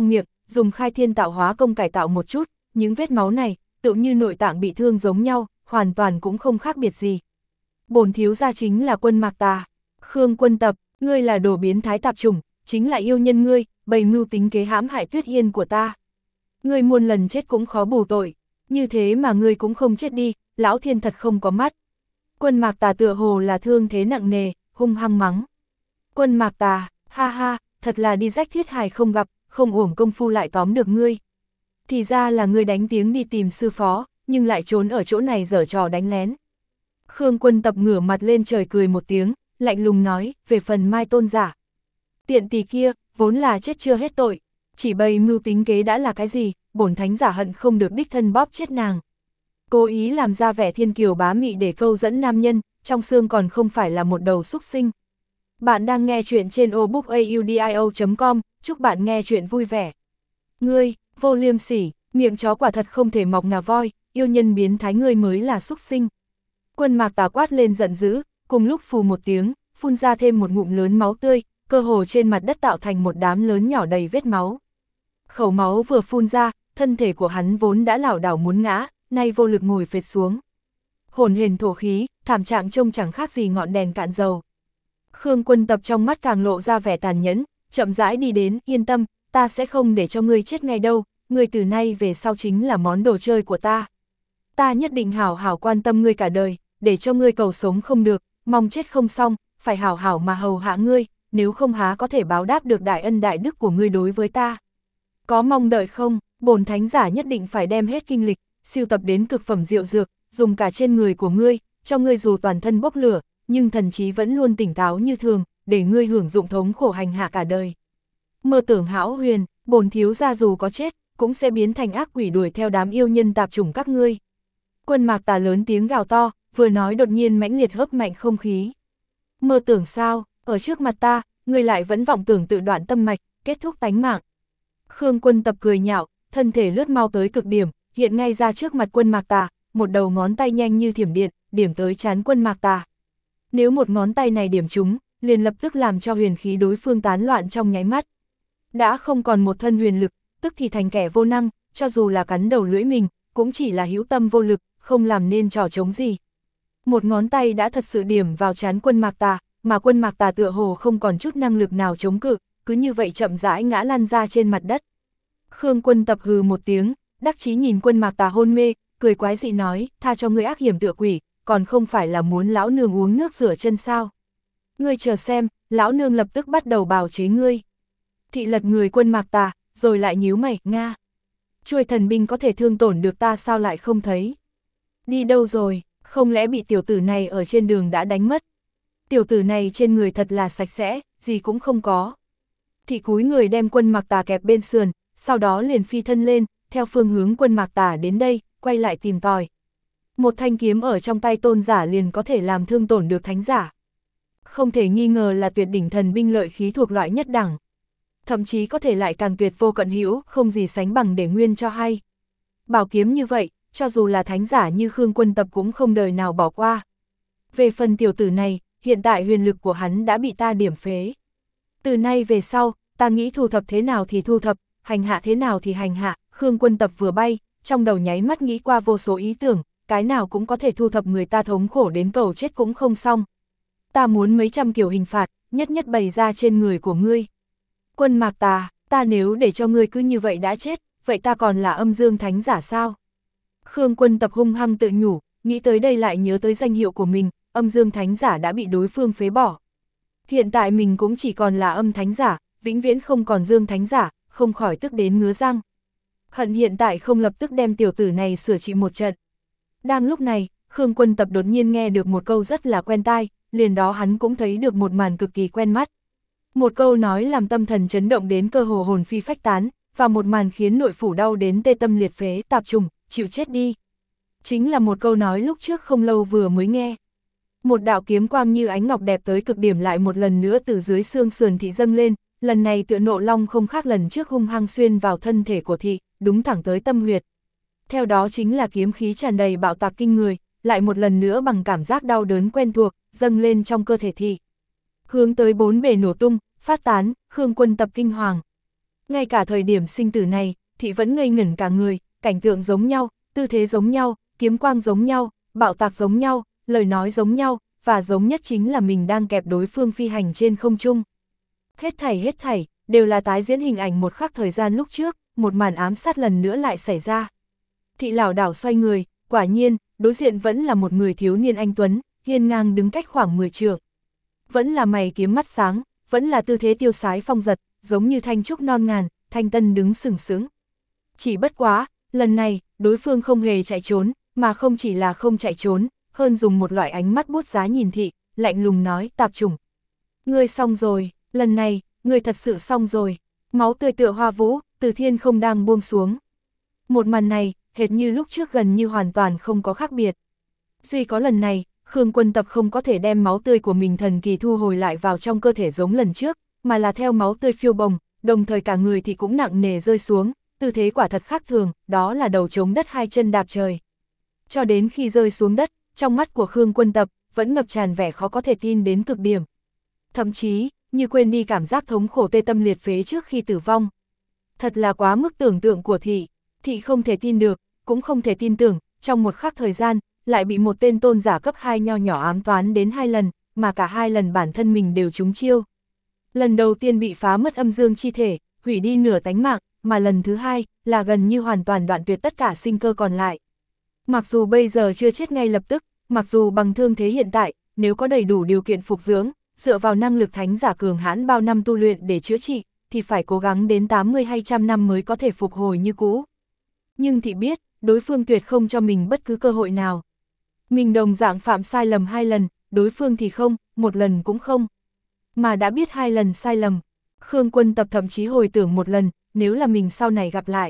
dùng khai thiên tạo hóa công cải tạo một chút, những vết máu này, tựu như nội tạng bị thương giống nhau, hoàn toàn cũng không khác biệt gì. Bổn thiếu gia chính là Quân Mạc Tà. Khương Quân Tập, ngươi là đồ biến thái tạp chủng, chính là yêu nhân ngươi, bày mưu tính kế hãm hại Tuyết Hiên của ta. Ngươi muôn lần chết cũng khó bù tội, như thế mà ngươi cũng không chết đi, lão thiên thật không có mắt. Quân Mạc Tà tựa hồ là thương thế nặng nề, hung hăng mắng. Quân Mạc Tà, ha ha, thật là đi rách thiết hài không gặp, không uổng công phu lại tóm được ngươi. Thì ra là ngươi đánh tiếng đi tìm sư phó, nhưng lại trốn ở chỗ này giở trò đánh lén. Khương Quân Tập ngửa mặt lên trời cười một tiếng, lạnh lùng nói, về phần Mai Tôn giả. Tiện tỳ kia, vốn là chết chưa hết tội, chỉ bày mưu tính kế đã là cái gì, bổn thánh giả hận không được đích thân bóp chết nàng. Cố ý làm ra vẻ thiên kiều bá mị để câu dẫn nam nhân, trong xương còn không phải là một đầu súc sinh. Bạn đang nghe chuyện trên obookaudio.com, chúc bạn nghe chuyện vui vẻ. Ngươi, vô liêm sỉ, miệng chó quả thật không thể mọc ngà voi, yêu nhân biến thái ngươi mới là súc sinh. Quân Mạc Tà quát lên giận dữ, cùng lúc phù một tiếng, phun ra thêm một ngụm lớn máu tươi, cơ hồ trên mặt đất tạo thành một đám lớn nhỏ đầy vết máu. Khẩu máu vừa phun ra, thân thể của hắn vốn đã lảo đảo muốn ngã, nay vô lực ngồi phệt xuống. Hồn hển thổ khí, thảm trạng trông chẳng khác gì ngọn đèn cạn dầu. Khương Quân Tập trong mắt càng lộ ra vẻ tàn nhẫn, chậm rãi đi đến, yên tâm, ta sẽ không để cho ngươi chết ngay đâu, ngươi từ nay về sau chính là món đồ chơi của ta. Ta nhất định hảo hảo quan tâm ngươi cả đời, để cho ngươi cầu sống không được, mong chết không xong, phải hảo hảo mà hầu hạ ngươi, nếu không há có thể báo đáp được đại ân đại đức của ngươi đối với ta. Có mong đợi không, bổn thánh giả nhất định phải đem hết kinh lịch, siêu tập đến cực phẩm rượu dược, dùng cả trên người của ngươi, cho ngươi dù toàn thân bốc lửa, nhưng thần trí vẫn luôn tỉnh táo như thường, để ngươi hưởng dụng thống khổ hành hạ cả đời. Mơ tưởng hão huyền, bổn thiếu gia dù có chết, cũng sẽ biến thành ác quỷ đuổi theo đám yêu nhân tạp chủng các ngươi. Quân Mạc Tà lớn tiếng gào to, vừa nói đột nhiên mãnh liệt hớp mạnh không khí. Mơ tưởng sao, ở trước mặt ta, ngươi lại vẫn vọng tưởng tự đoạn tâm mạch, kết thúc tánh mạng. Khương Quân Tập cười nhạo, thân thể lướt mau tới cực điểm, hiện ngay ra trước mặt Quân Mạc Tà, một đầu ngón tay nhanh như thiểm điện, điểm tới trán Quân Mạc Tà. Nếu một ngón tay này điểm trúng, liền lập tức làm cho huyền khí đối phương tán loạn trong nháy mắt. Đã không còn một thân huyền lực, tức thì thành kẻ vô năng, cho dù là cắn đầu lưỡi mình, cũng chỉ là hữu tâm vô lực, không làm nên trò chống gì. Một ngón tay đã thật sự điểm vào trán Quân Mạc Tà, mà Quân Mạc Tà tựa hồ không còn chút năng lực nào chống cự, cứ như vậy chậm rãi ngã lăn ra trên mặt đất. Khương Quân Tập hừ một tiếng, đắc chí nhìn Quân Mạc Tà hôn mê, cười quái dị nói, tha cho ngươi ác hiểm tựa quỷ, còn không phải là muốn lão nương uống nước rửa chân sao. Ngươi chờ xem, lão nương lập tức bắt đầu bào chế ngươi. Thị lật người Quân Mạc Tà, rồi lại nhíu mày, nga. Chuôi thần binh có thể thương tổn được ta sao lại không thấy? Đi đâu rồi, không lẽ bị tiểu tử này ở trên đường đã đánh mất? Tiểu tử này trên người thật là sạch sẽ, gì cũng không có. Thị cúi người đem Quân Mạc Tà kẹp bên sườn, sau đó liền phi thân lên, theo phương hướng Quân Mạc Tà đến đây, quay lại tìm tòi. Một thanh kiếm ở trong tay tôn giả liền có thể làm thương tổn được thánh giả. Không thể nghi ngờ là tuyệt đỉnh thần binh lợi khí thuộc loại nhất đẳng. Thậm chí có thể lại càng tuyệt vô cận hữu, không gì sánh bằng để nguyên cho hay. Bảo kiếm như vậy, cho dù là thánh giả như Khương Quân Tập cũng không đời nào bỏ qua. Về phần tiểu tử này, hiện tại huyền lực của hắn đã bị ta điểm phế. Từ nay về sau, ta nghĩ thu thập thế nào thì thu thập, hành hạ thế nào thì hành hạ. Khương Quân Tập vừa bay, trong đầu nháy mắt nghĩ qua vô số ý tưởng, cái nào cũng có thể thu thập người ta thống khổ đến cầu chết cũng không xong. Ta muốn mấy trăm kiểu hình phạt, nhất nhất bày ra trên người của ngươi. Quân Mạc Tà, ta nếu để cho ngươi cứ như vậy đã chết, vậy ta còn là âm dương thánh giả sao? Khương Quân Tập hung hăng tự nhủ, nghĩ tới đây lại nhớ tới danh hiệu của mình, âm dương thánh giả đã bị đối phương phế bỏ. Hiện tại mình cũng chỉ còn là âm thánh giả, vĩnh viễn không còn dương thánh giả, không khỏi tức đến ngứa răng. Hận hiện tại không lập tức đem tiểu tử này sửa trị một trận. Đang lúc này, Khương Quân Tập đột nhiên nghe được một câu rất là quen tai, liền đó hắn cũng thấy được một màn cực kỳ quen mắt. Một câu nói làm tâm thần chấn động đến cơ hồ hồn phi phách tán, và một màn khiến nội phủ đau đến tê tâm liệt phế, tạp trùng, chịu chết đi. Chính là một câu nói lúc trước không lâu vừa mới nghe. Một đạo kiếm quang như ánh ngọc đẹp tới cực điểm lại một lần nữa từ dưới xương sườn thị dâng lên, lần này tựa nộ long không khác lần trước hung hăng xuyên vào thân thể của thị, đúng thẳng tới tâm huyệt. Theo đó chính là kiếm khí tràn đầy bạo tạc kinh người, lại một lần nữa bằng cảm giác đau đớn quen thuộc, dâng lên trong cơ thể thị. Hướng tới bốn bề nổ tung, phát tán, Khương Quân Tập kinh hoàng. Ngay cả thời điểm sinh tử này, thị vẫn ngây ngẩn cả người, cảnh tượng giống nhau, tư thế giống nhau, kiếm quang giống nhau, bạo tạc giống nhau, lời nói giống nhau, và giống nhất chính là mình đang kẹp đối phương phi hành trên không trung. Hết thảy, đều là tái diễn hình ảnh một khắc thời gian lúc trước, một màn ám sát lần nữa lại xảy ra. Thị lảo đảo xoay người, quả nhiên, đối diện vẫn là một người thiếu niên anh tuấn, hiên ngang đứng cách khoảng 10 trượng. Vẫn là mày kiếm mắt sáng, vẫn là tư thế tiêu sái phong giật, giống như thanh trúc non ngàn, thanh tân đứng sừng sững. Chỉ bất quá, lần này, đối phương không hề chạy trốn, mà không chỉ là không chạy trốn, hơn dùng một loại ánh mắt bút giá nhìn thị, lạnh lùng nói, tạp chủng. Ngươi xong rồi, lần này, ngươi thật sự xong rồi. Máu tươi tựa hoa vũ, từ thiên không đang buông xuống. Một màn này, hệt như lúc trước gần như hoàn toàn không có khác biệt. Duy có lần này, Khương Quân Tập không có thể đem máu tươi của mình thần kỳ thu hồi lại vào trong cơ thể giống lần trước, mà là theo máu tươi phiêu bồng, đồng thời cả người thì cũng nặng nề rơi xuống, tư thế quả thật khác thường, đó là đầu chống đất hai chân đạp trời. Cho đến khi rơi xuống đất, trong mắt của Khương Quân Tập, vẫn ngập tràn vẻ khó có thể tin đến cực điểm. Thậm chí, như quên đi cảm giác thống khổ tê tâm liệt phế trước khi tử vong. Thật là quá mức tưởng tượng của thị không thể tin được, cũng không thể tin tưởng, trong một khắc thời gian, lại bị một tên tôn giả cấp 2 nho nhỏ ám toán đến 2 lần, mà cả 2 lần bản thân mình đều trúng chiêu. Lần đầu tiên bị phá mất âm dương chi thể, hủy đi nửa tánh mạng, mà lần thứ hai là gần như hoàn toàn đoạn tuyệt tất cả sinh cơ còn lại. Mặc dù bây giờ chưa chết ngay lập tức, mặc dù bằng thương thế hiện tại, nếu có đầy đủ điều kiện phục dưỡng, dựa vào năng lực thánh giả cường hãn bao năm tu luyện để chữa trị, thì phải cố gắng đến 80 hay 100 năm mới có thể phục hồi như cũ. Nhưng thị biết, đối phương tuyệt không cho mình bất cứ cơ hội nào. Mình đồng dạng phạm sai lầm 2 lần, đối phương thì không, 1 lần cũng không. Mà đã biết 2 lần sai lầm, Khương Quân Tập thậm chí hồi tưởng 1 lần, nếu là mình sau này gặp lại.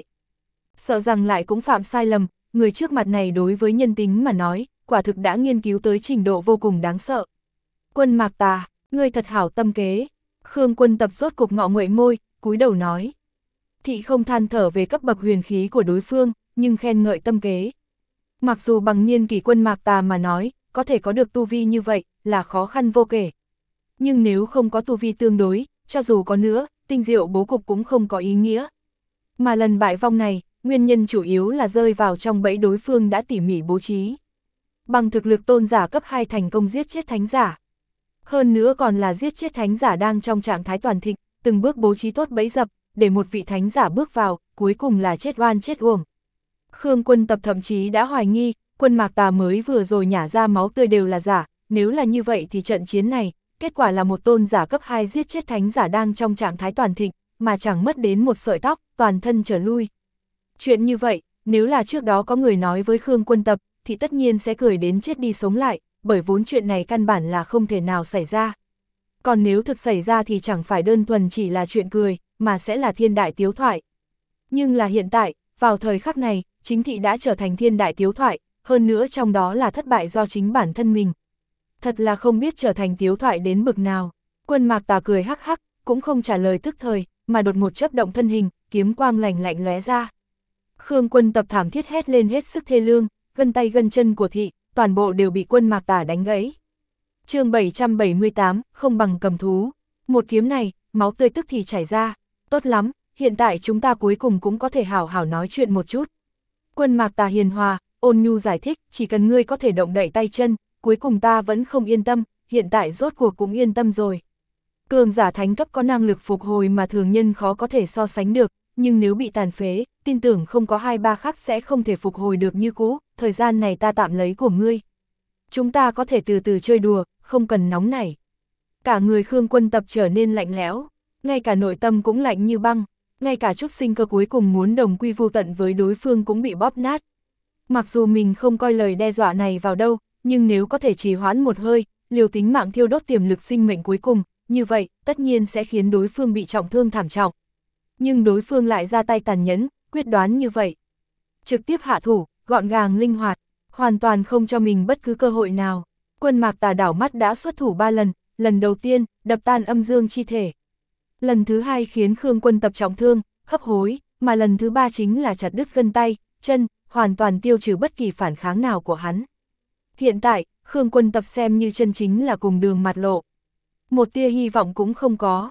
Sợ rằng lại cũng phạm sai lầm, người trước mặt này đối với nhân tính mà nói, quả thực đã nghiên cứu tới trình độ vô cùng đáng sợ. Quân Mạc Tà, ngươi thật hảo tâm kế. Khương Quân Tập rốt cục ngọ nguậy môi, cúi đầu nói. Thị không than thở về cấp bậc huyền khí của đối phương, nhưng khen ngợi tâm kế. Mặc dù bằng niên kỷ Quân Mạc Tà mà nói, có thể có được tu vi như vậy, là khó khăn vô kể. Nhưng nếu không có tu vi tương đối, cho dù có nữa, tinh diệu bố cục cũng không có ý nghĩa. Mà lần bại vong này, nguyên nhân chủ yếu là rơi vào trong bẫy đối phương đã tỉ mỉ bố trí. Bằng thực lực tôn giả cấp 2 thành công giết chết thánh giả. Hơn nữa còn là giết chết thánh giả đang trong trạng thái toàn thịnh, từng bước bố trí tốt bẫy dập, để một vị thánh giả bước vào, cuối cùng là chết oan chết uổng. Khương Quân Tập thậm chí đã hoài nghi, Quân Mạc Tà mới vừa rồi nhả ra máu tươi đều là giả, nếu là như vậy thì trận chiến này, kết quả là một tôn giả cấp 2 giết chết thánh giả đang trong trạng thái toàn thịnh, mà chẳng mất đến một sợi tóc, toàn thân trở lui. Chuyện như vậy, nếu là trước đó có người nói với Khương Quân Tập, thì tất nhiên sẽ cười đến chết đi sống lại, bởi vốn chuyện này căn bản là không thể nào xảy ra. Còn nếu thực xảy ra thì chẳng phải đơn thuần chỉ là chuyện cười, mà sẽ là thiên đại tiếu thoại. Nhưng là hiện tại, vào thời khắc này, chính thị đã trở thành thiên đại tiếu thoại, hơn nữa trong đó là thất bại do chính bản thân mình. Thật là không biết trở thành tiếu thoại đến bực nào. Quân Mạc Tà cười hắc hắc, cũng không trả lời tức thời, mà đột ngột chớp động thân hình, kiếm quang lạnh lạnh lóe ra. Khương Quân Tập thảm thiết hét lên hết sức thê lương, gân tay gân chân của thị, toàn bộ đều bị Quân Mạc Tà đánh gãy. Chương 778, không bằng cầm thú. Một kiếm này, máu tươi tức thì chảy ra. Tốt lắm, hiện tại chúng ta cuối cùng cũng có thể hảo hảo nói chuyện một chút. Quân Mạc Tà hiền hòa, ôn nhu giải thích, chỉ cần ngươi có thể động đậy tay chân, cuối cùng ta vẫn không yên tâm, hiện tại rốt cuộc cũng yên tâm rồi. Cường giả thánh cấp có năng lực phục hồi mà thường nhân khó có thể so sánh được, nhưng nếu bị tàn phế, tin tưởng không có 2-3 khắc sẽ không thể phục hồi được như cũ, thời gian này ta tạm lấy của ngươi. Chúng ta có thể từ từ chơi đùa, không cần nóng nảy. Cả người Khương Quân Tập trở nên lạnh lẽo, ngay cả nội tâm cũng lạnh như băng, ngay cả chút sinh cơ cuối cùng muốn đồng quy vu tận với đối phương cũng bị bóp nát. Mặc dù mình không coi lời đe dọa này vào đâu, nhưng nếu có thể trì hoãn một hơi, liều tính mạng thiêu đốt tiềm lực sinh mệnh cuối cùng, như vậy, tất nhiên sẽ khiến đối phương bị trọng thương thảm trọng. Nhưng đối phương lại ra tay tàn nhẫn, quyết đoán như vậy. Trực tiếp hạ thủ, gọn gàng linh hoạt, hoàn toàn không cho mình bất cứ cơ hội nào. Quân Mạc Tà đảo mắt đã xuất thủ 3 lần, lần đầu tiên, đập tan âm dương chi thể. Lần thứ 2 khiến Khương Quân Tập trọng thương, hấp hối, mà lần thứ 3 chính là chặt đứt gân tay, chân, hoàn toàn tiêu trừ bất kỳ phản kháng nào của hắn. Hiện tại, Khương Quân Tập xem như chân chính là cùng đường mặt lộ. Một tia hy vọng cũng không có.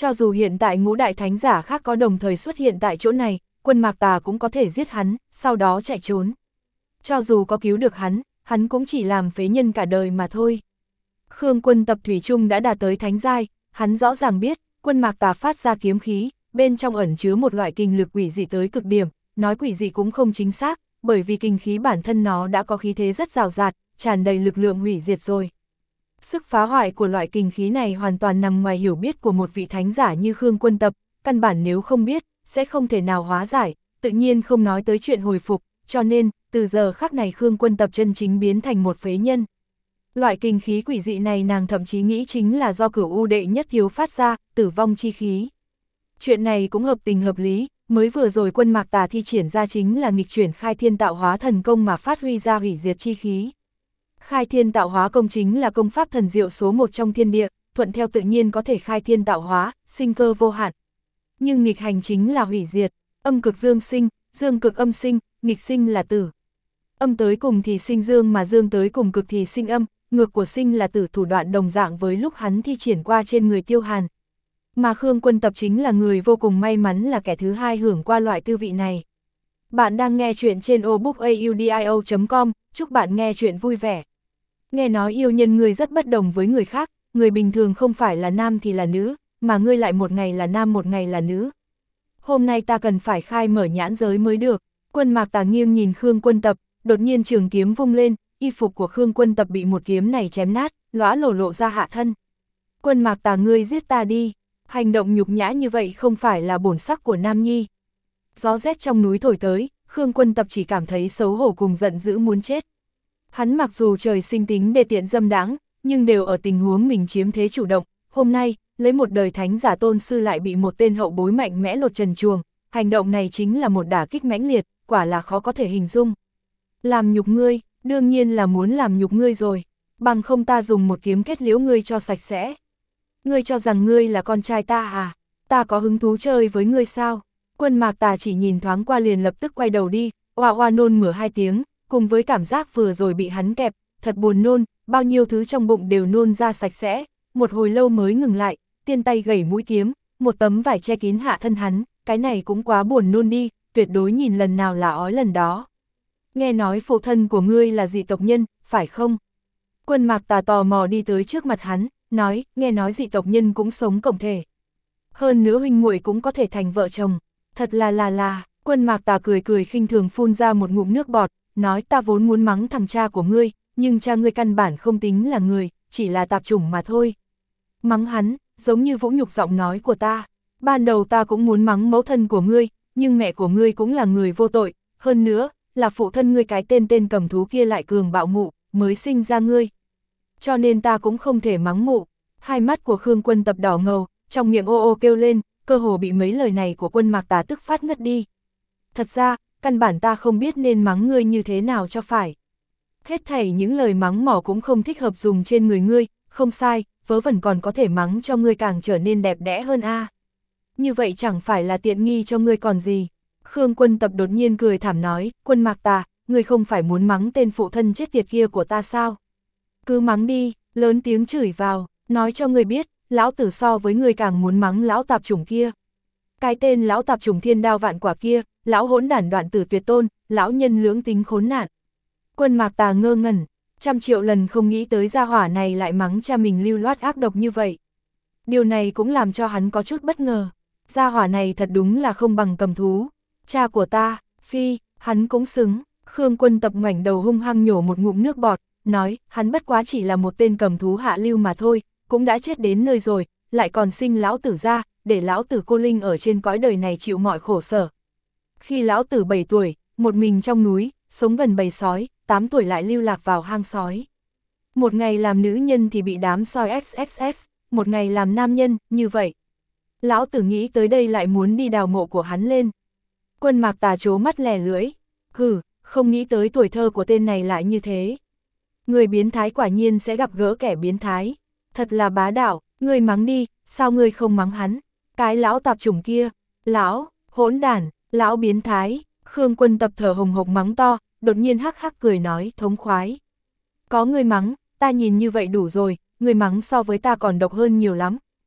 Cho dù hiện tại ngũ đại thánh giả khác có đồng thời xuất hiện tại chỗ này, Quân Mạc Tà cũng có thể giết hắn, sau đó chạy trốn. Cho dù có cứu được hắn cũng chỉ làm phế nhân cả đời mà thôi. Khương Quân Tập thủy chung đã đạt tới thánh giai, hắn rõ ràng biết, Quân Mạc Tà phát ra kiếm khí, bên trong ẩn chứa một loại kinh lực quỷ dị tới cực điểm, nói quỷ dị cũng không chính xác, bởi vì kinh khí bản thân nó đã có khí thế rất rào rạt, tràn đầy lực lượng hủy diệt rồi. Sức phá hoại của loại kinh khí này hoàn toàn nằm ngoài hiểu biết của một vị thánh giả như Khương Quân Tập, căn bản nếu không biết, sẽ không thể nào hóa giải, tự nhiên không nói tới chuyện hồi phục, cho nên, từ giờ khắc này Khương Quân Tập chân chính biến thành một phế nhân. Loại kinh khí quỷ dị này nàng thậm chí nghĩ chính là do Cửu U đệ nhất thiếu phát ra, tử vong chi khí. Chuyện này cũng hợp tình hợp lý, mới vừa rồi Quân Mạc Tà thi triển ra chính là nghịch chuyển khai thiên tạo hóa thần công mà phát huy ra hủy diệt chi khí. Khai thiên tạo hóa công chính là công pháp thần diệu số 1 trong thiên địa, thuận theo tự nhiên có thể khai thiên tạo hóa, sinh cơ vô hạn. Nhưng nghịch hành chính là hủy diệt, âm cực dương sinh, dương cực âm sinh, nghịch sinh là tử. Âm tới cùng thì sinh dương mà dương tới cùng cực thì sinh âm, ngược của sinh là tử, thủ đoạn đồng dạng với lúc hắn thi triển qua trên người Tiêu Hàn. Mà Khương Quân Tập chính là người vô cùng may mắn là kẻ thứ hai hưởng qua loại tư vị này. Bạn đang nghe chuyện trên obookaudio.com, chúc bạn nghe chuyện vui vẻ. Nghe nói yêu nhân ngươi rất bất đồng với người khác, người bình thường không phải là nam thì là nữ, mà ngươi lại một ngày là nam một ngày là nữ. Hôm nay ta cần phải khai mở nhãn giới mới được. Quân Mạc Tà nghiêng nhìn Khương Quân Tập, đột nhiên trường kiếm vung lên, y phục của Khương Quân Tập bị một kiếm này chém nát, lóa lộ ra hạ thân. Quân Mạc Tà, ngươi giết ta đi, hành động nhục nhã như vậy không phải là bổn sắc của nam nhi. Gió rét trong núi thổi tới, Khương Quân Tập chỉ cảm thấy xấu hổ cùng giận dữ muốn chết. Hắn mặc dù trời sinh tính đê tiện dâm đãng, nhưng đều ở tình huống mình chiếm thế chủ động, hôm nay, lấy một đời thánh giả tôn sư lại bị một tên hậu bối mạnh mẽ lột trần truồng, hành động này chính là một đả kích mãnh liệt, quả là khó có thể hình dung. Làm nhục ngươi, đương nhiên là muốn làm nhục ngươi rồi, bằng không ta dùng một kiếm kết liễu ngươi cho sạch sẽ. Ngươi cho rằng ngươi là con trai ta à? Ta có hứng thú chơi với ngươi sao? Quân Mạc Tà chỉ nhìn thoáng qua liền lập tức quay đầu đi, oa oa nôn mửa 2 tiếng, cùng với cảm giác vừa rồi bị hắn kẹp, thật buồn nôn, bao nhiêu thứ trong bụng đều nôn ra sạch sẽ, một hồi lâu mới ngừng lại, tiên tay gẩy mũi kiếm, một tấm vải che kín hạ thân hắn, cái này cũng quá buồn nôn đi, tuyệt đối nhìn lần nào là ói lần đó. Nghe nói phụ thân của ngươi là dị tộc nhân, phải không? Quân Mạc Tà tò mò đi tới trước mặt hắn, nói, nghe nói dị tộc nhân cũng sống cộng thể. Hơn nữa huynh muội cũng có thể thành vợ chồng, thật là, Quân Mạc Tà cười khinh thường phun ra một ngụm nước bọt, nói ta vốn muốn mắng thằng cha của ngươi, nhưng cha ngươi căn bản không tính là người, chỉ là tạp chủng mà thôi. Mắng hắn, giống như vũ nhục giọng nói của ta, ban đầu ta cũng muốn mắng mẫu thân của ngươi, nhưng mẹ của ngươi cũng là người vô tội, hơn nữa, là phụ thân ngươi cái tên cầm thú kia lại cường bạo mụ, mới sinh ra ngươi. Cho nên ta cũng không thể mắng mụ. Hai mắt của Khương Quân Tập đỏ ngầu, trong miệng ô ô kêu lên, cơ hồ bị mấy lời này của Quân Mạc Tà tức phát ngất đi. Thật ra, căn bản ta không biết nên mắng ngươi như thế nào cho phải. Hết thảy những lời mắng mỏ cũng không thích hợp dùng trên người ngươi, không sai, vớ vẩn còn có thể mắng cho ngươi càng trở nên đẹp đẽ hơn a. Như vậy chẳng phải là tiện nghi cho ngươi còn gì. Khương Quân Tập đột nhiên cười thảm nói, Quân Mạc Tà, ngươi không phải muốn mắng tên phụ thân chết tiệt kia của ta sao? Cứ mắng đi, lớn tiếng chửi vào, nói cho ngươi biết, lão tử so với ngươi càng muốn mắng lão tạp chủng kia. Cái tên lão tạp chủng thiên đao vạn quả kia, lão hỗn đản đoạn tử tuyệt tôn, lão nhân lưỡng tính khốn nạn. Quân Mạc Tà ngơ ngẩn, 100.000.000 lần không nghĩ tới gia hỏa này lại mắng cha mình lưu loát ác độc như vậy. Điều này cũng làm cho hắn có chút bất ngờ, gia hỏa này thật đúng là không bằng cầm thú. Cha của ta, phi, hắn cũng xứng. Khương Quân Tập ngoảnh đầu hung hăng nhổ một ngụm nước bọt, nói, hắn bất quá chỉ là một tên cầm thú hạ lưu mà thôi, cũng đã chết đến nơi rồi, lại còn sinh lão tử ra, để lão tử cô linh ở trên cõi đời này chịu mọi khổ sở. Khi lão tử 7 tuổi, một mình trong núi, sống gần bầy sói, 8 tuổi lại lưu lạc vào hang sói. Một ngày làm nữ nhân thì bị đám sói XXX, một ngày làm nam nhân, như vậy. Lão tử nghĩ tới đây lại muốn đi đào mộ của hắn lên. Quân Mạc Tà trố mắt lè lưỡi, không nghĩ tới tuổi thơ của tên này lại như thế. Người biến thái quả nhiên sẽ gặp gỡ kẻ biến thái, thật là bá đạo, ngươi mắng đi, sao ngươi không mắng hắn, cái lão tạp chủng kia, lão, hỗn đản, lão biến thái. Khương Quân Tập thở hồng hộc mắng to, đột nhiên hắc hắc cười nói, thống khoái. Có ngươi mắng, ta nhìn như vậy đủ rồi, ngươi mắng so với ta còn độc hơn nhiều lắm.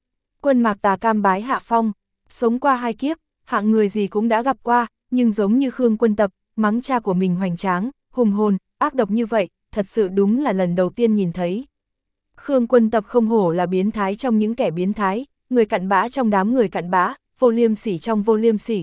Quân Mạc Tà cam bái hạ phong, sống qua 2 kiếp, hạng người gì cũng đã gặp qua, nhưng giống như Khương Quân Tập, mắng cha của mình hoành tráng, hùng hồn, ác độc như vậy, thật sự đúng là lần đầu tiên nhìn thấy. Khương Quân Tập không hổ là biến thái trong những kẻ biến thái, người cặn bã trong đám người cặn bã, vô liêm sỉ trong vô liêm sỉ.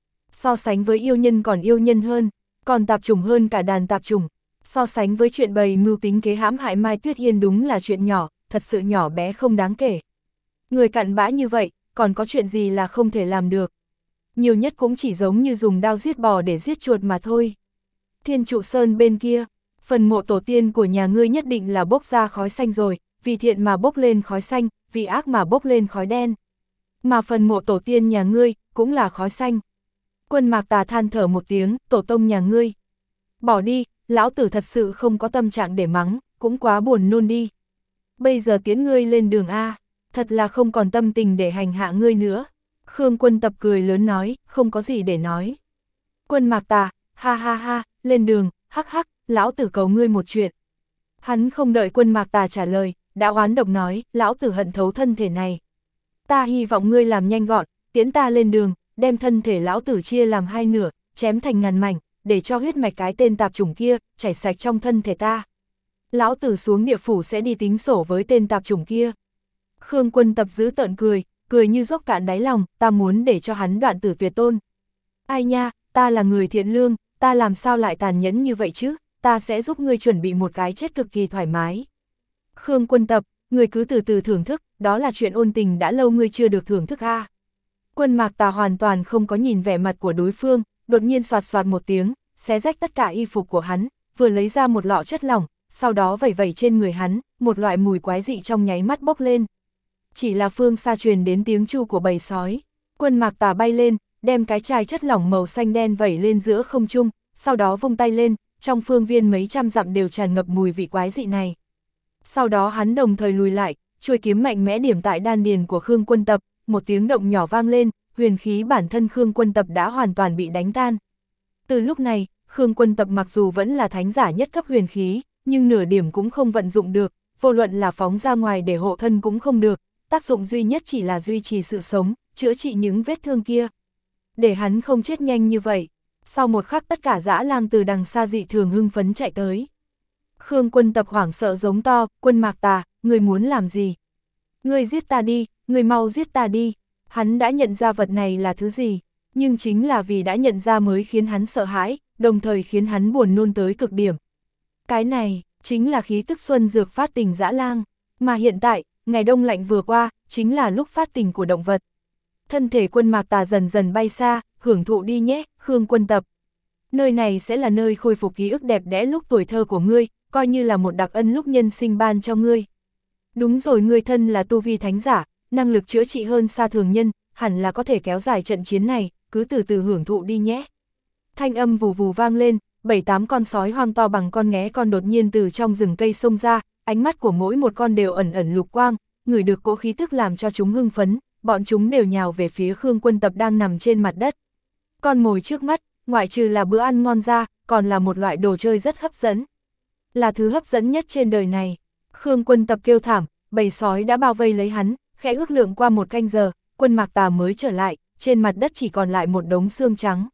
So sánh với yêu nhân còn yêu nhân hơn, còn tạp chủng hơn cả đàn tạp chủng. So sánh với chuyện bày mưu tính kế hãm hại Mai Tuyết Yên đúng là chuyện nhỏ, thật sự nhỏ bé không đáng kể. Người cặn bã như vậy, còn có chuyện gì là không thể làm được. Nhiều nhất cũng chỉ giống như dùng đao giết bò để giết chuột mà thôi. Thiên Trụ Sơn bên kia, phần mộ tổ tiên của nhà ngươi nhất định là bốc ra khói xanh rồi, vì thiện mà bốc lên khói xanh, vì ác mà bốc lên khói đen. Mà phần mộ tổ tiên nhà ngươi, cũng là khói xanh. Quân Mạc Tà than thở một tiếng, tổ tông nhà ngươi. Bỏ đi, lão tử thật sự không có tâm trạng để mắng, cũng quá buồn nôn đi. Bây giờ tiến ngươi lên đường A, thật là không còn tâm tình để hành hạ ngươi nữa. Khương Quân Tập cười lớn nói, không có gì để nói. Quân Mạc Tà, ha ha ha, lên đường, hắc hắc, lão tử cầu ngươi một chuyện. Hắn không đợi Quân Mạc Tà trả lời, đã oán độc nói, lão tử hận thấu thân thể này. Ta hy vọng ngươi làm nhanh gọn, tiễn ta lên đường, đem thân thể lão tử chia làm 2 nửa, chém thành ngàn mảnh, để cho huyết mạch cái tên tạp chủng kia, chảy sạch trong thân thể ta. Lão tử xuống địa phủ sẽ đi tính sổ với tên tạp chủng kia. Khương Quân Tập giữ tợn cười, cười như dốc cạn đáy lòng, ta muốn để cho hắn đoạn tử tuyệt tôn. Ai nha, ta là người thiện lương, ta làm sao lại tàn nhẫn như vậy chứ, ta sẽ giúp ngươi chuẩn bị một cái chết cực kỳ thoải mái. Khương Quân Tập, ngươi cứ từ từ thưởng thức, đó là chuyện ôn tình đã lâu ngươi chưa được thưởng thức a. Quân Mạc Tà hoàn toàn không có nhìn vẻ mặt của đối phương, đột nhiên xoạt xoạt một tiếng, xé rách tất cả y phục của hắn, vừa lấy ra một lọ chất lỏng, sau đó vẩy vẩy trên người hắn, một loại mùi quái dị trong nháy mắt bốc lên. Chỉ là phương xa truyền đến tiếng chu của bầy sói. Quân Mạc Tà bay lên, đem cái chai chất lỏng màu xanh đen vẩy lên giữa không trung, sau đó vung tay lên, trong phương viên mấy trăm dặm đều tràn ngập mùi vị quái dị này. Sau đó hắn đồng thời lùi lại, chuôi kiếm mạnh mẽ điểm tại đan điền của Khương Quân Tập, một tiếng động nhỏ vang lên, huyền khí bản thân Khương Quân Tập đã hoàn toàn bị đánh tan. Từ lúc này, Khương Quân Tập mặc dù vẫn là thánh giả nhất cấp huyền khí, nhưng nửa điểm cũng không vận dụng được, vô luận là phóng ra ngoài để hộ thân cũng không được, tác dụng duy nhất chỉ là duy trì sự sống, chữa trị những vết thương kia. Để hắn không chết nhanh như vậy. Sau một khắc tất cả dã lang từ đằng xa dị thường hưng phấn chạy tới. Khương Quân Tập hoảng sợ giống to, Quân Mạc Tà, ngươi muốn làm gì? Ngươi giết ta đi, ngươi mau giết ta đi. Hắn đã nhận ra vật này là thứ gì, nhưng chính là vì đã nhận ra mới khiến hắn sợ hãi, đồng thời khiến hắn buồn nôn tới cực điểm. Cái này, chính là khí tức xuân dược phát tình dã lang, mà hiện tại, ngày đông lạnh vừa qua, chính là lúc phát tình của động vật. Thân thể Quân Mạc Tà dần dần bay xa, hưởng thụ đi nhé, Khương Quân Tập. Nơi này sẽ là nơi khôi phục ký ức đẹp đẽ lúc tuổi thơ của ngươi, coi như là một đặc ân lúc nhân sinh ban cho ngươi. Đúng rồi, ngươi thân là tu vi thánh giả, năng lực chữa trị hơn xa thường nhân, hẳn là có thể kéo dài trận chiến này, cứ từ từ hưởng thụ đi nhé. Thanh âm vù vù vang lên, 7-8 con sói hoang to bằng con nghé con đột nhiên từ trong rừng cây xông ra, ánh mắt của mỗi một con đều ẩn ẩn lục quang, ngửi được cỗ khí tức làm cho chúng hưng phấn, bọn chúng đều nhào về phía Khương Quân Tập đang nằm trên mặt đất. Con mồi trước mắt, ngoại trừ là bữa ăn ngon ra, còn là một loại đồ chơi rất hấp dẫn. Là thứ hấp dẫn nhất trên đời này. Khương Quân Tập kêu thảm, bầy sói đã bao vây lấy hắn, khẽ ước lượng qua 1 canh giờ, Quân Mạc Tà mới trở lại, trên mặt đất chỉ còn lại một đống xương trắng.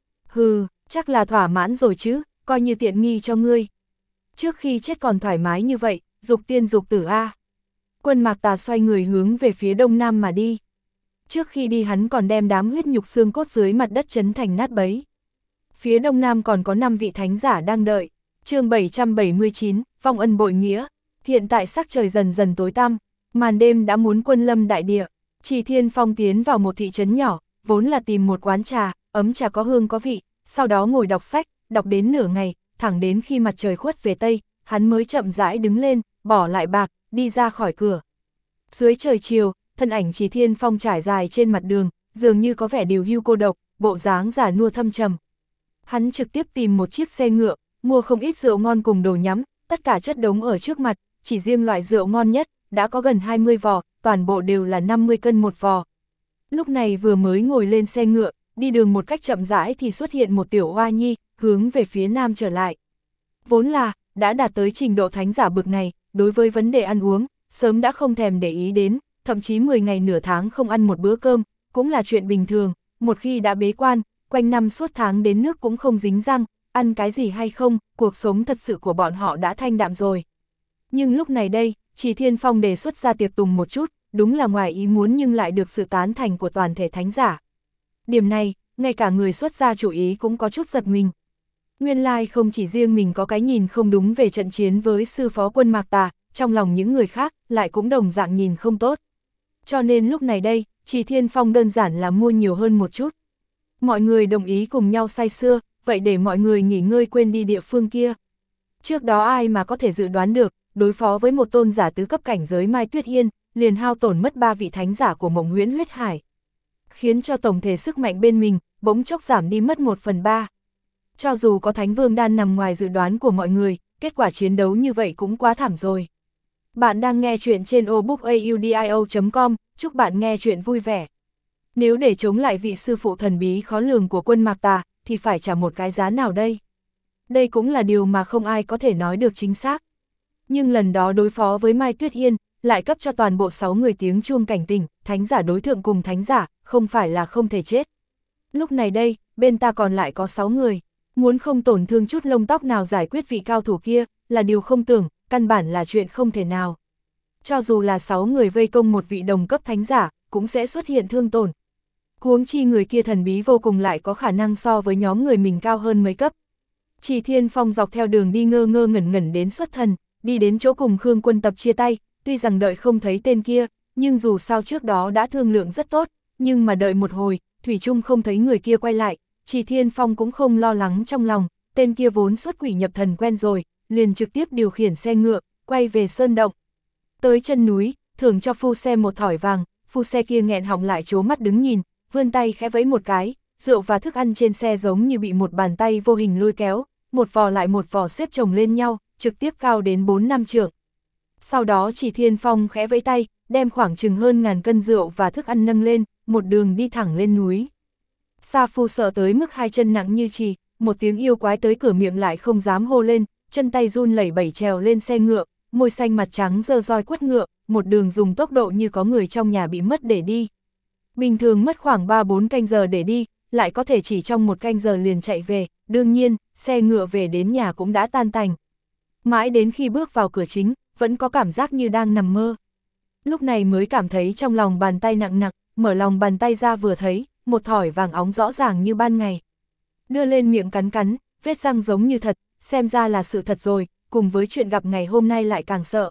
Hừ, chắc là thỏa mãn rồi chứ, coi như tiện nghi cho ngươi. Trước khi chết còn thoải mái như vậy, dục tiên dục tử a. Quân Mạc Tà xoay người hướng về phía đông nam mà đi. Trước khi đi hắn còn đem đám huyết nhục xương cốt dưới mặt đất chấn thành nát bấy. Phía đông nam còn có 5 vị thánh giả đang đợi. Chương 779, vong ân bội nghĩa. Hiện tại sắc trời dần dần tối tăm, màn đêm đã muốn quân lâm đại địa. Trì Thiên Phong tiến vào một thị trấn nhỏ, vốn là tìm một quán trà, ấm trà có hương có vị, sau đó ngồi đọc sách, đọc đến nửa ngày, thẳng đến khi mặt trời khuất về tây, hắn mới chậm rãi đứng lên, bỏ lại bạc, đi ra khỏi cửa. Dưới trời chiều, thân ảnh Trì Thiên Phong trải dài trên mặt đường, dường như có vẻ điều hưu cô độc, bộ dáng già nua thâm trầm. Hắn trực tiếp tìm một chiếc xe ngựa, mua không ít rượu ngon cùng đồ nhắm, tất cả chất đống ở trước mặt, chỉ riêng loại rượu ngon nhất, đã có gần 20 vò, toàn bộ đều là 50 cân một vò. Lúc này vừa mới ngồi lên xe ngựa, đi đường một cách chậm rãi thì xuất hiện một tiểu oa nhi, hướng về phía nam trở lại. Vốn là, đã đạt tới trình độ thánh giả bực này, đối với vấn đề ăn uống, sớm đã không thèm để ý đến, thậm chí 10 ngày nửa tháng không ăn một bữa cơm, cũng là chuyện bình thường, một khi đã bế quan, quanh năm suốt tháng đến nước cũng không dính răng, ăn cái gì hay không, cuộc sống thật sự của bọn họ đã thanh đạm rồi. Nhưng lúc này đây, Chỉ Thiên Phong đề xuất ra tiệc tùng một chút, đúng là ngoài ý muốn nhưng lại được sự tán thành của toàn thể thánh giả. Điểm này, ngay cả người xuất gia chủ ý cũng có chút giật mình. Nguyên lai không chỉ riêng mình có cái nhìn không đúng về trận chiến với sư phó quân Mạc Tà, trong lòng những người khác lại cũng đồng dạng nhìn không tốt. Cho nên lúc này đây, Chỉ Thiên Phong đơn giản là mua nhiều hơn một chút. Mọi người đồng ý cùng nhau say sưa, vậy để mọi người nghỉ ngơi quên đi địa phương kia. Trước đó ai mà có thể dự đoán được, đối phó với một tôn giả tứ cấp cảnh giới Mai Tuyết Hiên, liền hao tổn mất 3 vị thánh giả của Mộng Huyễn Huyết Hải. Khiến cho tổng thể sức mạnh bên mình, bỗng chốc giảm đi mất 1/3. Cho dù có Thánh Vương Đan nằm ngoài dự đoán của mọi người, kết quả chiến đấu như vậy cũng quá thảm rồi. Bạn đang nghe chuyện trên obookaudio.com, chúc bạn nghe chuyện vui vẻ. Nếu để chống lại vị sư phụ thần bí khó lường của quân Mạc Tà, thì phải trả một cái giá nào đây? Đây cũng là điều mà không ai có thể nói được chính xác. Nhưng lần đó đối phó với Mai Tuyết Hiên, lại cấp cho toàn bộ 6 người tiếng chuông cảnh tỉnh, thánh giả đối thượng cùng thánh giả, không phải là không thể chết. Lúc này đây, bên ta còn lại có 6 người, muốn không tổn thương chút lông tóc nào giải quyết vị cao thủ kia, là điều không tưởng, căn bản là chuyện không thể nào. Cho dù là 6 người vây công một vị đồng cấp thánh giả, cũng sẽ xuất hiện thương tổn. Huống chi người kia thần bí vô cùng lại có khả năng so với nhóm người mình cao hơn mấy cấp. Chỉ Thiên Phong dọc theo đường đi ngơ ngơ ngẩn ngẩn đến xuất thần, đi đến chỗ cùng Khương Quân Tập chia tay, tuy rằng đợi không thấy tên kia, nhưng dù sao trước đó đã thương lượng rất tốt, nhưng mà đợi một hồi, thủy chung không thấy người kia quay lại, Chỉ Thiên Phong cũng không lo lắng trong lòng, tên kia vốn xuất quỷ nhập thần quen rồi, liền trực tiếp điều khiển xe ngựa, quay về sơn động. Tới chân núi, thưởng cho phu xe một thỏi vàng, phu xe kia nghẹn họng lại trố mắt đứng nhìn, vươn tay khẽ vẫy một cái, rượu và thức ăn trên xe giống như bị một bàn tay vô hình lôi kéo, một vò lại một vò xếp chồng lên nhau, trực tiếp cao đến 4-5 trượng. Sau đó Chỉ Thiên Phong khẽ vẫy tay, đem khoảng chừng hơn 1000 cân rượu và thức ăn nâng lên, một đường đi thẳng lên núi. Sa Phu sợ tới mức hai chân nặng như chì, một tiếng yêu quái tới cửa miệng lại không dám hô lên, chân tay run lẩy bẩy trèo lên xe ngựa, môi xanh mặt trắng giơ roi quất ngựa, một đường dùng tốc độ như có người trong nhà bị mất để đi. Bình thường mất khoảng 3-4 canh giờ để đi, lại có thể chỉ trong 1 canh giờ liền chạy về, đương nhiên, xe ngựa về đến nhà cũng đã tan tành. Mãi đến khi bước vào cửa chính, vẫn có cảm giác như đang nằm mơ. Lúc này mới cảm thấy trong lòng bàn tay nặng nặng, mở lòng bàn tay ra vừa thấy, một thỏi vàng óng rõ ràng như ban ngày. Đưa lên miệng cắn cắn, vết răng giống như thật, xem ra là sự thật rồi, cùng với chuyện gặp ngày hôm nay lại càng sợ.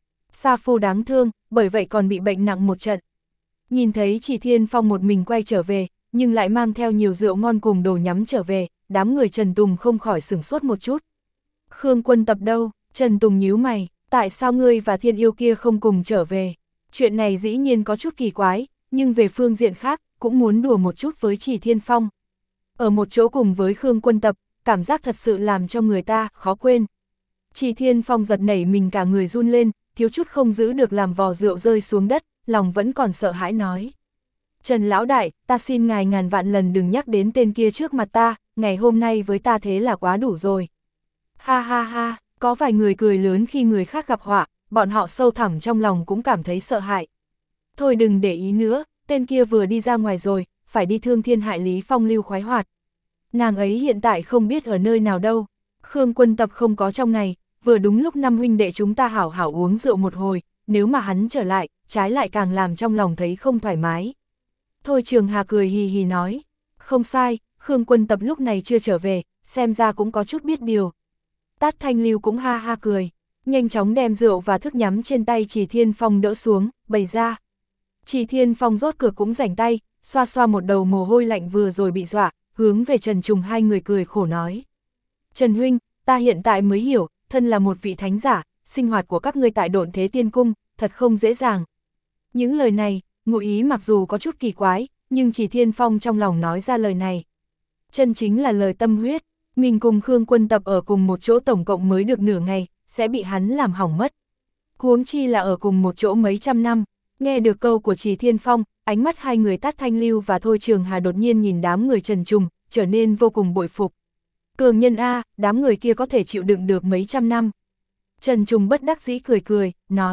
Sa Phu đáng thương, bởi vậy còn bị bệnh nặng một trận. Nhìn thấy Chỉ Thiên Phong một mình quay trở về, nhưng lại mang theo nhiều rượu ngon cùng đồ nhắm trở về, đám người Trần Tùng không khỏi sửng sốt một chút. Khương Quân Tập đâu? Trần Tùng nhíu mày, tại sao ngươi và thiên yêu kia không cùng trở về? Chuyện này dĩ nhiên có chút kỳ quái, nhưng về phương diện khác, cũng muốn đùa một chút với Chỉ Thiên Phong. Ở một chỗ cùng với Khương Quân Tập, cảm giác thật sự làm cho người ta khó quên. Chỉ Thiên Phong giật nảy mình cả người run lên, thiếu chút không giữ được làm vò rượu rơi xuống đất, lòng vẫn còn sợ hãi nói. Trần Lão Đại, ta xin ngài ngàn vạn lần đừng nhắc đến tên kia trước mặt ta, ngày hôm nay với ta thế là quá đủ rồi. Ha ha ha, có vài người cười lớn khi người khác gặp họa, bọn họ sâu thẳm trong lòng cũng cảm thấy sợ hãi. Thôi đừng để ý nữa, tên kia vừa đi ra ngoài rồi, phải đi thương thiên hại lý phong lưu khoái hoạt. Nàng ấy hiện tại không biết ở nơi nào đâu, Khương Quân Tập không có trong này, vừa đúng lúc năm huynh đệ chúng ta hảo hảo uống rượu một hồi, nếu mà hắn trở lại, trái lại càng làm trong lòng thấy không thoải mái. Thôi Trường Hà cười hì hì nói, không sai, Khương Quân Tập lúc này chưa trở về, xem ra cũng có chút biết điều. Tát Thanh Lưu cũng ha ha cười, nhanh chóng đem rượu và thức nhắm trên tay Chỉ Thiên Phong đỡ xuống, bày ra. Chỉ Thiên Phong rốt cuộc cũng rảnh tay, xoa xoa một đầu mồ hôi lạnh vừa rồi bị dọa, hướng về Trần Trùng hai người cười khổ nói. Trần huynh, ta hiện tại mới hiểu, thân là một vị thánh giả, sinh hoạt của các ngươi tại Độn Thế Tiên Cung, thật không dễ dàng. Những lời này, ngụ ý mặc dù có chút kỳ quái, nhưng Chỉ Thiên Phong trong lòng nói ra lời này. Chân chính là lời tâm huyết, mình cùng Khương Quân Tập ở cùng một chỗ tổng cộng mới được nửa ngày, sẽ bị hắn làm hỏng mất. Huống chi là ở cùng một chỗ mấy trăm năm. Nghe được câu của Chỉ Thiên Phong, ánh mắt hai người Tát Thanh Lưu và Thôi Trường Hà đột nhiên nhìn đám người Trần Trùng, trở nên vô cùng bội phục. Cường nhân A, đám người kia có thể chịu đựng được mấy trăm năm. Trần Trùng bất đắc dĩ cười cười, nói,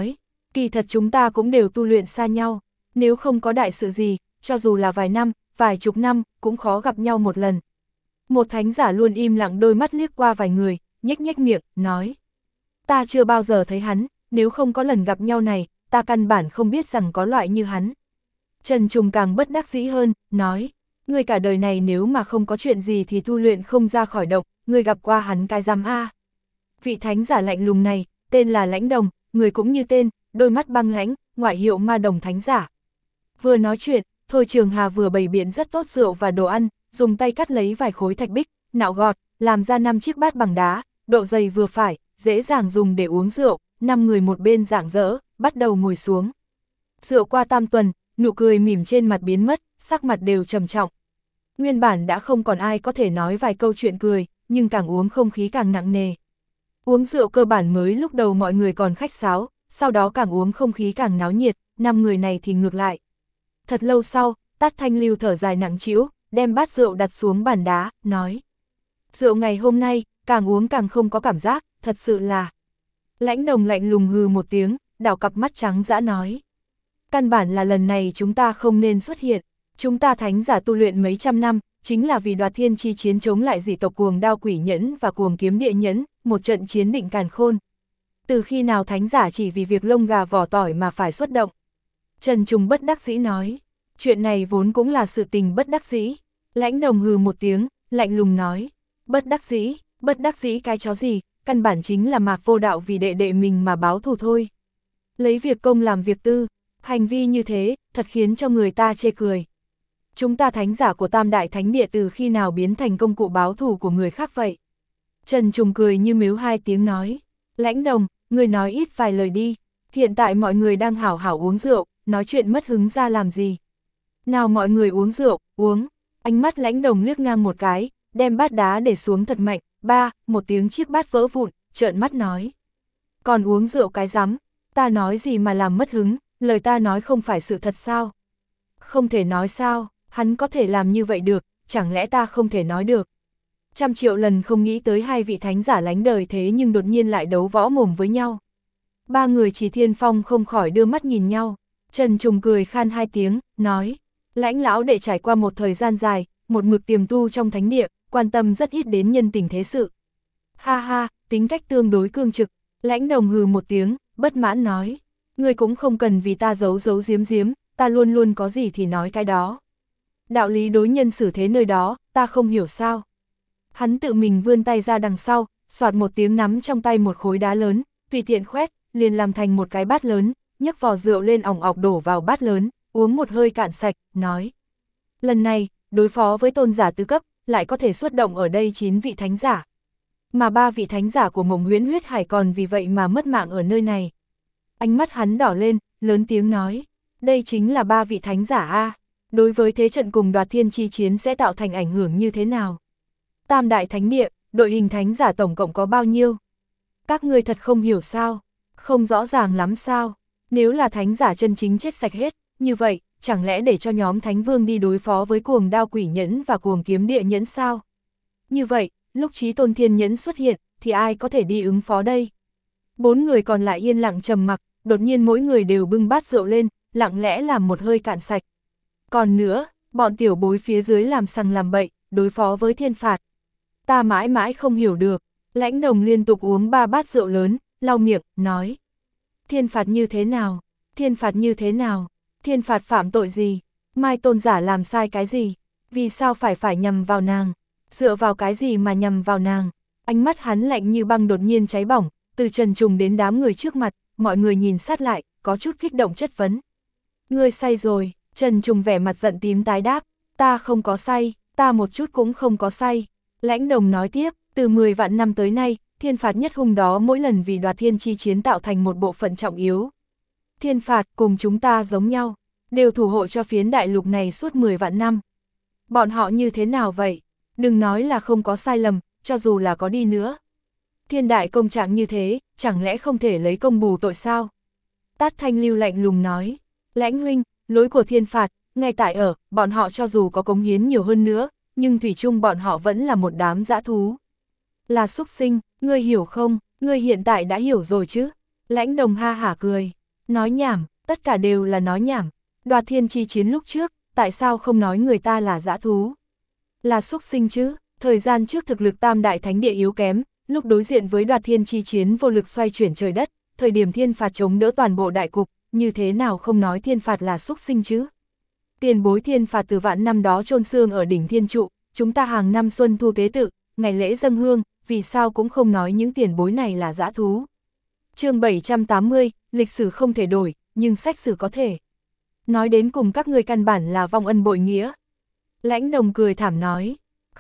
Kỳ thật chúng ta cũng đều tu luyện xa nhau, nếu không có đại sự gì, cho dù là vài năm, vài chục năm, cũng khó gặp nhau một lần. Một thánh giả luôn im lặng đôi mắt liếc qua vài người, nhếch nhếch miệng, nói. Ta chưa bao giờ thấy hắn, nếu không có lần gặp nhau này, ta căn bản không biết rằng có loại như hắn. Trần Trùng càng bất đắc dĩ hơn, nói. Ngươi cả đời này nếu mà không có chuyện gì thì tu luyện không ra khỏi động, ngươi gặp qua hắn cái dám a. Vị thánh giả lạnh lùng này, tên là Lãnh Đồng, người cũng như tên, đôi mắt băng lãnh, ngoại hiệu Ma Đồng thánh giả. Vừa nói chuyện, Thôi Trường Hà vừa bày biện rất tốt rượu và đồ ăn, dùng tay cắt lấy vài khối thạch bích, nạo gọt, làm ra 5 chiếc bát bằng đá, độ dày vừa phải, dễ dàng dùng để uống rượu, 5 người một bên rạng rỡ, bắt đầu ngồi xuống. Rượu qua tam tuần, nụ cười mỉm trên mặt biến mất, sắc mặt đều trầm trọng. Nguyên bản đã không còn ai có thể nói vài câu chuyện cười, nhưng càng uống không khí càng nặng nề. Uống rượu cơ bản mới lúc đầu mọi người còn khách sáo, sau đó càng uống không khí càng náo nhiệt, 5 người này thì ngược lại. Thật lâu sau, Tát Thanh Lưu thở dài nặng trĩu, đem bát rượu đặt xuống bàn đá, nói. Rượu ngày hôm nay, càng uống càng không có cảm giác, thật sự là. Lãnh Đồng lạnh lùng hừ một tiếng, đảo cặp mắt trắng dã nói. Căn bản là lần này chúng ta không nên xuất hiện, chúng ta thánh giả tu luyện mấy trăm năm, chính là vì đoạt thiên chi chiến chống lại dị tộc cuồng đao quỷ nhẫn và cuồng kiếm địa nhẫn, một trận chiến định càn khôn. Từ khi nào thánh giả chỉ vì việc lông gà vỏ tỏi mà phải xuất động? Trần Trùng bất đắc dĩ nói, chuyện này vốn cũng là sự tình bất đắc dĩ. Lãnh Đồng hừ một tiếng, lạnh lùng nói, bất đắc dĩ cái chó gì, căn bản chính là Mạc Vô Đạo vì đệ đệ mình mà báo thù thôi. Lấy việc công làm việc tư, hành vi như thế, thật khiến cho người ta chê cười. Chúng ta thánh giả của Tam Đại Thánh Địa từ khi nào biến thành công cụ báo thù của người khác vậy? Trần Trùng cười như mếu hai tiếng nói, Lãnh Đồng, người nói ít vài lời đi, hiện tại mọi người đang hảo hảo uống rượu, nói chuyện mất hứng ra làm gì? Nào mọi người uống rượu, uống, ánh mắt Lãnh Đồng liếc ngang một cái, đem bát đá để xuống thật mạnh, một tiếng chiếc bát vỡ vụn, trợn mắt nói. Còn uống rượu cái rắm, ta nói gì mà làm mất hứng, lời ta nói không phải sự thật sao? Không thể nói sao, hắn có thể làm như vậy được, chẳng lẽ ta không thể nói được? 100 triệu lần không nghĩ tới hai vị thánh giả lánh đời thế nhưng đột nhiên lại đấu võ mồm với nhau. Ba người Chỉ Thiên Phong không khỏi đưa mắt nhìn nhau, Trần Trùng cười khan hai tiếng, nói, Lãnh lão đệ trải qua một thời gian dài, một mực tiềm tu trong thánh địa, quan tâm rất ít đến nhân tình thế sự. Ha ha, tính cách tương đối cương trực, Lãnh Đồng hừ một tiếng, bất mãn nói, ngươi cũng không cần vì ta giấu giấu giếm giếm, ta luôn luôn có gì thì nói cái đó. Đạo lý đối nhân xử thế nơi đó, ta không hiểu sao. Hắn tự mình vươn tay ra đằng sau, xoạt một tiếng nắm trong tay một khối đá lớn, tùy tiện khoét, liền làm thành một cái bát lớn, nhấc vò rượu lên ỏng ọc đổ vào bát lớn, uống một hơi cạn sạch, nói. Lần này, đối phó với tôn giả tứ cấp, lại có thể xuất động ở đây 9 vị thánh giả. Mà 3 vị thánh giả của Mộng Huyễn Huyết Hải còn vì vậy mà mất mạng ở nơi này. Ánh mắt hắn đỏ lên, lớn tiếng nói, đây chính là 3 vị thánh giả a, đối với thế trận cùng đoạt thiên chi chiến sẽ tạo thành ảnh hưởng như thế nào? Tam Đại Thánh Địa, đội hình thánh giả tổng cộng có bao nhiêu? Các ngươi thật không hiểu sao? Không rõ ràng lắm sao? Nếu là thánh giả chân chính chết sạch hết, như vậy, chẳng lẽ để cho nhóm thánh vương đi đối phó với cuồng đao quỷ nhẫn và cuồng kiếm địa nhẫn sao? Như vậy, lúc Chí Tôn Thiên Nhẫn xuất hiện, thì ai có thể đi ứng phó đây? 4 người còn lại yên lặng trầm mặc, đột nhiên mỗi người đều bưng bát rượu lên, lặng lẽ làm một hơi cạn sạch. Còn nữa, bọn tiểu bối phía dưới làm sằng làm bậy, đối phó với thiên phạt. Ta mãi mãi không hiểu được, Lãnh Đồng liên tục uống 3 bát rượu lớn, lau miệng, nói. Thiên phạt như thế nào? Thiên phạt như thế nào? Thiên phạt phạm tội gì? Mai tôn giả làm sai cái gì? Vì sao phải nhằm vào nàng? Dựa vào cái gì mà nhằm vào nàng? Ánh mắt hắn lạnh như băng đột nhiên cháy bỏng, từ Trần Trùng đến đám người trước mặt, mọi người nhìn sát lại, có chút kích động chất vấn. Ngươi say rồi, Trần Trùng vẻ mặt giận tím tái đáp, ta không có say, ta một chút cũng không có say. Lãnh Đồng nói tiếp, từ 10 vạn năm tới nay, thiên phạt nhất hung đó mỗi lần vì đoạt thiên chi chiến tạo thành một bộ phận trọng yếu. Thiên phạt cùng chúng ta giống nhau, đều thủ hộ cho phiến đại lục này suốt 10 vạn năm. Bọn họ như thế nào vậy? Đừng nói là không có sai lầm, cho dù là có đi nữa. Thiên đại công trạng như thế, chẳng lẽ không thể lấy công bù tội sao? Tát Thanh Lưu lạnh lùng nói, Lãnh huynh, lối của thiên phạt, ngay tại ở, bọn họ cho dù có cống hiến nhiều hơn nữa, nhưng thủy chung bọn họ vẫn là một đám dã thú. Là súc sinh, ngươi hiểu không, ngươi hiện tại đã hiểu rồi chứ? Lãnh Đồng ha hả cười, Nói nhảm, tất cả đều là nói nhảm. Đoạt thiên chi chiến lúc trước, tại sao không nói người ta là dã thú? Là súc sinh chứ, thời gian trước thực lực tam đại thánh địa yếu kém, lúc đối diện với đoạt thiên chi chiến vô lực xoay chuyển trời đất, thời điểm thiên phạt chống đỡ toàn bộ đại cục, như thế nào không nói thiên phạt là súc sinh chứ? Tiền bối thiên phạt từ vạn năm đó chôn xương ở đỉnh thiên trụ, chúng ta hàng năm xuân thu tế tự, ngày lễ dâng hương, vì sao cũng không nói những tiền bối này là dã thú. Chương 780, lịch sử không thể đổi, nhưng sách sử có thể. Nói đến cùng các ngươi căn bản là vong ân bội nghĩa. Lãnh Đồng cười thảm nói,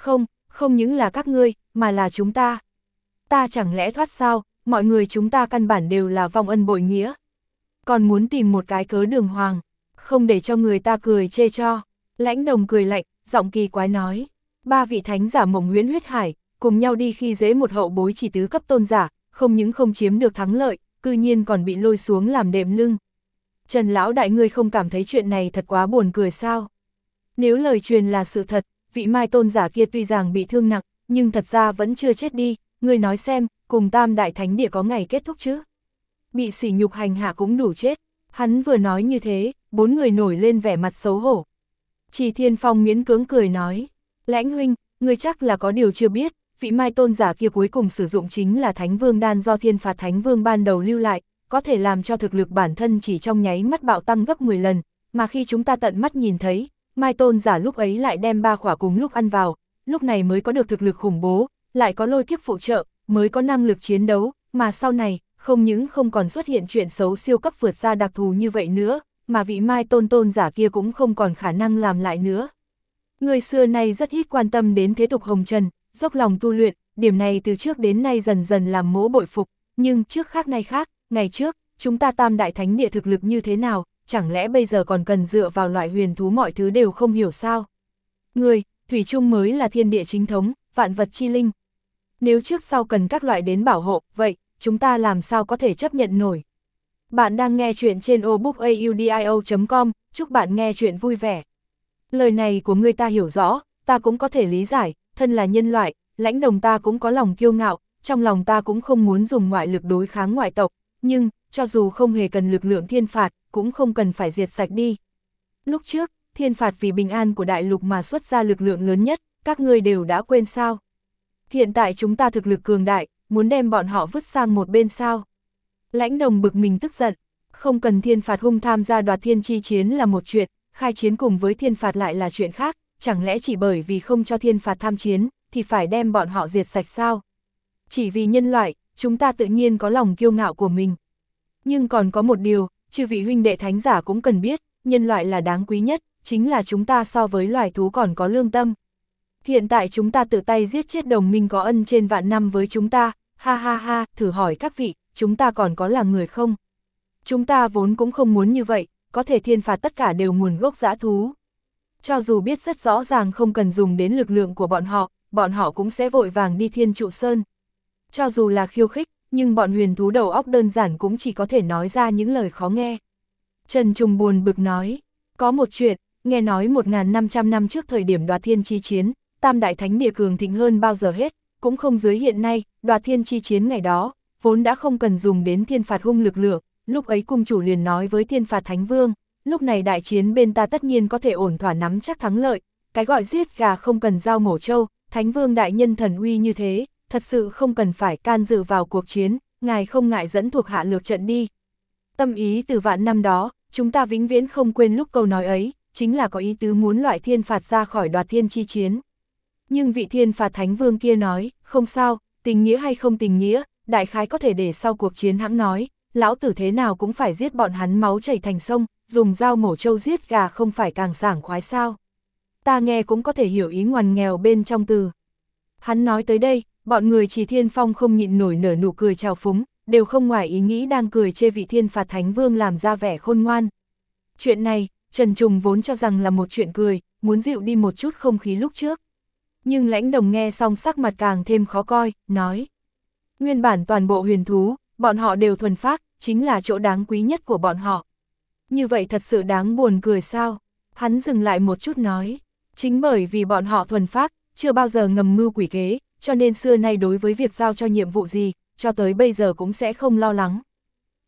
không những là các ngươi, mà là chúng ta. Ta chẳng lẽ thoát sao, mọi người chúng ta căn bản đều là vong ân bội nghĩa. Còn muốn tìm một cái cớ đường hoàng, không để cho người ta cười chê cho. Lãnh Đồng cười lạnh, giọng kỳ quái nói, 3 vị thánh giả Mộng Huyễn Huyết Hải, cùng nhau đi khi dễ một hậu bối chỉ tứ cấp tôn giả, không những không chiếm được thắng lợi, cư nhiên còn bị lôi xuống làm đệm lưng. Trần lão đại ngươi không cảm thấy chuyện này thật quá buồn cười sao? Nếu lời truyền là sự thật, vị Mai tôn giả kia tuy rằng bị thương nặng, nhưng thật ra vẫn chưa chết đi, ngươi nói xem, cùng tam đại thánh địa có ngày kết thúc chứ? Bị sỉ nhục hành hạ cũng đủ chết. Hắn vừa nói như thế, 4 người nổi lên vẻ mặt xấu hổ. Chỉ Thiên Phong miễn cưỡng cười nói, Lãnh huynh, ngươi chắc là có điều chưa biết, vị Mai tôn giả kia cuối cùng sử dụng chính là Thánh Vương đan do Thiên Phạt Thánh Vương ban đầu lưu lại, có thể làm cho thực lực bản thân chỉ trong nháy mắt bạo tăng gấp 10 lần, mà khi chúng ta tận mắt nhìn thấy, Mai tôn giả lúc ấy lại đem 3 khỏa cùng lúc ăn vào, lúc này mới có được thực lực khủng bố, lại có lôi kiếp phụ trợ, mới có năng lực chiến đấu, mà sau này, không những không còn xuất hiện chuyện xấu siêu cấp vượt ra đặc thù như vậy nữa, mà vị Mai tôn giả kia cũng không còn khả năng làm lại nữa. Người xưa nay rất ít quan tâm đến thế tục hồng trần, dốc lòng tu luyện, điểm này từ trước đến nay dần dần làm mỗ bội phục, nhưng trước khác nay khác, ngày trước, chúng ta tam đại thánh địa thực lực như thế nào, chẳng lẽ bây giờ còn cần dựa vào loại huyền thú mọi thứ đều không hiểu sao? Người, thủy chung mới là thiên địa chính thống, vạn vật chi linh. Nếu trước sau cần các loại đến bảo hộ, vậy, chúng ta làm sao có thể chấp nhận nổi? Bạn đang nghe chuyện trên obookaudio.com, chúc bạn nghe chuyện vui vẻ. Lời này của người ta hiểu rõ, ta cũng có thể lý giải, thân là nhân loại, Lãnh Đồng ta cũng có lòng kiêu ngạo, trong lòng ta cũng không muốn dùng ngoại lực đối kháng ngoại tộc, nhưng, cho dù không hề cần lực lượng thiên phạt, cũng không cần phải diệt sạch đi. Lúc trước, thiên phạt vì bình an của đại lục mà xuất ra lực lượng lớn nhất, các ngươi đều đã quên sao? Hiện tại chúng ta thực lực cường đại, muốn đem bọn họ vứt sang một bên sao? Lãnh Đồng bực mình tức giận, không cần thiên phạt hung tham gia đoạt thiên chi chiến là một chuyện, khai chiến cùng với thiên phạt lại là chuyện khác, chẳng lẽ chỉ bởi vì không cho thiên phạt tham chiến, thì phải đem bọn họ diệt sạch sao? Chỉ vì nhân loại, chúng ta tự nhiên có lòng kiêu ngạo của mình. Nhưng còn có một điều, chư vị huynh đệ thánh giả cũng cần biết, nhân loại là đáng quý nhất, chính là chúng ta so với loài thú còn có lương tâm. Hiện tại chúng ta tự tay giết chết đồng minh có ân trên vạn năm với chúng ta, ha ha ha, thử hỏi các vị, chúng ta còn có là người không? Chúng ta vốn cũng không muốn như vậy, có thể thiên phạt tất cả đều nguồn gốc dã thú. Cho dù biết rất rõ ràng không cần dùng đến lực lượng của bọn họ cũng sẽ vội vàng đi Thiên Trụ Sơn. Cho dù là khiêu khích, nhưng bọn huyền thú đầu óc đơn giản cũng chỉ có thể nói ra những lời khó nghe. Trần Trùng buồn bực nói, có một chuyện, nghe nói 1.500 năm trước thời điểm đoạt thiên chi chiến, tam đại thánh địa cường thịnh hơn bao giờ hết, cũng không dưới hiện nay, đoạt thiên chi chiến ngày đó, vốn đã không cần dùng đến thiên phạt hung lực lượng, lúc ấy cung chủ liền nói với thiên phạt thánh vương, lúc này đại chiến bên ta tất nhiên có thể ổn thỏa nắm chắc thắng lợi, cái gọi giết gà không cần dao mổ trâu, thánh vương đại nhân thần uy như thế, thật sự không cần phải can dự vào cuộc chiến, ngài không ngại dẫn thuộc hạ lược trận đi. Tâm ý từ vạn năm đó, chúng ta vĩnh viễn không quên lúc câu nói ấy, chính là có ý tứ muốn loại thiên phạt ra khỏi đoạt thiên chi chiến. Nhưng vị thiên phạt thánh vương kia nói, không sao, tình nghĩa hay không tình nghĩa, đại khái có thể để sau cuộc chiến hãng nói, lão tử thế nào cũng phải giết bọn hắn máu chảy thành sông, dùng dao mổ trâu giết gà không phải càng sảng khoái sao. Ta nghe cũng có thể hiểu ý ngoằn nghèo bên trong từ. Hắn nói tới đây, bọn người Chỉ Thiên Phong không nhịn nổi nở nụ cười trào phúng, đều không ngoài ý nghĩ đang cười chê vị thiên phạt thánh vương làm ra vẻ khôn ngoan. Chuyện này, Trần Trùng vốn cho rằng là một chuyện cười, muốn dịu đi một chút không khí lúc trước. Nhưng Lãnh Đồng nghe xong sắc mặt càng thêm khó coi, nói. Nguyên bản toàn bộ huyền thú, bọn họ đều thuần phác, chính là chỗ đáng quý nhất của bọn họ. Như vậy thật sự đáng buồn cười sao? Hắn dừng lại một chút nói. Chính bởi vì bọn họ thuần phác, chưa bao giờ ngầm mưu quỷ kế, cho nên xưa nay đối với việc giao cho nhiệm vụ gì, cho tới bây giờ cũng sẽ không lo lắng.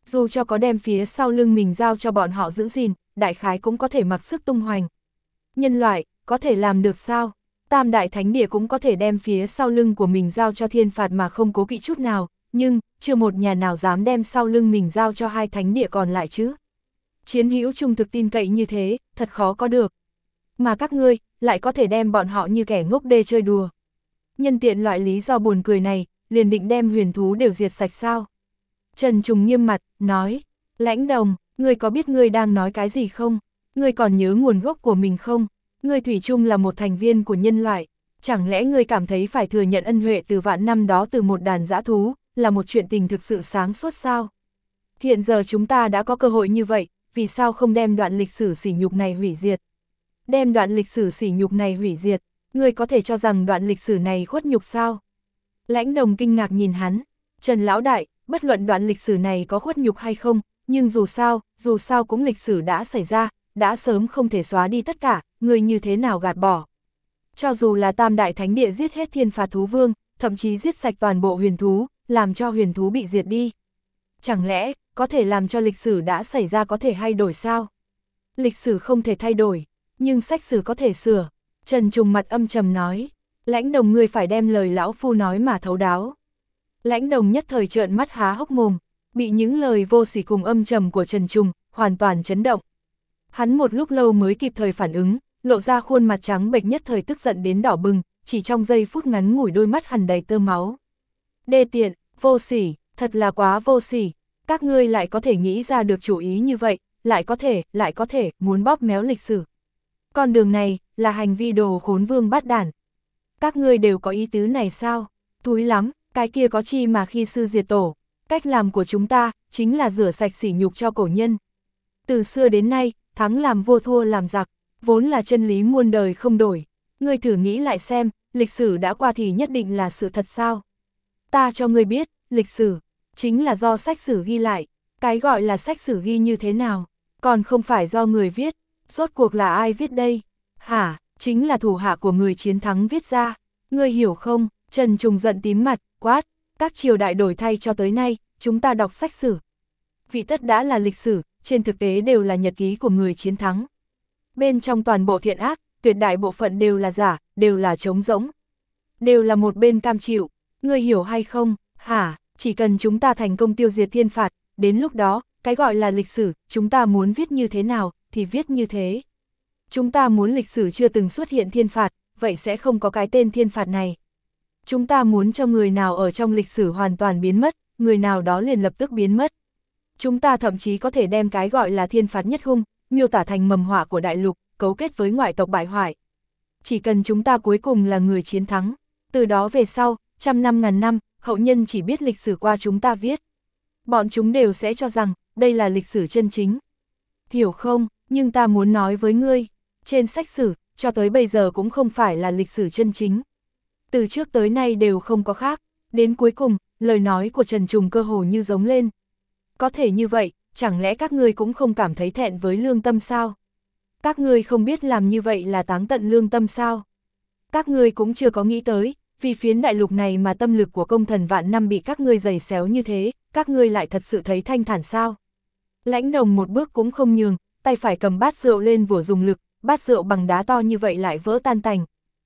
Dù cho có đem phía sau lưng mình giao cho bọn họ giữ gìn, đại khái cũng có thể mặc sức tung hoành. Nhân loại, có thể làm được sao? Tam đại thánh địa cũng có thể đem phía sau lưng của mình giao cho thiên phạt mà không cố kỵ chút nào, nhưng, chưa một nhà nào dám đem sau lưng mình giao cho hai thánh địa còn lại chứ. Chiến hữu trung thực tin cậy như thế, thật khó có được. Mà các ngươi, lại có thể đem bọn họ như kẻ ngốc đê chơi đùa. Nhân tiện loại lý do buồn cười này, liền định đem huyền thú đều diệt sạch sao? Trần Trùng nghiêm mặt, nói, Lãnh Đồng, ngươi có biết ngươi đang nói cái gì không? Ngươi còn nhớ nguồn gốc của mình không? Ngươi thủy chung là một thành viên của nhân loại, chẳng lẽ ngươi cảm thấy phải thừa nhận ân huệ từ vạn năm đó từ một đàn dã thú, là một chuyện tình thực sự sáng suốt sao? Hiện giờ chúng ta đã có cơ hội như vậy, vì sao không đem đoạn lịch sử sỉ nhục này hủy diệt? Đem đoạn lịch sử sỉ nhục này hủy diệt, ngươi có thể cho rằng đoạn lịch sử này khuất nhục sao? Lãnh Đồng kinh ngạc nhìn hắn, Trần Lão Đại, bất luận đoạn lịch sử này có khuất nhục hay không, nhưng dù sao cũng lịch sử đã xảy ra, đã sớm không thể xóa đi tất cả, ngươi như thế nào gạt bỏ. Cho dù là Tam Đại Thánh Địa giết hết thiên phạt thú vương, thậm chí giết sạch toàn bộ huyền thú, làm cho huyền thú bị diệt đi. Chẳng lẽ, có thể làm cho lịch sử đã xảy ra có thể thay đổi sao? Lịch sử không thể thay đổi, nhưng sách sử có thể sửa. Trần Trùng mặt âm trầm nói, Lãnh Đồng ngươi phải đem lời lão phu nói mà thấu đáo. Lãnh Đồng nhất thời trợn mắt há hốc mồm, bị những lời vô sỉ cùng âm trầm của Trần Trùng, hoàn toàn chấn động. Hắn một lúc lâu mới kịp thời phản ứng, lộ ra khuôn mặt trắng bệch nhất thời tức giận đến đỏ bừng, chỉ trong giây phút ngắn ngủi đôi mắt hằn đầy tơ máu. Đê tiện, vô sỉ, thật là quá vô sỉ, các ngươi lại có thể nghĩ ra được chủ ý như vậy, lại có thể, muốn bóp méo lịch sử. Con đường này, là hành vi đồ khốn vương bát đản. Các ngươi đều có ý tứ này sao? Túi lắm, cái kia có chi mà khi sư diệt tổ. Cách làm của chúng ta, chính là rửa sạch sỉ nhục cho cổ nhân. Từ xưa đến nay, thắng làm vua thua làm giặc, vốn là chân lý muôn đời không đổi. Ngươi thử nghĩ lại xem, lịch sử đã qua thì nhất định là sự thật sao? Ta cho ngươi biết, lịch sử, chính là do sách sử ghi lại. Cái gọi là sách sử ghi như thế nào? Còn không phải do người viết. Rốt cuộc là ai viết đây? Hả, chính là thủ hạ của người chiến thắng viết ra. Ngươi hiểu không? Trần Trùng giận tím mặt, quát. Các triều đại đổi thay cho tới nay, chúng ta đọc sách sử. Vị tất đã là lịch sử, trên thực tế đều là nhật ký của người chiến thắng. Bên trong toàn bộ thiện ác, tuyệt đại bộ phận đều là giả, đều là trống rỗng. Đều là một bên cam chịu. Ngươi hiểu hay không? Hả, chỉ cần chúng ta thành công tiêu diệt thiên phạt, đến lúc đó, cái gọi là lịch sử, chúng ta muốn viết như thế nào, thì viết như thế. Chúng ta muốn lịch sử chưa từng xuất hiện thiên phạt, vậy sẽ không có cái tên thiên phạt này. Chúng ta muốn cho người nào ở trong lịch sử hoàn toàn biến mất, người nào đó liền lập tức biến mất. Chúng ta thậm chí có thể đem cái gọi là thiên phạt nhất hung, miêu tả thành mầm họa của đại lục, cấu kết với ngoại tộc bại hoại. Chỉ cần chúng ta cuối cùng là người chiến thắng, từ đó về sau, trăm năm ngàn năm, hậu nhân chỉ biết lịch sử qua chúng ta viết. Bọn chúng đều sẽ cho rằng, đây là lịch sử chân chính. Hiểu không, nhưng ta muốn nói với ngươi, trên sách sử, cho tới bây giờ cũng không phải là lịch sử chân chính. Từ trước tới nay đều không có khác, đến cuối cùng, lời nói của Trần Trùng cơ hồ như giống lên. Có thể như vậy, chẳng lẽ các ngươi cũng không cảm thấy thẹn với lương tâm sao? Các ngươi không biết làm như vậy là táng tận lương tâm sao? Các ngươi cũng chưa có nghĩ tới, vì phiến đại lục này mà tâm lực của công thần vạn năm bị các ngươi giày xéo như thế, các ngươi lại thật sự thấy thanh thản sao? Lãnh Đồng một bước cũng không nhường, tay phải cầm bát rượu lên vồ dùng lực, bát rượu bằng đá to như vậy lại vỡ tan tành.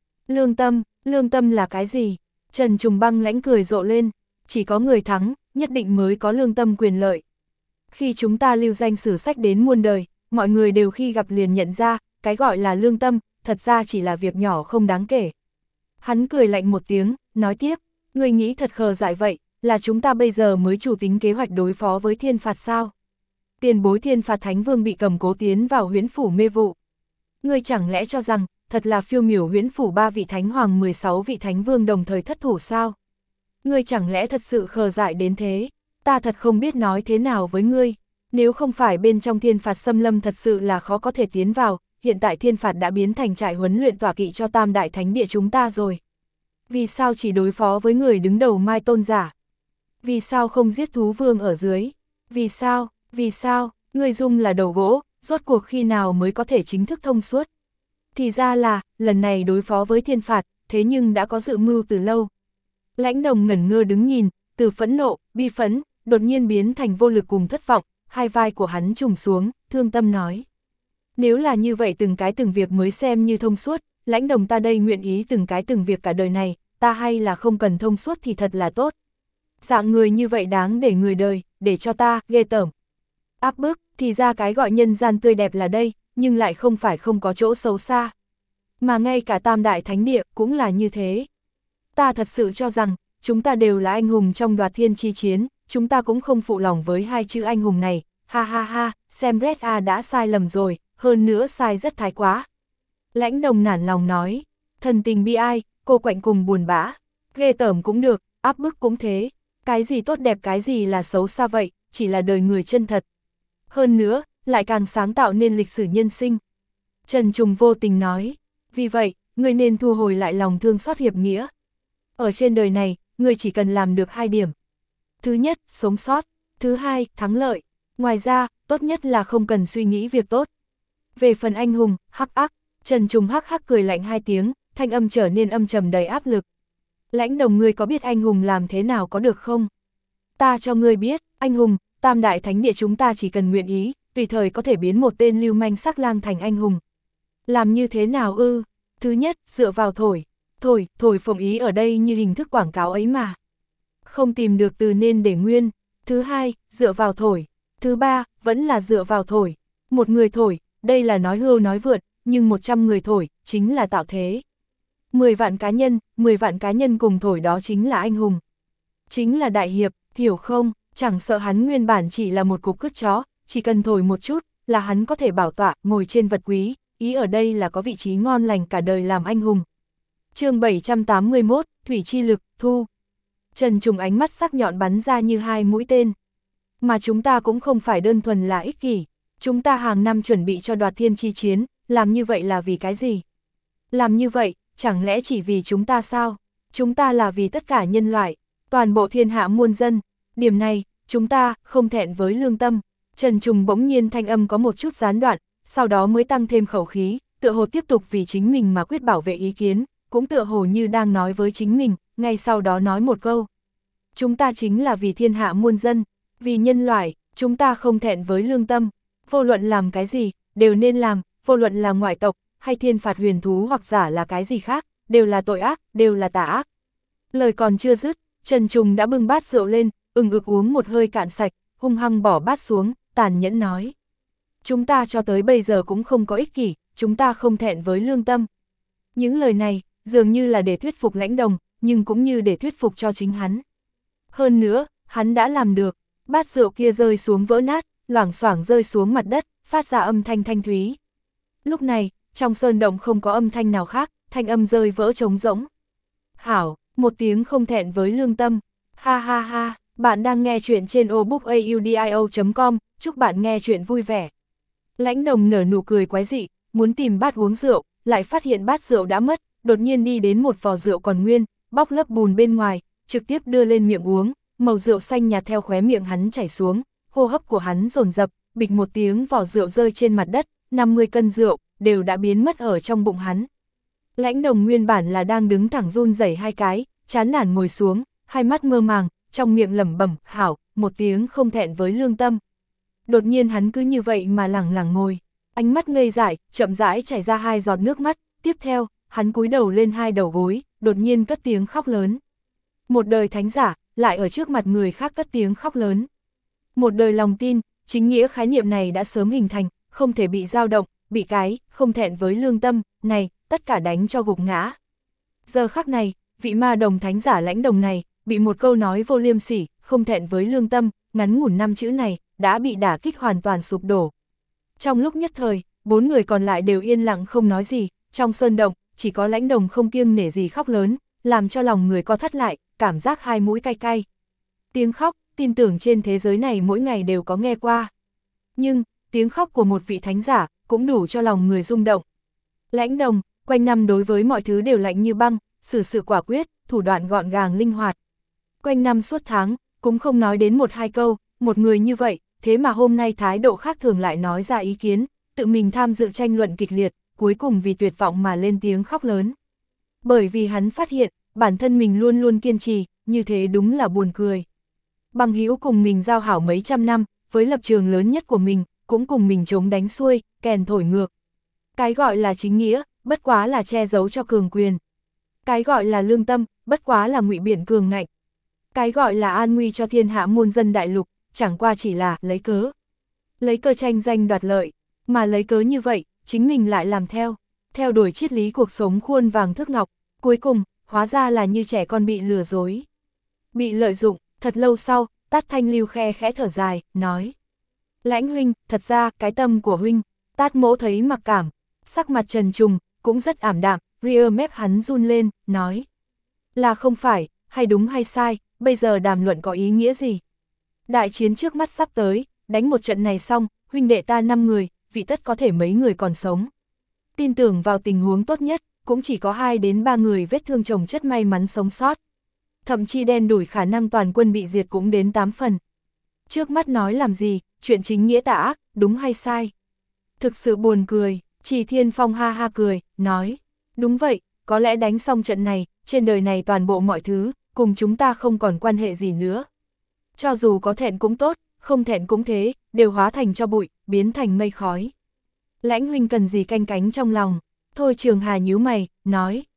Lương tâm là cái gì? Trần Trùng băng lãnh cười rộ lên, chỉ có người thắng, nhất định mới có lương tâm quyền lợi. Khi chúng ta lưu danh sử sách đến muôn đời, mọi người đều khi gặp liền nhận ra, cái gọi là lương tâm, thật ra chỉ là việc nhỏ không đáng kể. Hắn cười lạnh một tiếng, nói tiếp, người nghĩ thật khờ dại vậy, là chúng ta bây giờ mới chủ tính kế hoạch đối phó với thiên phạt sao? Tiền bối thiên phạt thánh vương bị cầm cố tiến vào huyễn phủ mê vụ. Ngươi chẳng lẽ cho rằng, thật là phiêu miểu huyễn phủ 3 vị thánh hoàng 16 vị thánh vương đồng thời thất thủ sao? Ngươi chẳng lẽ thật sự khờ dại đến thế? Ta thật không biết nói thế nào với ngươi. Nếu không phải bên trong thiên phạt xâm lâm thật sự là khó có thể tiến vào, hiện tại thiên phạt đã biến thành trại huấn luyện tọa kỵ cho tam đại thánh địa chúng ta rồi. Vì sao chỉ đối phó với người đứng đầu Mai Tôn giả? Vì sao không giết thú vương ở dưới? Vì sao, người Dung là đầu gỗ, rốt cuộc khi nào mới có thể chính thức thông suốt? Thì ra là, lần này đối phó với thiên phạt, thế nhưng đã có dự mưu từ lâu. Lãnh Đồng ngẩn ngơ đứng nhìn, từ phẫn nộ, bi phẫn, đột nhiên biến thành vô lực cùng thất vọng, hai vai của hắn trùng xuống, thương tâm nói. Nếu là như vậy từng cái từng việc mới xem như thông suốt, Lãnh Đồng ta đây nguyện ý từng cái từng việc cả đời này, ta hay là không cần thông suốt thì thật là tốt. Dạng người như vậy đáng để người đời, để cho ta, ghê tởm. Áp bức, thì ra cái gọi nhân gian tươi đẹp là đây, nhưng lại không phải không có chỗ xấu xa. Mà ngay cả Tam Đại Thánh Địa cũng là như thế. Ta thật sự cho rằng, chúng ta đều là anh hùng trong đoạt thiên chi chiến, chúng ta cũng không phụ lòng với hai chữ anh hùng này, ha ha ha, xem Red A đã sai lầm rồi, hơn nữa sai rất thái quá. Lãnh Đồng nản lòng nói, thần tình bi ai, cô quạnh cùng buồn bã, ghê tởm cũng được, áp bức cũng thế, cái gì tốt đẹp cái gì là xấu xa vậy, chỉ là đời người chân thật. Hơn nữa, lại càng sáng tạo nên lịch sử nhân sinh. Trần Trùng vô tình nói, vì vậy, người nên thu hồi lại lòng thương xót hiệp nghĩa. Ở trên đời này, người chỉ cần làm được hai điểm. Thứ nhất, sống sót. Thứ hai, thắng lợi. Ngoài ra, tốt nhất là không cần suy nghĩ việc tốt. Về phần anh hùng, hắc ác, Trần Trùng hắc hắc cười lạnh hai tiếng, thanh âm trở nên âm trầm đầy áp lực. Lãnh Đồng ngươi có biết anh hùng làm thế nào có được không? Ta cho ngươi biết, anh hùng, Tam Đại Thánh Địa chúng ta chỉ cần nguyện ý, tùy thời có thể biến một tên lưu manh sắc lang thành anh hùng. Làm như thế nào ư? Thứ nhất, dựa vào thổi. Thổi phồng ý ở đây như hình thức quảng cáo ấy mà. Không tìm được từ nên để nguyên. Thứ hai, dựa vào thổi. Thứ ba, vẫn là dựa vào thổi. Một người thổi, đây là nói hưu nói vượt, nhưng 100 người thổi, chính là tạo thế. 10 vạn cá nhân cùng thổi đó chính là anh hùng. Chính là đại hiệp, hiểu không? Chẳng sợ hắn nguyên bản chỉ là một cục cứt chó, chỉ cần thổi một chút, là hắn có thể bảo tọa, ngồi trên vật quý, ý ở đây là có vị trí ngon lành cả đời làm anh hùng. Chương 781, Thủy chi lực, thu. Trần Trùng ánh mắt sắc nhọn bắn ra như hai mũi tên. Mà chúng ta cũng không phải đơn thuần là ích kỷ, chúng ta hàng năm chuẩn bị cho đoạt thiên chi chiến, làm như vậy là vì cái gì? Làm như vậy, chẳng lẽ chỉ vì chúng ta sao? Chúng ta là vì tất cả nhân loại, toàn bộ thiên hạ muôn dân. Điểm này, chúng ta không thẹn với lương tâm. Trần Trùng bỗng nhiên thanh âm có một chút gián đoạn, sau đó mới tăng thêm khẩu khí, tựa hồ tiếp tục vì chính mình mà quyết bảo vệ ý kiến, cũng tựa hồ như đang nói với chính mình, ngay sau đó nói một câu. Chúng ta chính là vì thiên hạ muôn dân, vì nhân loại, chúng ta không thẹn với lương tâm. Vô luận làm cái gì, đều nên làm, vô luận là ngoại tộc, hay thiên phạt huyền thú hoặc giả là cái gì khác, đều là tội ác, đều là tà ác. Lời còn chưa dứt, Trần Trùng đã bưng bát rượu lên, ực uống một hơi cạn sạch, hung hăng bỏ bát xuống, tàn nhẫn nói. Chúng ta cho tới bây giờ cũng không có ích kỷ, chúng ta không thẹn với lương tâm. Những lời này, dường như là để thuyết phục Lãnh Đồng, nhưng cũng như để thuyết phục cho chính hắn. Hơn nữa, hắn đã làm được, bát rượu kia rơi xuống vỡ nát, loảng xoảng rơi xuống mặt đất, phát ra âm thanh thanh thúy. Lúc này, trong sơn động không có âm thanh nào khác, thanh âm rơi vỡ trống rỗng. Hảo, một tiếng không thẹn với lương tâm. Ha ha ha, bạn đang nghe chuyện trên obookaudio.com, chúc bạn nghe chuyện vui vẻ. Lãnh Đồng nở nụ cười quái dị, muốn tìm bát uống rượu, lại phát hiện bát rượu đã mất, đột nhiên đi đến một vò rượu còn nguyên, bóc lớp bùn bên ngoài, trực tiếp đưa lên miệng uống, màu rượu xanh nhạt theo khóe miệng hắn chảy xuống, hô hấp của hắn dồn dập, bịch một tiếng vỏ rượu rơi trên mặt đất, 50 cân rượu, đều đã biến mất ở trong bụng hắn. Lãnh Đồng nguyên bản là đang đứng thẳng run rẩy hai cái, chán nản ngồi xuống, hai mắt mơ màng, trong miệng lẩm bẩm, hảo, một tiếng không thẹn với lương tâm. Đột nhiên hắn cứ như vậy mà lẳng lặng ngồi, ánh mắt ngây dại, chậm rãi chảy ra hai giọt nước mắt, tiếp theo, hắn cúi đầu lên hai đầu gối, đột nhiên cất tiếng khóc lớn. Một đời thánh giả, lại ở trước mặt người khác cất tiếng khóc lớn. Một đời lòng tin, chính nghĩa khái niệm này đã sớm hình thành, không thể bị dao động, bị cái, không thẹn với lương tâm, này, tất cả đánh cho gục ngã. Giờ khắc này, vị ma đồng thánh giả Lãnh Đồng này, bị một câu nói vô liêm sỉ, không thẹn với lương tâm, ngắn ngủn 5 chữ này, đã bị đả kích hoàn toàn sụp đổ. Trong lúc nhất thời, 4 người còn lại đều yên lặng không nói gì, trong sơn động, chỉ có Lãnh Đồng không kiêng nể gì khóc lớn, làm cho lòng người co thắt lại, cảm giác hai mũi cay cay. Tiếng khóc, tin tưởng trên thế giới này mỗi ngày đều có nghe qua. Nhưng, tiếng khóc của một vị thánh giả, cũng đủ cho lòng người rung động. Lãnh Đồng, quanh năm đối với mọi thứ đều lạnh như băng, xử sự quả quyết, thủ đoạn gọn gàng linh hoạt. Quanh năm suốt tháng, cũng không nói đến một hai câu, một người như vậy, thế mà hôm nay thái độ khác thường lại nói ra ý kiến, tự mình tham dự tranh luận kịch liệt, cuối cùng vì tuyệt vọng mà lên tiếng khóc lớn. Bởi vì hắn phát hiện, bản thân mình luôn luôn kiên trì, như thế đúng là buồn cười. Bằng hữu cùng mình giao hảo mấy trăm năm, với lập trường lớn nhất của mình, cũng cùng mình chống đánh xuôi, kèn thổi ngược. Cái gọi là chính nghĩa, bất quá là che giấu cho cường quyền. Cái gọi là lương tâm, bất quá là ngụy biện cường ngạnh. Cái gọi là an nguy cho thiên hạ muôn dân đại lục, chẳng qua chỉ là lấy cớ. Lấy cớ tranh danh đoạt lợi, mà lấy cớ như vậy, chính mình lại làm theo đuổi triết lý cuộc sống khuôn vàng thước ngọc, cuối cùng, hóa ra là như trẻ con bị lừa dối. Bị lợi dụng, thật lâu sau, Tát Thanh Lưu khe khẽ thở dài, nói. Lãnh huynh, thật ra, cái tâm của huynh, Tát mỗ thấy mặc cảm, sắc mặt trần trùng, cũng rất ảm đạm, ria mép hắn run lên, nói. Là không phải, hay đúng hay sai, bây giờ đàm luận có ý nghĩa gì? Đại chiến trước mắt sắp tới, đánh một trận này xong, huynh đệ ta 5 người, vị tất có thể mấy người còn sống. Tin tưởng vào tình huống tốt nhất, cũng chỉ có 2 đến 3 người vết thương chồng chất may mắn sống sót. Thậm chí đen đủi khả năng toàn quân bị diệt cũng đến 8 phần. Trước mắt nói làm gì, chuyện chính nghĩa tà ác, đúng hay sai? Thực sự buồn cười, Trì Thiên Phong ha ha cười, nói. Đúng vậy, có lẽ đánh xong trận này, trên đời này toàn bộ mọi thứ, cùng chúng ta không còn quan hệ gì nữa. Cho dù có thẹn cũng tốt, không thẹn cũng thế, đều hóa thành cho bụi, biến thành mây khói. Lãnh huynh cần gì canh cánh trong lòng? Thôi Trường Hà nhíu mày, nói.